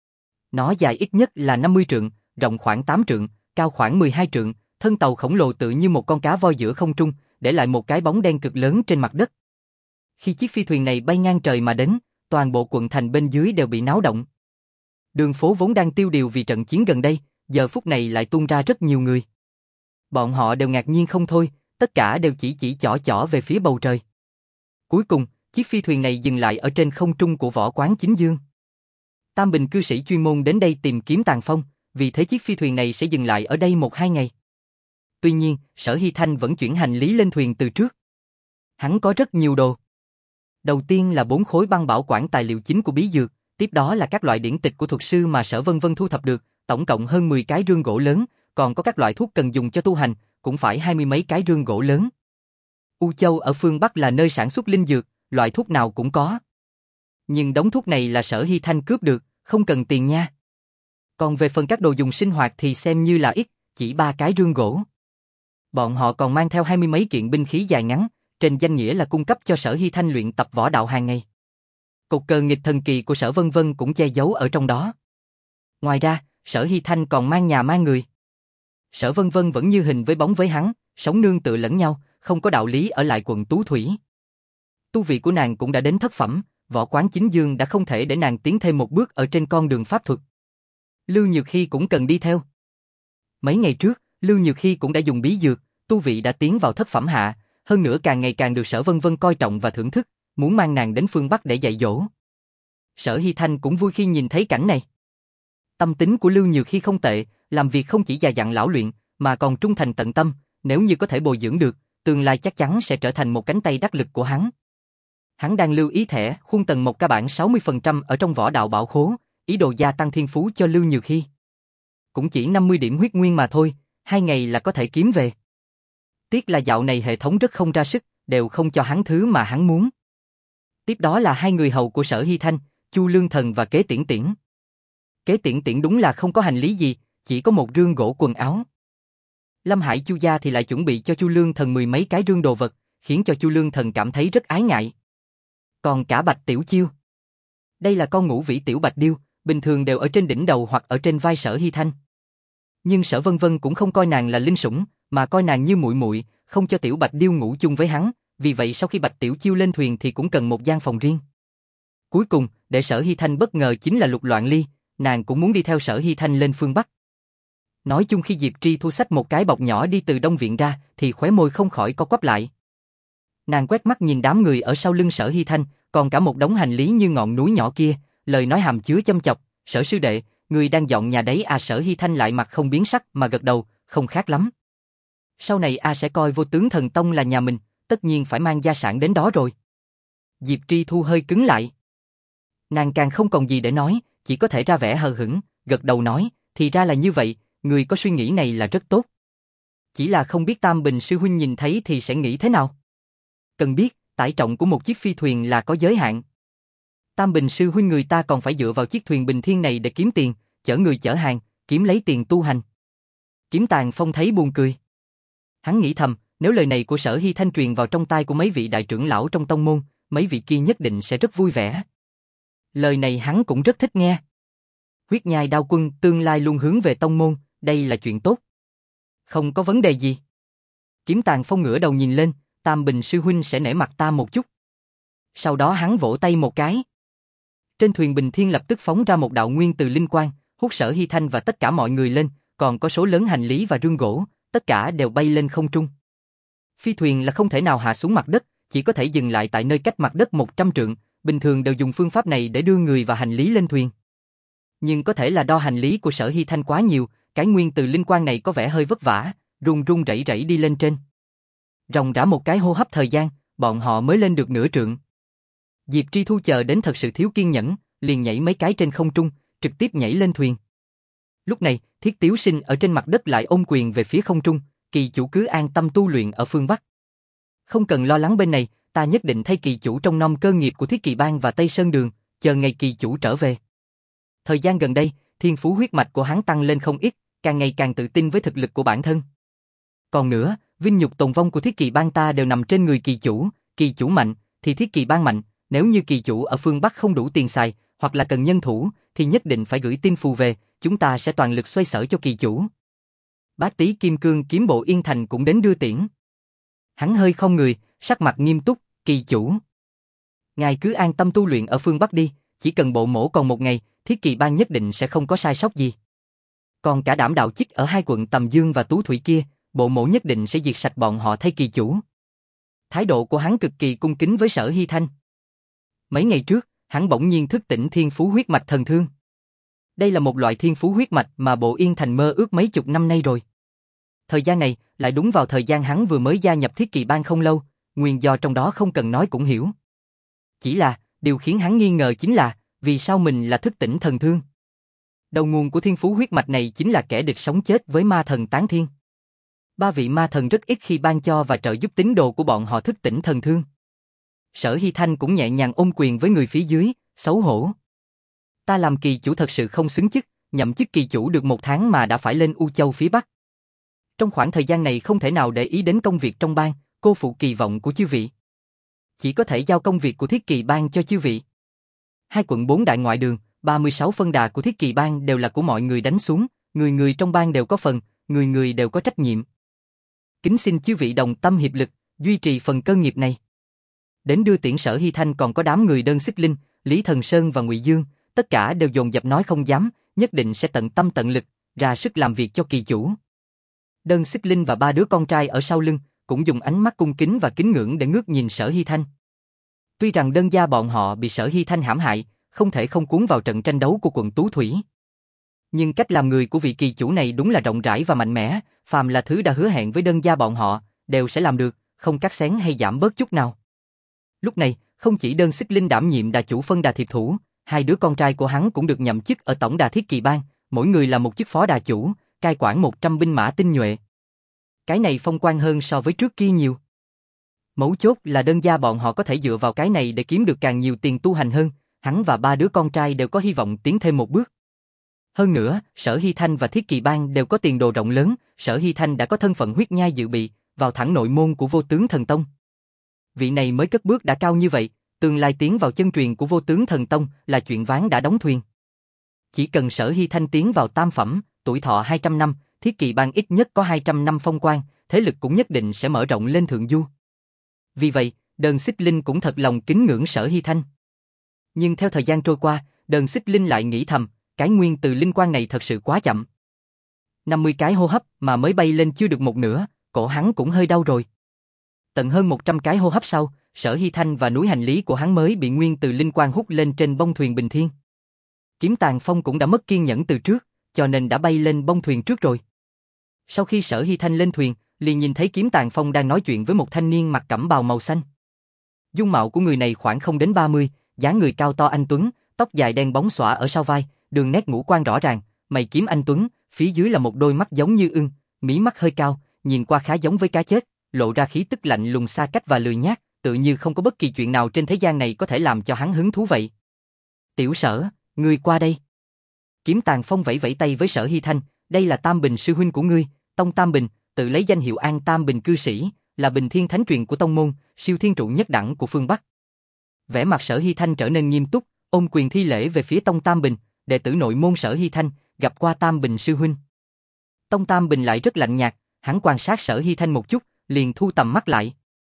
Nó dài ít nhất là năm mươi trượng, rộng khoảng tám trượng, cao khoảng mười hai trượng, thân tàu khổng lồ tự như một con cá voi giữa không trung, để lại một cái bóng đen cực lớn trên mặt đất. Khi chiếc phi thuyền này bay ngang trời mà đến, toàn bộ quận thành bên dưới đều bị náo động. Đường phố vốn đang tiêu điều vì trận chiến gần đây, giờ phút này lại tuôn ra rất nhiều người. Bọn họ đều ngạc nhiên không thôi, tất cả đều chỉ chỉ chỏ chỏ về phía bầu trời. Cuối cùng, chiếc phi thuyền này dừng lại ở trên không trung của võ quán Chính Dương. Tam Bình cư sĩ chuyên môn đến đây tìm kiếm Tàn Phong, vì thế chiếc phi thuyền này sẽ dừng lại ở đây một hai ngày. Tuy nhiên, Sở Hy Thanh vẫn chuyển hành lý lên thuyền từ trước. Hắn có rất nhiều đồ. Đầu tiên là bốn khối băng bảo quản tài liệu chính của bí dược, tiếp đó là các loại điển tịch của thuật sư mà Sở Vân Vân thu thập được, tổng cộng hơn mười cái rương gỗ lớn, còn có các loại thuốc cần dùng cho tu hành, cũng phải hai mươi mấy cái rương gỗ lớn. U Châu ở phương Bắc là nơi sản xuất linh dược, loại thuốc nào cũng có. Nhưng đống thuốc này là Sở Hy Thanh cướp được, không cần tiền nha. Còn về phần các đồ dùng sinh hoạt thì xem như là ít, chỉ ba cái rương gỗ. Bọn họ còn mang theo hai mươi mấy kiện binh khí dài ngắn, trên danh nghĩa là cung cấp cho Sở Hy Thanh luyện tập võ đạo hàng ngày. Cột cờ nghịch thần kỳ của Sở Vân Vân cũng che giấu ở trong đó. Ngoài ra, Sở Hy Thanh còn mang nhà mang người. Sở Vân Vân vẫn như hình với bóng với hắn, sống nương tựa lẫn nhau, không có đạo lý ở lại quận Tú Thủy. Tu vị của nàng cũng đã đến thất phẩm, võ quán Chính Dương đã không thể để nàng tiến thêm một bước ở trên con đường pháp thuật. Lưu Nhược Hy cũng cần đi theo. Mấy ngày trước, Lưu Nhược Hy cũng đã dùng bí dược, tu vị đã tiến vào thất phẩm hạ, hơn nữa càng ngày càng được Sở Vân Vân coi trọng và thưởng thức, muốn mang nàng đến phương Bắc để dạy dỗ. Sở Hy Thanh cũng vui khi nhìn thấy cảnh này. Tâm tính của Lưu Nhược Hy không tệ, làm việc không chỉ già dặn lão luyện, mà còn trung thành tận tâm, nếu như có thể bồi dưỡng được, tương lai chắc chắn sẽ trở thành một cánh tay đắc lực của hắn. Hắn đang lưu ý thẻ khuôn tầng một ca bản sáu mươi phần trăm ở trong võ đạo bảo khố, ý đồ gia tăng thiên phú cho Lưu Nhược Hy. Cũng chỉ năm mươi điểm huyết nguyên mà thôi, hai ngày là có thể kiếm về. Tiếc là dạo này hệ thống rất không ra sức, đều không cho hắn thứ mà hắn muốn. Tiếp đó là hai người hầu của Sở Hy Thanh, Chu Lương Thần và Kế Tiễn Tiễn. Kế Tiễn Tiễn đúng là không có hành lý gì, chỉ có một rương gỗ quần áo. Lâm Hải Chu gia thì lại chuẩn bị cho Chu Lương Thần mười mấy cái rương đồ vật, khiến cho Chu Lương Thần cảm thấy rất ái ngại. Còn cả Bạch Tiểu Chiêu. Đây là con ngũ vĩ tiểu bạch điêu, bình thường đều ở trên đỉnh đầu hoặc ở trên vai Sở Hy Thanh. Nhưng Sở Vân Vân cũng không coi nàng là linh sủng, mà coi nàng như muội muội, không cho tiểu bạch điêu ngủ chung với hắn, vì vậy sau khi Bạch Tiểu Chiêu lên thuyền thì cũng cần một gian phòng riêng. Cuối cùng, để Sở Hy Thanh bất ngờ chính là Lục Loạn Ly, nàng cũng muốn đi theo Sở Hy Thanh lên phương Bắc. Nói chung khi Diệp Tri thu xách một cái bọc nhỏ đi từ Đông Viện ra, thì khóe môi không khỏi co quắp lại. Nàng quét mắt nhìn đám người ở sau lưng Sở Hy Thanh, còn cả một đống hành lý như ngọn núi nhỏ kia, lời nói hàm chứa châm chọc, Sở sư đệ, người đang dọn nhà đấy à? Sở Hy Thanh lại mặt không biến sắc mà gật đầu, không khác lắm. Sau này a sẽ coi Vô Tướng Thần Tông là nhà mình, tất nhiên phải mang gia sản đến đó rồi. Diệp Tri Thu hơi cứng lại. Nàng càng không còn gì để nói, chỉ có thể ra vẻ hờ hững, gật đầu nói, thì ra là như vậy, người có suy nghĩ này là rất tốt. Chỉ là không biết Tam Bình sư huynh nhìn thấy thì sẽ nghĩ thế nào. Cần biết, tải trọng của một chiếc phi thuyền là có giới hạn. Tam Bình sư huynh người ta còn phải dựa vào chiếc thuyền bình thiên này để kiếm tiền, chở người chở hàng, kiếm lấy tiền tu hành. Kiếm Tàn Phong thấy buồn cười. Hắn nghĩ thầm, nếu lời này của Sở Hy Thanh truyền vào trong tai của mấy vị đại trưởng lão trong tông môn, mấy vị kia nhất định sẽ rất vui vẻ. Lời này hắn cũng rất thích nghe. Huyết Nhai Đao Quân tương lai luôn hướng về tông môn, đây là chuyện tốt. Không có vấn đề gì. Kiếm Tàn Phong ngửa đầu nhìn lên, Tam Bình sư huynh sẽ nể mặt ta một chút. Sau đó hắn vỗ tay một cái. Trên thuyền bình thiên lập tức phóng ra một đạo nguyên từ linh quang, hút Sở Hy Thanh và tất cả mọi người lên, còn có số lớn hành lý và rương gỗ, tất cả đều bay lên không trung. Phi thuyền là không thể nào hạ xuống mặt đất, chỉ có thể dừng lại tại nơi cách mặt đất một trăm trượng, bình thường đều dùng phương pháp này để đưa người và hành lý lên thuyền. Nhưng có thể là đo hành lý của Sở Hy Thanh quá nhiều, cái nguyên từ linh quang này có vẻ hơi vất vả, run run rẩy rẩy đi lên trên. Ròng rã một cái hô hấp thời gian, bọn họ mới lên được nửa trượng. Diệp Tri Thu chờ đến thật sự thiếu kiên nhẫn, liền nhảy mấy cái trên không trung, trực tiếp nhảy lên thuyền. Lúc này, Thiết Tiếu Sinh ở trên mặt đất lại ôm quyền về phía không trung, kỳ chủ cứ an tâm tu luyện ở phương Bắc. Không cần lo lắng bên này, ta nhất định thay kỳ chủ trong nom cơ nghiệp của Thiết Kỳ Bang và Tây Sơn Đường, chờ ngày kỳ chủ trở về. Thời gian gần đây, thiên phú huyết mạch của hắn tăng lên không ít, càng ngày càng tự tin với thực lực của bản thân. Còn nữa, vinh nhục tồn vong của Thiết Kỳ Bang ta đều nằm trên người kỳ chủ, kỳ chủ mạnh, thì Thiết Kỳ Bang mạnh, nếu như kỳ chủ ở phương Bắc không đủ tiền xài, hoặc là cần nhân thủ, thì nhất định phải gửi tin phù về, chúng ta sẽ toàn lực xoay sở cho kỳ chủ. Bác Tý Kim Cương Kiếm Bộ Yên Thành cũng đến đưa tiễn. Hắn hơi không người, sắc mặt nghiêm túc, kỳ chủ. Ngài cứ an tâm tu luyện ở phương Bắc đi, chỉ cần bộ mổ còn một ngày, Thiết Kỳ Bang nhất định sẽ không có sai sót gì. Còn cả đảm đạo chích ở hai quận Tầm Dương và Tú Thủy kia, bộ mổ nhất định sẽ diệt sạch bọn họ thay kỳ chủ. Thái độ của hắn cực kỳ cung kính với Sở Hy Thanh. Mấy ngày trước, hắn bỗng nhiên thức tỉnh thiên phú huyết mạch thần thương. Đây là một loại thiên phú huyết mạch mà Bộ Yên Thành mơ ước mấy chục năm nay rồi. Thời gian này lại đúng vào thời gian hắn vừa mới gia nhập Thiết Kỳ Bang không lâu, nguyên do trong đó không cần nói cũng hiểu. Chỉ là, điều khiến hắn nghi ngờ chính là, vì sao mình là thức tỉnh thần thương? Đầu nguồn của thiên phú huyết mạch này chính là kẻ địch sống chết với ma thần Tán Thiên. Ba vị ma thần rất ít khi ban cho và trợ giúp tín đồ của bọn họ thức tỉnh thần thương. Sở Hy Thanh cũng nhẹ nhàng ôm quyền với người phía dưới, xấu hổ. Ta làm kỳ chủ thật sự không xứng chức, nhậm chức kỳ chủ được một tháng mà đã phải lên U Châu phía Bắc. Trong khoảng thời gian này không thể nào để ý đến công việc trong bang, cô phụ kỳ vọng của chư vị. Chỉ có thể giao công việc của Thiết Kỳ Bang cho chư vị. Hai quận bốn đại ngoại đường, ba mươi sáu phân đà của Thiết Kỳ Bang đều là của mọi người đánh xuống, người người trong bang đều có phần, người người đều có trách nhiệm. Kính xin chư vị đồng tâm hiệp lực, duy trì phần cơ nghiệp này. Đến đưa tiễn Sở Hy Thanh còn có đám người Đơn Xích Linh, Lý Thần Sơn và Ngụy Dương, tất cả đều dồn dập nói không dám, nhất định sẽ tận tâm tận lực, ra sức làm việc cho kỳ chủ. Đơn Xích Linh và ba đứa con trai ở sau lưng, cũng dùng ánh mắt cung kính và kính ngưỡng để ngước nhìn Sở Hy Thanh. Tuy rằng Đơn gia bọn họ bị Sở Hy Thanh hãm hại, không thể không cuốn vào trận tranh đấu của quận Tú Thủy. Nhưng cách làm người của vị kỳ chủ này đúng là rộng rãi và mạnh mẽ, phàm là thứ đã hứa hẹn với Đơn gia bọn họ, đều sẽ làm được, không cắt xén hay giảm bớt chút nào. Lúc này, không chỉ Đơn Xích Linh đảm nhiệm đà chủ phân đà thiệp thủ, hai đứa con trai của hắn cũng được nhậm chức ở tổng đà Thiết Kỳ Bang, mỗi người là một chức phó đà chủ, cai quản một trăm binh mã tinh nhuệ. Cái này phong quang hơn so với trước kia nhiều. Mấu chốt là Đơn gia bọn họ có thể dựa vào cái này để kiếm được càng nhiều tiền tu hành hơn, hắn và ba đứa con trai đều có hy vọng tiến thêm một bước. Hơn nữa, Sở Hy Thanh và Thiết Kỳ Bang đều có tiền đồ rộng lớn, Sở Hy Thanh đã có thân phận huyết nhai dự bị, vào thẳng nội môn của Vô Tướng Thần Tông. Vị này mới cất bước đã cao như vậy, tương lai tiến vào chân truyền của Vô Tướng Thần Tông là chuyện ván đã đóng thuyền. Chỉ cần Sở Hy Thanh tiến vào tam phẩm, tuổi thọ hai trăm năm, Thiết Kỳ Bang ít nhất có hai trăm năm phong quang, thế lực cũng nhất định sẽ mở rộng lên thượng du. Vì vậy, Đơn Xích Linh cũng thật lòng kính ngưỡng Sở Hy Thanh. Nhưng theo thời gian trôi qua, Đơn Xích Linh lại nghĩ thầm, cái nguyên từ linh quang này thật sự quá chậm. năm mươi cái hô hấp mà mới bay lên chưa được một nửa, cổ hắn cũng hơi đau rồi. Tận hơn một trăm cái hô hấp sau, Sở Hy Thanh và núi hành lý của hắn mới bị nguyên từ linh quang hút lên trên bông thuyền bình thiên. Kiếm Tàn Phong cũng đã mất kiên nhẫn từ trước, cho nên đã bay lên bông thuyền trước rồi. Sau khi Sở Hy Thanh lên thuyền, liền nhìn thấy Kiếm Tàn Phong đang nói chuyện với một thanh niên mặc cẩm bào màu xanh. Dung mạo của người này khoảng không đến ba mươi, dáng người cao to anh tuấn, tóc dài đen bóng xõa ở sau vai, đường nét ngũ quan rõ ràng, mày kiếm anh tuấn, phía dưới là một đôi mắt giống như ưng, mí mắt hơi cao, nhìn qua khá giống với cá chết, lộ ra khí tức lạnh lùng xa cách và lười nhác, tự như không có bất kỳ chuyện nào trên thế gian này có thể làm cho hắn hứng thú vậy. Tiểu Sở, ngươi qua đây. Kiếm Tàn Phong vẫy vẫy tay với Sở Hy Thanh, đây là Tam Bình sư huynh của ngươi, Tông Tam Bình, tự lấy danh hiệu An Tam Bình cư sĩ, là bình thiên thánh truyền của tông môn, siêu thiên trụ nhất đẳng của phương Bắc. Vẻ mặt Sở Hy Thanh trở nên nghiêm túc, ôm quyền thi lễ về phía Tông Tam Bình, đệ tử nội môn Sở Hy Thanh, gặp qua Tam Bình sư huynh. Tông Tam Bình lại rất lạnh nhạt, hắn quan sát Sở Hy Thanh một chút, liền thu tầm mắt lại.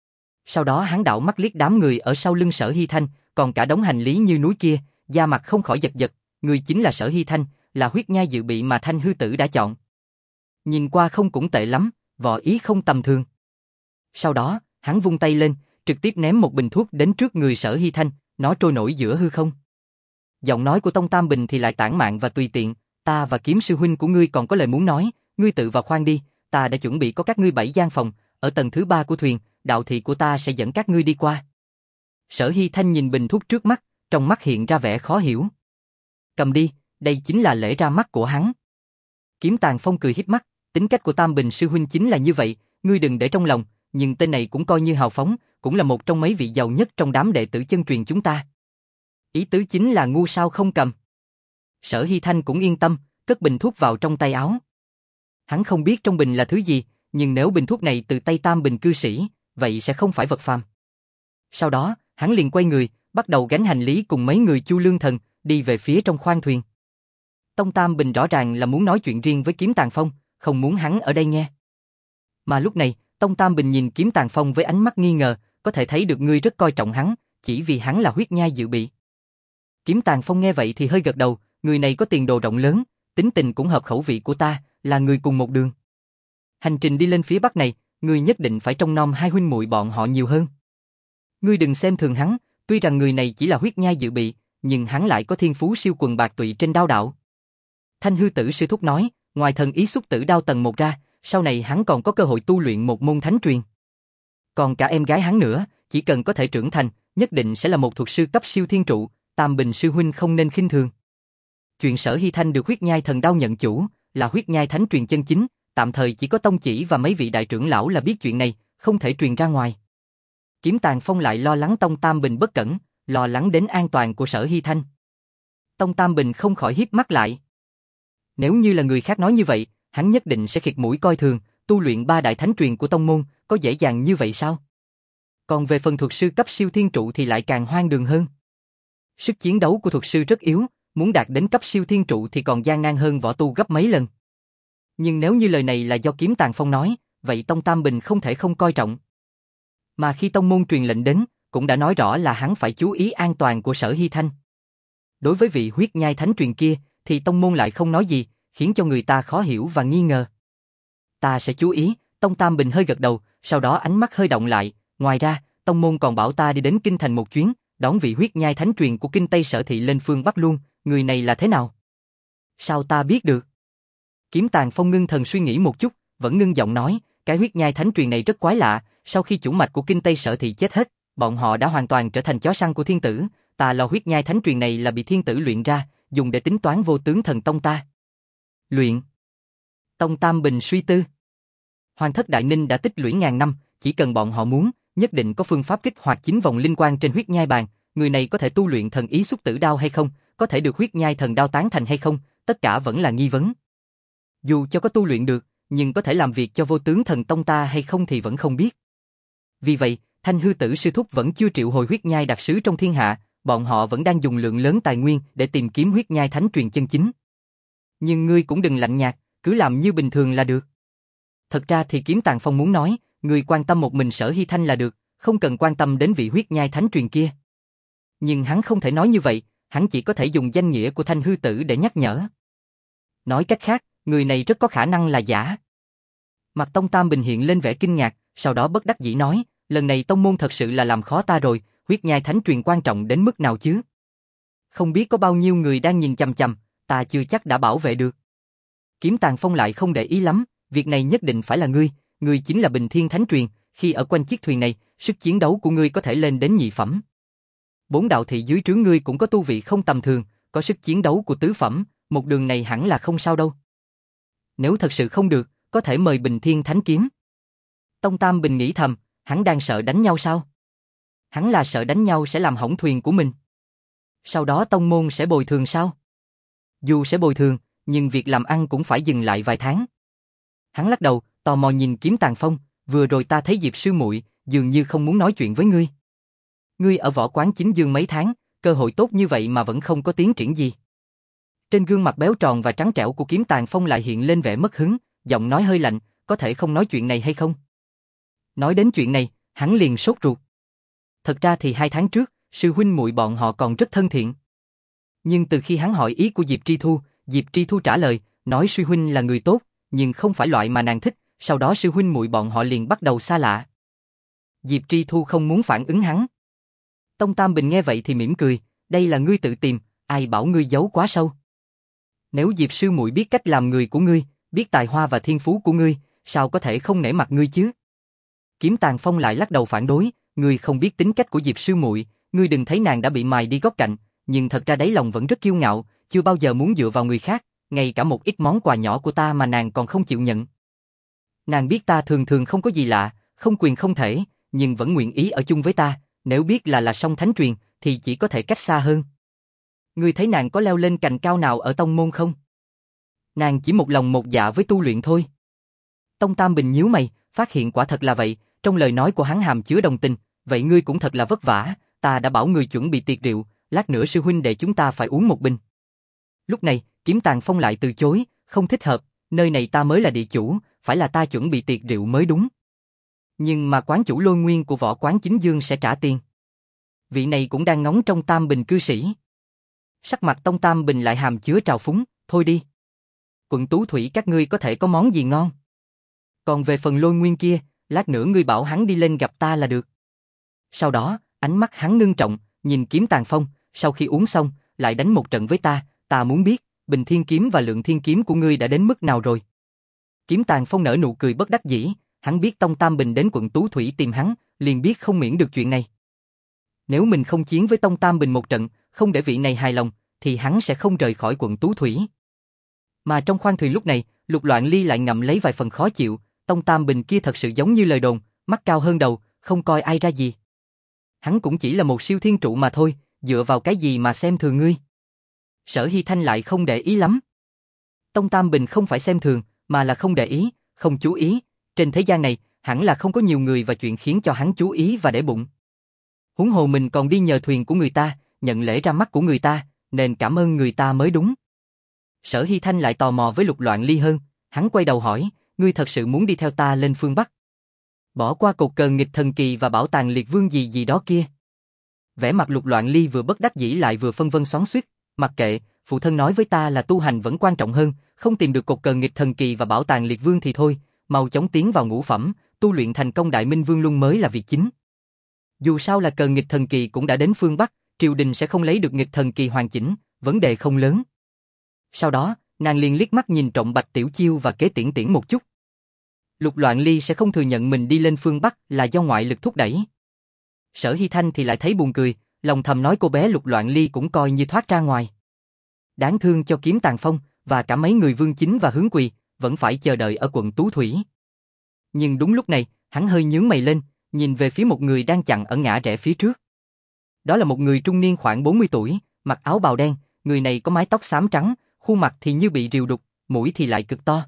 Sau đó hắn đảo mắt liếc đám người ở sau lưng Sở Hy Thanh, còn cả đống hành lý như núi kia, da mặt không khỏi giật giật, người chính là Sở Hy Thanh, là huyết nhai dự bị mà Thanh hư tử đã chọn. Nhìn qua không cũng tệ lắm, võ ý không tầm thường. Sau đó, hắn vung tay lên, trực tiếp ném một bình thuốc đến trước người Sở Hy Thanh, nó trôi nổi giữa hư không. Giọng nói của Tông Tam Bình thì lại tản mạn và tùy tiện, ta và Kiếm sư huynh của ngươi còn có lời muốn nói, ngươi tự vào khoang đi, ta đã chuẩn bị có các ngươi bảy gian phòng, ở tầng thứ ba của thuyền, đạo thị của ta sẽ dẫn các ngươi đi qua. Sở Hy Thanh nhìn bình thuốc trước mắt, trong mắt hiện ra vẻ khó hiểu. Cầm đi, đây chính là lễ ra mắt của hắn. Kiếm Tàng Phong cười híp mắt, tính cách của Tam Bình sư huynh chính là như vậy, ngươi đừng để trong lòng, nhưng tên này cũng coi như hào phóng, cũng là một trong mấy vị giàu nhất trong đám đệ tử chân truyền chúng ta. Ý tứ chính là ngu sao không cầm. Sở Hy Thanh cũng yên tâm, cất bình thuốc vào trong tay áo. Hắn không biết trong bình là thứ gì, nhưng nếu bình thuốc này từ tay Tam Bình cư sĩ, vậy sẽ không phải vật phàm. Sau đó, hắn liền quay người, bắt đầu gánh hành lý cùng mấy người Chu Lương Thần, đi về phía trong khoang thuyền. Tông Tam Bình rõ ràng là muốn nói chuyện riêng với Kiếm Tàng Phong, không muốn hắn ở đây nghe. Mà lúc này, Tông Tam Bình nhìn Kiếm Tàng Phong với ánh mắt nghi ngờ, có thể thấy được ngươi rất coi trọng hắn, chỉ vì hắn là huyết nhai dự bị. Kiếm Tàng Phong nghe vậy thì hơi gật đầu, người này có tiền đồ rộng lớn, tính tình cũng hợp khẩu vị của ta, là người cùng một đường. Hành trình đi lên phía bắc này, ngươi nhất định phải trông nom hai huynh muội bọn họ nhiều hơn. Ngươi đừng xem thường hắn, tuy rằng người này chỉ là huyết nhai dự bị, nhưng hắn lại có thiên phú siêu quần bạc tụy trên đao đạo. Thanh Hư Tử sư thúc nói, ngoài thần ý xúc tử đao tầng một ra, sau này hắn còn có cơ hội tu luyện một môn thánh truyền. Còn cả em gái hắn nữa, chỉ cần có thể trưởng thành, nhất định sẽ là một thuật sư cấp siêu thiên trụ, Tam Bình sư huynh không nên khinh thường. Chuyện Sở Hy Thanh được huyết nhai thần đao nhận chủ, là huyết nhai thánh truyền chân chính, tạm thời chỉ có tông chỉ và mấy vị đại trưởng lão là biết chuyện này, không thể truyền ra ngoài. Kiếm Tàng Phong lại lo lắng Tông Tam Bình bất cẩn, lo lắng đến an toàn của Sở Hy Thanh. Tông Tam Bình không khỏi híp mắt lại. Nếu như là người khác nói như vậy, hắn nhất định sẽ khịt mũi coi thường, tu luyện ba đại thánh truyền của tông môn, có dễ dàng như vậy sao? Còn về phần thuật sư cấp siêu thiên trụ thì lại càng hoang đường hơn. Sức chiến đấu của thuật sư rất yếu, muốn đạt đến cấp siêu thiên trụ thì còn gian nan hơn võ tu gấp mấy lần. Nhưng nếu như lời này là do Kiếm Tàng Phong nói, vậy Tông Tam Bình không thể không coi trọng. Mà khi tông môn truyền lệnh đến, cũng đã nói rõ là hắn phải chú ý an toàn của Sở Hy Thanh. Đối với vị huyết nhai thánh truyền kia, thì tông môn lại không nói gì, khiến cho người ta khó hiểu và nghi ngờ. Ta sẽ chú ý, Tông Tam Bình hơi gật đầu, sau đó ánh mắt hơi động lại, ngoài ra, tông môn còn bảo ta đi đến Kinh Thành một chuyến, đón vị huyết nhai thánh truyền của Kinh Tây Sở Thị lên phương Bắc luôn, người này là thế nào? Sao ta biết được? Kiếm Tàng Phong ngưng thần suy nghĩ một chút, vẫn ngưng giọng nói, cái huyết nhai thánh truyền này rất quái lạ, sau khi chủ mạch của Kinh Tây Sở Thị chết hết, bọn họ đã hoàn toàn trở thành chó săn của thiên tử, ta lo huyết nhai thánh truyền này là bị thiên tử luyện ra, dùng để tính toán vô tướng thần tông ta. Luyện. Tông Tam Bình suy tư. Hoàng thất Đại Ninh đã tích lũy ngàn năm, chỉ cần bọn họ muốn, nhất định có phương pháp kích hoạt chín vòng linh quan trên huyết nhai bàn, người này có thể tu luyện thần ý xúc tử đao hay không, có thể được huyết nhai thần đao tán thành hay không, tất cả vẫn là nghi vấn. Dù cho có tu luyện được, nhưng có thể làm việc cho vô tướng thần tông ta hay không thì vẫn không biết. Vì vậy, Thanh Hư Tử sư thúc vẫn chưa triệu hồi huyết nhai đặc sứ trong thiên hạ, bọn họ vẫn đang dùng lượng lớn tài nguyên để tìm kiếm huyết nhai thánh truyền chân chính. Nhưng ngươi cũng đừng lạnh nhạt, cứ làm như bình thường là được. Thật ra thì Kiếm Tàng Phong muốn nói, ngươi quan tâm một mình Sở Hy Thanh là được, không cần quan tâm đến vị huyết nhai thánh truyền kia. Nhưng hắn không thể nói như vậy, hắn chỉ có thể dùng danh nghĩa của Thanh Hư Tử để nhắc nhở. Nói cách khác, người này rất có khả năng là giả. Mặt Tông Tam Bình hiện lên vẻ kinh ngạc, sau đó bất đắc dĩ nói, lần này tông môn thật sự là làm khó ta rồi, huyết nhai thánh truyền quan trọng đến mức nào chứ? Không biết có bao nhiêu người đang nhìn chằm chằm, ta chưa chắc đã bảo vệ được. Kiếm Tàng Phong lại không để ý lắm, việc này nhất định phải là ngươi, ngươi chính là Bình Thiên Thánh Truyền, khi ở quanh chiếc thuyền này, sức chiến đấu của ngươi có thể lên đến nhị phẩm. Bốn đạo thị dưới trướng ngươi cũng có tu vị không tầm thường, có sức chiến đấu của tứ phẩm, một đường này hẳn là không sao đâu. Nếu thật sự không được, có thể mời Bình Thiên Thánh Kiếm. Tông Tam Bình nghĩ thầm, hắn đang sợ đánh nhau sao? Hắn là sợ đánh nhau sẽ làm hỏng thuyền của mình. Sau đó tông môn sẽ bồi thường sao? Dù sẽ bồi thường, nhưng việc làm ăn cũng phải dừng lại vài tháng. Hắn lắc đầu, tò mò nhìn Kiếm Tàng Phong, vừa rồi ta thấy Diệp sư muội dường như không muốn nói chuyện với ngươi. Ngươi ở võ quán chính dương mấy tháng, cơ hội tốt như vậy mà vẫn không có tiến triển gì. Trên gương mặt béo tròn và trắng trẻo của Kiếm Tàng Phong lại hiện lên vẻ mất hứng, giọng nói hơi lạnh, có thể không nói chuyện này hay không? Nói đến chuyện này, hắn liền sốt ruột. Thật ra thì hai tháng trước, sư huynh muội bọn họ còn rất thân thiện. Nhưng từ khi hắn hỏi ý của Diệp Tri Thu, Diệp Tri Thu trả lời, nói sư huynh là người tốt, nhưng không phải loại mà nàng thích, sau đó sư huynh muội bọn họ liền bắt đầu xa lạ. Diệp Tri Thu không muốn phản ứng hắn. Tông Tam Bình nghe vậy thì mỉm cười, đây là ngươi tự tìm, ai bảo ngươi giấu quá sâu. Nếu Diệp sư muội biết cách làm người của ngươi, biết tài hoa và thiên phú của ngươi, sao có thể không nể mặt ngươi chứ? Kiếm Tàng Phong lại lắc đầu phản đối, ngươi không biết tính cách của Diệp sư muội, ngươi đừng thấy nàng đã bị mài đi góc cạnh, nhưng thật ra đáy lòng vẫn rất kiêu ngạo, chưa bao giờ muốn dựa vào người khác, ngay cả một ít món quà nhỏ của ta mà nàng còn không chịu nhận. Nàng biết ta thường thường không có gì lạ, không quyền không thể, nhưng vẫn nguyện ý ở chung với ta, nếu biết là là song thánh truyền, thì chỉ có thể cách xa hơn. Ngươi thấy nàng có leo lên cành cao nào ở tông môn không? Nàng chỉ một lòng một dạ với tu luyện thôi. Tông Tam Bình nhíu mày, phát hiện quả thật là vậy, trong lời nói của hắn hàm chứa đồng tình, vậy ngươi cũng thật là vất vả, ta đã bảo ngươi chuẩn bị tiệc rượu, lát nữa sư huynh đệ chúng ta phải uống một bình. Lúc này, Kiếm Tàng Phong lại từ chối, không thích hợp, nơi này ta mới là địa chủ, phải là ta chuẩn bị tiệc rượu mới đúng. Nhưng mà quán chủ Lôi Nguyên của võ quán Chính Dương sẽ trả tiền. Vị này cũng đang ngóng trong Tam Bình cư sĩ. Sắc mặt Tông Tam Bình lại hàm chứa trào phúng, thôi đi. Quận Tú Thủy các ngươi có thể có món gì ngon. Còn về phần Lôi Nguyên kia, lát nữa ngươi bảo hắn đi lên gặp ta là được. Sau đó, ánh mắt hắn ngưng trọng, nhìn Kiếm Tàng Phong, sau khi uống xong, lại đánh một trận với ta, ta muốn biết, Bình Thiên Kiếm và Lượng Thiên Kiếm của ngươi đã đến mức nào rồi. Kiếm Tàng Phong nở nụ cười bất đắc dĩ, hắn biết Tông Tam Bình đến quận Tú Thủy tìm hắn, liền biết không miễn được chuyện này. Nếu mình không chiến với Tông Tam Bình một trận, không để vị này hài lòng, thì hắn sẽ không rời khỏi quận Tú Thủy. Mà trong khoang thuyền lúc này, Lục Loạn Ly lại ngậm lấy vài phần khó chịu, Tông Tam Bình kia thật sự giống như lời đồn, mắt cao hơn đầu, không coi ai ra gì. Hắn cũng chỉ là một siêu thiên trụ mà thôi, dựa vào cái gì mà xem thường ngươi. Sở Hy Thanh lại không để ý lắm. Tông Tam Bình không phải xem thường, mà là không để ý, không chú ý, trên thế gian này, hẳn là không có nhiều người và chuyện khiến cho hắn chú ý và để bụng. Huống hồ mình còn đi nhờ thuyền của người ta, nhận lễ ra mắt của người ta, nên cảm ơn người ta mới đúng. Sở Hy Thanh lại tò mò với Lục Loạn Ly hơn, hắn quay đầu hỏi, ngươi thật sự muốn đi theo ta lên phương Bắc? Bỏ qua cột cờ nghịch thần kỳ và bảo tàng liệt vương gì gì đó kia. Vẻ mặt Lục Loạn Ly vừa bất đắc dĩ lại vừa phân vân xoắn xuýt, mặc kệ, phụ thân nói với ta là tu hành vẫn quan trọng hơn, không tìm được cột cờ nghịch thần kỳ và bảo tàng liệt vương thì thôi, mau chóng tiến vào ngũ phẩm, tu luyện thành công Đại Minh Vương Luân mới là việc chính. Dù sao là cờ nghịch thần kỳ cũng đã đến phương Bắc, triều đình sẽ không lấy được nghịch thần kỳ hoàn chỉnh, vấn đề không lớn. Sau đó, nàng liền liếc mắt nhìn trộm Bạch Tiểu Chiêu và Kế Tiễn Tiễn một chút. Lục Loạn Ly sẽ không thừa nhận mình đi lên phương Bắc là do ngoại lực thúc đẩy. Sở Hy Thanh thì lại thấy buồn cười, lòng thầm nói cô bé Lục Loạn Ly cũng coi như thoát ra ngoài. Đáng thương cho Kiếm Tàng Phong và cả mấy người Vương Chính và Hướng Quỳ, vẫn phải chờ đợi ở quận Tú Thủy. Nhưng đúng lúc này, hắn hơi nhướng mày lên, nhìn về phía một người đang chặn ở ngã rẽ phía trước. Đó là một người trung niên khoảng bốn mươi tuổi, mặc áo bào đen, người này có mái tóc xám trắng, khuôn mặt thì như bị rìu đục, mũi thì lại cực to.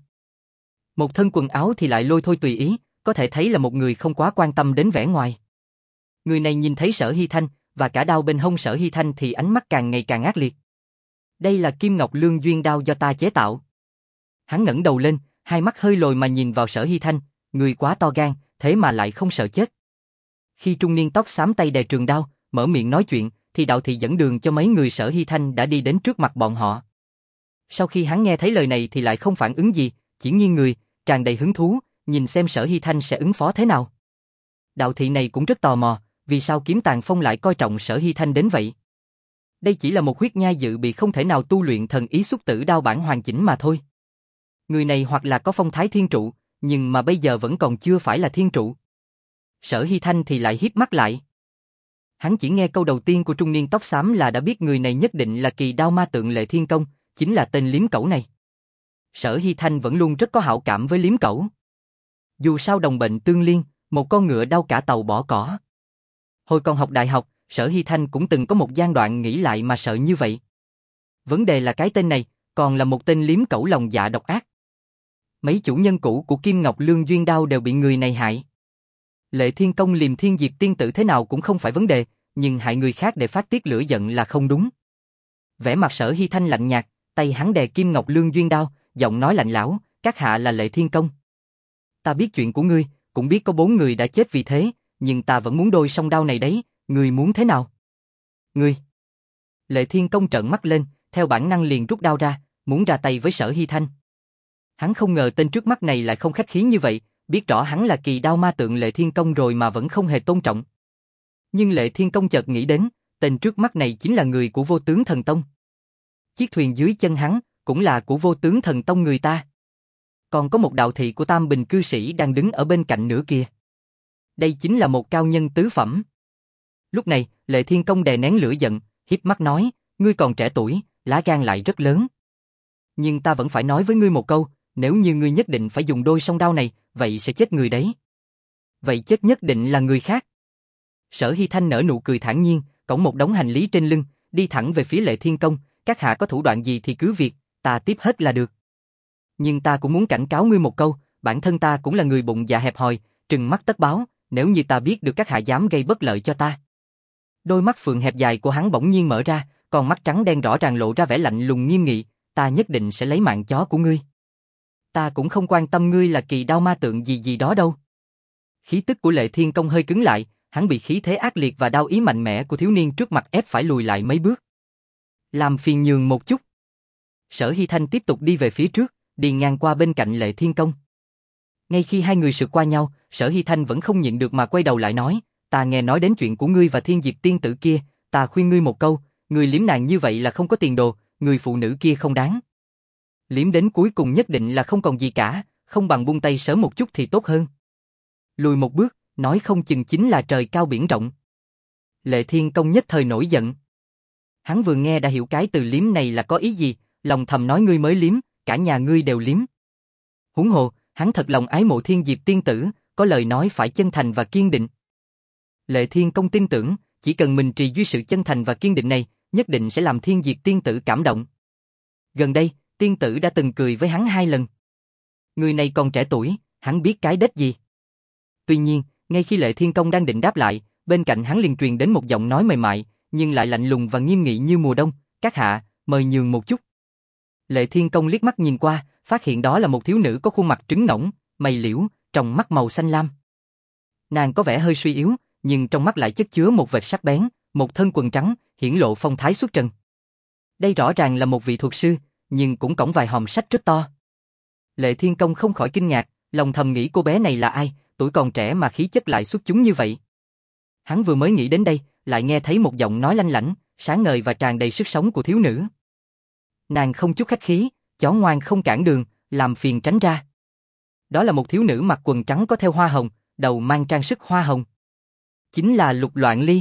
Một thân quần áo thì lại lôi thôi tùy ý, có thể thấy là một người không quá quan tâm đến vẻ ngoài. Người này nhìn thấy Sở Hy Thanh và cả đao bên hông Sở Hy Thanh thì ánh mắt càng ngày càng ác liệt. Đây là Kim Ngọc Lương Duyên đao do ta chế tạo. Hắn ngẩng đầu lên, hai mắt hơi lồi mà nhìn vào Sở Hy Thanh, người quá to gan, thế mà lại không sợ chết. Khi trung niên tóc xám tay đè trường đao, mở miệng nói chuyện, thì đạo thị dẫn đường cho mấy người Sở Hy Thanh đã đi đến trước mặt bọn họ. Sau khi hắn nghe thấy lời này thì lại không phản ứng gì, chỉ nghiêng người, tràn đầy hứng thú, nhìn xem Sở Hy Thanh sẽ ứng phó thế nào. Đạo thị này cũng rất tò mò, vì sao Kiếm Tàng Phong lại coi trọng Sở Hy Thanh đến vậy. Đây chỉ là một huyết nhai dự bị không thể nào tu luyện thần ý xúc tử đao bản hoàn chỉnh mà thôi. Người này hoặc là có phong thái thiên trụ, nhưng mà bây giờ vẫn còn chưa phải là thiên trụ. Sở Hy Thanh thì lại híp mắt lại. Hắn chỉ nghe câu đầu tiên của trung niên tóc xám là đã biết người này nhất định là kỳ đao ma tượng Lệ Thiên Công, chính là tên liếm cẩu này. Sở Hy Thanh vẫn luôn rất có hảo cảm với liếm cẩu. Dù sao đồng bệnh tương liên, một con ngựa đau cả tàu bỏ cỏ. Hồi còn học đại học, Sở Hy Thanh cũng từng có một giai đoạn nghĩ lại mà sợ như vậy. Vấn đề là cái tên này, còn là một tên liếm cẩu lòng dạ độc ác. Mấy chủ nhân cũ của Kim Ngọc Lương Duyên đao đều bị người này hại. Lệ Thiên Công liềm thiên diệt tiên tử thế nào cũng không phải vấn đề, nhưng hại người khác để phát tiết lửa giận là không đúng. Vẻ mặt Sở Hy Thanh lạnh nhạt, tay hắn đè Kim Ngọc Lương Duyên đao, giọng nói lạnh lẽo, các hạ là Lệ Thiên Công. Ta biết chuyện của ngươi, cũng biết có bốn người đã chết vì thế, nhưng ta vẫn muốn đôi song đao này đấy, ngươi muốn thế nào? Ngươi! Lệ Thiên Công trợn mắt lên, theo bản năng liền rút đao ra, muốn ra tay với Sở Hy Thanh. Hắn không ngờ tên trước mắt này lại không khách khí như vậy, biết rõ hắn là kỳ đao ma tượng Lệ Thiên Công rồi mà vẫn không hề tôn trọng. Nhưng Lệ Thiên Công chợt nghĩ đến, tên trước mắt này chính là người của Vô Tướng Thần Tông. Chiếc thuyền dưới chân hắn cũng là của Vô Tướng Thần Tông người ta. Còn có một đạo thị của Tam Bình cư sĩ đang đứng ở bên cạnh nữa kìa. Đây chính là một cao nhân tứ phẩm. Lúc này, Lệ Thiên Công đè nén lửa giận, hiếp mắt nói, ngươi còn trẻ tuổi, lá gan lại rất lớn. Nhưng ta vẫn phải nói với ngươi một câu, nếu như ngươi nhất định phải dùng đôi song đao này, vậy sẽ chết người đấy. Vậy chết nhất định là người khác. Sở Hy Thanh nở nụ cười thản nhiên, cõng một đống hành lý trên lưng, đi thẳng về phía Lệ Thiên Công, các hạ có thủ đoạn gì thì cứ việc, ta tiếp hết là được. Nhưng ta cũng muốn cảnh cáo ngươi một câu, bản thân ta cũng là người bụng dạ hẹp hòi, trừng mắt tất báo, nếu như ta biết được các hạ dám gây bất lợi cho ta. Đôi mắt phượng hẹp dài của hắn bỗng nhiên mở ra, còn mắt trắng đen rõ ràng lộ ra vẻ lạnh lùng nghiêm nghị, ta nhất định sẽ lấy mạng chó của ngươi. Ta cũng không quan tâm ngươi là kỳ đao ma tượng gì gì đó đâu. Khí tức của Lệ Thiên Công hơi cứng lại, hắn bị khí thế ác liệt và đao ý mạnh mẽ của thiếu niên trước mặt ép phải lùi lại mấy bước. Làm phiền nhường một chút. Sở Hy Thanh tiếp tục đi về phía trước, đi ngang qua bên cạnh Lệ Thiên Công. Ngay khi hai người sượt qua nhau, Sở Hy Thanh vẫn không nhịn được mà quay đầu lại nói, ta nghe nói đến chuyện của ngươi và Thiên Diệp tiên tử kia, ta khuyên ngươi một câu, ngươi liếm nàng như vậy là không có tiền đồ, người phụ nữ kia không đáng. Liếm đến cuối cùng nhất định là không còn gì cả, không bằng buông tay sớm một chút thì tốt hơn. Lùi một bước, nói không chừng chính là trời cao biển rộng. Lệ Thiên Công nhất thời nổi giận. Hắn vừa nghe đã hiểu cái từ liếm này là có ý gì, lòng thầm nói ngươi mới liếm, cả nhà ngươi đều liếm. Huống hồ, hắn thật lòng ái mộ Thiên Diệp tiên tử, có lời nói phải chân thành và kiên định. Lệ Thiên Công tin tưởng, chỉ cần mình trì duy sự chân thành và kiên định này, nhất định sẽ làm Thiên Diệp tiên tử cảm động. Gần đây, tiên tử đã từng cười với hắn hai lần. Người này còn trẻ tuổi, hắn biết cái đếch gì. Tuy nhiên, ngay khi Lệ Thiên Công đang định đáp lại, bên cạnh hắn liền truyền đến một giọng nói mềm mại, nhưng lại lạnh lùng và nghiêm nghị như mùa đông, các hạ, mời nhường một chút. Lệ Thiên Công liếc mắt nhìn qua, phát hiện đó là một thiếu nữ có khuôn mặt trứng ngỗng, mày liễu, tròng mắt màu xanh lam. Nàng có vẻ hơi suy yếu, nhưng trong mắt lại chất chứa một vệt sắc bén, một thân quần trắng, hiển lộ phong thái xuất trần. Đây rõ ràng là một vị thuật sư, nhưng cũng cõng vài hòm sách rất to. Lệ Thiên Công không khỏi kinh ngạc, lòng thầm nghĩ cô bé này là ai, tuổi còn trẻ mà khí chất lại xuất chúng như vậy. Hắn vừa mới nghĩ đến đây, lại nghe thấy một giọng nói lanh lảnh, sáng ngời và tràn đầy sức sống của thiếu nữ. Nàng không chút khách khí, chó ngoan không cản đường, làm phiền tránh ra. Đó là một thiếu nữ mặc quần trắng có theo hoa hồng, đầu mang trang sức hoa hồng. Chính là Lục Loạn Ly.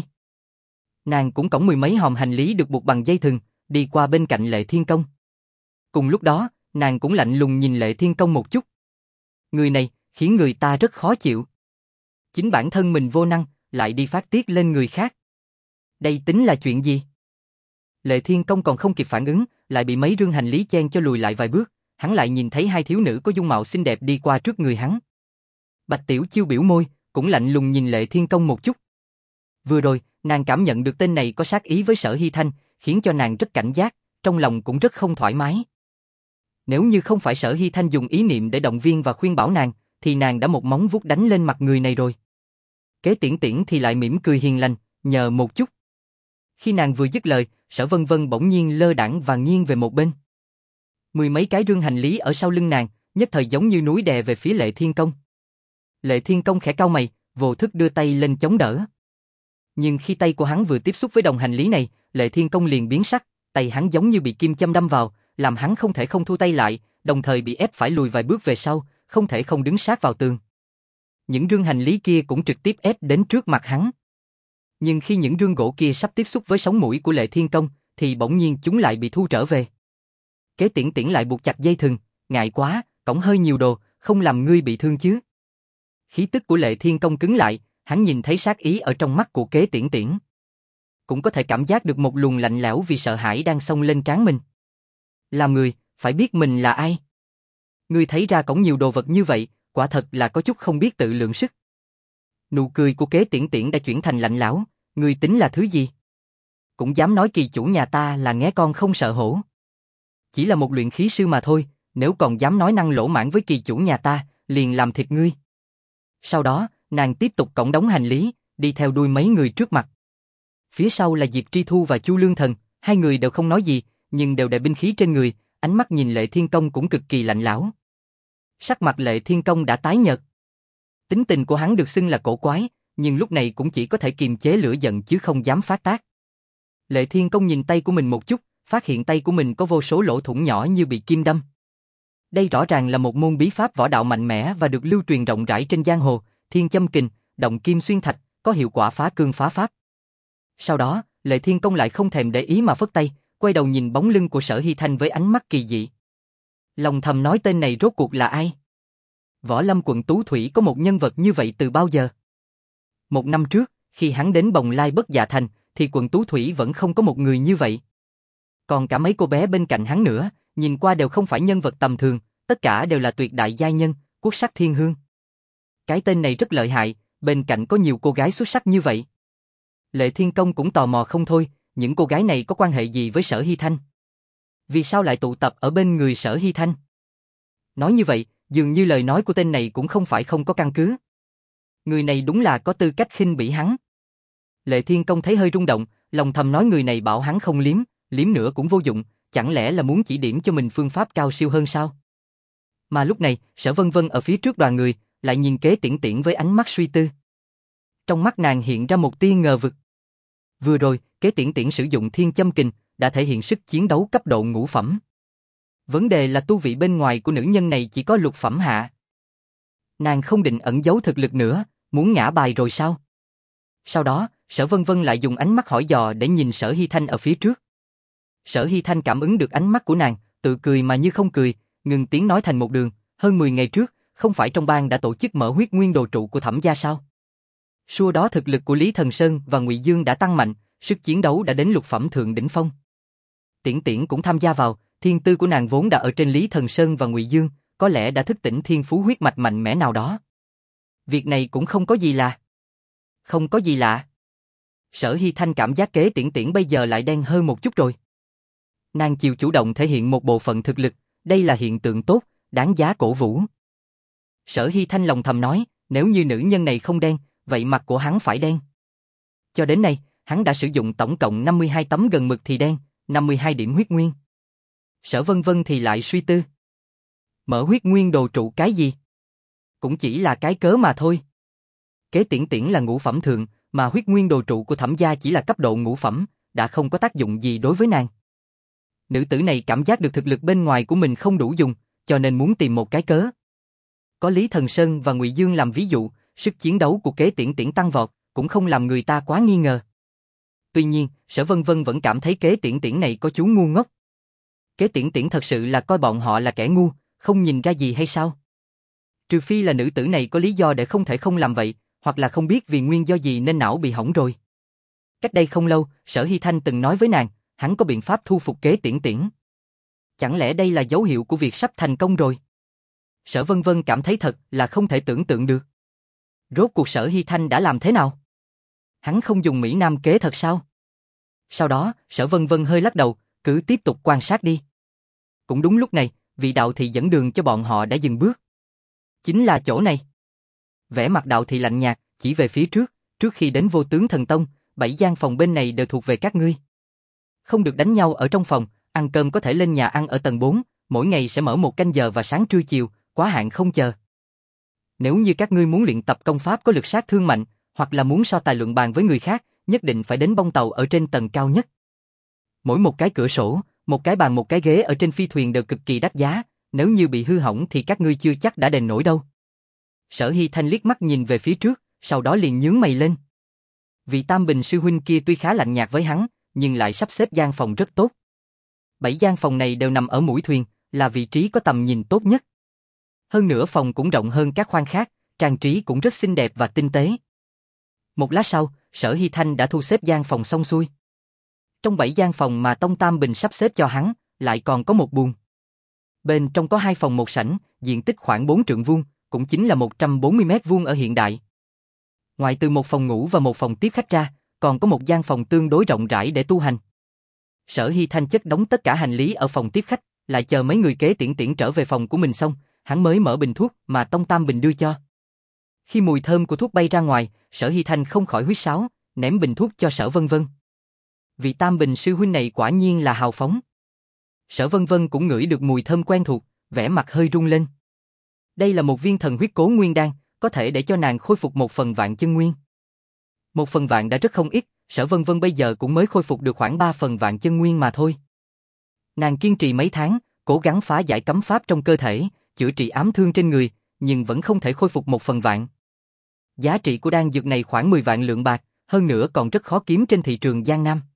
Nàng cũng cõng mười mấy hòm hành lý được buộc bằng dây thừng, đi qua bên cạnh Lệ Thiên Công. Cùng lúc đó, nàng cũng lạnh lùng nhìn Lệ Thiên Công một chút. Người này khiến người ta rất khó chịu. Chính bản thân mình vô năng, lại đi phát tiết lên người khác. Đây tính là chuyện gì? Lệ Thiên Công còn không kịp phản ứng, lại bị mấy rương hành lý chen cho lùi lại vài bước, hắn lại nhìn thấy hai thiếu nữ có dung mạo xinh đẹp đi qua trước người hắn. Bạch Tiểu Chiêu biểu môi, cũng lạnh lùng nhìn Lệ Thiên Công một chút. Vừa rồi, nàng cảm nhận được tên này có sát ý với Sở Hy Thanh, khiến cho nàng rất cảnh giác, trong lòng cũng rất không thoải mái. Nếu như không phải Sở Hy Thanh dùng ý niệm để động viên và khuyên bảo nàng, thì nàng đã một móng vuốt đánh lên mặt người này rồi. Kế Tiễn Tiễn thì lại mỉm cười hiền lành, nhờ một chút. Khi nàng vừa dứt lời, Sở Vân Vân bỗng nhiên lơ đãng và nghiêng về một bên. Mười mấy cái rương hành lý ở sau lưng nàng, nhất thời giống như núi đè về phía Lệ Thiên Công. Lệ Thiên Công khẽ cau mày, vô thức đưa tay lên chống đỡ. Nhưng khi tay của hắn vừa tiếp xúc với đống hành lý này, Lệ Thiên Công liền biến sắc, tay hắn giống như bị kim châm đâm vào, làm hắn không thể không thu tay lại, đồng thời bị ép phải lùi vài bước về sau, không thể không đứng sát vào tường. Những rương hành lý kia cũng trực tiếp ép đến trước mặt hắn. Nhưng khi những rương gỗ kia sắp tiếp xúc với sống mũi của Lệ Thiên Công, thì bỗng nhiên chúng lại bị thu trở về. Kế Tiễn Tiễn lại buộc chặt dây thừng, ngại quá, cõng hơi nhiều đồ, không làm ngươi bị thương chứ. Khí tức của Lệ Thiên Công cứng lại, hắn nhìn thấy sát ý ở trong mắt của Kế Tiễn Tiễn. Cũng có thể cảm giác được một luồng lạnh lẽo vì sợ hãi đang xông lên trán mình. Làm người, phải biết mình là ai. Ngươi thấy ra cõng nhiều đồ vật như vậy, quả thật là có chút không biết tự lượng sức. Nụ cười của Kế Tiễn Tiễn đã chuyển thành lạnh lẽo, ngươi tính là thứ gì? Cũng dám nói kỳ chủ nhà ta là nghé con không sợ hổ. Chỉ là một luyện khí sư mà thôi, nếu còn dám nói năng lỗ mãng với kỳ chủ nhà ta, liền làm thịt ngươi. Sau đó, nàng tiếp tục cõng đống hành lý, đi theo đuôi mấy người trước mặt. Phía sau là Diệp Tri Thu và Chu Lương Thần, hai người đều không nói gì, nhưng đều đè binh khí trên người, ánh mắt nhìn Lệ Thiên Công cũng cực kỳ lạnh lẽo. Sắc mặt Lệ Thiên Công đã tái nhợt. Tính tình của hắn được xưng là cổ quái, nhưng lúc này cũng chỉ có thể kiềm chế lửa giận chứ không dám phát tác. Lệ Thiên Công nhìn tay của mình một chút, phát hiện tay của mình có vô số lỗ thủng nhỏ như bị kim đâm. Đây rõ ràng là một môn bí pháp võ đạo mạnh mẽ và được lưu truyền rộng rãi trên giang hồ, Thiên Châm Kình, động kim xuyên thạch, có hiệu quả phá cương phá pháp. Sau đó, Lệ Thiên Công lại không thèm để ý mà phất tay, quay đầu nhìn bóng lưng của Sở Hy Thanh với ánh mắt kỳ dị. Lòng thầm nói tên này rốt cuộc là ai? Võ Lâm quận Tú Thủy có một nhân vật như vậy từ bao giờ? Một năm trước, khi hắn đến Bồng Lai Bất Dạ Thành, thì quận Tú Thủy vẫn không có một người như vậy. Còn cả mấy cô bé bên cạnh hắn nữa, nhìn qua đều không phải nhân vật tầm thường, tất cả đều là tuyệt đại giai nhân, quốc sắc thiên hương. Cái tên này rất lợi hại, bên cạnh có nhiều cô gái xuất sắc như vậy. Lệ Thiên Công cũng tò mò không thôi, những cô gái này có quan hệ gì với Sở Hy Thanh? Vì sao lại tụ tập ở bên người Sở Hy Thanh? Nói như vậy, dường như lời nói của tên này cũng không phải không có căn cứ. Người này đúng là có tư cách khinh bỉ hắn. Lệ Thiên Công thấy hơi rung động, lòng thầm nói người này bảo hắn không liếm, liếm nữa cũng vô dụng, chẳng lẽ là muốn chỉ điểm cho mình phương pháp cao siêu hơn sao? Mà lúc này, Sở Vân Vân ở phía trước đoàn người, lại nhìn Kế Tiễn Tiễn với ánh mắt suy tư. Trong mắt nàng hiện ra một tia ngờ vực. Vừa rồi, Kế Tiễn Tiễn sử dụng Thiên Châm Kình, đã thể hiện sức chiến đấu cấp độ ngũ phẩm. Vấn đề là tu vị bên ngoài của nữ nhân này chỉ có lục phẩm hạ. Nàng không định ẩn giấu thực lực nữa, muốn ngã bài rồi sao? Sau đó, Sở Vân Vân lại dùng ánh mắt hỏi dò để nhìn Sở Hy Thanh ở phía trước. Sở Hy Thanh cảm ứng được ánh mắt của nàng, tự cười mà như không cười, ngừng tiếng nói thành một đường. Hơn mười ngày trước, không phải trong bang đã tổ chức mở huyết nguyên đồ trụ của Thẩm gia sao? Xua đó thực lực của Lý Thần Sơn và Ngụy Dương đã tăng mạnh, sức chiến đấu đã đến lục phẩm thượng đỉnh phong. Tiễn Tiễn cũng tham gia vào, thiên tư của nàng vốn đã ở trên Lý Thần Sơn và Ngụy Dương, có lẽ đã thức tỉnh thiên phú huyết mạch mạnh mẽ nào đó. Việc này cũng không có gì lạ. Không có gì lạ. Sở Hy Thanh cảm giác Kế Tiễn Tiễn bây giờ lại đen hơn một chút rồi. Nàng chịu chủ động thể hiện một bộ phận thực lực, đây là hiện tượng tốt, đáng giá cổ vũ. Sở Hy Thanh lòng thầm nói, nếu như nữ nhân này không đen, vậy mặt của hắn phải đen. Cho đến nay, hắn đã sử dụng tổng cộng năm mươi hai tấm gần mực thì đen, năm mươi hai điểm huyết nguyên. Sở Vân Vân thì lại suy tư. Mở huyết nguyên đồ trụ cái gì? Cũng chỉ là cái cớ mà thôi. Kế Tiễn Tiễn là ngũ phẩm thượng, mà huyết nguyên đồ trụ của Thẩm gia chỉ là cấp độ ngũ phẩm, đã không có tác dụng gì đối với nàng. Nữ tử này cảm giác được thực lực bên ngoài của mình không đủ dùng, cho nên muốn tìm một cái cớ. Có Lý Thần Sơn và Ngụy Dương làm ví dụ, sức chiến đấu của Kế Tiễn Tiễn tăng vọt, cũng không làm người ta quá nghi ngờ. Tuy nhiên, Sở Vân Vân vẫn cảm thấy Kế Tiễn Tiễn này có chú ngu ngốc. Kế Tiễn Tiễn thật sự là coi bọn họ là kẻ ngu, không nhìn ra gì hay sao? Trừ phi là nữ tử này có lý do để không thể không làm vậy, hoặc là không biết vì nguyên do gì nên não bị hỏng rồi. Cách đây không lâu, Sở Hy Thanh từng nói với nàng, hắn có biện pháp thu phục Kế Tiễn Tiễn. Chẳng lẽ đây là dấu hiệu của việc sắp thành công rồi? Sở Vân Vân cảm thấy thật là không thể tưởng tượng được. Rốt cuộc Sở Hy Thanh đã làm thế nào? Hắn không dùng Mỹ Nam kế thật sao? Sau đó, Sở Vân Vân hơi lắc đầu, cứ tiếp tục quan sát đi. Cũng đúng lúc này, vị đạo thị dẫn đường cho bọn họ đã dừng bước. Chính là chỗ này. Vẻ mặt đạo thị lạnh nhạt, chỉ về phía trước, trước khi đến Vô Tướng Thần Tông, bảy gian phòng bên này đều thuộc về các ngươi. Không được đánh nhau ở trong phòng, ăn cơm có thể lên nhà ăn ở tầng bốn, mỗi ngày sẽ mở một canh giờ và sáng trưa chiều, quá hạn không chờ. Nếu như các ngươi muốn luyện tập công pháp có lực sát thương mạnh, hoặc là muốn so tài luận bàn với người khác, nhất định phải đến bông tàu ở trên tầng cao nhất. Mỗi một cái cửa sổ, một cái bàn một cái ghế ở trên phi thuyền đều cực kỳ đắt giá, nếu như bị hư hỏng thì các ngươi chưa chắc đã đền nổi đâu. Sở Hy Thanh liếc mắt nhìn về phía trước, sau đó liền nhướng mày lên. Vị Tam Bình sư huynh kia tuy khá lạnh nhạt với hắn, nhưng lại sắp xếp gian phòng rất tốt. Bảy gian phòng này đều nằm ở mũi thuyền, là vị trí có tầm nhìn tốt nhất. Hơn nữa phòng cũng rộng hơn các khoang khác, trang trí cũng rất xinh đẹp và tinh tế. Một lát sau, Sở Hy Thanh đã thu xếp gian phòng xong xuôi. Trong bảy gian phòng mà Tông Tam Bình sắp xếp cho hắn, lại còn có một buồng. Bên trong có hai phòng một sảnh, diện tích khoảng bốn trượng vuông, cũng chính là một trăm bốn mươi mét vuông ở hiện đại. Ngoài từ một phòng ngủ và một phòng tiếp khách ra, còn có một gian phòng tương đối rộng rãi để tu hành. Sở Hy Thanh chất đóng tất cả hành lý ở phòng tiếp khách, lại chờ mấy người Kế Tiễn Tiễn trở về phòng của mình xong, hắn mới mở bình thuốc mà Tông Tam Bình đưa cho. Khi mùi thơm của thuốc bay ra ngoài, Sở Hy Thanh không khỏi huýt sáo, ném bình thuốc cho Sở Vân Vân. Vị Tam Bình sư huynh này quả nhiên là hào phóng. Sở Vân Vân cũng ngửi được mùi thơm quen thuộc, vẻ mặt hơi rung lên. Đây là một viên thần huyết cố nguyên đan, có thể để cho nàng khôi phục một phần vạn chân nguyên. Một phần vạn đã rất không ít, Sở Vân Vân bây giờ cũng mới khôi phục được khoảng ba phần vạn chân nguyên mà thôi. Nàng kiên trì mấy tháng, cố gắng phá giải cấm pháp trong cơ thể, chữa trị ám thương trên người, nhưng vẫn không thể khôi phục một phần vạn. Giá trị của đan dược này khoảng mười vạn lượng bạc, hơn nữa còn rất khó kiếm trên thị trường Giang Nam.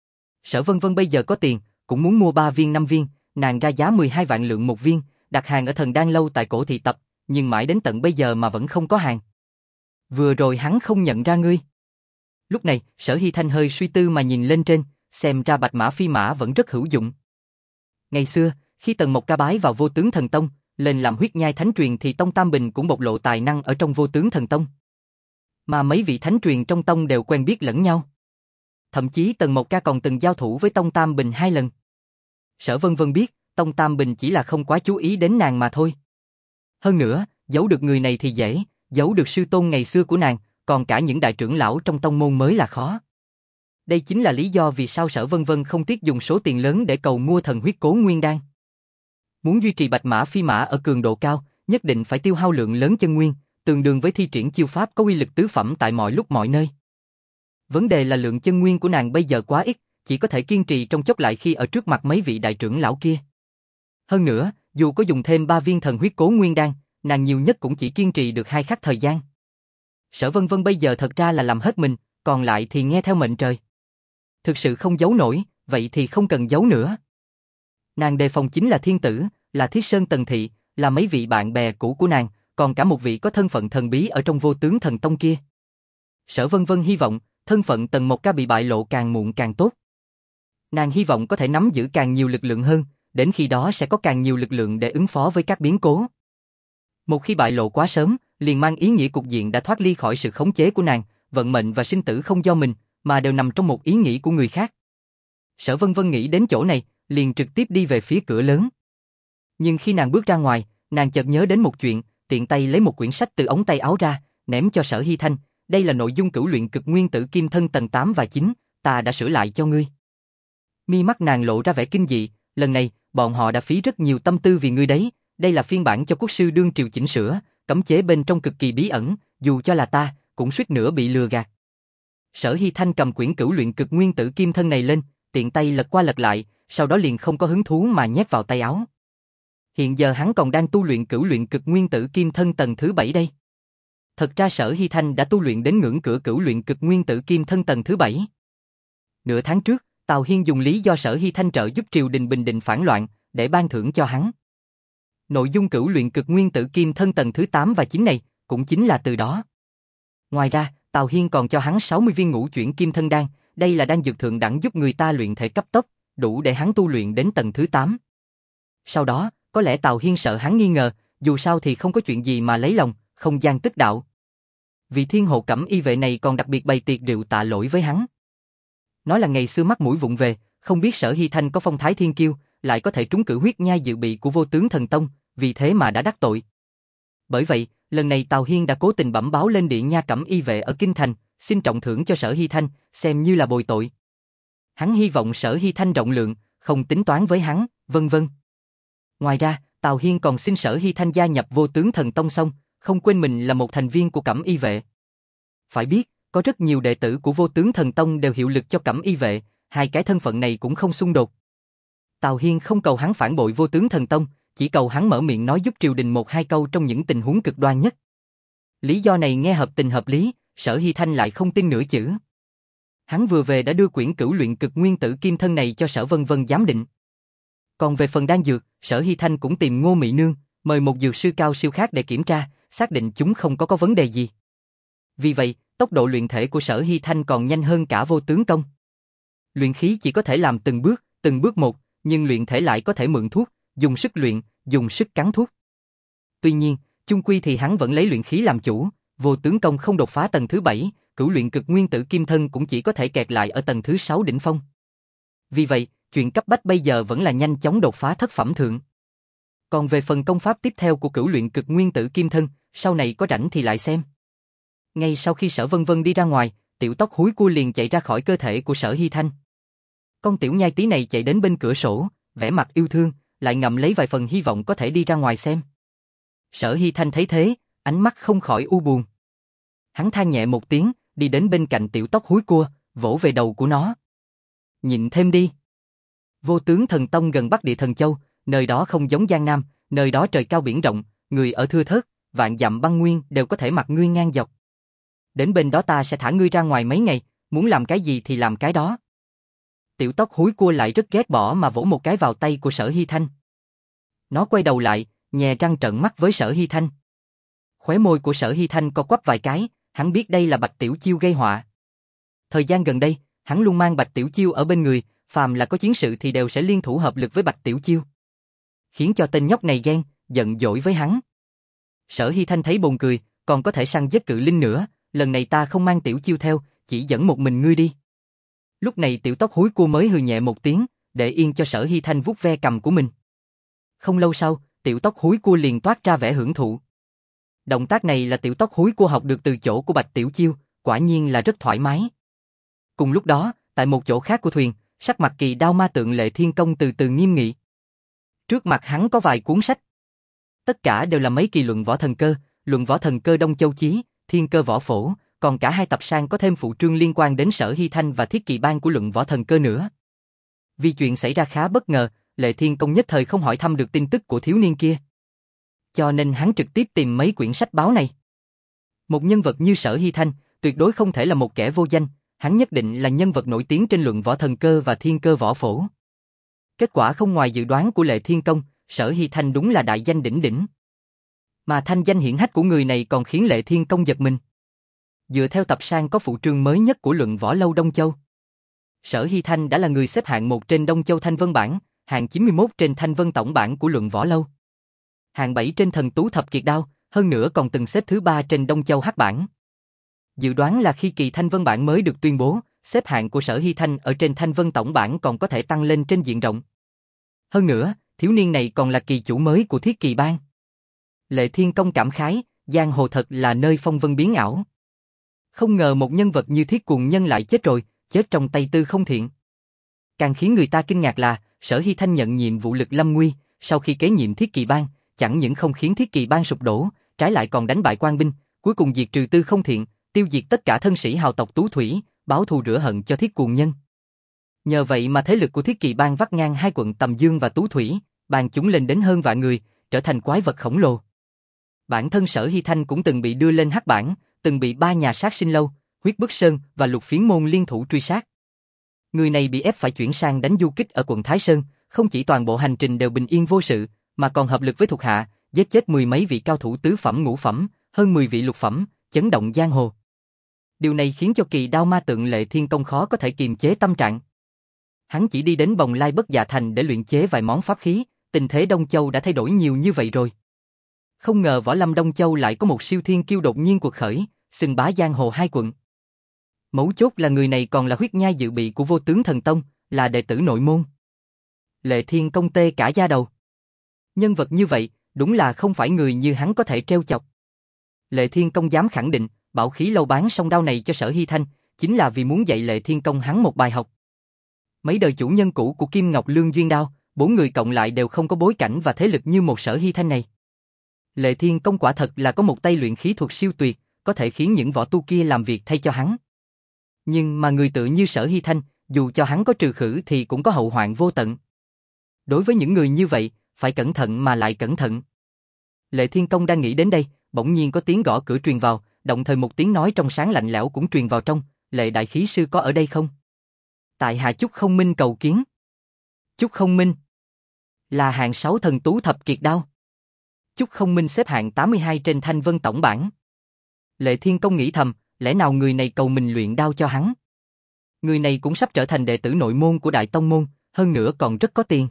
Sở Vân Vân bây giờ có tiền, cũng muốn mua ba viên năm viên, nàng ra giá mười hai vạn lượng một viên, đặt hàng ở Thần Đan lâu tại cổ thị tập, nhưng mãi đến tận bây giờ mà vẫn không có hàng. Vừa rồi hắn không nhận ra ngươi. Lúc này, Sở Hy Thanh hơi suy tư mà nhìn lên trên, xem ra bạch mã phi mã vẫn rất hữu dụng. Ngày xưa, khi Tần Mộc Ca bái vào Vô Tướng Thần Tông, lên làm huyết nhai thánh truyền thì Tông Tam Bình cũng bộc lộ tài năng ở trong Vô Tướng Thần Tông. Mà mấy vị thánh truyền trong tông đều quen biết lẫn nhau. Thậm chí Tần Mộc Ca còn từng giao thủ với Tông Tam Bình hai lần. Sở Vân Vân biết, Tông Tam Bình chỉ là không quá chú ý đến nàng mà thôi. Hơn nữa, giấu được người này thì dễ, giấu được sư tôn ngày xưa của nàng, còn cả những đại trưởng lão trong tông môn mới là khó. Đây chính là lý do vì sao Sở Vân Vân không tiếc dùng số tiền lớn để cầu mua thần huyết cố nguyên đan. Muốn duy trì bạch mã phi mã ở cường độ cao, nhất định phải tiêu hao lượng lớn chân nguyên, tương đương với thi triển chiêu pháp có uy lực tứ phẩm tại mọi lúc mọi nơi. Vấn đề là lượng chân nguyên của nàng bây giờ quá ít, chỉ có thể kiên trì trong chốc lại khi ở trước mặt mấy vị đại trưởng lão kia. Hơn nữa, dù có dùng thêm ba viên thần huyết cố nguyên đan, nàng nhiều nhất cũng chỉ kiên trì được hai khắc thời gian. Sở Vân Vân bây giờ thật ra là làm hết mình, còn lại thì nghe theo mệnh trời. Thực sự không giấu nổi, vậy thì không cần giấu nữa. Nàng đề phòng chính là thiên tử, là Thiết Sơn Tần Thị, là mấy vị bạn bè cũ của nàng, còn cả một vị có thân phận thần bí ở trong Vô Tướng Thần Tông kia. Sở Vân Vân hy vọng, thân phận Tần Mộc Ca bị bại lộ càng muộn càng tốt. Nàng hy vọng có thể nắm giữ càng nhiều lực lượng hơn, đến khi đó sẽ có càng nhiều lực lượng để ứng phó với các biến cố. Một khi bại lộ quá sớm, liền mang ý nghĩa cục diện đã thoát ly khỏi sự khống chế của nàng, vận mệnh và sinh tử không do mình, mà đều nằm trong một ý nghĩ của người khác. Sở Vân Vân nghĩ đến chỗ này, liền trực tiếp đi về phía cửa lớn. Nhưng khi nàng bước ra ngoài, nàng chợt nhớ đến một chuyện, tiện tay lấy một quyển sách từ ống tay áo ra, ném cho Sở Hy Thanh, đây là nội dung cửu luyện cực nguyên tử kim thân tầng tám và chín, ta đã sửa lại cho ngươi. Mi mắt nàng lộ ra vẻ kinh dị, lần này, bọn họ đã phí rất nhiều tâm tư vì ngươi đấy, đây là phiên bản cho quốc sư đương triều chỉnh sửa, cấm chế bên trong cực kỳ bí ẩn, dù cho là ta, cũng suýt nữa bị lừa gạt. Sở Hy Thanh cầm quyển cửu luyện cực nguyên tử kim thân này lên, tiện tay lật qua lật lại, sau đó liền không có hứng thú mà nhét vào tay áo. Hiện giờ hắn còn đang tu luyện cửu luyện cực nguyên tử kim thân tầng thứ bảy đây. Thật ra Sở Hy Thanh đã tu luyện đến ngưỡng cửa cửu luyện cực nguyên tử kim thân tầng thứ bảy. Nửa tháng trước, Tào Hiên dùng lý do Sở Hy Thanh trợ giúp triều đình bình định phản loạn, để ban thưởng cho hắn. Nội dung cửu luyện cực nguyên tử kim thân tầng thứ tám và chín này, cũng chính là từ đó. Ngoài ra, Tào Hiên còn cho hắn sáu mươi viên ngũ chuyển kim thân đan, đây là đan dược thượng đẳng giúp người ta luyện thể cấp tốc, đủ để hắn tu luyện đến tầng thứ tám. Sau đó, có lẽ Tào Hiên sợ hắn nghi ngờ, dù sao thì không có chuyện gì mà lấy lòng, không gian tức đạo. Vị thiên hộ cẩm y vệ này còn đặc biệt bày tiệc rượu tạ lỗi với hắn. Nói là ngày xưa mắt mũi vụng về, không biết Sở Hy Thanh có phong thái thiên kiêu, lại có thể trúng cử huyết nhai dự bị của Vô Tướng Thần Tông, vì thế mà đã đắc tội. Bởi vậy, lần này Tào Hiên đã cố tình bẩm báo lên Địa Nha cẩm y vệ ở Kinh Thành, xin trọng thưởng cho Sở Hy Thanh, xem như là bồi tội. Hắn hy vọng Sở Hy Thanh rộng lượng, không tính toán với hắn, vân vân. Ngoài ra, Tào Hiên còn xin Sở Hy Thanh gia nhập Vô Tướng Thần Tông xong, không quên mình là một thành viên của cẩm y vệ. Phải biết, có rất nhiều đệ tử của Vô Tướng Thần Tông đều hiệu lực cho cẩm y vệ, hai cái thân phận này cũng không xung đột. Tào Hiên không cầu hắn phản bội Vô Tướng Thần Tông, chỉ cầu hắn mở miệng nói giúp triều đình một hai câu trong những tình huống cực đoan nhất. Lý do này nghe hợp tình hợp lý, Sở Hy Thanh lại không tin nửa chữ. Hắn vừa về đã đưa quyển cửu luyện cực nguyên tử kim thân này cho Sở Vân Vân giám định. Còn về phần đan dược, Sở Hy Thanh cũng tìm Ngô Mị Nương, mời một dược sư cao siêu khác để kiểm tra, xác định chúng không có có vấn đề gì. Vì vậy, tốc độ luyện thể của Sở Hy Thanh còn nhanh hơn cả Vô Tướng Công. Luyện khí chỉ có thể làm từng bước, từng bước một, nhưng luyện thể lại có thể mượn thuốc, dùng sức luyện, dùng sức cắn thuốc. Tuy nhiên, chung quy thì hắn vẫn lấy luyện khí làm chủ, Vô Tướng Công không đột phá tầng thứ bảy, cửu luyện cực nguyên tử kim thân cũng chỉ có thể kẹt lại ở tầng thứ sáu đỉnh phong. Vì vậy, chuyện cấp bách bây giờ vẫn là nhanh chóng đột phá thất phẩm thượng. Còn về phần công pháp tiếp theo của cửu luyện cực nguyên tử kim thân, sau này có rảnh thì lại xem. Ngay sau khi Sở Vân Vân đi ra ngoài, tiểu tóc húi cua liền chạy ra khỏi cơ thể của Sở Hy Thanh. Con tiểu nhai tí này chạy đến bên cửa sổ, vẻ mặt yêu thương, lại ngậm lấy vài phần hy vọng có thể đi ra ngoài xem. Sở Hy Thanh thấy thế, ánh mắt không khỏi u buồn. Hắn than nhẹ một tiếng, đi đến bên cạnh tiểu tóc húi cua, vỗ về đầu của nó. Nhịn thêm đi. Vô Tướng Thần Tông gần Bắc Địa Thần Châu, nơi đó không giống Giang Nam, nơi đó trời cao biển rộng, người ở thưa thớt, vạn dặm băng nguyên đều có thể mặc ngươi ngang dọc. Đến bên đó ta sẽ thả ngươi ra ngoài mấy ngày, muốn làm cái gì thì làm cái đó. Tiểu tóc húi cua lại rất ghét bỏ mà vỗ một cái vào tay của Sở Hy Thanh. Nó quay đầu lại, nhè răng trợn mắt với Sở Hy Thanh. Khóe môi của Sở Hy Thanh co quắp vài cái, hắn biết đây là Bạch Tiểu Chiêu gây họa. Thời gian gần đây, hắn luôn mang Bạch Tiểu Chiêu ở bên người, phàm là có chiến sự thì đều sẽ liên thủ hợp lực với Bạch Tiểu Chiêu. Khiến cho tên nhóc này ghen, giận dỗi với hắn. Sở Hy Thanh thấy buồn cười, còn có thể săn giết cự linh nữa, lần này ta không mang Tiểu Chiêu theo, chỉ dẫn một mình ngươi đi. Lúc này tiểu tóc húi cua mới hừ nhẹ một tiếng, để yên cho Sở Hy Thanh vuốt ve cằm của mình. Không lâu sau, tiểu tóc húi cua liền toát ra vẻ hưởng thụ. Động tác này là tiểu tóc húi cua học được từ chỗ của Bạch Tiểu Chiêu, quả nhiên là rất thoải mái. Cùng lúc đó, tại một chỗ khác của thuyền, sắc mặt Kỳ Đao Ma Tượng Lệ Thiên Công từ từ nghiêm nghị. Trước mặt hắn có vài cuốn sách. Tất cả đều là mấy kỳ luận võ thần cơ, luận võ thần cơ Đông Châu Chí, Thiên Cơ Võ Phổ, còn cả hai tập sang có thêm phụ trương liên quan đến Sở Hy Thanh và Thiết Kỳ Bang của luận võ thần cơ nữa. Vì chuyện xảy ra khá bất ngờ, Lệ Thiên Công nhất thời không hỏi thăm được tin tức của thiếu niên kia. Cho nên hắn trực tiếp tìm mấy quyển sách báo này. Một nhân vật như Sở Hy Thanh, tuyệt đối không thể là một kẻ vô danh, hắn nhất định là nhân vật nổi tiếng trên luận võ thần cơ và Thiên Cơ Võ Phổ. Kết quả không ngoài dự đoán của Lệ Thiên Công, Sở Hy Thanh đúng là đại danh đỉnh đỉnh. Mà thanh danh hiển hách của người này còn khiến Lệ Thiên Công giật mình. Dựa theo tập san có phụ trương mới nhất của luận võ lâu Đông Châu, Sở Hy Thanh đã là người xếp hạng một trên Đông Châu Thanh Vân Bảng, hạng chín mươi mốt trên Thanh Vân Tổng Bảng của luận võ lâu, hạng bảy trên Thần Tú Thập Kiệt Đao, hơn nữa còn từng xếp thứ ba trên Đông Châu Hắc Bảng. Dự đoán là khi kỳ Thanh Vân Bảng mới được tuyên bố, xếp hạng của Sở Hy Thanh ở trên Thanh Vân Tổng Bảng còn có thể tăng lên trên diện rộng. Hơn nữa, thiếu niên này còn là kỳ chủ mới của Thiết Kỳ Bang. Lệ Thiên Công cảm khái, giang hồ thật là nơi phong vân biến ảo. Không ngờ một nhân vật như Thiết Cuồng Nhân lại chết rồi, chết trong tay Tư Không Thiện. Càng khiến người ta kinh ngạc là, Sở Hy Thanh nhận nhiệm vụ Lực Lâm Nguy, sau khi kế nhiệm Thiết Kỳ Bang, chẳng những không khiến Thiết Kỳ Bang sụp đổ, trái lại còn đánh bại Quan binh, cuối cùng diệt trừ Tư Không Thiện, tiêu diệt tất cả thân sĩ hào tộc Tú Thủy, báo thù rửa hận cho Thiết Cuồng Nhân. Nhờ vậy mà thế lực của Thiết Kỳ Bang vắt ngang hai quận Tầm Dương và Tú Thủy, bang chúng lên đến hơn vạn người, trở thành quái vật khổng lồ. Bản thân Sở Hy Thanh cũng từng bị đưa lên hắc bảng, từng bị ba nhà sát sinh lâu, Huyết Bức Sơn và Lục Phiến Môn liên thủ truy sát. Người này bị ép phải chuyển sang đánh du kích ở quận Thái Sơn, không chỉ toàn bộ hành trình đều bình yên vô sự, mà còn hợp lực với thuộc hạ, giết chết mười mấy vị cao thủ tứ phẩm ngũ phẩm, hơn mười vị lục phẩm, chấn động giang hồ. Điều này khiến cho Kỳ Đao Ma Tượng Lệ Thiên Công khó có thể kiềm chế tâm trạng. Hắn chỉ đi đến Bồng Lai Bất Dạ Thành để luyện chế vài món pháp khí, tình thế Đông Châu đã thay đổi nhiều như vậy rồi. Không ngờ võ lâm Đông Châu lại có một siêu thiên kiêu đột nhiên cuộc khởi, xưng bá giang hồ hai quận. Mấu chốt là người này còn là huyết nhai dự bị của Vô Tướng Thần Tông, là đệ tử nội môn. Lệ Thiên Công tê cả da đầu. Nhân vật như vậy, đúng là không phải người như hắn có thể trêu chọc. Lệ Thiên Công dám khẳng định, bảo khí lâu bán song đao này cho Sở Hy Thanh, chính là vì muốn dạy Lệ Thiên Công hắn một bài học. Mấy đời chủ nhân cũ của Kim Ngọc Lương Duyên Đao, bốn người cộng lại đều không có bối cảnh và thế lực như một Sở Hy Thanh này. Lệ Thiên Công quả thật là có một tay luyện khí thuật siêu tuyệt, có thể khiến những võ tu kia làm việc thay cho hắn. Nhưng mà người tự như Sở Hy Thanh, dù cho hắn có trừ khử thì cũng có hậu hoạn vô tận. Đối với những người như vậy, phải cẩn thận mà lại cẩn thận. Lệ Thiên Công đang nghĩ đến đây, bỗng nhiên có tiếng gõ cửa truyền vào, đồng thời một tiếng nói trong sáng lạnh lẽo cũng truyền vào trong, Lệ Đại Khí Sư có ở đây không? Tại hạ Chúc Không Minh cầu kiến. Chúc Không Minh là hạng sáu Thần Tú Thập Kiệt Đao. Chúc Không Minh xếp hạng tám mươi hai trên Thanh Vân Tổng Bảng. Lệ Thiên Công nghĩ thầm, lẽ nào người này cầu mình luyện đao cho hắn? Người này cũng sắp trở thành đệ tử nội môn của Đại Tông Môn, hơn nữa còn rất có tiền.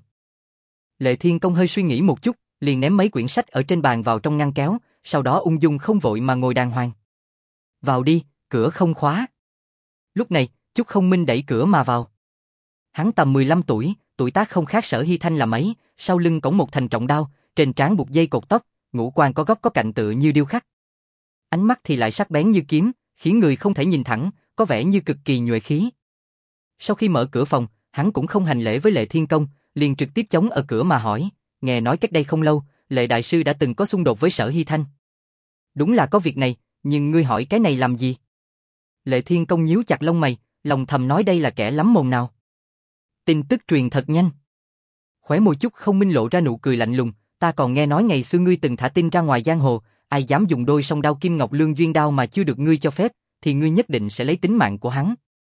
Lệ Thiên Công hơi suy nghĩ một chút, liền ném mấy quyển sách ở trên bàn vào trong ngăn kéo, sau đó ung dung không vội mà ngồi đàng hoàng. Vào đi, cửa không khóa. Lúc này, Chúc Không Minh đẩy cửa mà vào. Hắn tầm mười lăm tuổi, tuổi tác không khác Sở Hy Thanh là mấy, sau lưng cõng một thành trọng đao, trên trán buộc dây cột tóc, ngũ quan có góc có cạnh tựa như điêu khắc. Ánh mắt thì lại sắc bén như kiếm, khiến người không thể nhìn thẳng, có vẻ như cực kỳ nhuệ khí. Sau khi mở cửa phòng, hắn cũng không hành lễ với Lệ Thiên Công, liền trực tiếp chống ở cửa mà hỏi, nghe nói cách đây không lâu, Lệ Đại Sư đã từng có xung đột với Sở Hy Thanh. Đúng là có việc này, nhưng ngươi hỏi cái này làm gì? Lệ Thiên Công nhíu chặt lông mày, lòng thầm nói đây là kẻ lắm mồm nào. Tin tức truyền thật nhanh. Khóe môi Chúc Không Minh lộ ra nụ cười lạnh lùng, ta còn nghe nói ngày xưa ngươi từng thả tin ra ngoài giang hồ, ai dám dùng đôi song đao Kim Ngọc Lương Duyên đao mà chưa được ngươi cho phép, thì ngươi nhất định sẽ lấy tính mạng của hắn.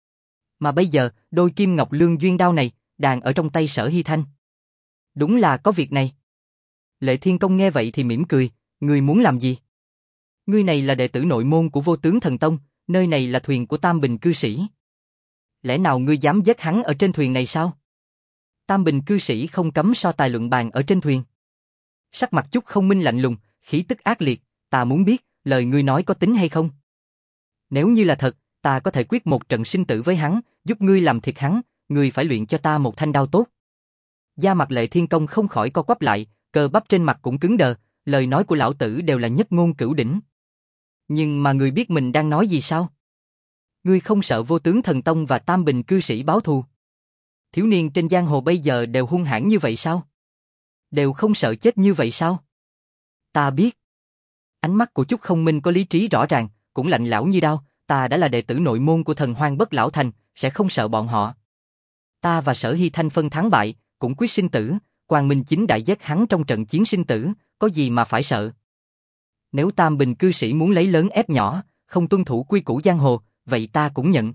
Mà bây giờ, đôi Kim Ngọc Lương Duyên đao này, đang ở trong tay Sở Hy Thanh. Đúng là có việc này. Lệ Thiên Công nghe vậy thì mỉm cười, ngươi muốn làm gì? Ngươi này là đệ tử nội môn của Vô Tướng Thần Tông, nơi này là thuyền của Tam Bình cư sĩ. Lẽ nào ngươi dám giết hắn ở trên thuyền này sao? Tam Bình cư sĩ không cấm so tài luận bàn ở trên thuyền. Sắc mặt Chúc Không Minh lạnh lùng, khí tức ác liệt, ta muốn biết, lời ngươi nói có tính hay không? Nếu như là thật, ta có thể quyết một trận sinh tử với hắn, giúp ngươi làm thịt hắn, ngươi phải luyện cho ta một thanh đao tốt. Da mặt Lệ Thiên Công không khỏi co quắp lại, cơ bắp trên mặt cũng cứng đờ, lời nói của lão tử đều là nhất ngôn cửu đỉnh. Nhưng mà ngươi biết mình đang nói gì sao? Ngươi không sợ Vô Tướng Thần Tông và Tam Bình cư sĩ báo thù? Thiếu niên trên giang hồ bây giờ đều hung hãn như vậy sao? Đều không sợ chết như vậy sao? Ta biết. Ánh mắt của Chúc Không Minh có lý trí rõ ràng, cũng lạnh lẽo như đao, ta đã là đệ tử nội môn của Thần Hoang Bất Lão Thành, sẽ không sợ bọn họ. Ta và Sở Hy Thanh phân thắng bại, cũng quyết sinh tử, Quang Minh Chính đã giết hắn trong trận chiến sinh tử, có gì mà phải sợ. Nếu Tam Bình cư sĩ muốn lấy lớn ép nhỏ, không tuân thủ quy củ giang hồ, vậy ta cũng nhận.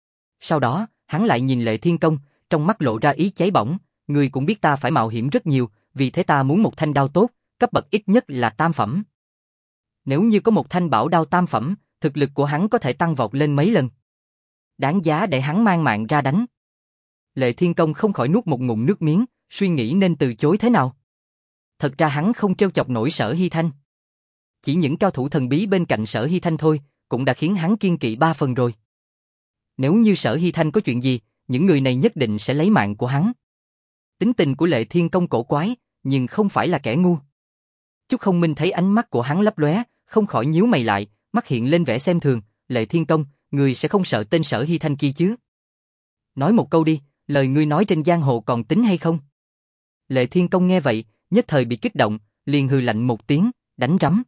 Sau đó, hắn lại nhìn Lệ Thiên Công, trong mắt lộ ra ý cháy bỏng, ngươi cũng biết ta phải mạo hiểm rất nhiều, vì thế ta muốn một thanh đao tốt, cấp bậc ít nhất là tam phẩm. Nếu như có một thanh bảo đao tam phẩm, thực lực của hắn có thể tăng vọt lên mấy lần. Đáng giá để hắn mang mạng ra đánh. Lệ Thiên Công không khỏi nuốt một ngụm nước miếng, suy nghĩ nên từ chối thế nào. Thật ra hắn không trêu chọc nổi Sở Hy Thanh. Chỉ những cao thủ thần bí bên cạnh Sở Hy Thanh thôi, cũng đã khiến hắn kiên kỵ ba phần rồi. Nếu như Sở Hy Thanh có chuyện gì, những người này nhất định sẽ lấy mạng của hắn. Tính tình của Lệ Thiên Công cổ quái, nhưng không phải là kẻ ngu. Chúc Không Minh thấy ánh mắt của hắn lấp lóe, không khỏi nhíu mày lại, mắt hiện lên vẻ xem thường, Lệ Thiên Công, ngươi sẽ không sợ tên Sở Hy Thanh kia chứ? Nói một câu đi, lời ngươi nói trên giang hồ còn tính hay không? Lệ Thiên Công nghe vậy, nhất thời bị kích động, liền hừ lạnh một tiếng, đánh rắm.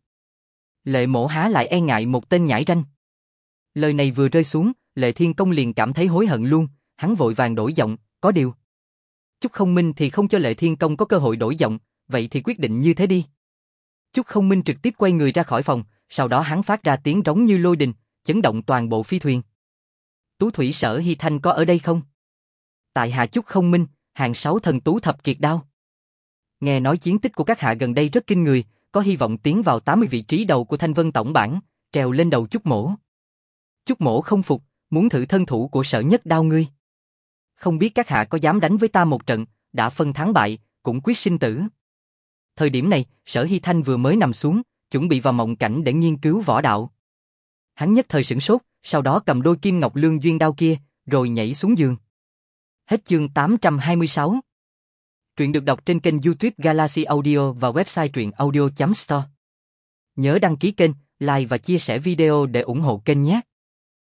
Lệ Mỗ há lại e ngại một tên nhãi ranh. Lời này vừa rơi xuống, Lệ Thiên Công liền cảm thấy hối hận luôn, hắn vội vàng đổi giọng, có điều. Chúc Không Minh thì không cho Lệ Thiên Công có cơ hội đổi giọng, vậy thì quyết định như thế đi. Chúc Không Minh trực tiếp quay người ra khỏi phòng, sau đó hắn phát ra tiếng rống như lôi đình, chấn động toàn bộ phi thuyền. Tú Thủy Sở Hy Thanh có ở đây không? Tại hạ Chúc Không Minh, hàng sáu thần tú thập kiệt đao. Nghe nói chiến tích của các hạ gần đây rất kinh người, có hy vọng tiến vào tám mươi vị trí đầu của Thanh Vân tổng bảng, trèo lên đầu Chúc Mỗ. Chúc Mỗ không phục, muốn thử thân thủ của Sở Nhất Đao ngươi. Không biết các hạ có dám đánh với ta một trận, đã phân thắng bại, cũng quyết sinh tử. Thời điểm này, Sở Hy Thanh vừa mới nằm xuống, chuẩn bị vào mộng cảnh để nghiên cứu võ đạo. Hắn nhất thời sửng sốt, sau đó cầm đôi Kim Ngọc Lương Duyên đao kia, rồi nhảy xuống giường. Hết chương tám trăm hai mươi sáu. Truyện được đọc trên kênh YouTube Galaxy Audio và website truyện audio chấm store. Nhớ đăng ký kênh, like và chia sẻ video để ủng hộ kênh nhé.